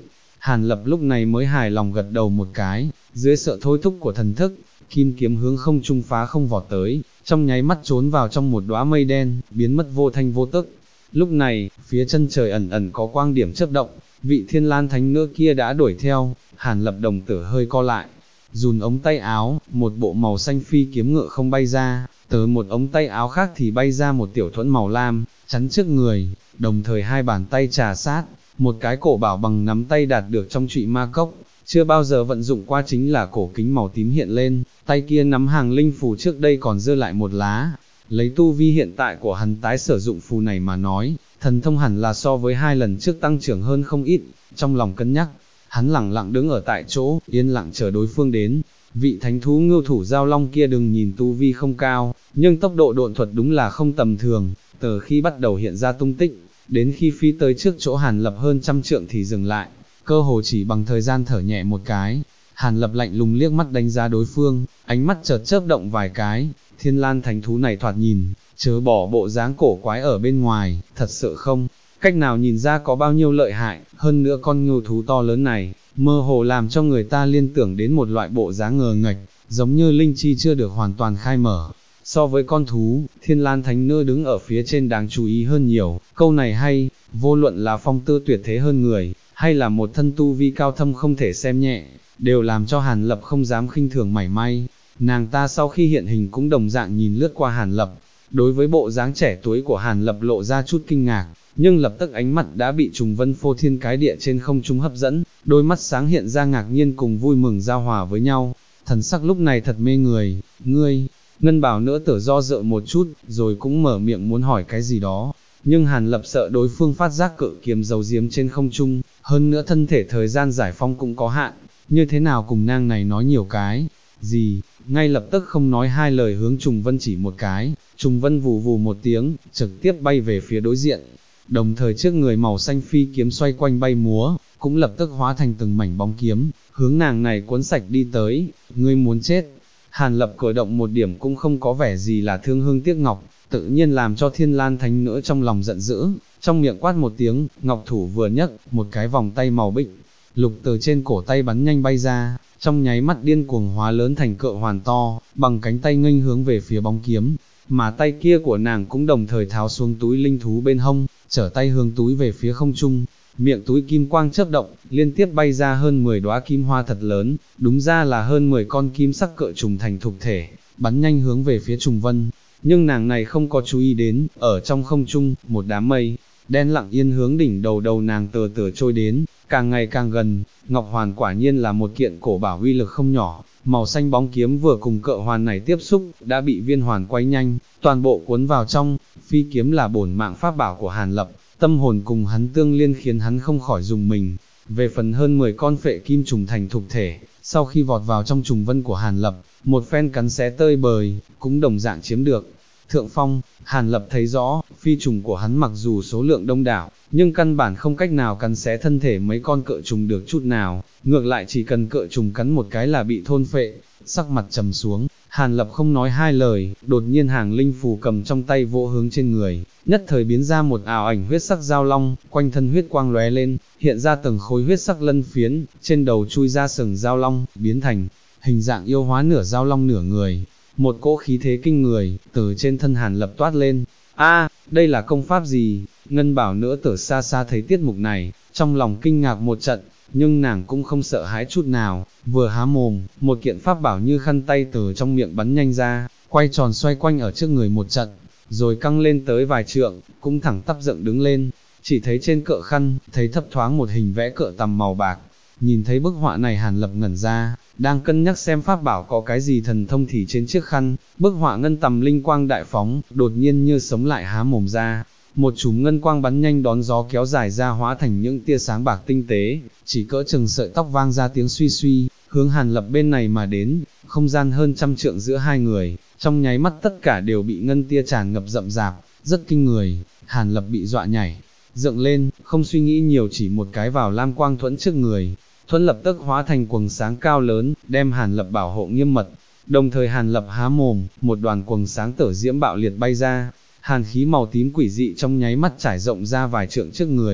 Hàn Lập lúc này mới hài lòng gật đầu một cái, dưới sự thôi thúc của thần thức, kim kiếm hướng không trung phá không vọt tới, trong nháy mắt trốn vào trong một đóa mây đen, biến mất vô thanh vô tức. Lúc này, phía chân trời ẩn ẩn có quang điểm chớp động, vị Thiên Lan Thánh Nữ kia đã đuổi theo, Hàn Lập đồng tử hơi co lại, dùn ống tay áo, một bộ màu xanh phi kiếm ngựa không bay ra, từ một ống tay áo khác thì bay ra một tiểu thuẫn màu lam, chắn trước người, đồng thời hai bàn tay trà sát, một cái cổ bảo bằng nắm tay đạt được trong trụy ma cốc, chưa bao giờ vận dụng qua chính là cổ kính màu tím hiện lên, tay kia nắm hàng linh phù trước đây còn dư lại một lá. Lấy tu vi hiện tại của hắn tái sử dụng phù này mà nói, thần thông hẳn là so với 2 lần trước tăng trưởng hơn không ít, trong lòng cân nhắc, hắn lẳng lặng đứng ở tại chỗ, yên lặng chờ đối phương đến. Vị thánh thú ngưu thủ giao long kia đừng nhìn tu vi không cao, nhưng tốc độ độn thuật đúng là không tầm thường, từ khi bắt đầu hiện ra tung tích, đến khi phi tới trước chỗ Hàn Lập hơn 100 trượng thì dừng lại, cơ hồ chỉ bằng thời gian thở nhẹ một cái. Hàn Lập lạnh lùng liếc mắt đánh giá đối phương, ánh mắt chợt chớp động vài cái, Thiên Lan thánh thú này thoạt nhìn, chớ bỏ bộ dáng cổ quái ở bên ngoài, thật sự không, cách nào nhìn ra có bao nhiêu lợi hại, hơn nữa con ngưu thú to lớn này, mơ hồ làm cho người ta liên tưởng đến một loại bộ dáng ngờ nghệch, giống như linh chi chưa được hoàn toàn khai mở. So với con thú, Thiên Lan Thánh Nữ đứng ở phía trên đáng chú ý hơn nhiều, câu này hay, vô luận là phong tư tuyệt thế hơn người, hay là một thân tu vi cao thâm không thể xem nhẹ, đều làm cho Hàn Lập không dám khinh thường mảy may. Nàng ta sau khi hiện hình cũng đồng dạng nhìn lướt qua Hàn Lập, đối với bộ dáng trẻ tuổi của Hàn Lập lộ ra chút kinh ngạc, nhưng lập tức ánh mặt đã bị trùng vân phô thiên cái địa trên không trung hấp dẫn, đôi mắt sáng hiện ra ngạc nhiên cùng vui mừng giao hòa với nhau, thần sắc lúc này thật mê người. Ngươi, Ngân Bảo nữa tử do dự một chút, rồi cũng mở miệng muốn hỏi cái gì đó, nhưng Hàn Lập sợ đối phương phát giác cự kiếm giấu giếm trên không trung, hơn nữa thân thể thời gian giải phóng cũng có hạn, như thế nào cùng nàng này nói nhiều cái gì, ngay lập tức không nói hai lời hướng Trùng Vân chỉ một cái, Trùng Vân vù vù một tiếng, trực tiếp bay về phía đối diện, đồng thời trước người màu xanh phi kiếm xoay quanh bay múa, cũng lập tức hóa thành từng mảnh bóng kiếm, hướng nàng này cuốn sạch đi tới. Ngươi muốn chết? Hàn Lập cử động một điểm cũng không có vẻ gì là thương hương tiếc ngọc, tự nhiên làm cho Thiên Lan Thánh Nữ trong lòng giận dữ, trong miệng quát một tiếng, ngọc thủ vừa nhấc, một cái vòng tay màu bích lục từ trên cổ tay bắn nhanh bay ra, trong nháy mắt điên cuồng hóa lớn thành cự hoàn to, bằng cánh tay nghênh hướng về phía bóng kiếm, mà tay kia của nàng cũng đồng thời tháo xuống túi linh thú bên hông, trở tay hướng túi về phía không trung. Miệng túi kim quang chớp động, liên tiếp bay ra hơn 10 đóa kim hoa thật lớn, đúng ra là hơn 10 con kim sắc cự trùng thành thục thể, bắn nhanh hướng về phía Trùng Vân. Nhưng nàng này không có chú ý đến, ở trong không trung, một đám mây đen lặng yên hướng đỉnh đầu nàng từ từ trôi đến, càng ngày càng gần. Ngọc Hoàn quả nhiên là một kiện cổ bảo uy lực không nhỏ, màu xanh bóng kiếm vừa cùng cự hoàn này tiếp xúc, đã bị viên hoàn quay nhanh, toàn bộ cuốn vào trong. Phi kiếm là bổn mạng pháp bảo của Hàn Lập, tâm hồn cùng hắn tương liên khiến hắn không khỏi dùng mình. Về phần hơn 10 con phệ kim trùng thành thục thể, sau khi vọt vào trong Trùng Vân của Hàn Lập, một phen cắn xé tơi bời, cũng đồng dạng chiếm được thượng phong. Hàn Lập thấy rõ, phi trùng của hắn mặc dù số lượng đông đảo, nhưng căn bản không cách nào cắn xé thân thể mấy con cự trùng được chút nào, ngược lại chỉ cần cự trùng cắn một cái là bị thôn phệ. Sắc mặt trầm xuống, Hàn Lập không nói hai lời, đột nhiên hàng linh phù cầm trong tay vỗ hướng trên người, nhất thời biến ra một ảo ảnh huyết sắc giao long, quanh thân huyết quang lóe lên, hiện ra từng khối huyết sắc lân phiến, trên đầu chui ra sừng giao long, biến thành hình dạng yêu hóa nửa giao long nửa người. Một cỗ khí thế kinh người, từ trên thân Hàn Lập toát lên. Đây là công pháp gì? Ngân Bảo nữa từ xa xa thấy tiết mục này, trong lòng kinh ngạc một trận, nhưng nàng cũng không sợ hãi chút nào, vừa há mồm, một kiện pháp bảo như khăn tay từ trong miệng bắn nhanh ra, quay tròn xoay quanh ở trước người một trận, rồi căng lên tới vài trượng, cũng thẳng tắp dựng đứng lên. Chỉ thấy trên cỡ khăn, thấy thấp thoáng một hình vẽ cỡ tằm màu bạc. Nhìn thấy bức họa này Hàn Lập ngẩn ra, đang cân nhắc xem pháp bảo có cái gì thần thông thì trên chiếc khăn, bức họa ngân tầm linh quang đại phóng, đột nhiên như sống lại há mồm ra. Một chùm ngân quang bắn nhanh đón gió kéo dài ra hóa thành những tia sáng bạc tinh tế, chỉ cỡ chừng sợi tóc vang ra tiếng suy suy, hướng Hàn Lập bên này mà đến. Không gian hơn 100 trượng giữa hai người, trong nháy mắt tất cả đều bị ngân tia tràn ngập rậm rạp, rất kinh người. Hàn Lập bị dọa nhảy dựng lên, không suy nghĩ nhiều chỉ một cái vào lam quang thuẫn trước người, thuẫn lập tức hóa thành quầng sáng cao lớn, đem Hàn Lập bảo hộ nghiêm mật. Đồng thời Hàn Lập há mồm, một đoàn quầng sáng tở diễm bạo liệt bay ra, hàn khí màu tím quỷ dị trong nháy mắt trải rộng ra vài trượng trước người.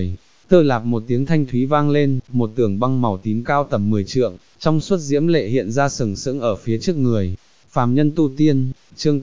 tơ lạp một tiếng thanh thúy vang lên, một tường băng màu tím cao tầm 10 trượng, trong suốt diễm lệ hiện ra sừng sững ở phía trước người. Phàm nhân tu tiên, chương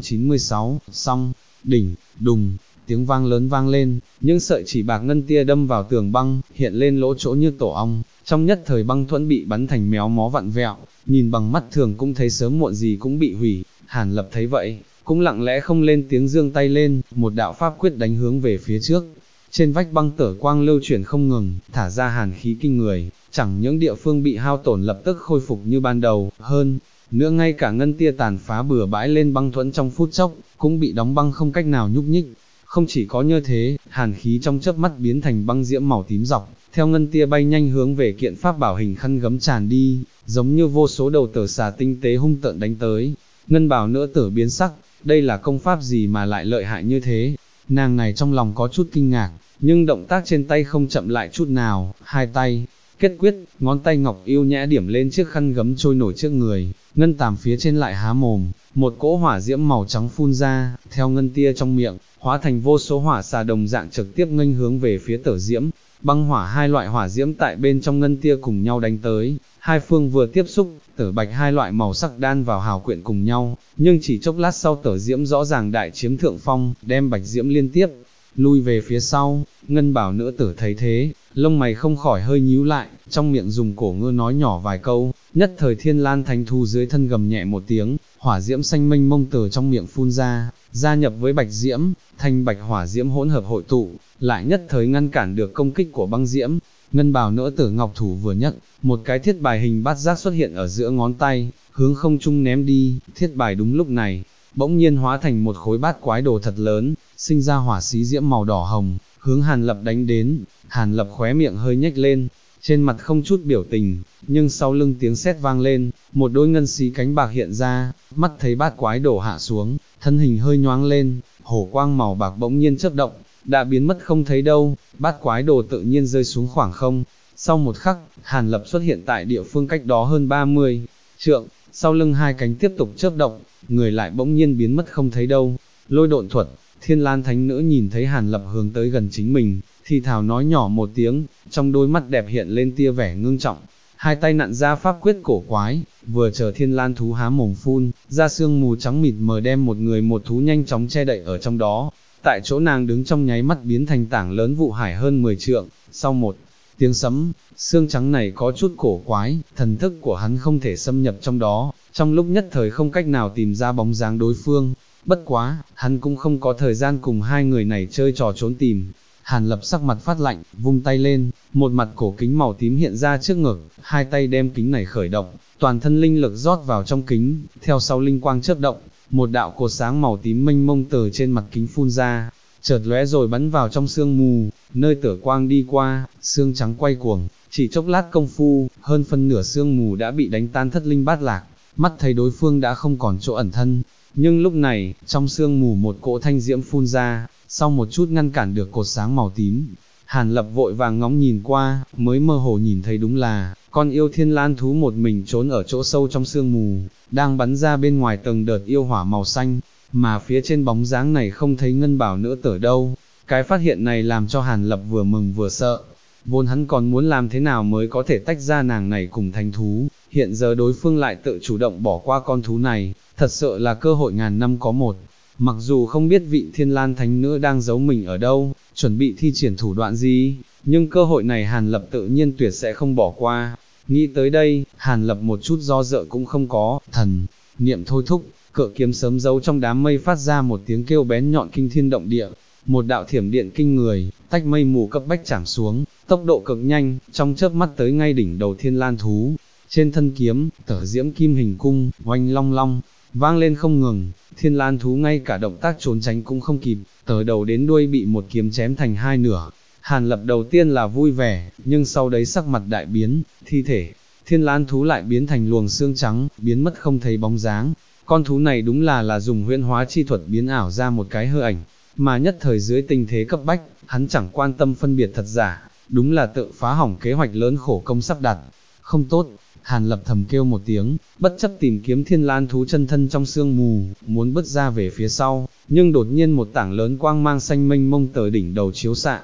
896, xong, đỉnh, đùng, tiếng vang lớn vang lên, những sợi chỉ bạc ngân tia đâm vào tường băng, hiện lên lỗ chỗ như tổ ong, trong nhất thời băng thuẫn bị bắn thành méo mó vặn vẹo, nhìn bằng mắt thường cũng thấy sớm muộn gì cũng bị hủy. Hàn Lập thấy vậy, cũng lặng lẽ không lên tiếng giương tay lên, một đạo pháp quyết đánh hướng về phía trước. Trên vách băng tở quang lưu chuyển không ngừng, thả ra hàn khí kinh người, chẳng những địa phương bị hao tổn lập tức khôi phục như ban đầu, hơn nữa ngay cả ngân tia tàn phá bừa bãi lên băng thuẫn trong phút chốc, cũng bị đóng băng không cách nào nhúc nhích. Không chỉ có như thế, hàn khí trong chớp mắt biến thành băng diễm màu tím dọc, theo ngân tia bay nhanh hướng về kiện pháp bảo hình khăn gấm tràn đi, giống như vô số đầu tở xà tinh tế hung tợn đánh tới. Ngân Bảo nữa tử biến sắc, đây là công pháp gì mà lại lợi hại như thế? Nàng này trong lòng có chút kinh ngạc, nhưng động tác trên tay không chậm lại chút nào, hai tay kết quyết, ngón tay ngọc yêu nhã điểm lên chiếc khăn gấm trôi nổi trước người, ngân tàm phía trên lại há mồm, một cỗ hỏa diễm màu trắng phun ra, theo ngân tia trong miệng, hóa thành vô số hỏa xà đồng dạng trực tiếp nghênh hướng về phía tở diễm. Băng hỏa hai loại hỏa diễm tại bên trong ngân tia cùng nhau đánh tới, hai phương vừa tiếp xúc, tở bạch hai loại màu sắc đan vào hào quyện cùng nhau, nhưng chỉ chốc lát sau tở diễm rõ ràng đại chiếm thượng phong, đem bạch diễm liên tiếp lui về phía sau. Ngân Bảo nữ tử thấy thế, lông mày không khỏi hơi nhíu lại, trong miệng dùng cổ ngư nói nhỏ vài câu, nhất thời Thiên Lan Thánh Thú dưới thân gầm nhẹ một tiếng, hỏa diễm xanh mênh mông từ trong miệng phun ra, gia nhập với bạch diễm, thanh bạch hỏa diễm hỗn hợp hội tụ, lại nhất thời ngăn cản được công kích của băng diễm. Ngân Bảo nữ tử ngọc thủ vừa nhấc, một cái thiết bài hình bát giác xuất hiện ở giữa ngón tay, hướng không trung ném đi. Thiết bài đúng lúc này, bỗng nhiên hóa thành một khối bát quái đồ thật lớn, sinh ra hỏa xí diễm màu đỏ hồng, hướng Hàn Lập đánh đến. Hàn Lập khóe miệng hơi nhếch lên, trên mặt không chút biểu tình, nhưng sau lưng tiếng sét vang lên, một đôi ngân xí cánh bạc hiện ra, mắt thấy bát quái đồ hạ xuống, thân hình hơi nhoáng lên, hổ quang màu bạc bỗng nhiên chớp động, đã biến mất không thấy đâu, bát quái đồ tự nhiên rơi xuống khoảng không. Sau một khắc, Hàn Lập xuất hiện tại địa phương cách đó hơn 30 trượng, sau lưng hai cánh tiếp tục chớp động, người lại bỗng nhiên biến mất không thấy đâu. Lôi độn thuật. Thiên Lan Thánh Nữ nhìn thấy Hàn Lập hướng tới gần chính mình, thì thào nói nhỏ một tiếng, trong đôi mắt đẹp hiện lên tia vẻ ngưng trọng, hai tay nặn ra pháp quyết cổ quái, vừa chờ Thiên Lan thú há mồm phun, ra sương mù trắng mịt mờ đem một người một thú nhanh chóng che đậy ở trong đó. Tại chỗ nàng đứng trong nháy mắt biến thành tảng lớn vụ hải hơn 10 trượng, sau một tiếng sấm, xương trắng này có chút cổ quái, thần thức của hắn không thể xâm nhập trong đó, trong lúc nhất thời không cách nào tìm ra bóng dáng đối phương. Bất quá, hắn cũng không có thời gian cùng hai người này chơi trò trốn tìm. Hàn Lập sắc mặt phát lạnh, vung tay lên, một mặt cổ kính màu tím hiện ra trước ngực, hai tay đem kính này khởi động, toàn thân linh lực rót vào trong kính, theo sau linh quang chớp động, một đạo cột sáng màu tím mênh mông từ trên mặt kính phun ra, chợt lóe rồi bắn vào trong sương mù, nơi tở quang đi qua, xương trắng quay cuồng, chỉ chốc lát công phu, hơn phân nửa sương mù đã bị đánh tan thất linh bát lạc, mắt thấy đối phương đã không còn chỗ ẩn thân. Nhưng lúc này, trong sương mù một cỗ thanh diễm phun ra, sau một chút ngăn cản được cột sáng màu tím. Hàn Lập vội vàng ngóng nhìn qua, mới mơ hồ nhìn thấy đúng là, con yêu Thiên Lan thú một mình trốn ở chỗ sâu trong sương mù, đang bắn ra bên ngoài từng đợt yêu hỏa màu xanh, mà phía trên bóng dáng này không thấy Ngân Bảo nữa tở đâu. Cái phát hiện này làm cho Hàn Lập vừa mừng vừa sợ, vốn hắn còn muốn làm thế nào mới có thể tách ra nàng này cùng thánh thú, hiện giờ đối phương lại tự chủ động bỏ qua con thú này, thật sự là cơ hội ngàn năm có một. Mặc dù không biết vị Thiên Lan Thánh Nữ đang giấu mình ở đâu, chuẩn bị thi triển thủ đoạn gì, nhưng cơ hội này Hàn Lập tự nhiên tuyệt sẽ không bỏ qua. Nghĩ tới đây, Hàn Lập một chút do dự cũng không có, thần niệm thôi thúc, cự kiếm sớm giấu trong đám mây phát ra một tiếng kêu bén nhọn kinh thiên động địa, một đạo thiểm điện kinh người, tách mây mù cấp bách chảm xuống, tốc độ cực nhanh, trong chớp mắt tới ngay đỉnh đầu Thiên Lan thú. Trên thân kiếm, tở diễm kim hình cung, oanh long long, vang lên không ngừng. Thiên Lan thú ngay cả động tác trốn tránh cũng không kịp, từ đầu đến đuôi bị một kiếm chém thành hai nửa. Hàn Lập đầu tiên là vui vẻ, nhưng sau đấy sắc mặt đại biến, thi thể Thiên Lan thú lại biến thành luồng xương trắng, biến mất không thấy bóng dáng. Con thú này đúng là dùng huyễn hóa chi thuật biến ảo ra một cái hư ảnh, mà nhất thời dưới tình thế cấp bách, hắn chẳng quan tâm phân biệt thật giả, đúng là tự phá hỏng kế hoạch lớn khổ công sắp đặt. Không tốt, Hàn Lập thầm kêu một tiếng, bất chấp tìm kiếm Thiên Lan thú chân thân trong sương mù, muốn bứt ra về phía sau, nhưng đột nhiên một tảng lớn quang mang xanh mênh mông từ đỉnh đầu chiếu xạ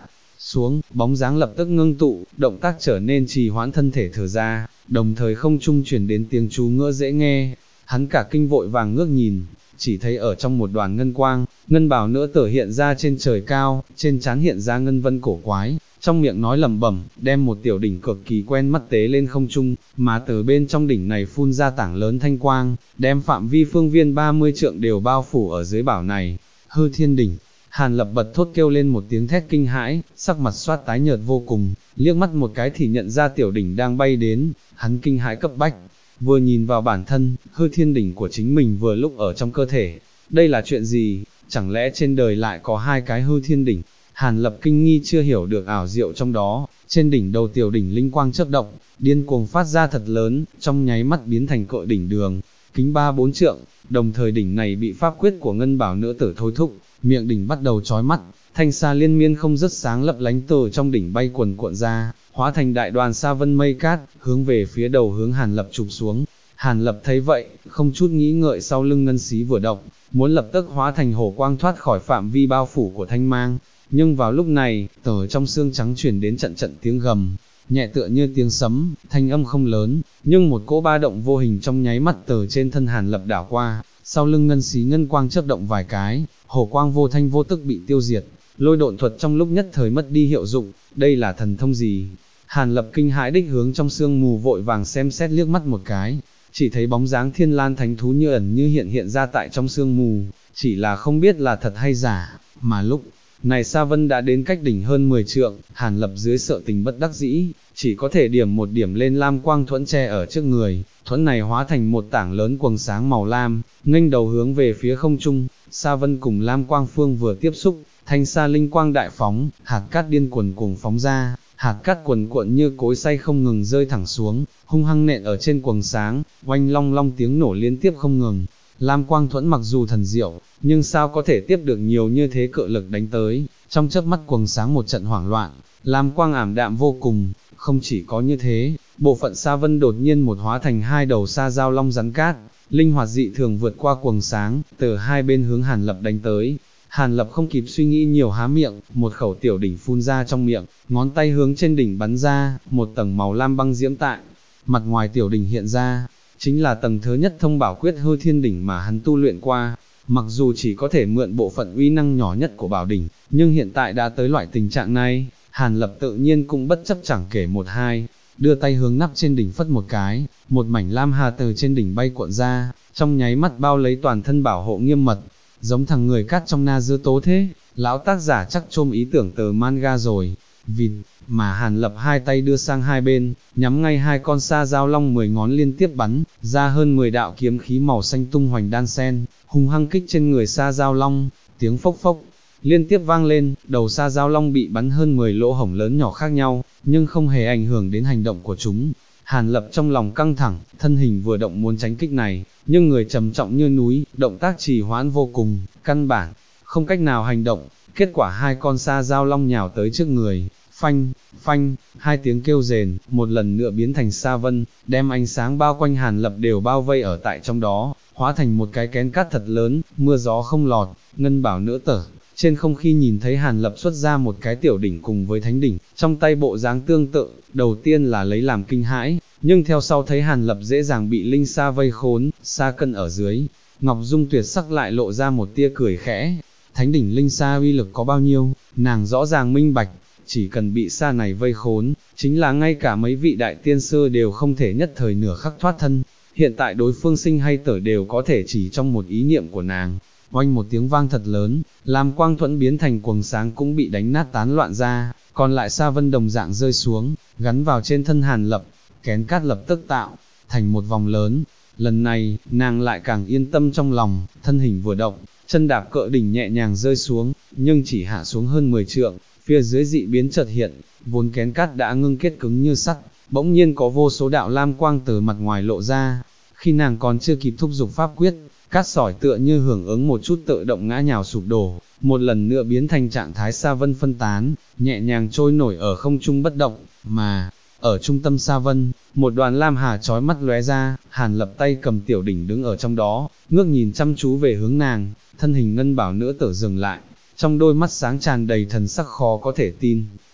xuống, bóng dáng lập tức ngưng tụ, động tác trở nên trì hoãn, thân thể thở ra, đồng thời không trung truyền đến tiếng chú ngữ dễ nghe. Hắn cả kinh vội vàng ngước nhìn, chỉ thấy ở trong một đoàn ngân quang, ngân bào nữa tở hiện ra trên trời cao, trên trán hiện ra ngân vân cổ quái, trong miệng nói lẩm bẩm, đem một tiểu đỉnh cực kỳ quen mắt tế lên không trung, mà từ bên trong đỉnh này phun ra tảng lớn thanh quang, đem phạm vi phương viên 30 trượng đều bao phủ ở dưới bảo này. Hư Thiên đỉnh. Hàn Lập bật thốt kêu lên một tiếng thét kinh hãi, sắc mặt xoát tái nhợt vô cùng, liếc mắt một cái thì nhận ra tiểu đỉnh đang bay đến, hắn kinh hãi cấp bách, vừa nhìn vào bản thân, Hư Thiên đỉnh của chính mình vừa lúc ở trong cơ thể. Đây là chuyện gì? Chẳng lẽ trên đời lại có hai cái Hư Thiên đỉnh? Hàn Lập kinh nghi chưa hiểu được ảo diệu trong đó, trên đỉnh đầu tiểu đỉnh linh quang chớp động, điên cuồng phát ra thật lớn, trong nháy mắt biến thành cỡ đỉnh đường, kính 3-4 trượng, đồng thời đỉnh này bị pháp quyết của ngân bảo nữ tử thôi thúc, miệng đỉnh bắt đầu chói mắt, thanh sa liên miên không dứt sáng lấp lánh từ trong đỉnh bay quần cuộn ra, hóa thành đại đoàn sa vân mây cát, hướng về phía đầu hướng Hàn Lập chụp xuống. Hàn Lập thấy vậy, không chút nghĩ ngợi sau lưng ngân xí vừa động, muốn lập tức hóa thành hổ quang thoát khỏi phạm vi bao phủ của thanh mang. Nhưng vào lúc này, từ trong xương trắng truyền đến trận trận tiếng gầm, nhẹ tựa như tiếng sấm, thanh âm không lớn, nhưng một cỗ ba động vô hình trong nháy mắt từ trên thân Hàn Lập đảo qua, sau lưng ngân xí ngân quang chớp động vài cái, hổ quang vô thanh vô tức bị tiêu diệt, lôi độn thuật trong lúc nhất thời mất đi hiệu dụng. Đây là thần thông gì? Hàn Lập kinh hãi đích hướng trong sương mù vội vàng xem xét liếc mắt một cái, chỉ thấy bóng dáng Thiên Lan thánh thú như ẩn như hiện ra tại trong sương mù, chỉ là không biết là thật hay giả, mà lúc này Sa Vân đã đến cách đỉnh hơn 10 trượng, Hàn Lập dưới sợ tình bất đắc dĩ, chỉ có thể điểm một điểm lên lam quang thuẫn che ở trước người, thuẫn này hóa thành một tảng lớn quầng sáng màu lam, nghênh đầu hướng về phía không trung. Sa Vân cùng lam quang phương vừa tiếp xúc, thanh sa linh quang đại phóng, hạt cát điên cuồn cuồng phóng ra, hạt cát cuồn cuộn như cối xay không ngừng rơi thẳng xuống, hung hăng nện ở trên quầng sáng, oanh long long tiếng nổ liên tiếp không ngừng. Lam quang thuẫn mặc dù thần diệu, nhưng sao có thể tiếp được nhiều như thế cự lực đánh tới, trong chớp mắt quầng sáng một trận hoảng loạn, lam quang ảm đạm vô cùng. Không chỉ có như thế, bộ phận Sa Vân đột nhiên một hóa thành hai đầu sa giao long rắn cát, linh hoạt dị thường vượt qua quầng sáng, từ hai bên hướng Hàn Lập đánh tới. Hàn Lập không kịp suy nghĩ nhiều há miệng, một khẩu tiểu đỉnh phun ra trong miệng, ngón tay hướng trên đỉnh bắn ra, một tầng màu lam băng diễm tại mặt ngoài tiểu đỉnh hiện ra, chính là tầng thứ nhất thông bảo quyết Hư Thiên đỉnh mà hắn tu luyện qua. Mặc dù chỉ có thể mượn bộ phận uy năng nhỏ nhất của bảo đỉnh, nhưng hiện tại đã tới loại tình trạng này, Hàn Lập tự nhiên cũng bất chấp chẳng kể một hai, đưa tay hướng nắp trên đỉnh phất một cái, một mảnh lam hà từ trên đỉnh bay cuộn ra, trong nháy mắt bao lấy toàn thân bảo hộ nghiêm mật, giống thằng người cát trong Na Dư Tố thế. Lão tác giả chắc chôm ý tưởng tờ manga rồi, vì mà Hàn Lập hai tay đưa sang hai bên, nhắm ngay hai con sa giao long 10 ngón liên tiếp bắn ra hơn 10 đạo kiếm khí màu xanh tung hoành đan sen, hung hăng kích trên người sa giao long. Tiếng phốc phốc liên tiếp vang lên, đầu sa giao long bị bắn hơn 10 lỗ hổng lớn nhỏ khác nhau, nhưng không hề ảnh hưởng đến hành động của chúng. Hàn Lập trong lòng căng thẳng, thân hình vừa động muốn tránh kích này, nhưng người trầm trọng như núi, động tác trì hoãn vô cùng, căn bản không cách nào hành động. Kết quả hai con sa giao long nhào tới trước người, phanh, phanh, hai tiếng kêu rền, một lần nữa biến thành sa vân, đem ánh sáng bao quanh Hàn Lập đều bao vây ở tại trong đó, hóa thành một cái kén cát thật lớn, mưa gió không lọt. Ngân bảo nữ tử trên không khi nhìn thấy Hàn Lập xuất ra một cái tiểu đỉnh cùng với thánh đỉnh, trong tay bộ dáng tương tự, đầu tiên là lấy làm kinh hãi, nhưng theo sau thấy Hàn Lập dễ dàng bị linh sa vây khốn, sa cân ở dưới, Ngọc Dung tuyệt sắc lại lộ ra một tia cười khẽ. Thánh đỉnh linh sa uy lực có bao nhiêu, nàng rõ ràng minh bạch, chỉ cần bị sa này vây khốn, chính là ngay cả mấy vị đại tiên sư đều không thể nhất thời nửa khắc thoát thân. Hiện tại đối phương sinh hay tử đều có thể chỉ trong một ý niệm của nàng. Oanh một tiếng vang thật lớn, làm quang thuẫn biến thành quầng sáng cũng bị đánh nát tán loạn ra, còn lại sa vân đồng dạng rơi xuống, gắn vào trên thân Hàn Lập, kén cát lập tức tạo thành một vòng lớn. Lần này, nàng lại càng yên tâm trong lòng, thân hình vừa động, chân đạp cỡ đỉnh nhẹ nhàng rơi xuống, nhưng chỉ hạ xuống hơn 10 trượng, phía dưới dị biến chợt hiện, vốn kén cát đã ngưng kết cứng như sắt, bỗng nhiên có vô số đạo lam quang từ mặt ngoài lộ ra. Khi nàng còn chưa kịp thúc giục pháp quyết, cát sỏi tựa như hưởng ứng một chút tự động ngã nhào sụp đổ, một lần nữa biến thành trạng thái sa vân phân tán, nhẹ nhàng trôi nổi ở không trung bất động, mà ở trung tâm sa vân, một đoàn lam hà chói mắt lóe ra. Hàn Lập tay cầm tiểu đỉnh đứng ở trong đó, ngước nhìn chăm chú về hướng nàng, thân hình ngân bảo nữ tử dừng lại, trong đôi mắt sáng tràn đầy thần sắc khó có thể tin.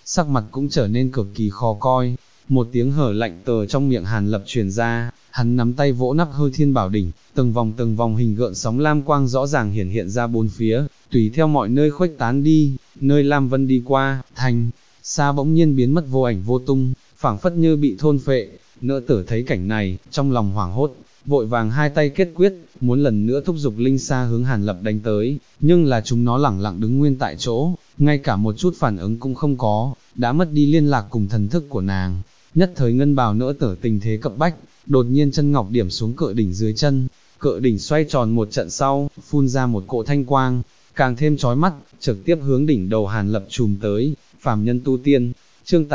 sắc mặt cũng trở nên cực kỳ khó coi. Một tiếng hở lạnh từ trong miệng Hàn Lập truyền ra, hắn nắm tay vỗ nắp Hư Thiên Bảo đỉnh, từng vòng hình gợn sóng lam quang rõ ràng hiển hiện ra bốn phía, tùy theo mọi nơi khuếch tán đi, nơi Lam Vân đi qua, thành xa bỗng nhiên biến mất vô ảnh vô tung, phảng phất như bị thôn phệ. Nữ tử thấy cảnh này, trong lòng hoảng hốt, vội vàng hai tay kết quyết, muốn lần nữa thúc giục linh sa hướng Hàn Lập đánh tới, nhưng là chúng nó lẳng lặng đứng nguyên tại chỗ, ngay cả một chút phản ứng cũng không có, đã mất đi liên lạc cùng thần thức của nàng. Nhất thời ngân bào nữ tử tình thế cập bách, đột nhiên chân ngọc điểm xuống cự đỉnh dưới chân, cự đỉnh xoay tròn một trận sau, phun ra một cỗ thanh quang, càng thêm chói mắt, trực tiếp hướng đỉnh đầu Hàn Lập chùm tới. Phàm nhân tu tiên, chương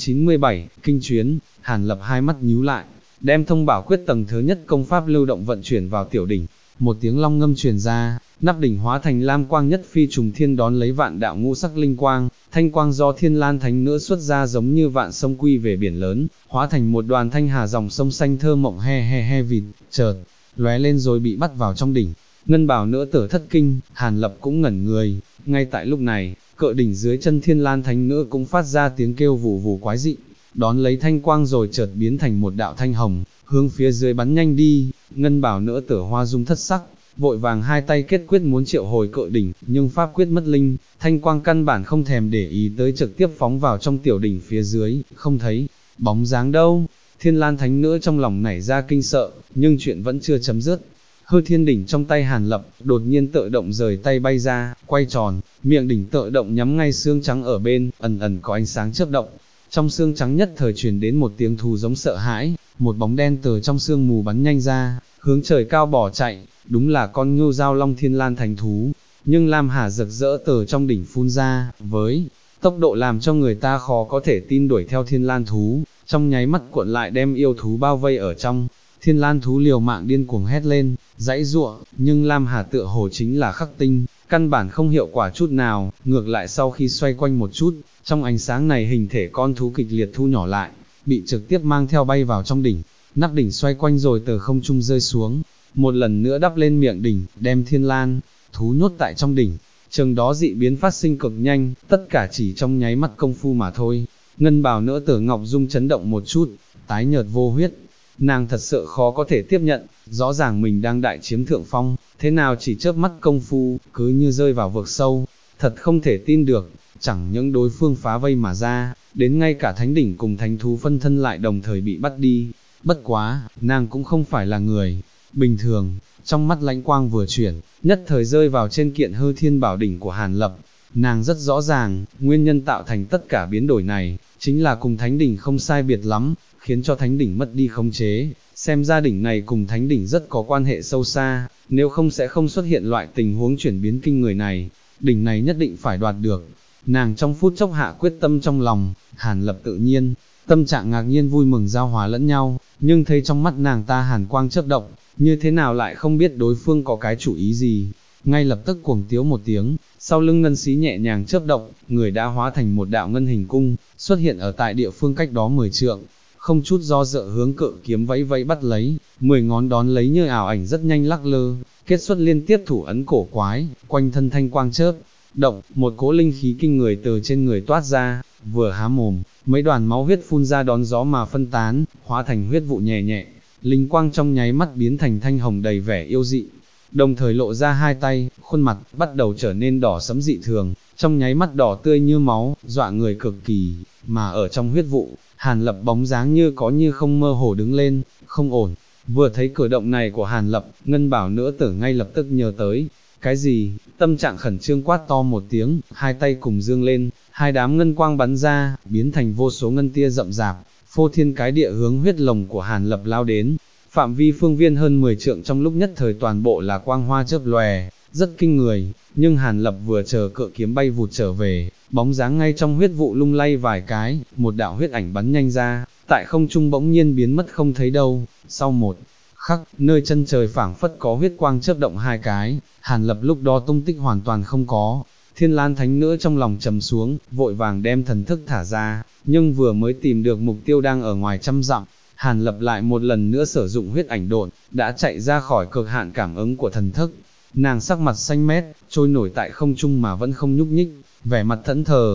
897, kinh chuyến. Hàn Lập hai mắt nhíu lại, đem thông bảo quyết tầng thứ nhất công pháp lưu động vận chuyển vào tiểu đỉnh, một tiếng long ngâm truyền ra, nắp đỉnh hóa thành lam quang nhất phi trùng thiên đón lấy vạn đạo ngũ sắc linh quang, thanh quang do Thiên Lan Thánh Nữ xuất ra giống như vạn sông quy về biển lớn, hóa thành một đoàn thanh hà dòng sông xanh thơ mộng he vịt, chợt lóe lên rồi bị bắt vào trong đỉnh. Ngân bào nữ tử thất kinh, Hàn Lập cũng ngẩn người. Ngay tại lúc này, cự đỉnh dưới chân Thiên Lan Thánh Nữ cũng phát ra tiếng kêu vù vù quái dị, đón lấy thanh quang rồi chợt biến thành một đạo thanh hồng, hướng phía dưới bắn nhanh đi. Ngân bào nữ tử hoa dung thất sắc, vội vàng hai tay kết quyết muốn triệu hồi cự đỉnh, nhưng pháp quyết mất linh, thanh quang căn bản không thèm để ý tới trực tiếp phóng vào trong tiểu đỉnh phía dưới, không thấy bóng dáng đâu. Thiên Lan Thánh Nữ trong lòng nảy ra kinh sợ, nhưng chuyện vẫn chưa chấm dứt. Hư Thiên đỉnh trong tay Hàn Lập, đột nhiên tự động rời tay bay ra, quay tròn, miệng đỉnh tự động nhắm ngay xương trắng ở bên, ẩn có ánh sáng chớp động. Trong xương trắng nhất thời truyền đến một tiếng thú giống sợ hãi, một bóng đen từ trong xương mù bắn nhanh ra, hướng trời cao bỏ chạy, đúng là con ngưu giao long Thiên Lan Thánh thú. Nhưng lam hà rực rỡ từ trong đỉnh phun ra, với tốc độ làm cho người ta khó có thể tin đuổi theo Thiên Lan thú, trong nháy mắt cuộn lại đem yêu thú bao vây ở trong. Thiên Lan thú liều mạng điên cuồng hét lên, giãy giụa, nhưng lam hà tựa hồ chính là khắc tinh, căn bản không hiệu quả chút nào. Ngược lại sau khi xoay quanh một chút, trong ánh sáng này hình thể con thú kịch liệt thu nhỏ lại, bị trực tiếp mang theo bay vào trong đỉnh. Nắp đỉnh xoay quanh rồi từ không trung rơi xuống, một lần nữa đắp lên miệng đỉnh, đem Thiên Lan thú nhốt tại trong đỉnh. Chừng đó dị biến phát sinh cực nhanh, tất cả chỉ trong nháy mắt công phu mà thôi. Ngân bào nữ tử Ngọc Dung chấn động một chút, tái nhợt vô huyết. Nàng thật sự khó có thể tiếp nhận, rõ ràng mình đang đại chiếm thượng phong, thế nào chỉ chớp mắt công phu, cứ như rơi vào vực sâu. Thật không thể tin được, chẳng những đối phương phá vây mà ra, đến ngay cả thánh đỉnh cùng thánh thú phân thân lại đồng thời bị bắt đi. Bất quá, nàng cũng không phải là người bình thường. Trong mắt lãnh quang vừa chuyển, nhất thời rơi vào trên kiện Hư Thiên Bảo đỉnh của Hàn Lập. Nàng rất rõ ràng, nguyên nhân tạo thành tất cả biến đổi này, chính là cùng thánh đỉnh không sai biệt lắm, khiến cho thánh đỉnh mất đi khống chế. Xem ra đỉnh này cùng thánh đỉnh rất có quan hệ sâu xa, nếu không sẽ không xuất hiện loại tình huống chuyển biến kinh người này. Đỉnh này nhất định phải đoạt được. Nàng trong phút chốc hạ quyết tâm trong lòng. Hàn Lập tự nhiên, tâm trạng ngạc nhiên vui mừng giao hòa lẫn nhau, nhưng thấy trong mắt nàng ta hàn quang chớp động, như thế nào lại không biết đối phương có cái chủ ý gì. Ngay lập tức cuồng tiếu một tiếng, sau lưng ngân xí nhẹ nhàng chớp động, người đã hóa thành một đạo ngân hình cung, xuất hiện ở tại địa phương cách đó 10 trượng, không chút do dự hướng cự kiếm vẫy vẫy bắt lấy, 10 ngón đón lấy như ảo ảnh rất nhanh lắc lơ, kết xuất liên tiếp thủ ấn cổ quái, quanh thân thanh quang chớp động, một cỗ linh khí kinh người từ trên người toát ra, vừa há mồm, mấy đoàn máu huyết phun ra đón gió mà phân tán, hóa thành huyết vụ nhẹ nhẹ, linh quang trong nháy mắt biến thành thanh hồng đầy vẻ yêu dị. Đồng thời lộ ra hai tay, khuôn mặt bắt đầu trở nên đỏ sẫm dị thường, trong nháy mắt đỏ tươi như máu, dọa người cực kỳ. Mà ở trong huyết vụ, Hàn Lập bóng dáng như có như không mơ hồ đứng lên, không ổn. Vừa thấy cử động này của Hàn Lập, ngân bảo nữ tử ngay lập tức nhớ tới cái gì, tâm trạng khẩn trương quát to một tiếng, hai tay cùng dương lên, hai đám ngân quang bắn ra, biến thành vô số ngân tia rậm rạp, phô thiên cái địa hướng huyết lồng của Hàn Lập lao đến. Phạm vi phương viên hơn 10 trượng trong lúc nhất thời toàn bộ là quang hoa chớp lòe, rất kinh người, nhưng Hàn Lập vừa chờ cự kiếm bay vụt trở về, bóng dáng ngay trong huyết vụ lung lay vài cái, một đạo huyết ảnh bắn nhanh ra, tại không trung bỗng nhiên biến mất không thấy đâu. Sau một khắc, nơi chân trời phảng phất có huyết quang chớp động hai cái, Hàn Lập lúc đó tung tích hoàn toàn không có. Thiên Lan Thánh Nữ trong lòng trầm xuống, vội vàng đem thần thức thả ra, nhưng vừa mới tìm được mục tiêu đang ở ngoài trăm dặm, Hàn Lập lại một lần nữa sử dụng huyết ảnh độn, đã chạy ra khỏi cực hạn cảm ứng của thần thức. Nàng sắc mặt xanh mét, trôi nổi tại không trung mà vẫn không nhúc nhích, vẻ mặt thẫn thờ,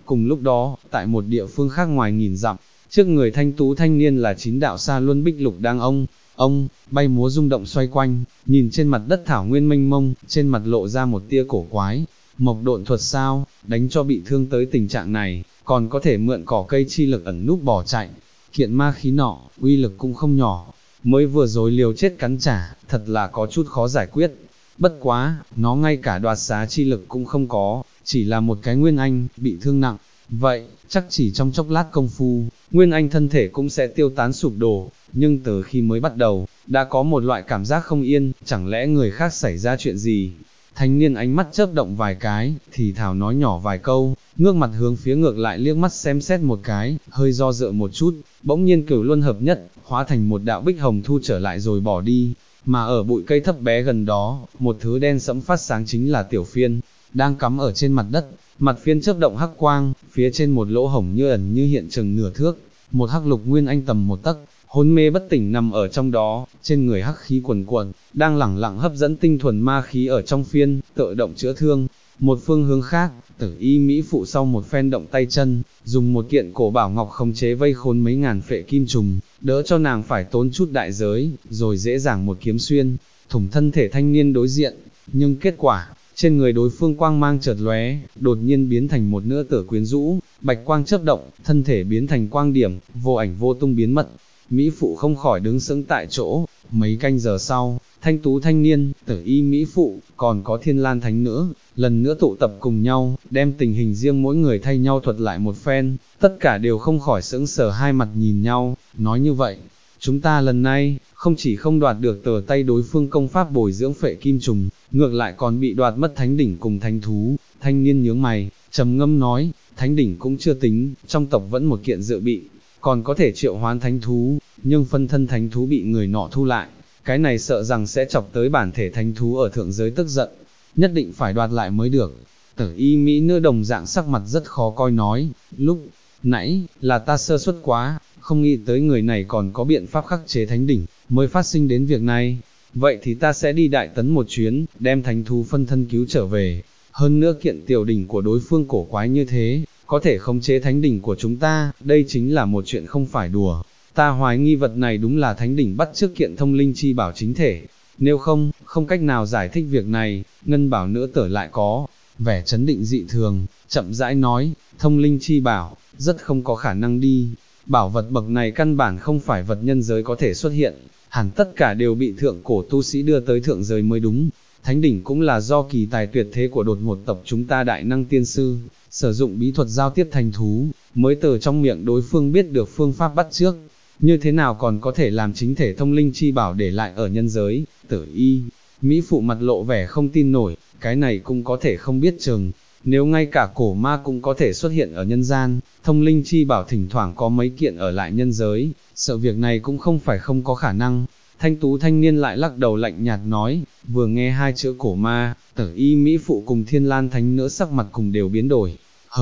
Cùng lúc đó, tại một địa phương khác ngoài nghìn dặm, trước người thanh tú thanh niên là 9 đạo sa luân bích lục đang bay múa rung động xoay quanh, nhìn trên mặt đất thảo nguyên mênh mông, trên mặt lộ ra một tia cổ quái. Mộc độn thuật sao, đánh cho bị thương tới tình trạng này, còn có thể mượn cỏ cây chi lực ẩn núp bỏ chạy. Kiện ma khí nọ, uy lực cũng không nhỏ, mới vừa rồi liều chết cắn trả, thật là có chút khó giải quyết. Bất quá, nó ngay cả đoạt xá chi lực cũng không có, chỉ là một cái Nguyên Anh, bị thương nặng. Vậy, chắc chỉ trong chốc lát công phu, Nguyên Anh thân thể cũng sẽ tiêu tán sụp đổ, nhưng từ khi mới bắt đầu, đã có một loại cảm giác không yên, chẳng lẽ người khác xảy ra chuyện gì. Thanh niên ánh mắt chớp động vài cái, thì thảo nói nhỏ vài câu, ngước mặt hướng phía ngược lại liếc mắt xem xét một cái, hơi do dự một chút, bỗng nhiên Cửu Luân hợp nhất, hóa thành một đạo bích hồng thu trở lại rồi bỏ đi. Mà ở bụi cây thấp bé gần đó, một thứ đen sẫm phát sáng chính là tiểu phiên, đang cắm ở trên mặt đất, mặt phiên chớp động hắc quang, phía trên một lỗ hổng như ẩn như hiện chừng nửa thước, một hắc lục Nguyên Anh tầm một tấc, hôn mê bất tỉnh nằm ở trong đó, trên người hắc khí quần quần, đang lẳng lặng hấp dẫn tinh thuần ma khí ở trong phiên, tự động chữa thương. Một phương hướng khác, Tử Y Mỹ phụ sau một phen động tay chân, dùng một kiện cổ bảo ngọc khống chế vây khốn mấy ngàn phệ kim trùng, đỡ cho nàng phải tốn chút đại giới, rồi dễ dàng một kiếm xuyên, thủng thân thể thanh niên đối diện. Nhưng kết quả, trên người đối phương quang mang chợt lóe, đột nhiên biến thành một nữ tử quyến rũ, bạch quang chớp động, thân thể biến thành quang điểm, vô ảnh vô tung biến mất. Mỹ phụ không khỏi đứng sững tại chỗ. Mấy canh giờ sau, thanh tú thanh niên, Tử Y Mỹ phụ, còn có Thiên Lan thánh nữ, lần nữa tụ tập cùng nhau, đem tình hình riêng mỗi người thay nhau thuật lại một phen, tất cả đều không khỏi sững sờ hai mặt nhìn nhau, nói như vậy, chúng ta lần này, không chỉ không đoạt được tờ tay đối phương công pháp bồi dưỡng phệ kim trùng, ngược lại còn bị đoạt mất thánh đỉnh cùng thánh thú. Thanh niên nhướng mày, trầm ngâm nói, thánh đỉnh cũng chưa tính, trong tộc vẫn một kiện dự bị, còn có thể triệu hoán thánh thú, nhưng phân thân thánh thú bị người nọ thu lại, cái này sợ rằng sẽ chọc tới bản thể thánh thú ở thượng giới tức giận, nhất định phải đoạt lại mới được. Tử Y Mỹ nữ đồng dạng sắc mặt rất khó coi nói, lúc nãy, là ta sơ suất quá, không nghĩ tới người này còn có biện pháp khắc chế thánh đỉnh, mới phát sinh đến việc này. Vậy thì ta sẽ đi Đại Tấn một chuyến, đem thánh thú phân thân cứu trở về. Hơn nữa kiện tiểu đỉnh của đối phương cổ quái như thế, có thể khống chế thánh đỉnh của chúng ta, đây chính là một chuyện không phải đùa. Ta hoài nghi vật này đúng là thánh đỉnh bắt trước kiện thông linh chi bảo chính thể. Nếu không, không cách nào giải thích việc này. Ngân bảo nữ tử lại có vẻ chấn định dị thường, chậm rãi nói, thông linh chi bảo, rất không có khả năng đi. Bảo vật bậc này căn bản không phải vật nhân giới có thể xuất hiện, hẳn tất cả đều bị thượng cổ tu sĩ đưa tới thượng giới mới đúng. Thánh đỉnh cũng là do kỳ tài tuyệt thế của đột ngột tộc chúng ta đại năng tiên sư, sử dụng bí thuật giao tiếp thành thú, mới từ trong miệng đối phương biết được phương pháp bắt trước. Như thế nào còn có thể làm chính thể thông linh chi bảo để lại ở nhân giới. Tử Y Mỹ phụ mặt lộ vẻ không tin nổi, cái này cũng có thể không biết chừng. Nếu ngay cả cổ ma cũng có thể xuất hiện ở nhân gian, thông linh chi bảo thỉnh thoảng có mấy kiện ở lại nhân giới, sợ việc này cũng không phải không có khả năng. Thanh tú thanh niên lại lắc đầu lạnh nhạt nói, vừa nghe hai chữ cổ ma, Tử Y Mỹ phụ cùng Thiên Lan thánh nữ sắc mặt cùng đều biến đổi.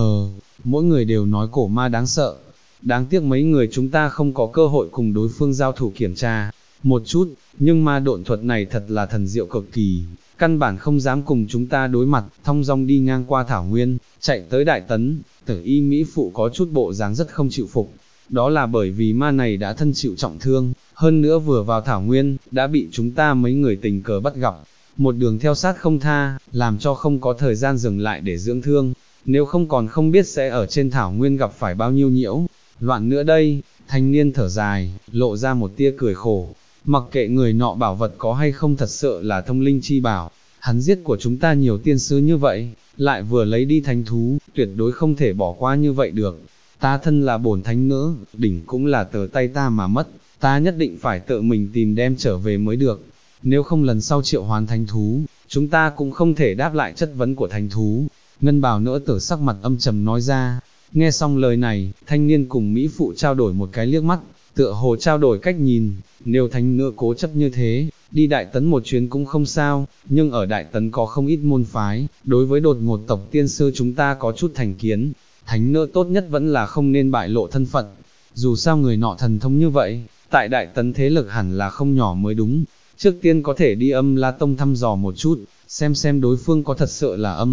Mỗi người đều nói cổ ma đáng sợ. Đáng tiếc mấy người chúng ta không có cơ hội cùng đối phương giao thủ kiểm tra một chút, nhưng ma độn thuật này thật là thần diệu cực kỳ, căn bản không dám cùng chúng ta đối mặt, thong dong đi ngang qua thảo nguyên, chạy tới Đại Tấn. Tử Y Mỹ phụ có chút bộ dáng rất không chịu phục, đó là bởi vì ma này đã thân chịu trọng thương, hơn nữa vừa vào thảo nguyên, đã bị chúng ta mấy người tình cờ bắt gặp, một đường theo sát không tha, làm cho không có thời gian dừng lại để dưỡng thương, nếu không còn không biết sẽ ở trên thảo nguyên gặp phải bao nhiêu nhiễu loạn nữa đây. Thanh niên thở dài, lộ ra một tia cười khổ, mặc kệ người nọ bảo vật có hay không thật sự là thông linh chi bảo, hắn giết của chúng ta nhiều tiên sư như vậy, lại vừa lấy đi thánh thú, tuyệt đối không thể bỏ qua như vậy được. Ta thân là bổn thánh nữ, đỉnh cũng là tờ tay ta mà mất, ta nhất định phải tự mình tìm đem trở về mới được. Nếu không lần sau triệu hoán thánh thú, chúng ta cũng không thể đáp lại chất vấn của thánh thú. Ngân bào nữ tử sắc mặt âm trầm nói ra. Nghe xong lời này, thanh niên cùng Mỹ phụ trao đổi một cái liếc mắt, tựa hồ trao đổi cách nhìn. Nếu thánh nữ cố chấp như thế, đi Đại Tấn một chuyến cũng không sao, nhưng ở Đại Tấn có không ít môn phái, đối với đột ngột tộc tiên sư chúng ta có chút thành kiến. Thánh nữ tốt nhất vẫn là không nên bại lộ thân phận, dù sao người nọ thần thông như vậy, tại Đại Tấn thế lực hẳn là không nhỏ mới đúng. Trước tiên có thể đi Âm La Tông thăm dò một chút, xem đối phương có thật sự là Âm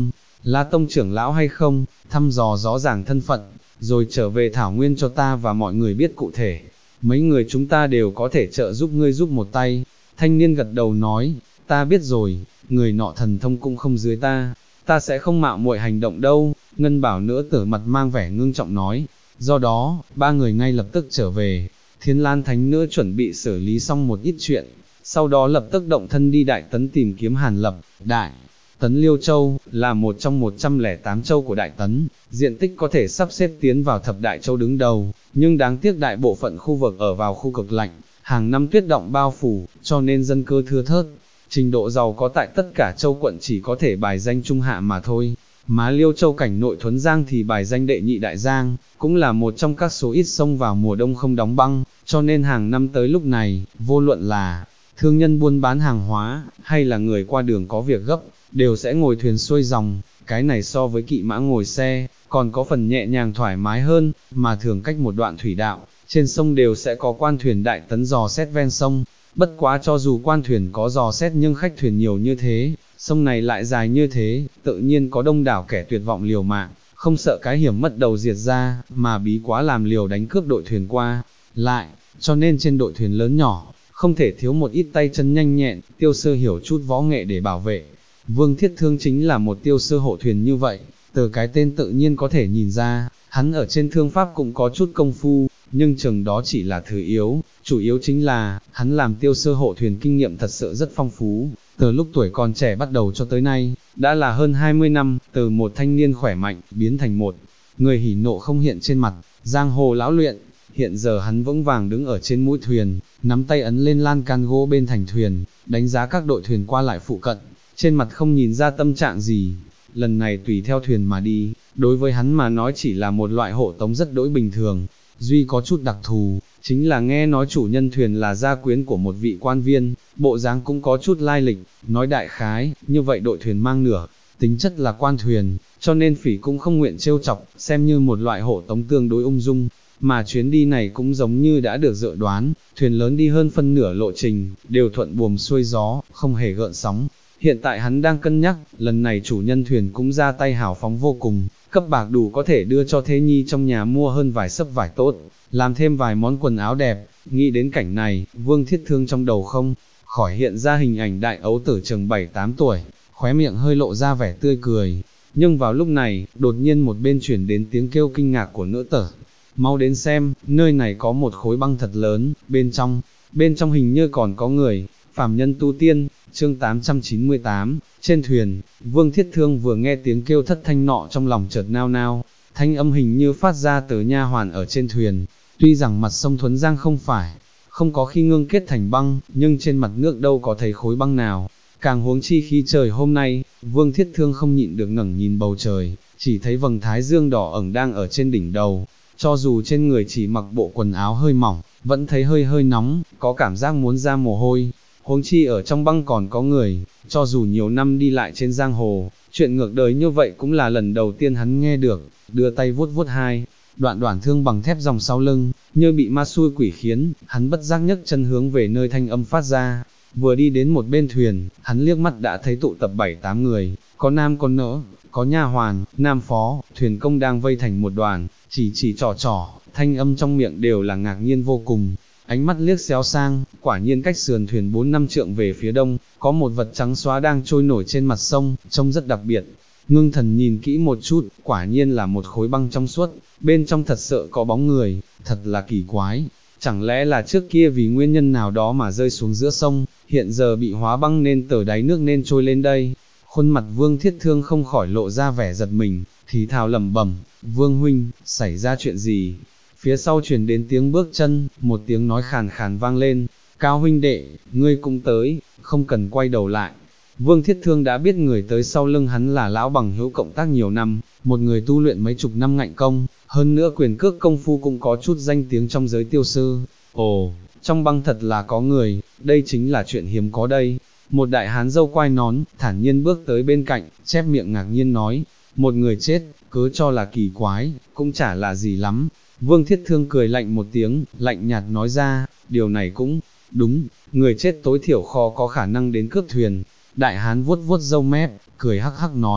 là tông trưởng lão hay không, thăm dò rõ ràng thân phận, rồi trở về thảo nguyên cho ta và mọi người biết cụ thể. Mấy người chúng ta đều có thể trợ giúp ngươi giúp một tay. Thanh niên gật đầu nói, ta biết rồi, người nọ thần thông cũng không dưới ta sẽ không mạo muội hành động đâu. Ngân Bảo nữa Tử mặt mang vẻ ngưng trọng nói, do đó, ba người ngay lập tức trở về. Thiên Lan Thánh Nữ chuẩn bị xử lý xong một ít chuyện, sau đó lập tức động thân đi Đại Tấn tìm kiếm Hàn Lập. Đại Tấn Liêu Châu, là một trong 108 châu của Đại Tấn, diện tích có thể sắp xếp tiến vào thập đại châu đứng đầu, nhưng đáng tiếc đại bộ phận khu vực ở vào khu cực lạnh, hàng năm tuyết động bao phủ, cho nên dân cư thưa thớt. Trình độ giàu có tại tất cả châu quận chỉ có thể bài danh trung hạ mà thôi. Má Liêu Châu cảnh nội Thuấn Giang thì bài danh đệ nhị đại giang, cũng là một trong các số ít sông vào mùa đông không đóng băng, cho nên hàng năm tới lúc này, vô luận là thương nhân buôn bán hàng hóa, hay là người qua đường có việc gấp, đều sẽ ngồi thuyền xuôi dòng. Cái này so với kỵ mã ngồi xe, còn có phần nhẹ nhàng thoải mái hơn, mà thường cách một đoạn thủy đạo, trên sông đều sẽ có quan thuyền Đại Tấn dò xét ven sông. Bất quá cho dù quan thuyền có dò xét nhưng khách thuyền nhiều như thế, sông này lại dài như thế, tự nhiên có đông đảo kẻ tuyệt vọng liều mạng, không sợ cái hiểm mất đầu diệt ra, mà bí quá làm liều đánh cướp đội thuyền qua lại, cho nên trên đội thuyền lớn nhỏ, không thể thiếu một ít tay chân nhanh nhẹn, tiêu sơ hiểu chút võ nghệ để bảo vệ. Vương Thiết Thương chính là một tiêu sơ hộ thuyền như vậy, từ cái tên tự nhiên có thể nhìn ra, hắn ở trên thương pháp cũng có chút công phu, nhưng chừng đó chỉ là thứ yếu, chủ yếu chính là, hắn làm tiêu sơ hộ thuyền kinh nghiệm thật sự rất phong phú, từ lúc tuổi còn trẻ bắt đầu cho tới nay, đã là hơn 20 năm, từ một thanh niên khỏe mạnh, biến thành một người hỉ nộ không hiện trên mặt, giang hồ lão luyện. Hiện giờ hắn vững vàng đứng ở trên mũi thuyền, nắm tay ấn lên lan can gỗ bên thành thuyền, đánh giá các đội thuyền qua lại phụ cận, trên mặt không nhìn ra tâm trạng gì. Lần này tùy theo thuyền mà đi, đối với hắn mà nói chỉ là một loại hộ tống rất đỗi bình thường, duy có chút đặc thù, chính là nghe nói chủ nhân thuyền là gia quyến của một vị quan viên, bộ dáng cũng có chút lai lịch, nói đại khái, như vậy đội thuyền mang nửa, tính chất là quan thuyền, cho nên Phỉ cũng không nguyện trêu chọc, xem như một loại hộ tống tương đối ung dung. Mà chuyến đi này cũng giống như đã được dự đoán, thuyền lớn đi hơn phân nửa lộ trình, đều thuận buồm xuôi gió, không hề gợn sóng. Hiện tại hắn đang cân nhắc, lần này chủ nhân thuyền cũng ra tay hào phóng vô cùng, cấp bạc đủ có thể đưa cho Thế Nhi trong nhà mua hơn vài xấp vải tốt, làm thêm vài món quần áo đẹp. Nghĩ đến cảnh này, Vương Thiết Thương trong đầu không khỏi hiện ra hình ảnh đại ấu tử chừng 7-8 tuổi, khóe miệng hơi lộ ra vẻ tươi cười. Nhưng vào lúc này, đột nhiên một bên chuyển đến tiếng kêu kinh ngạc của nữ tử. Mau đến xem, nơi này có một khối băng thật lớn, bên trong hình như còn có người. Phàm nhân tu tiên, chương 898, trên thuyền, Vương Thiết Thương vừa nghe tiếng kêu thất thanh nọ trong lòng chợt nao nao, thanh âm hình như phát ra từ nha hoàn ở trên thuyền. Tuy rằng mặt sông Thuấn Giang không có khi ngưng kết thành băng, nhưng trên mặt nước đâu có thấy khối băng nào. Càng huống chi khi trời hôm nay, Vương Thiết Thương không nhịn được ngẩng nhìn bầu trời, chỉ thấy vầng thái dương đỏ ửng đang ở trên đỉnh đầu. Cho dù trên người chỉ mặc bộ quần áo hơi mỏng, vẫn thấy hơi nóng, có cảm giác muốn ra mồ hôi. Huống chi ở trong băng còn có người, cho dù nhiều năm đi lại trên giang hồ, chuyện ngược đời như vậy cũng là lần đầu tiên hắn nghe được. Đưa tay vuốt vuốt hai đoạn thương bằng thép dòng sau lưng, như bị ma xui quỷ khiến, hắn bất giác nhấc chân hướng về nơi thanh âm phát ra. Vừa đi đến một bên thuyền, hắn liếc mắt đã thấy tụ tập 7-8 người, có nam có nữ, có nha hoàn, nam phó, thuyền công đang vây thành một đoàn, chỉ trò, thanh âm trong miệng đều là ngạc nhiên vô cùng. Ánh mắt liếc xéo sang, quả nhiên cách sườn thuyền 4-5 trượng về phía đông, có một vật trắng xóa đang trôi nổi trên mặt sông, trông rất đặc biệt. Ngưng thần nhìn kỹ một chút, quả nhiên là một khối băng trong suốt, bên trong thật sự có bóng người, thật là kỳ quái. Chẳng lẽ là trước kia vì nguyên nhân nào đó mà rơi xuống giữa sông, hiện giờ bị hóa băng nên từ đáy nước nên trôi lên đây. Khuôn mặt Vương Thiết Thương không khỏi lộ ra vẻ giật mình, thì thào lẩm bẩm, Vương huynh, xảy ra chuyện gì? Phía sau truyền đến tiếng bước chân, một tiếng nói khàn khàn vang lên, Cao huynh đệ, ngươi cũng tới, không cần quay đầu lại. Vương Thiết Thương đã biết người tới sau lưng hắn là lão bằng hữu cộng tác nhiều năm, một người tu luyện mấy chục năm ngạnh công, hơn nữa quyền cước công phu cũng có chút danh tiếng trong giới tiêu sư. Ồ, trong băng thật là có người, đây chính là chuyện hiếm có đây. Một đại hán râu quai nón, thản nhiên bước tới bên cạnh, chép miệng ngạc nhiên nói, một người chết, cứ cho là kỳ quái, cũng chả là gì lắm. Vương Thiết Thương cười lạnh một tiếng, lạnh nhạt nói ra, điều này cũng đúng, người chết tối thiểu khó có khả năng đến cướp thuyền. Đại hán vuốt vuốt râu mép, cười hắc hắc nói,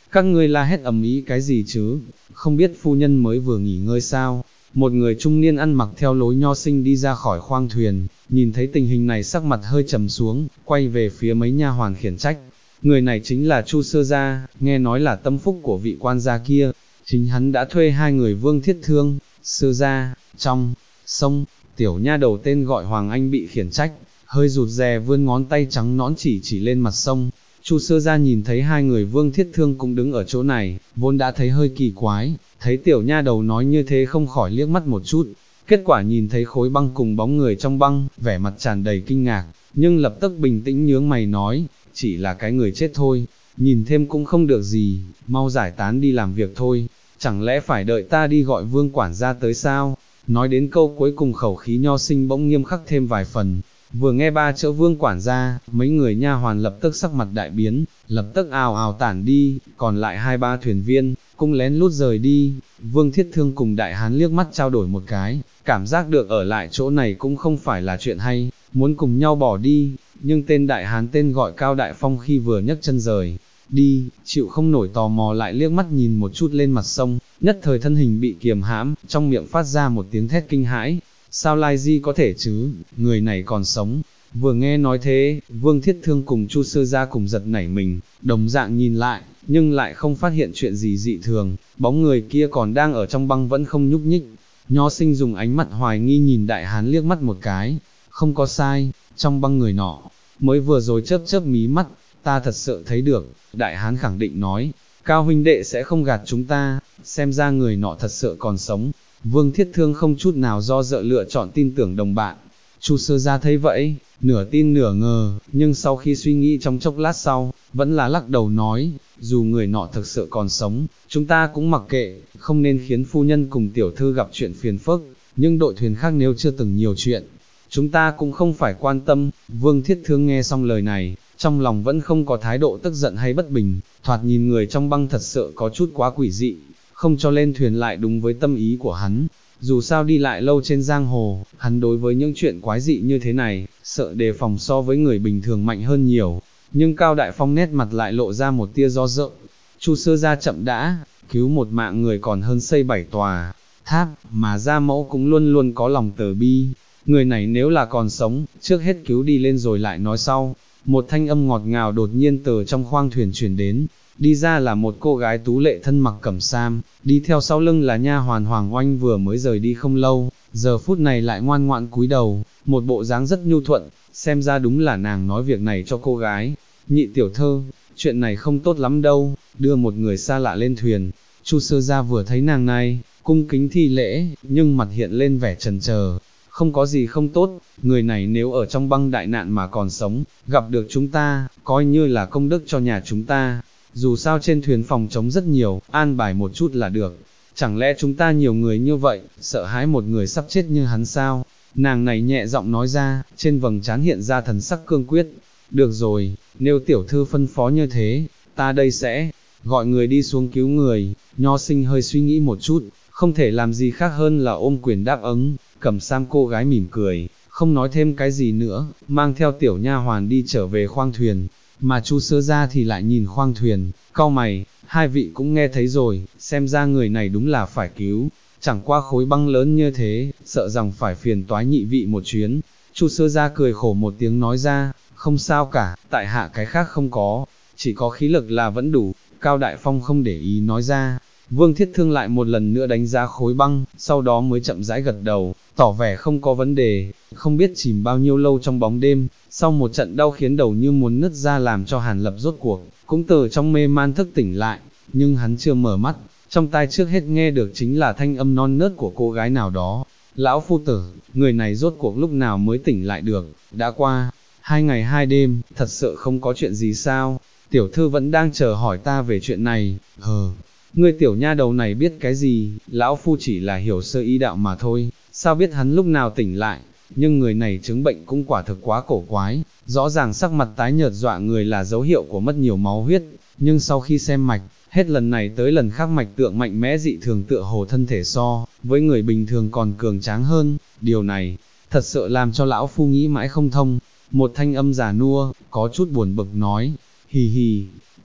các ngươi la hét ầm ĩ cái gì chứ, không biết phu nhân mới vừa nghỉ ngơi sao? Một người trung niên ăn mặc theo lối nho sinh đi ra khỏi khoang thuyền, nhìn thấy tình hình này sắc mặt hơi trầm xuống, quay về phía mấy nha hoàn khiển trách. Người này chính là Chu Sơ Gia, nghe nói là tâm phúc của vị quan gia kia, chính hắn đã thuê hai người Vương Thiết Thương, Sơ Gia, trong sông, tiểu nha đầu tên gọi Hoàng Anh bị khiển trách, hơi rụt rè vươn ngón tay trắng nõn chỉ lên mặt sông. Chu Sơ Gia nhìn thấy hai người Vương Thiết Thương cũng đứng ở chỗ này, vốn đã thấy hơi kỳ quái, thấy tiểu nha đầu nói như thế không khỏi liếc mắt một chút, kết quả nhìn thấy khối băng cùng bóng người trong băng, vẻ mặt tràn đầy kinh ngạc, nhưng lập tức bình tĩnh nhướng mày nói, chỉ là cái người chết thôi, nhìn thêm cũng không được gì, mau giải tán đi làm việc thôi, chẳng lẽ phải đợi ta đi gọi Vương quản gia tới sao? Nói đến câu cuối cùng khẩu khí nho sinh bỗng nghiêm khắc thêm vài phần. Vừa nghe ba chữ Vương quản gia, mấy người nha hoàn lập tức sắc mặt đại biến, lập tức ào ào tản đi, còn lại hai ba thuyền viên, cũng lén lút rời đi. Vương Thiết Thương cùng Đại Hán liếc mắt trao đổi một cái, cảm giác được ở lại chỗ này cũng không phải là chuyện hay, muốn cùng nhau bỏ đi, nhưng tên Đại Hán tên gọi Cao Đại Phong khi vừa nhấc chân rời đi, chịu không nổi tò mò lại liếc mắt nhìn một chút lên mặt sông, nhất thời thân hình bị kiềm hãm, trong miệng phát ra một tiếng thét kinh hãi. Sao Lai Di có thể chứ, người này còn sống? Vừa nghe nói thế, Vương Thiết Thương cùng Chu Sơ Gia cùng giật nảy mình, đồng dạng nhìn lại, nhưng lại không phát hiện chuyện gì dị thường, bóng người kia còn đang ở trong băng vẫn không nhúc nhích. Nho Sinh dùng ánh mặt hoài nghi nhìn Đại Hán liếc mắt một cái, không có sai, trong băng người nọ, mới vừa rồi chớp chớp mí mắt, ta thật sự thấy được. Đại Hán khẳng định nói, Cao huynh đệ sẽ không gạt chúng ta, xem ra người nọ thật sự còn sống. Vương Thiết Thương không chút nào do dự lựa chọn tin tưởng đồng bạn. Chu Sơ Gia thấy vậy, nửa tin nửa ngờ, nhưng sau khi suy nghĩ trong chốc lát sau, vẫn là lắc đầu nói, dù người nọ thực sự còn sống, chúng ta cũng mặc kệ, không nên khiến phu nhân cùng tiểu thư gặp chuyện phiền phức, nhưng đội thuyền khác nếu chưa từng nhiều chuyện, chúng ta cũng không phải quan tâm. Vương Thiết Thương nghe xong lời này, trong lòng vẫn không có thái độ tức giận hay bất bình, thoạt nhìn người trong băng thật sự có chút quá quỷ dị, không cho lên thuyền lại đúng với tâm ý của hắn. Dù sao đi lại lâu trên giang hồ, hắn đối với những chuyện quái dị như thế này, sợ đề phòng so với người bình thường mạnh hơn nhiều. Nhưng Cao Đại Phong nét mặt lại lộ ra một tia do dự. Chu Sơ Gia chậm đã, cứu một mạng người còn hơn xây 7 tòa tháp, mà Gia Mẫu cũng luôn luôn có lòng từ bi. Người này nếu là còn sống, trước hết cứu đi lên rồi lại nói sau. Một thanh âm ngọt ngào đột nhiên từ trong khoang thuyền truyền đến. Đi ra là một cô gái tú lệ thân mặc cẩm sam, đi theo sau lưng là nha hoàn Hoàng Oanh vừa mới rời đi không lâu, giờ phút này lại ngoan ngoãn cúi đầu, một bộ dáng rất nhu thuận, xem ra đúng là nàng nói việc này cho cô gái. Nhị tiểu thơ, chuyện này không tốt lắm đâu, đưa một người xa lạ lên thuyền. Chu Sơ Gia vừa thấy nàng này, cung kính thi lễ, nhưng mặt hiện lên vẻ chần chờ. Không có gì không tốt, người này nếu ở trong băng đại nạn mà còn sống, gặp được chúng ta, coi như là công đức cho nhà chúng ta. Dù sao trên thuyền phòng trống rất nhiều, an bài một chút là được. Chẳng lẽ chúng ta nhiều người như vậy, sợ hãi một người sắp chết như hắn sao? Nàng này nhẹ giọng nói ra, trên vầng trán hiện ra thần sắc cương quyết. Được rồi, nếu tiểu thư phân phó như thế, ta đây sẽ gọi người đi xuống cứu người. Nho Sinh hơi suy nghĩ một chút, không thể làm gì khác hơn là ôm quyền đáp ứng. Cẩm sam cô gái mỉm cười, không nói thêm cái gì nữa, mang theo tiểu nha hoàn đi trở về khoang thuyền. Mà Chu Sơ Gia thì lại nhìn khoang thuyền, cau mày, hai vị cũng nghe thấy rồi, xem ra người này đúng là phải cứu, chẳng qua khối băng lớn như thế, sợ rằng phải phiền toái nhị vị một chuyến. Chu Sơ Gia cười khổ một tiếng nói ra, không sao cả, tại hạ cái khác không có, chỉ có khí lực là vẫn đủ. Cao Đại Phong không để ý nói ra. Vương Thiết Thương lại một lần nữa đánh giá khối băng, sau đó mới chậm rãi gật đầu, tỏ vẻ không có vấn đề. Không biết chìm bao nhiêu lâu trong bóng đêm, sau một trận đau khiến đầu như muốn nứt ra làm cho Hàn Lập rốt cuộc, cũng từ trong mê man thức tỉnh lại, nhưng hắn chưa mở mắt, trong tai trước hết nghe được chính là thanh âm non nớt của cô gái nào đó. Lão phu tử, người này rốt cuộc lúc nào mới tỉnh lại được, đã qua 2 ngày 2 đêm, thật sự không có chuyện gì sao? Tiểu thư vẫn đang chờ hỏi ta về chuyện này. Ngươi tiểu nha đầu này biết cái gì, lão phu chỉ là hiểu sơ y đạo mà thôi, sao biết hắn lúc nào tỉnh lại? Nhưng người này chứng bệnh cũng quả thực quá cổ quái, rõ ràng sắc mặt tái nhợt dọa người là dấu hiệu của mất nhiều máu huyết, nhưng sau khi xem mạch, hết lần này tới lần khác mạch tượng mạnh mẽ dị thường tựa hồ thân thể so với người bình thường còn cường tráng hơn. Điều này thật sự làm cho lão phu nghĩ mãi không thông. Một thanh âm già nua, có chút buồn bực nói, hì hì,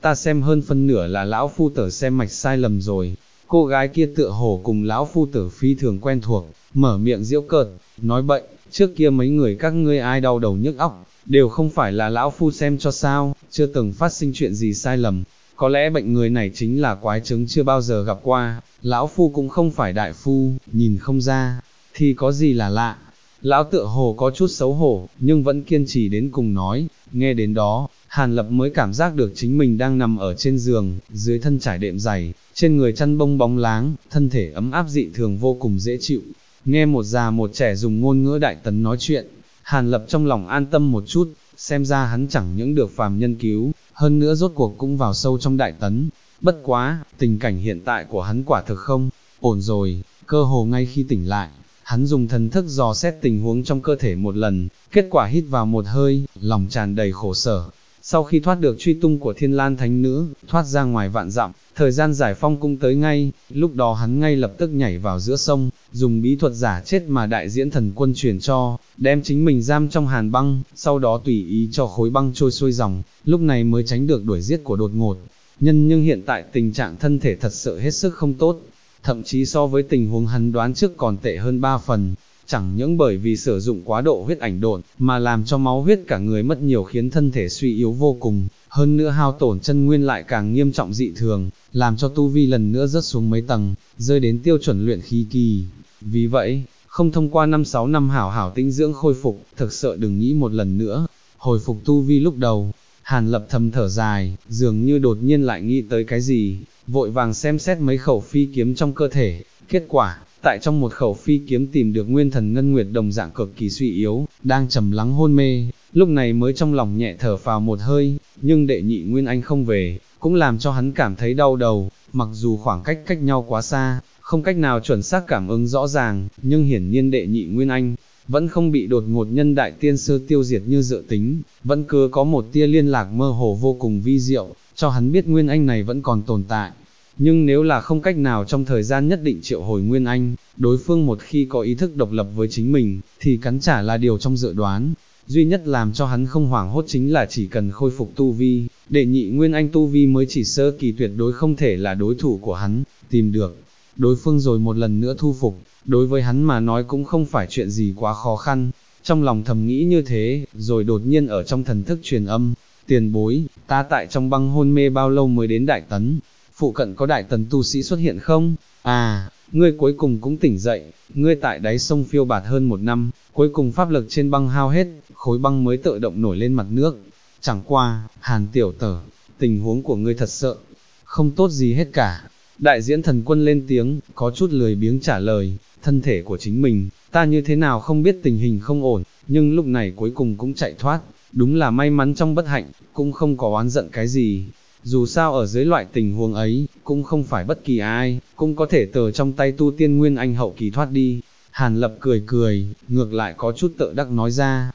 ta xem hơn phân nửa là lão phu tử xem mạch sai lầm rồi. Cô gái kia tựa hồ cùng lão phu tử phi thường quen thuộc, mở miệng giễu cợt, nói bậy, trước kia mấy người các ngươi ai đau đầu nhức óc, đều không phải là lão phu xem cho sao, chưa từng phát sinh chuyện gì sai lầm. Có lẽ bệnh người này chính là quái chứng chưa bao giờ gặp qua, lão phu cũng không phải đại phu, nhìn không ra, thì có gì là lạ. Lão tựa hồ có chút xấu hổ, nhưng vẫn kiên trì đến cùng nói, nghe đến đó, Hàn Lập mới cảm giác được chính mình đang nằm ở trên giường, dưới thân trải đệm dày, trên người chăn bông bóng láng, thân thể ấm áp dị thường vô cùng dễ chịu. Nghe một già một trẻ dùng ngôn ngữ đại tấn nói chuyện, Hàn Lập trong lòng an tâm một chút, xem ra hắn chẳng những được phàm nhân cứu, hơn nữa rốt cuộc cũng vào sâu trong đại tấn. Bất quá, tình cảnh hiện tại của hắn quả thực không ổn rồi, cơ hồ ngay khi tỉnh lại, hắn dùng thần thức dò xét tình huống trong cơ thể một lần, kết quả hít vào một hơi, lòng tràn đầy khổ sở. Sau khi thoát được truy tung của Thiên Lan Thánh Nữ, thoát ra ngoài vạn dặm, thời gian giải phong cũng tới ngay, lúc đó hắn ngay lập tức nhảy vào giữa sông, dùng bí thuật giả chết mà đại diễn thần quân truyền cho, đem chính mình giam trong hàn băng, sau đó tùy ý cho khối băng trôi xuôi dòng, lúc này mới tránh được đuổi giết của đột ngột. Nhưng hiện tại tình trạng thân thể thật sự hết sức không tốt, thậm chí so với tình huống hắn đoán trước còn tệ hơn 3 phần. Chẳng những bởi vì sử dụng quá độ huyết ảnh độn, mà làm cho máu huyết cả người mất nhiều khiến thân thể suy yếu vô cùng, hơn nữa hao tổn chân nguyên lại càng nghiêm trọng dị thường, làm cho tu vi lần nữa rớt xuống mấy tầng, rơi đến tiêu chuẩn luyện khí kỳ. Vì vậy, không thông qua 5-6 năm hảo hảo tinh dưỡng khôi phục, thực sự đừng nghĩ một lần nữa, hồi phục tu vi lúc đầu. Hàn Lập thầm thở dài, dường như đột nhiên lại nghĩ tới cái gì, vội vàng xem xét mấy khẩu phi kiếm trong cơ thể, kết quả, tại trong một khẩu phi kiếm tìm được nguyên thần ngân nguyệt đồng dạng cực kỳ suy yếu, đang trầm lắng hôn mê, lúc này mới trong lòng nhẹ thở phào một hơi, nhưng đệ nhị Nguyên Anh không về, cũng làm cho hắn cảm thấy đau đầu, mặc dù khoảng cách nhau quá xa, không cách nào chuẩn xác cảm ứng rõ ràng, nhưng hiển nhiên đệ nhị Nguyên Anh vẫn không bị đột ngột nhân đại tiên sư tiêu diệt như dự tính, vẫn cứ có một tia liên lạc mơ hồ vô cùng vi diệu, cho hắn biết Nguyên Anh này vẫn còn tồn tại. Nhưng nếu là không cách nào trong thời gian nhất định triệu hồi Nguyên Anh, đối phương một khi có ý thức độc lập với chính mình, thì cắn trả là điều trong dự đoán. Duy nhất làm cho hắn không hoảng hốt chính là chỉ cần khôi phục tu vi, đệ nhị Nguyên Anh tu vi mới chỉ sơ kỳ tuyệt đối không thể là đối thủ của hắn, tìm được đối phương rồi một lần nữa thu phục, đối với hắn mà nói cũng không phải chuyện gì quá khó khăn. Trong lòng thầm nghĩ như thế, rồi đột nhiên ở trong thần thức truyền âm, tiền bối, ta tại trong băng hôn mê bao lâu mới đến Đại Tấn? Phụ cận có Đại Tấn tu sĩ xuất hiện không? À, ngươi cuối cùng cũng tỉnh dậy, ngươi tại đáy sông phiêu bạt hơn 1 năm, cuối cùng pháp lực trên băng hao hết, khối băng mới tự động nổi lên mặt nước. Chẳng qua, Hàn tiểu tử, tình huống của ngươi thật sợ, không tốt gì hết cả. Đại diễn thần quân lên tiếng, có chút lười biếng trả lời, thân thể của chính mình, ta như thế nào không biết tình hình không ổn, nhưng lúc này cuối cùng cũng chạy thoát, đúng là may mắn trong bất hạnh, cũng không có oán giận cái gì. Dù sao ở dưới loại tình huống ấy, cũng không phải bất kỳ ai, cũng có thể từ trong tay tu tiên Nguyên Anh hậu kỳ thoát đi. Hàn Lập cười cười, ngược lại có chút tự đắc nói ra,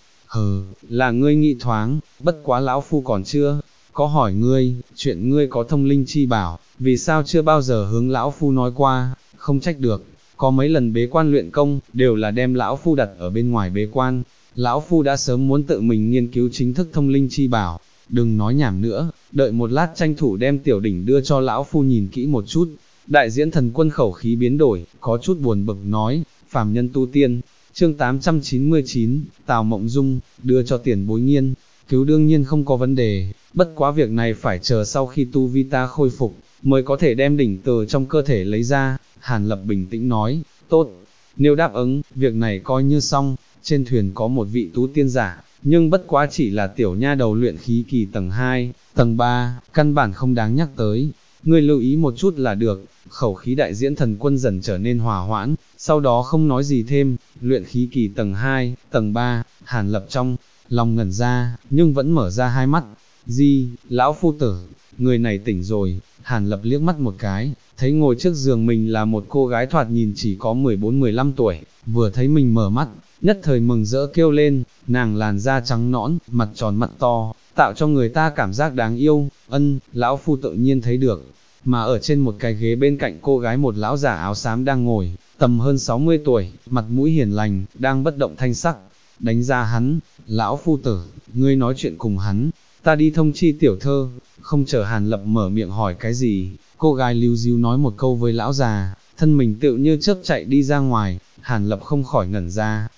là ngươi nghĩ thoáng, bất quá lão phu còn chưa có hỏi ngươi, chuyện ngươi có thông linh chi bảo, vì sao chưa bao giờ hướng lão phu nói qua, không trách được, có mấy lần bế quan luyện công, đều là đem lão phu đặt ở bên ngoài bế quan, lão phu đã sớm muốn tự mình nghiên cứu chính thức thông linh chi bảo, đừng nói nhảm nữa, đợi một lát tranh thủ đem tiểu đỉnh đưa cho lão phu nhìn kỹ một chút. Đại diễn thần quân khẩu khí biến đổi, có chút buồn bực nói, phàm nhân tu tiên, chương 899, Tào Mộng Dung, đưa cho tiền bối nghiên cứu đương nhiên không có vấn đề, bất quá việc này phải chờ sau khi tu vi ta khôi phục, mới có thể đem đỉnh từ trong cơ thể lấy ra. Hàn Lập bình tĩnh nói, tốt, nếu đáp ứng, việc này coi như xong. Trên thuyền có một vị tú tiên giả, nhưng bất quá chỉ là tiểu nha đầu luyện khí kỳ tầng 2, tầng 3, căn bản không đáng nhắc tới, ngươi lưu ý một chút là được. Khẩu khí đại diễn thần quân dần trở nên hòa hoãn, sau đó không nói gì thêm. Luyện khí kỳ tầng 2, tầng 3, Hàn Lập trong lòng ngẩn ra, nhưng vẫn mở ra hai mắt. Di, lão phu tử, người này tỉnh rồi. Hàn Lập liếc mắt một cái, thấy ngồi trước giường mình là một cô gái thoạt nhìn chỉ có 14-15 tuổi, vừa thấy mình mở mắt, nhất thời mừng rỡ kêu lên. Nàng làn da trắng nõn, mặt tròn mặt to, tạo cho người ta cảm giác đáng yêu. Lão phu tự nhiên thấy được. Mà ở trên một cái ghế bên cạnh cô gái một lão giả áo xám đang ngồi, tầm hơn 60 tuổi, mặt mũi hiền lành, đang bất động thanh sắc. Đánh ra hắn, lão phu tử, ngươi nói chuyện cùng hắn, ta đi thông chi tiểu thơ. Không chờ Hàn Lập mở miệng hỏi cái gì, cô gái líu díu nói một câu với lão già, thân mình tựu như chớp chạy đi ra ngoài. Hàn Lập không khỏi ngẩn ra,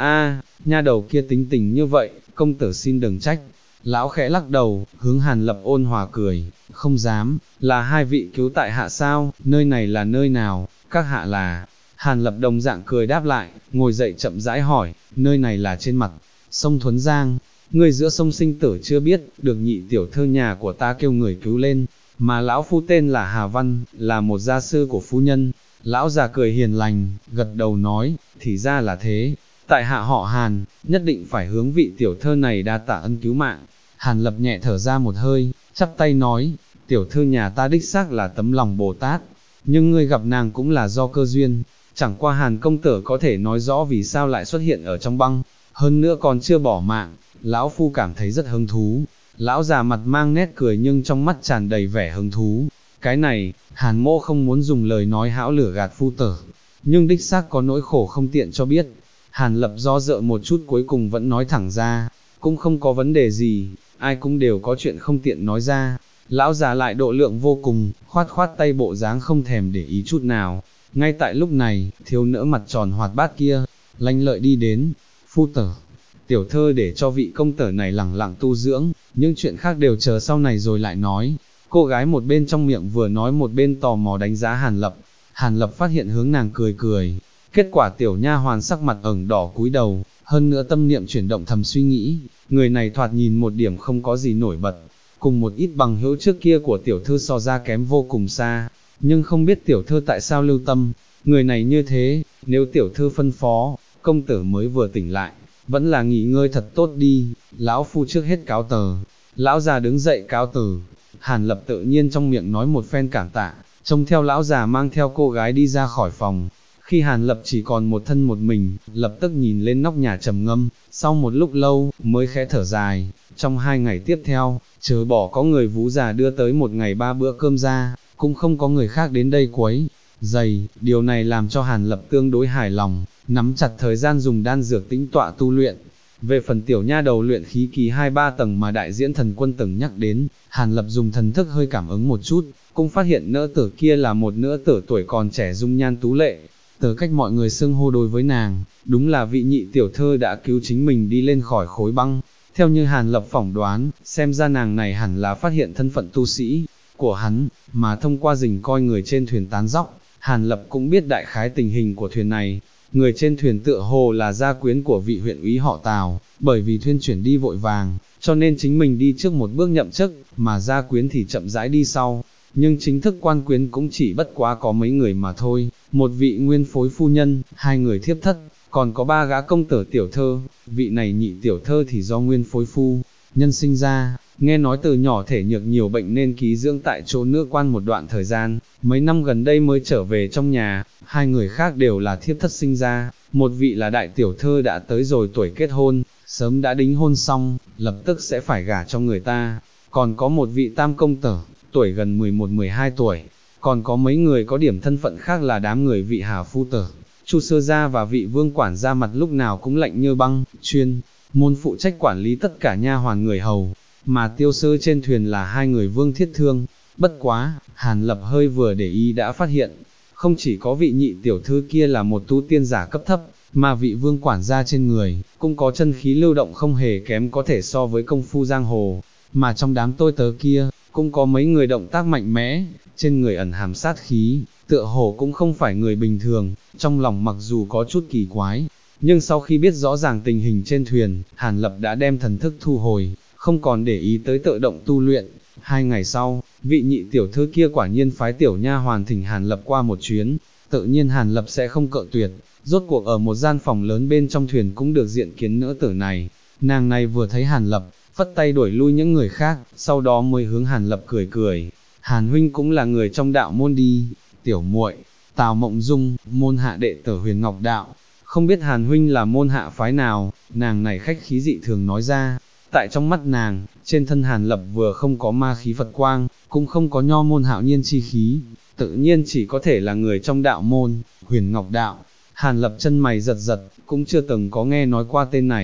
nha đầu kia tính tình như vậy, công tử xin đừng trách. Lão khẽ lắc đầu, hướng Hàn Lập ôn hòa cười, không dám, là hai vị cứu tại hạ sao, nơi này là nơi nào, các hạ là. Hàn Lập đồng dạng cười đáp lại, ngồi dậy chậm rãi hỏi, nơi này là trên mặt sông Thuấn Giang, người giữa sông sinh tử chưa biết, được nhị tiểu thơ nhà của ta kêu người cứu lên, mà lão phu tên là Hà Văn, là một gia sư của phu nhân. Lão già cười hiền lành, gật đầu nói, thì ra là thế, tại hạ họ Hàn, nhất định phải hướng vị tiểu thơ này đa tạ ân cứu mạng. Hàn Lập nhẹ thở ra một hơi, chắp tay nói, tiểu thư nhà ta đích xác là tấm lòng Bồ Tát, nhưng ngươi gặp nàng cũng là do cơ duyên, chẳng qua Hàn công tử có thể nói rõ vì sao lại xuất hiện ở trong băng, hơn nữa còn chưa bỏ mạng. Lão phu cảm thấy rất hứng thú. Lão già mặt mang nét cười nhưng trong mắt tràn đầy vẻ hứng thú. Cái này, Hàn mỗ không muốn dùng lời nói hão lửa gạt phu tử, nhưng đích xác có nỗi khổ không tiện cho biết. Hàn Lập do dự một chút cuối cùng vẫn nói thẳng ra, cũng không có vấn đề gì, ai cũng đều có chuyện không tiện nói ra. Lão già lại độ lượng vô cùng, khoát khoát tay bộ dáng không thèm để ý chút nào. Ngay tại lúc này, thiếu nữ mặt tròn hoạt bát kia, lanh lợi đi đến, phu tử, tiểu thơ để cho vị công tử này lẳng lặng tu dưỡng, những chuyện khác đều chờ sau này rồi lại nói. Cô gái một bên trong miệng vừa nói một bên tò mò đánh giá Hàn Lập. Hàn Lập phát hiện hướng nàng cười cười, kết quả tiểu nha hoàn sắc mặt ửng đỏ cúi đầu, hơn nữa tâm niệm chuyển động thầm suy nghĩ, người này thoạt nhìn một điểm không có gì nổi bật, cùng một ít bằng hữu trước kia của tiểu thư so ra kém vô cùng xa, nhưng không biết tiểu thư tại sao lưu tâm, người này như thế, nếu tiểu thư phân phó, công tử mới vừa tỉnh lại, vẫn là nghỉ ngơi thật tốt đi, lão phu trước hết cáo tờ. Lão già đứng dậy cáo từ. Hàn Lập tự nhiên trong miệng nói một phen cảm tạ, trông theo lão già mang theo cô gái đi ra khỏi phòng. Khi Hàn Lập chỉ còn một thân một mình, lập tức nhìn lên nóc nhà trầm ngâm, sau một lúc lâu, mới khẽ thở dài. Trong 2 ngày tiếp theo, chớ bỏ có người Vú già đưa tới một ngày 3 bữa cơm ra, cũng không có người khác đến đây quấy rầy. Điều này làm cho Hàn Lập tương đối hài lòng, nắm chặt thời gian dùng đan dược tĩnh tọa tu luyện. Về phần tiểu nha đầu luyện khí kỳ 2-3 tầng mà đại diễn thần quân từng nhắc đến, Hàn Lập dùng thần thức hơi cảm ứng một chút, cũng phát hiện nữ tử kia là một nữ tử tuổi còn trẻ dung nhan tú lệ. Từ cách mọi người xưng hô đối với nàng, đúng là vị nhị tiểu thơ đã cứu chính mình đi lên khỏi khối băng. Theo như Hàn Lập phỏng đoán, xem ra nàng này hẳn là phát hiện thân phận tu sĩ của hắn, mà thông qua rình coi người trên thuyền tán dóc, Hàn Lập cũng biết đại khái tình hình của thuyền này. Người trên thuyền tựa hồ là gia quyến của vị huyện úy họ Tào, bởi vì thuyền chuyển đi vội vàng, cho nên chính mình đi trước một bước nhậm chức, mà gia quyến thì chậm rãi đi sau. Nhưng chính thức quan quyến cũng chỉ bất quá có mấy người mà thôi, một vị nguyên phối phu nhân, 2 người thiếp thất, còn có 3 gã công tử tiểu thơ, vị này nhị tiểu thơ thì do nguyên phối phu nhân sinh ra, nghe nói từ nhỏ thể nhược nhiều bệnh nên ký dưỡng tại chỗ nữ quan một đoạn thời gian, mấy năm gần đây mới trở về trong nhà. 2 người khác đều là thiếp thất sinh ra, một vị là đại tiểu thơ đã tới rồi tuổi kết hôn, sớm đã đính hôn xong, lập tức sẽ phải gả cho người ta, còn có một vị tam công tử, tuổi gần 11-12 tuổi, còn có mấy người có điểm thân phận khác là đám người vị Hà phu tử, Chu sơ gia và vị vương quản gia mặt lúc nào cũng lạnh như băng, chuyên môn phụ trách quản lý tất cả nha hoàn người hầu, mà tiêu sơ trên thuyền là 2 người Vương Thiết Thương. Bất quá, Hàn Lập hơi vừa để ý đã phát hiện, không chỉ có vị nhị tiểu thư kia là một tu tiên giả cấp thấp, mà vị vương quản gia trên người, cũng có chân khí lưu động không hề kém có thể so với công phu giang hồ, mà trong đám tôi tớ kia, cũng có mấy người động tác mạnh mẽ, trên người ẩn hàm sát khí, tựa hồ cũng không phải người bình thường. Trong lòng mặc dù có chút kỳ quái, nhưng sau khi biết rõ ràng tình hình trên thuyền, Hàn Lập đã đem thần thức thu hồi, không còn để ý tới tự động tu luyện. 2 ngày sau, vị nhị tiểu thư kia quả nhiên phái tiểu nha hoàn thỉnh Hàn Lập qua một chuyến, tự nhiên Hàn Lập sẽ không cự tuyệt. Rốt cuộc ở một gian phòng lớn bên trong thuyền cũng được diện kiến nữ tử này. Nàng này vừa thấy Hàn Lập, phất tay đuổi lui những người khác, sau đó mới hướng Hàn Lập cười cười. Hàn huynh cũng là người trong đạo môn đi. Tiểu muội, Tào Mộng Dung, môn hạ đệ tử Huyền Ngọc Đạo. Không biết Hàn huynh là môn hạ phái nào? Nàng này khách khí dị thường nói ra. Tại trong mắt nàng, trên thân Hàn Lập vừa không có ma khí Phật quang, cũng không có nho môn hạo nhiên chi khí, tự nhiên chỉ có thể là người trong đạo môn, Huyền Ngọc Đạo. Hàn Lập chân mày giật giật, cũng chưa từng có nghe nói qua tên này.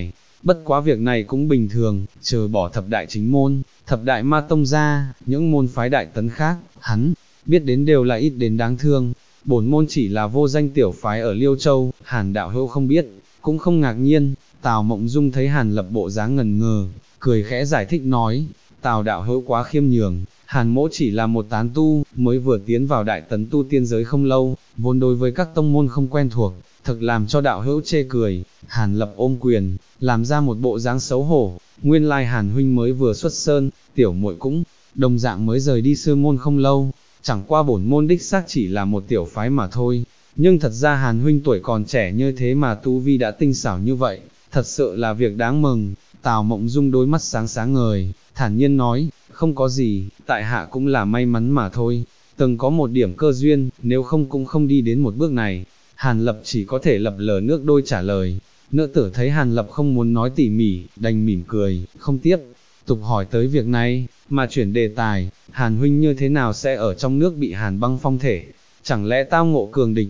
bất quá việc này cũng bình thường, chờ bỏ thập đại chính môn, thập đại ma tông ra, những môn phái đại tấn khác, hắn biết đến đều là ít đến đáng thương. Bổn môn chỉ là vô danh tiểu phái ở Liêu Châu, Hàn đạo hữu không biết, cũng không ngạc nhiên. Tào Mộng Dung thấy Hàn Lập bộ dáng ngần ngơ, cười khẽ giải thích nói, Tào đạo hữu quá khiêm nhường, Hàn mỗ chỉ là một tán tu, mới vừa tiến vào đại tấn tu tiên giới không lâu, vốn đối với các tông môn không quen thuộc, thực làm cho đạo hữu chê cười. Hàn Lập ôm quyền, làm ra một bộ dáng xấu hổ, nguyên lai Hàn huynh mới vừa xuất sơn, tiểu muội cũng đồng dạng mới rời đi sư môn không lâu, chẳng qua bổn môn đích xác chỉ là một tiểu phái mà thôi, nhưng thật ra Hàn huynh tuổi còn trẻ như thế mà tu vi đã tinh xảo như vậy, thật sự là việc đáng mừng. Tào Mộng Dung đôi mắt sáng sáng ngời, thản nhiên nói, không có gì, tại hạ cũng là may mắn mà thôi, từng có một điểm cơ duyên, nếu không cũng không đi đến một bước này. Hàn Lập chỉ có thể lập lờ nước đôi trả lời. Nữ tử thấy Hàn Lập không muốn nói tỉ mỉ, đành mỉm cười, không tiếp tục hỏi tới việc này, mà chuyển đề tài, Hàn huynh như thế nào sẽ ở trong nước bị Hàn băng phong thể, chẳng lẽ tao ngộ cường địch,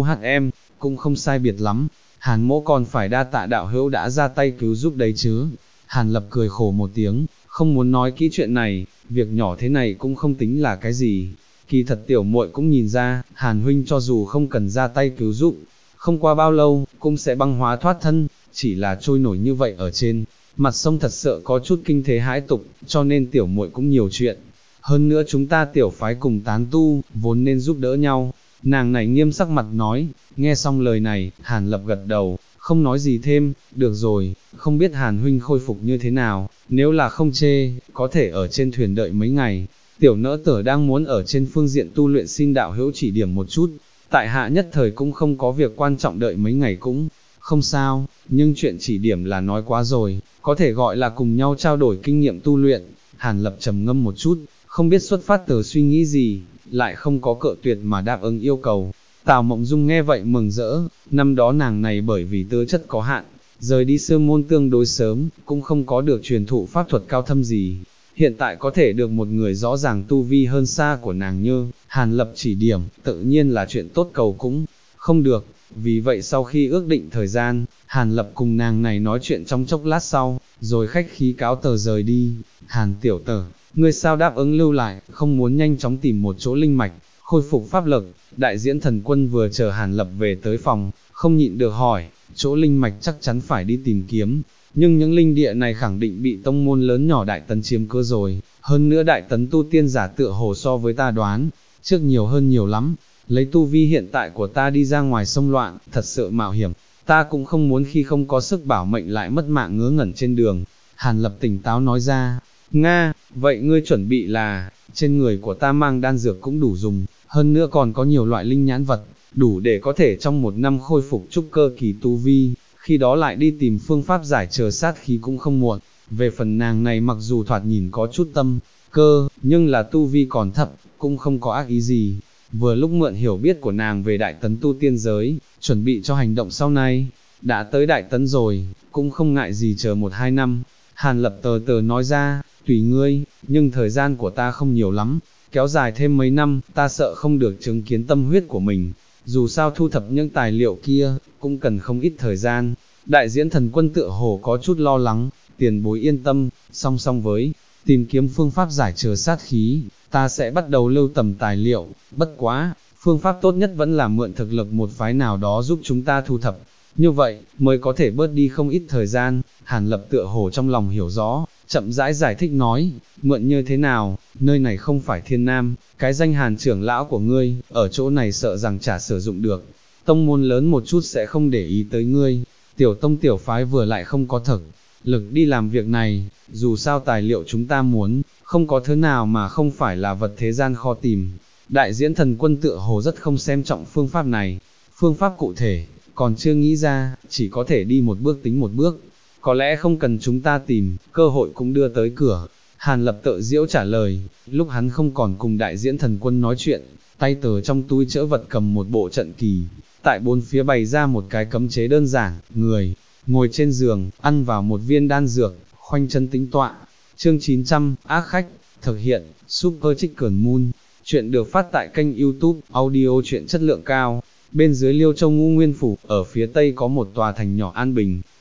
cũng không sai biệt lắm, Hàn mỗ còn phải đa tạ đạo hữu đã ra tay cứu giúp đấy chứ. Hàn Lập cười khổ một tiếng, không muốn nói kỹ chuyện này, việc nhỏ thế này cũng không tính là cái gì. Kỳ thật tiểu muội cũng nhìn ra, Hàn huynh cho dù không cần ra tay cứu giúp, không qua bao lâu, cũng sẽ băng hóa thoát thân, chỉ là trôi nổi như vậy ở trên mặt sông thật sự có chút kinh thế hãi tục, cho nên tiểu muội cũng nhiều chuyện. Hơn nữa chúng ta tiểu phái cùng tán tu, vốn nên giúp đỡ nhau. Nàng này nghiêm sắc mặt nói, nghe xong lời này, Hàn Lập gật đầu, không nói gì thêm, được rồi, không biết Hàn huynh khôi phục như thế nào, nếu là không chê, có thể ở trên thuyền đợi mấy ngày. Tiểu nỡ tở đang muốn ở trên phương diện tu luyện xin đạo hữu chỉ điểm một chút, tại hạ nhất thời cũng không có việc quan trọng đợi mấy ngày cũng không sao, nhưng chuyện chỉ điểm là nói quá rồi, có thể gọi là cùng nhau trao đổi kinh nghiệm tu luyện. Hàn Lập trầm ngâm một chút, không biết xuất phát từ suy nghĩ gì, lại không có cự tuyệt mà đáp ứng yêu cầu. Tào Mộng Dung nghe vậy mừng rỡ, năm đó nàng này bởi vì ttư chất có hạn, rời đi sư môn tương đối sớm, cũng không có được truyền thụ pháp thuật cao thâm gì. Hiện tại có thể được một người rõ ràng tu vi hơn xa của nàng như Hàn Lập chỉ điểm, tự nhiên là chuyện tốt cầu cũng không được. Vì vậy sau khi ước định thời gian, Hàn Lập cùng nàng này nói chuyện trong chốc lát sau, rồi khách khí cáo từ rời đi. Hàn tiểu tử, ngươi sao đáp ứng lưu lại, không muốn nhanh chóng tìm một chỗ linh mạch, khôi phục pháp lực. Đại diễn thần quân vừa chờ Hàn Lập về tới phòng, không nhịn được hỏi, chỗ linh mạch chắc chắn phải đi tìm kiếm, nhưng những linh địa này khẳng định bị tông môn lớn nhỏ đại tấn chiếm cứ rồi, hơn nữa đại tấn tu tiên giả tựa hồ so với ta đoán, trước nhiều hơn nhiều lắm, lấy tu vi hiện tại của ta đi ra ngoài sông loạn, thật sự mạo hiểm, ta cũng không muốn khi không có sức bảo mệnh lại mất mạng ngớ ngẩn trên đường. Hàn Lập tỉnh táo nói ra, Nga, vậy ngươi chuẩn bị là, trên người của ta mang đan dược cũng đủ dùng, hơn nữa còn có nhiều loại linh nhãn vật, đủ để có thể trong một năm khôi phục trúc cơ kỳ tu vi, khi đó lại đi tìm phương pháp giải chờ sát khí cũng không muộn. Về phần nàng này mặc dù thoạt nhìn có chút tâm cơ, nhưng là tu vi còn thấp, cũng không có ác ý gì. Vừa lúc mượn hiểu biết của nàng về đại tấn tu tiên giới, chuẩn bị cho hành động sau này, đã tới đại tấn rồi, cũng không ngại gì chờ 1-2 năm. Hàn Lập tờ tờ nói ra, tùy ngươi, nhưng thời gian của ta không nhiều lắm, kéo dài thêm mấy năm, ta sợ không được chứng kiến tâm huyết của mình. Dù sao thu thập những tài liệu kia, cũng cần không ít thời gian. Đại diễn thần quân tựa hồ có chút lo lắng, tiền bối yên tâm, song song với tìm kiếm phương pháp giải trừ sát khí, ta sẽ bắt đầu lưu tầm tài liệu, bất quá, phương pháp tốt nhất vẫn là mượn thực lực một phái nào đó giúp chúng ta thu thập, như vậy, mới có thể bớt đi không ít thời gian. Hàn Lập tựa hồ trong lòng hiểu rõ, chậm rãi giải thích nói, mượn như thế nào, nơi này không phải Thiên Nam, cái danh Hàn trưởng lão của ngươi, ở chỗ này sợ rằng chả sử dụng được, tông môn lớn một chút sẽ không để ý tới ngươi, tiểu tông tiểu phái vừa lại không có thực lực đi làm việc này, dù sao tài liệu chúng ta muốn, không có thứ nào mà không phải là vật thế gian khó tìm. Đại diễn thần quân tựa hồ rất không xem trọng phương pháp này, phương pháp cụ thể, còn chưa nghĩ ra, chỉ có thể đi một bước tính một bước, có lẽ không cần chúng ta tìm, cơ hội cũng đưa tới cửa. Hàn Lập tự diễu trả lời, lúc hắn không còn cùng đại diễn thần quân nói chuyện, tay từ trong túi trữ vật cầm một bộ trận kỳ, tại bốn phía bày ra một cái cấm chế đơn giản, người ngồi trên giường, ăn vào một viên đan dược, khoanh chân tĩnh tọa. Chương 900, ác khách, thực hiện, Super Chicken Moon. Chuyện được phát tại kênh YouTube, audio chuyện chất lượng cao. Bên dưới Liêu Châu Ngũ Nguyên Phủ, ở phía tây có một tòa thành nhỏ an bình,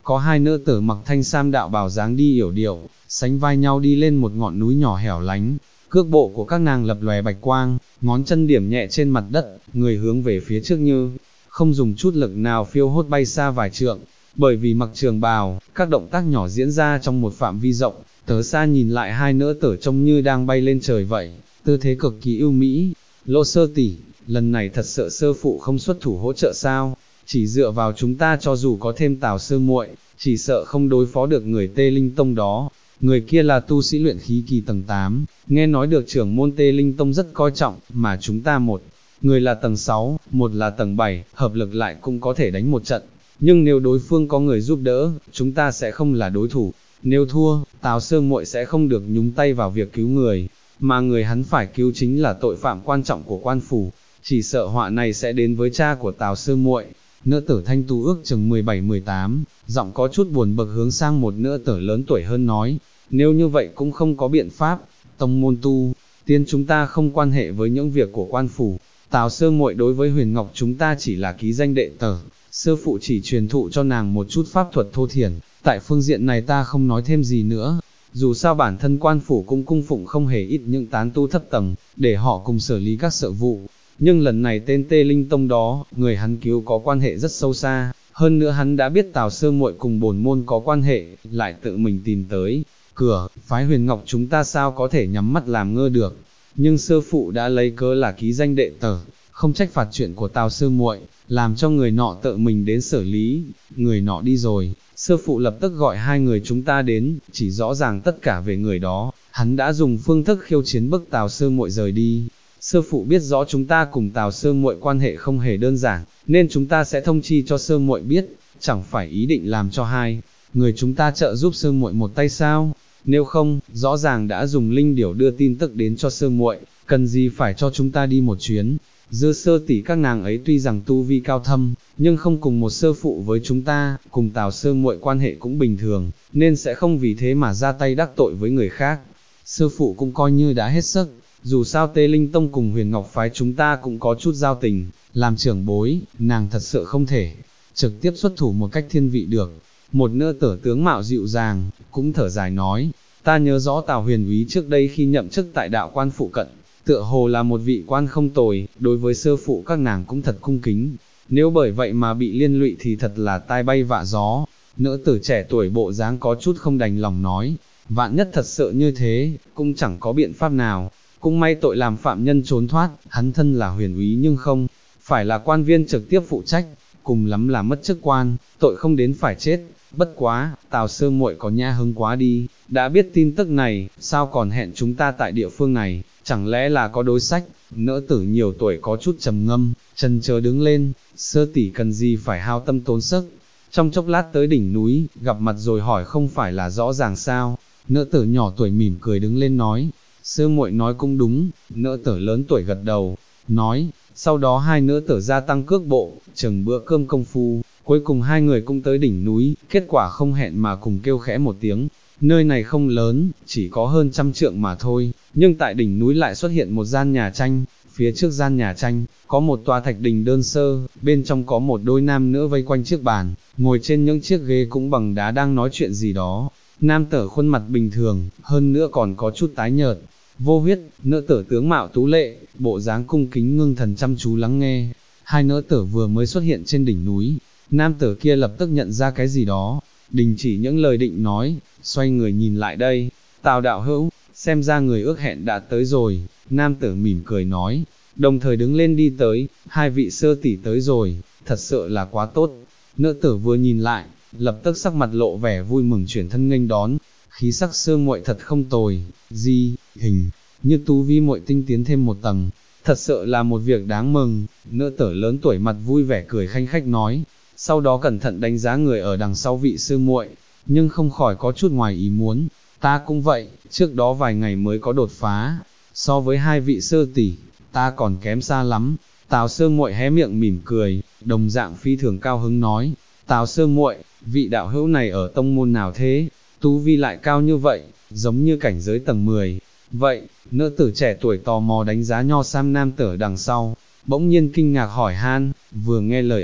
có hai nữ tử mặc thanh sam đạo bào dáng đi yểu điệu, sánh vai nhau đi lên một ngọn núi nhỏ hẻo lánh, cước bộ của các nàng lập lòe bạch quang, ngón chân điểm nhẹ trên mặt đất, người hướng về phía trước như không dùng chút lực nào phiêu hốt bay xa vài trượng. Bởi vì mặc trường bào, các động tác nhỏ diễn ra trong một phạm vi rộng, từ xa nhìn lại hai nữ tử trông như đang bay lên trời vậy, tư thế cực kỳ ưu mỹ. Lỗ Sơ tỷ, lần này thật sợ sư phụ không xuất thủ hỗ trợ sao? Chỉ dựa vào chúng ta cho dù có thêm Tào sư muội, chỉ sợ không đối phó được người Tê Linh Tông đó. Người kia là tu sĩ luyện khí kỳ tầng 8, nghe nói được trưởng môn Tê Linh Tông rất coi trọng, mà chúng ta một người là tầng 6, một là tầng 7, hợp lực lại cũng có thể đánh một trận. Nhưng nếu đối phương có người giúp đỡ, chúng ta sẽ không là đối thủ. Nếu thua, Tào sư muội sẽ không được nhúng tay vào việc cứu người, mà người hắn phải cứu chính là tội phạm quan trọng của quan phủ. Chỉ sợ họa này sẽ đến với cha của Tào sư muội. Nữ tử thanh tú ước chừng 17-18, giọng có chút buồn bực hướng sang một nữ tử lớn tuổi hơn nói, nếu như vậy cũng không có biện pháp, tông môn tu tiên chúng ta không quan hệ với những việc của quan phủ. Tào sư muội đối với Huyền Ngọc chúng ta chỉ là ký danh đệ tử, sư phụ chỉ truyền thụ cho nàng một chút pháp thuật thô thiển, tại phương diện này ta không nói thêm gì nữa. Dù sao bản thân quan phủ cũng cung phụng không hề ít những tán tu thấp tầng, để họ cùng xử lý các sự vụ. Nhưng lần này tên Tê Linh Tông đó, người hắn cứu có quan hệ rất sâu xa, hơn nữa hắn đã biết Tào sư muội cùng bổn môn có quan hệ, lại tự mình tìm tới cửa, phái Huyền Ngọc chúng ta sao có thể nhắm mắt làm ngơ được. Nhưng sư phụ đã lấy cớ là ký danh đệ tử, không trách phạt chuyện của Tào sư muội, làm cho người nọ tự mình đến xử lý. Người nọ đi rồi, sư phụ lập tức gọi hai người chúng ta đến, chỉ rõ ràng tất cả về người đó, hắn đã dùng phương thức khiêu chiến bức Tào sư muội rời đi. Sư phụ biết rõ chúng ta cùng Tào sư muội quan hệ không hề đơn giản, nên chúng ta sẽ thông chi cho sư muội biết, chẳng phải ý định làm cho hai người chúng ta trợ giúp sư muội một tay sao? Nếu không, rõ ràng đã dùng linh điểu đưa tin tức đến cho sư muội, cần gì phải cho chúng ta đi một chuyến. Dư Sơ tỷ các nàng ấy tuy rằng tu vi cao thâm, nhưng không cùng một sư phụ với chúng ta, cùng Tào sư muội quan hệ cũng bình thường, nên sẽ không vì thế mà ra tay đắc tội với người khác. Sư phụ cũng coi như đã hết sức, dù sao Tê Linh Tông cùng Huyền Ngọc phái chúng ta cũng có chút giao tình, làm trưởng bối, nàng thật sự không thể trực tiếp xuất thủ một cách thiên vị được. Một nữ tử tướng mạo dịu dàng, cũng thở dài nói, ta nhớ rõ Tào huyền úy trước đây khi nhậm chức tại đạo quan phụ cận, tựa hồ là một vị quan không tồi, đối với sư phụ các nàng cũng thật cung kính, nếu bởi vậy mà bị liên lụy thì thật là tai bay vạ gió. Nữ tử trẻ tuổi bộ dáng có chút không đành lòng nói, vạn nhất thật sự như thế, cũng chẳng có biện pháp nào, cũng may tội làm phạm nhân trốn thoát, hắn thân là huyền úy nhưng không phải là quan viên trực tiếp phụ trách, cùng lắm là mất chức quan, tội không đến phải chết. Bất quá, Tào sư muội có nhã hứng quá đi, đã biết tin tức này, sao còn hẹn chúng ta tại địa phương này, chẳng lẽ là có đối sách? Nữ tử nhiều tuổi có chút trầm ngâm, chần chờ đứng lên, Sơ tỷ cần gì phải hao tâm tốn sức. Trong chốc lát tới đỉnh núi, gặp mặt rồi hỏi không phải là rõ ràng sao? Nữ tử nhỏ tuổi mỉm cười đứng lên nói, sư muội nói cũng đúng. Nữ tử lớn tuổi gật đầu, nói, sau đó hai nữ tử gia tăng cước bộ, chừng bữa cơm công phu, cuối cùng hai người cũng tới đỉnh núi, kết quả không hẹn mà cùng kêu khẽ một tiếng. Nơi này không lớn, chỉ có hơn 100 trượng mà thôi, nhưng tại đỉnh núi lại xuất hiện một gian nhà tranh, phía trước gian nhà tranh, có một tòa thạch đình đơn sơ, bên trong có một đôi nam nữ vây quanh chiếc bàn, ngồi trên những chiếc ghế cũng bằng đá đang nói chuyện gì đó. Nam tử khuôn mặt bình thường, hơn nữa còn có chút tái nhợt, vô huyết, nữ tử tướng mạo tú lệ, bộ dáng cung kính ngưng thần chăm chú lắng nghe. Hai nữ tử vừa mới xuất hiện trên đỉnh núi, nam tử kia lập tức nhận ra cái gì đó, đình chỉ những lời định nói, xoay người nhìn lại đây, Tào đạo hữu, xem ra người ước hẹn đã tới rồi. Nam tử mỉm cười nói, đồng thời đứng lên đi tới, hai vị sư tỷ tới rồi, thật sự là quá tốt. Nữ tử vừa nhìn lại, lập tức sắc mặt lộ vẻ vui mừng chuyển thân nghênh đón, khí sắc sư muội thật không tồi, di, hình, như tu vi muội tinh tiến thêm một tầng, thật sự là một việc đáng mừng. Nữ tử lớn tuổi mặt vui vẻ cười khanh khách nói, sau đó cẩn thận đánh giá người ở đằng sau vị sư muội, nhưng không khỏi có chút ngoài ý muốn, ta cũng vậy, trước đó vài ngày mới có đột phá, so với hai vị sư tỷ, ta còn kém xa lắm. Tào sư muội hé miệng mỉm cười, đồng dạng phi thường cao hứng nói, Tào sư muội, vị đạo hữu này ở tông môn nào thế, tu vi lại cao như vậy, giống như cảnh giới tầng 10. Vậy, nữ tử trẻ tuổi tò mò đánh giá nho sam nam tử đằng sau, bỗng nhiên kinh ngạc hỏi han, vừa nghe lời ấy,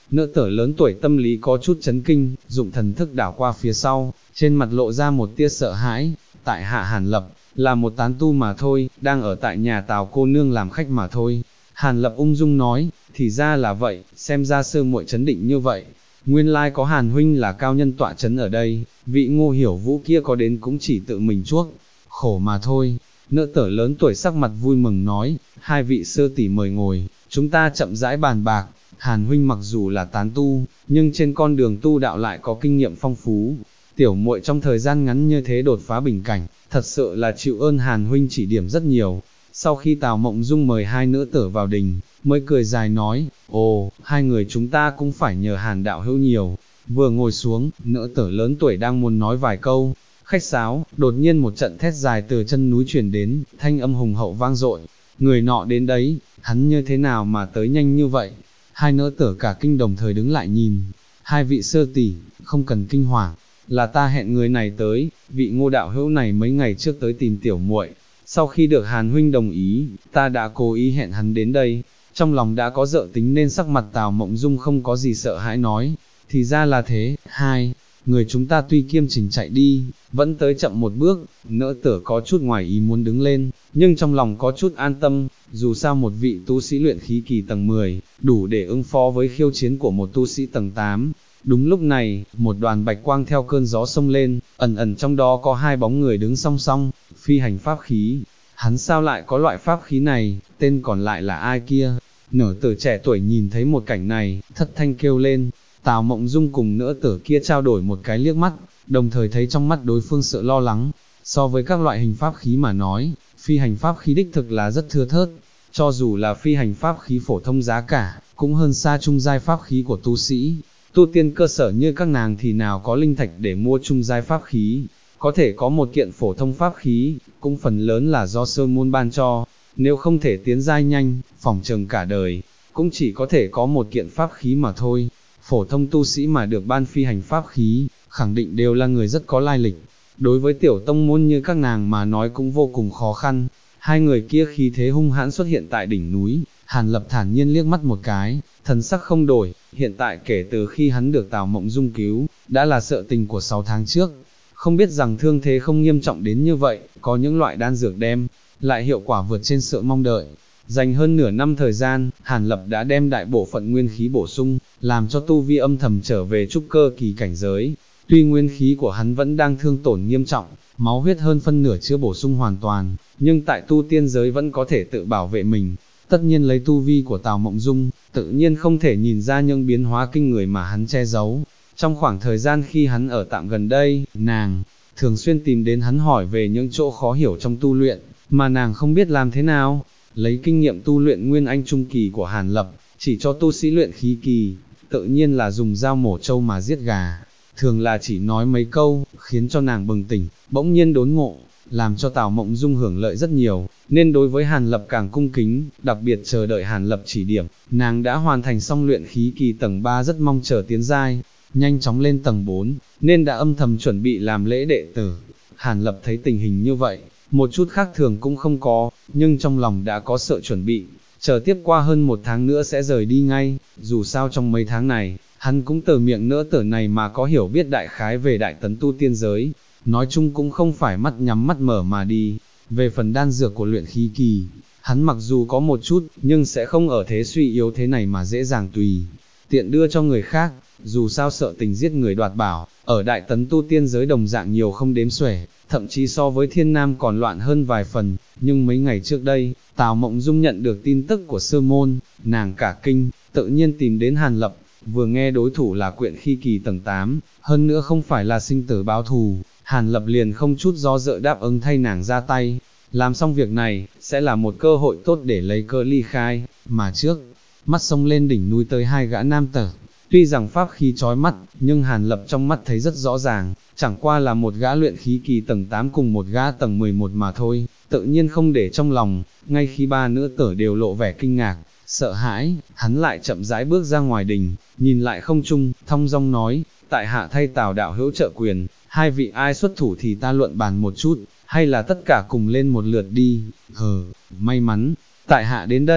Nữ tử lớn tuổi tâm lý có chút chấn kinh, dụng thần thức đảo qua phía sau, trên mặt lộ ra một tia sợ hãi, tại hạ Hàn Lập, là một tán tu mà thôi, đang ở tại nhà Tào cô nương làm khách mà thôi. Hàn Lập ung dung nói, thì ra là vậy, xem ra sư muội chấn định như vậy. Nguyên lai có Hàn huynh là cao nhân tọa chấn ở đây, vị Ngô Hiểu Vũ kia có đến cũng chỉ tự mình chuốc, khổ mà thôi. Nữ tử lớn tuổi sắc mặt vui mừng nói, hai vị sư tỷ mời ngồi, chúng ta chậm rãi bàn bạc. Hàn huynh mặc dù là tán tu, nhưng trên con đường tu đạo lại có kinh nghiệm phong phú. Tiểu muội trong thời gian ngắn như thế đột phá bình cảnh, thật sự là chịu ơn Hàn huynh chỉ điểm rất nhiều. Sau khi Tào Mộng Dung mời hai nữ tử vào đình, mới cười dài nói, ồ, hai người chúng ta cũng phải nhờ Hàn đạo hữu nhiều. Vừa ngồi xuống, nữ tử lớn tuổi đang muốn nói vài câu, khách sáo, đột nhiên một trận thét dài từ chân núi truyền đến, thanh âm hùng hậu vang dội. Người nọ đến đấy, hắn như thế nào mà tới nhanh như vậy? Hai nữ tử cả kinh đồng thời đứng lại nhìn, hai vị sư tỷ, không cần kinh hoàng, là ta hẹn người này tới, vị Ngô đạo hữu này mấy ngày trước tới tìm tiểu muội, sau khi được Hàn huynh đồng ý, ta đã cố ý hẹn hắn đến đây. Trong lòng đã có dự tính nên sắc mặt Tào Mộng Dung không có gì sợ hãi nói, thì ra là thế. Hai người chúng ta tuy kiêm trình chạy đi, vẫn tới chậm một bước. Nữ tử có chút ngoài ý muốn đứng lên, nhưng trong lòng có chút an tâm, dù sao một vị tu sĩ luyện khí kỳ tầng 10, đủ để ứng phó với khiêu chiến của một tu sĩ tầng 8. Đúng lúc này, một đoàn bạch quang theo cơn gió xông lên, ẩn ẩn trong đó có hai bóng người đứng song song, phi hành pháp khí. Hắn sao lại có loại pháp khí này, tên còn lại là ai kia? Nữ tử trẻ tuổi nhìn thấy một cảnh này, thất thanh kêu lên. Tào Mộng Dung cùng nữ tử kia trao đổi một cái liếc mắt, đồng thời thấy trong mắt đối phương sự lo lắng. So với các loại hình pháp khí mà nói, phi hành pháp khí đích thực là rất thưa thớt. Cho dù là phi hành pháp khí phổ thông giá cả, cũng hơn xa trung giai pháp khí của tu sĩ. Tu tiên cơ sở như các nàng thì nào có linh thạch để mua trung giai pháp khí, có thể có một kiện phổ thông pháp khí, cũng phần lớn là do sơn môn ban cho, nếu không thể tiến giai nhanh, phỏng chừng cả đời, cũng chỉ có thể có một kiện pháp khí mà thôi. Phổ thông tu sĩ mà được ban phi hành pháp khí, khẳng định đều là người rất có lai lịch, đối với tiểu tông môn như các nàng mà nói cũng vô cùng khó khăn. Hai người kia khí thế hung hãn xuất hiện tại đỉnh núi, Hàn Lập thản nhiên liếc mắt một cái, thần sắc không đổi, hiện tại kể từ khi hắn được Tào Mộng Dung cứu, đã là sự tình của 6 tháng trước, không biết rằng thương thế không nghiêm trọng đến như vậy, có những loại đan dược đem, lại hiệu quả vượt trên sự mong đợi. Dành hơn nửa năm thời gian, Hàn Lập đã đem đại bộ phận nguyên khí bổ sung, làm cho tu vi âm thầm trở về trúc cơ kỳ cảnh giới. Tuy nguyên khí của hắn vẫn đang thương tổn nghiêm trọng, máu huyết hơn phân nửa chưa bổ sung hoàn toàn, nhưng tại tu tiên giới vẫn có thể tự bảo vệ mình. Tất nhiên lấy tu vi của Tào Mộng Dung, tự nhiên không thể nhìn ra những biến hóa kinh người mà hắn che giấu. Trong khoảng thời gian khi hắn ở tạm gần đây, nàng thường xuyên tìm đến hắn hỏi về những chỗ khó hiểu trong tu luyện, mà nàng không biết làm thế nào. Lấy kinh nghiệm tu luyện nguyên anh trung kỳ của Hàn Lập, chỉ cho tu sĩ luyện khí kỳ, tự nhiên là dùng dao mổ trâu mà giết gà. Thường là chỉ nói mấy câu, khiến cho nàng bừng tỉnh, bỗng nhiên đốn ngộ, làm cho Tào Mộng Dung hưởng lợi rất nhiều, nên đối với Hàn Lập càng cung kính, đặc biệt chờ đợi Hàn Lập chỉ điểm. Nàng đã hoàn thành xong luyện khí kỳ tầng 3, rất mong chờ tiến giai, nhanh chóng lên tầng 4, nên đã âm thầm chuẩn bị làm lễ đệ tử. Hàn Lập thấy tình hình như vậy, một chút khác thường cũng không có, nhưng trong lòng đã có sự chuẩn bị, chờ tiếp qua hơn 1 tháng nữa sẽ rời đi ngay. Dù sao trong mấy tháng này, hắn cũng từ miệng nữ tử này mà có hiểu biết đại khái về đại tấn tu tiên giới, nói chung cũng không phải mắt nhắm mắt mở mà đi. Về phần đan dược của luyện khí kỳ, hắn mặc dù có một chút, nhưng sẽ không ở thế suy yếu thế này mà dễ dàng tùy tiện đưa cho người khác, dù sao sợ tình giết người đoạt bảo, ở đại tấn tu tiên giới đồng dạng nhiều không đếm xuể, thậm chí so với Thiên Nam còn loạn hơn vài phần. Nhưng mấy ngày trước đây, Tào Mộng Dung nhận được tin tức của sư môn, nàng cả kinh, tự nhiên tìm đến Hàn Lập, vừa nghe đối thủ là quyện khí kỳ tầng 8, hơn nữa không phải là sinh tử báo thù, Hàn Lập liền không chút do dự đáp ứng thay nàng ra tay. Làm xong việc này, sẽ là một cơ hội tốt để lấy cơ ly khai, mà trước mắt xông lên đỉnh núi tới hai gã nam tử. Tuy rằng pháp khí chói mắt, nhưng Hàn Lập trong mắt thấy rất rõ ràng, chẳng qua là một gã luyện khí kỳ tầng 8 cùng một gã tầng 11 mà thôi, tự nhiên không để trong lòng. Ngay khi ba nữ tử đều lộ vẻ kinh ngạc, sợ hãi, hắn lại chậm rãi bước ra ngoài đình, nhìn lại không trung, thong dong nói, tại hạ thay Tào đạo hữu trợ quyền, hai vị ai xuất thủ thì ta luận bàn một chút, hay là tất cả cùng lên một lượt đi. May mắn, tại hạ đến đây.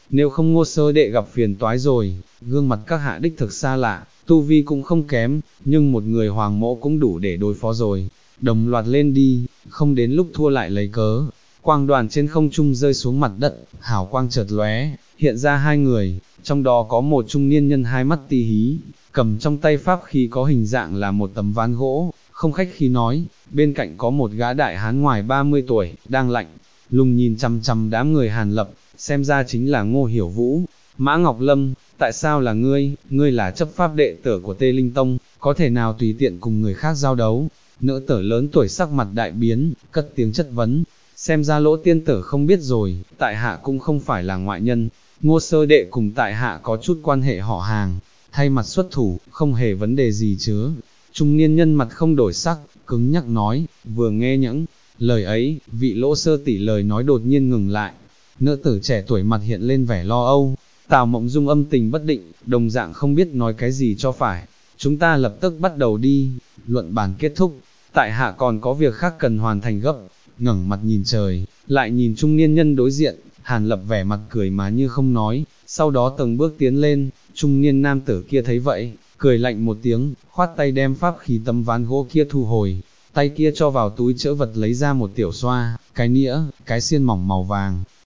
nếu không Ngô sơ đệ gặp phiền toái rồi, gương mặt các hạ đích thực xa lạ, tu vi cũng không kém, nhưng một người hoàng mỗ cũng đủ để đối phó rồi, đồng loạt lên đi, không đến lúc thua lại lấy cớ. Quang đoàn trên không trung rơi xuống mặt đất, hào quang chợt lóe, hiện ra hai người, trong đó có một trung niên nhân hai mắt ti hí, cầm trong tay pháp khí có hình dạng là một tấm ván gỗ, không khách khí nói, bên cạnh có một gã đại hán ngoài 30 tuổi, đang lạnh lùng nhìn chằm chằm đám người Hàn Lập, xem ra chính là Ngô Hiểu Vũ. Mã Ngọc Lâm, tại sao là ngươi là chấp pháp đệ tử của Tê Linh Tông, có thể nào tùy tiện cùng người khác giao đấu? Nữ tử lớn tuổi sắc mặt đại biến, cất tiếng chất vấn, xem ra Lỗ tiên tử không biết rồi, tại hạ cũng không phải là ngoại nhân, Ngô sơ đệ cùng tại hạ có chút quan hệ họ hàng, thay mặt xuất thủ, không hề vấn đề gì chứ. Trung niên nhân mặt không đổi sắc, cứng nhắc nói, vừa nghe những lời ấy, vị Lỗ sơ tỷ lời nói đột nhiên ngừng lại. Nữ tử trẻ tuổi mặt hiện lên vẻ lo âu, Tào Mộng Dung âm tình bất định, đồng dạng không biết nói cái gì cho phải. Chúng ta lập tức bắt đầu đi, luận bàn kết thúc, tại hạ còn có việc khác cần hoàn thành gấp. Ngẩng mặt nhìn trời, lại nhìn trung niên nhân đối diện, Hàn Lập vẻ mặt cười mà như không nói, sau đó từng bước tiến lên, trung niên nam tử kia thấy vậy, cười lạnh một tiếng, khoát tay đem pháp khí tấm ván gỗ kia thu hồi, tay kia cho vào túi trữ vật lấy ra một tiểu xoa, cái nĩa, cái xiên mỏng màu vàng,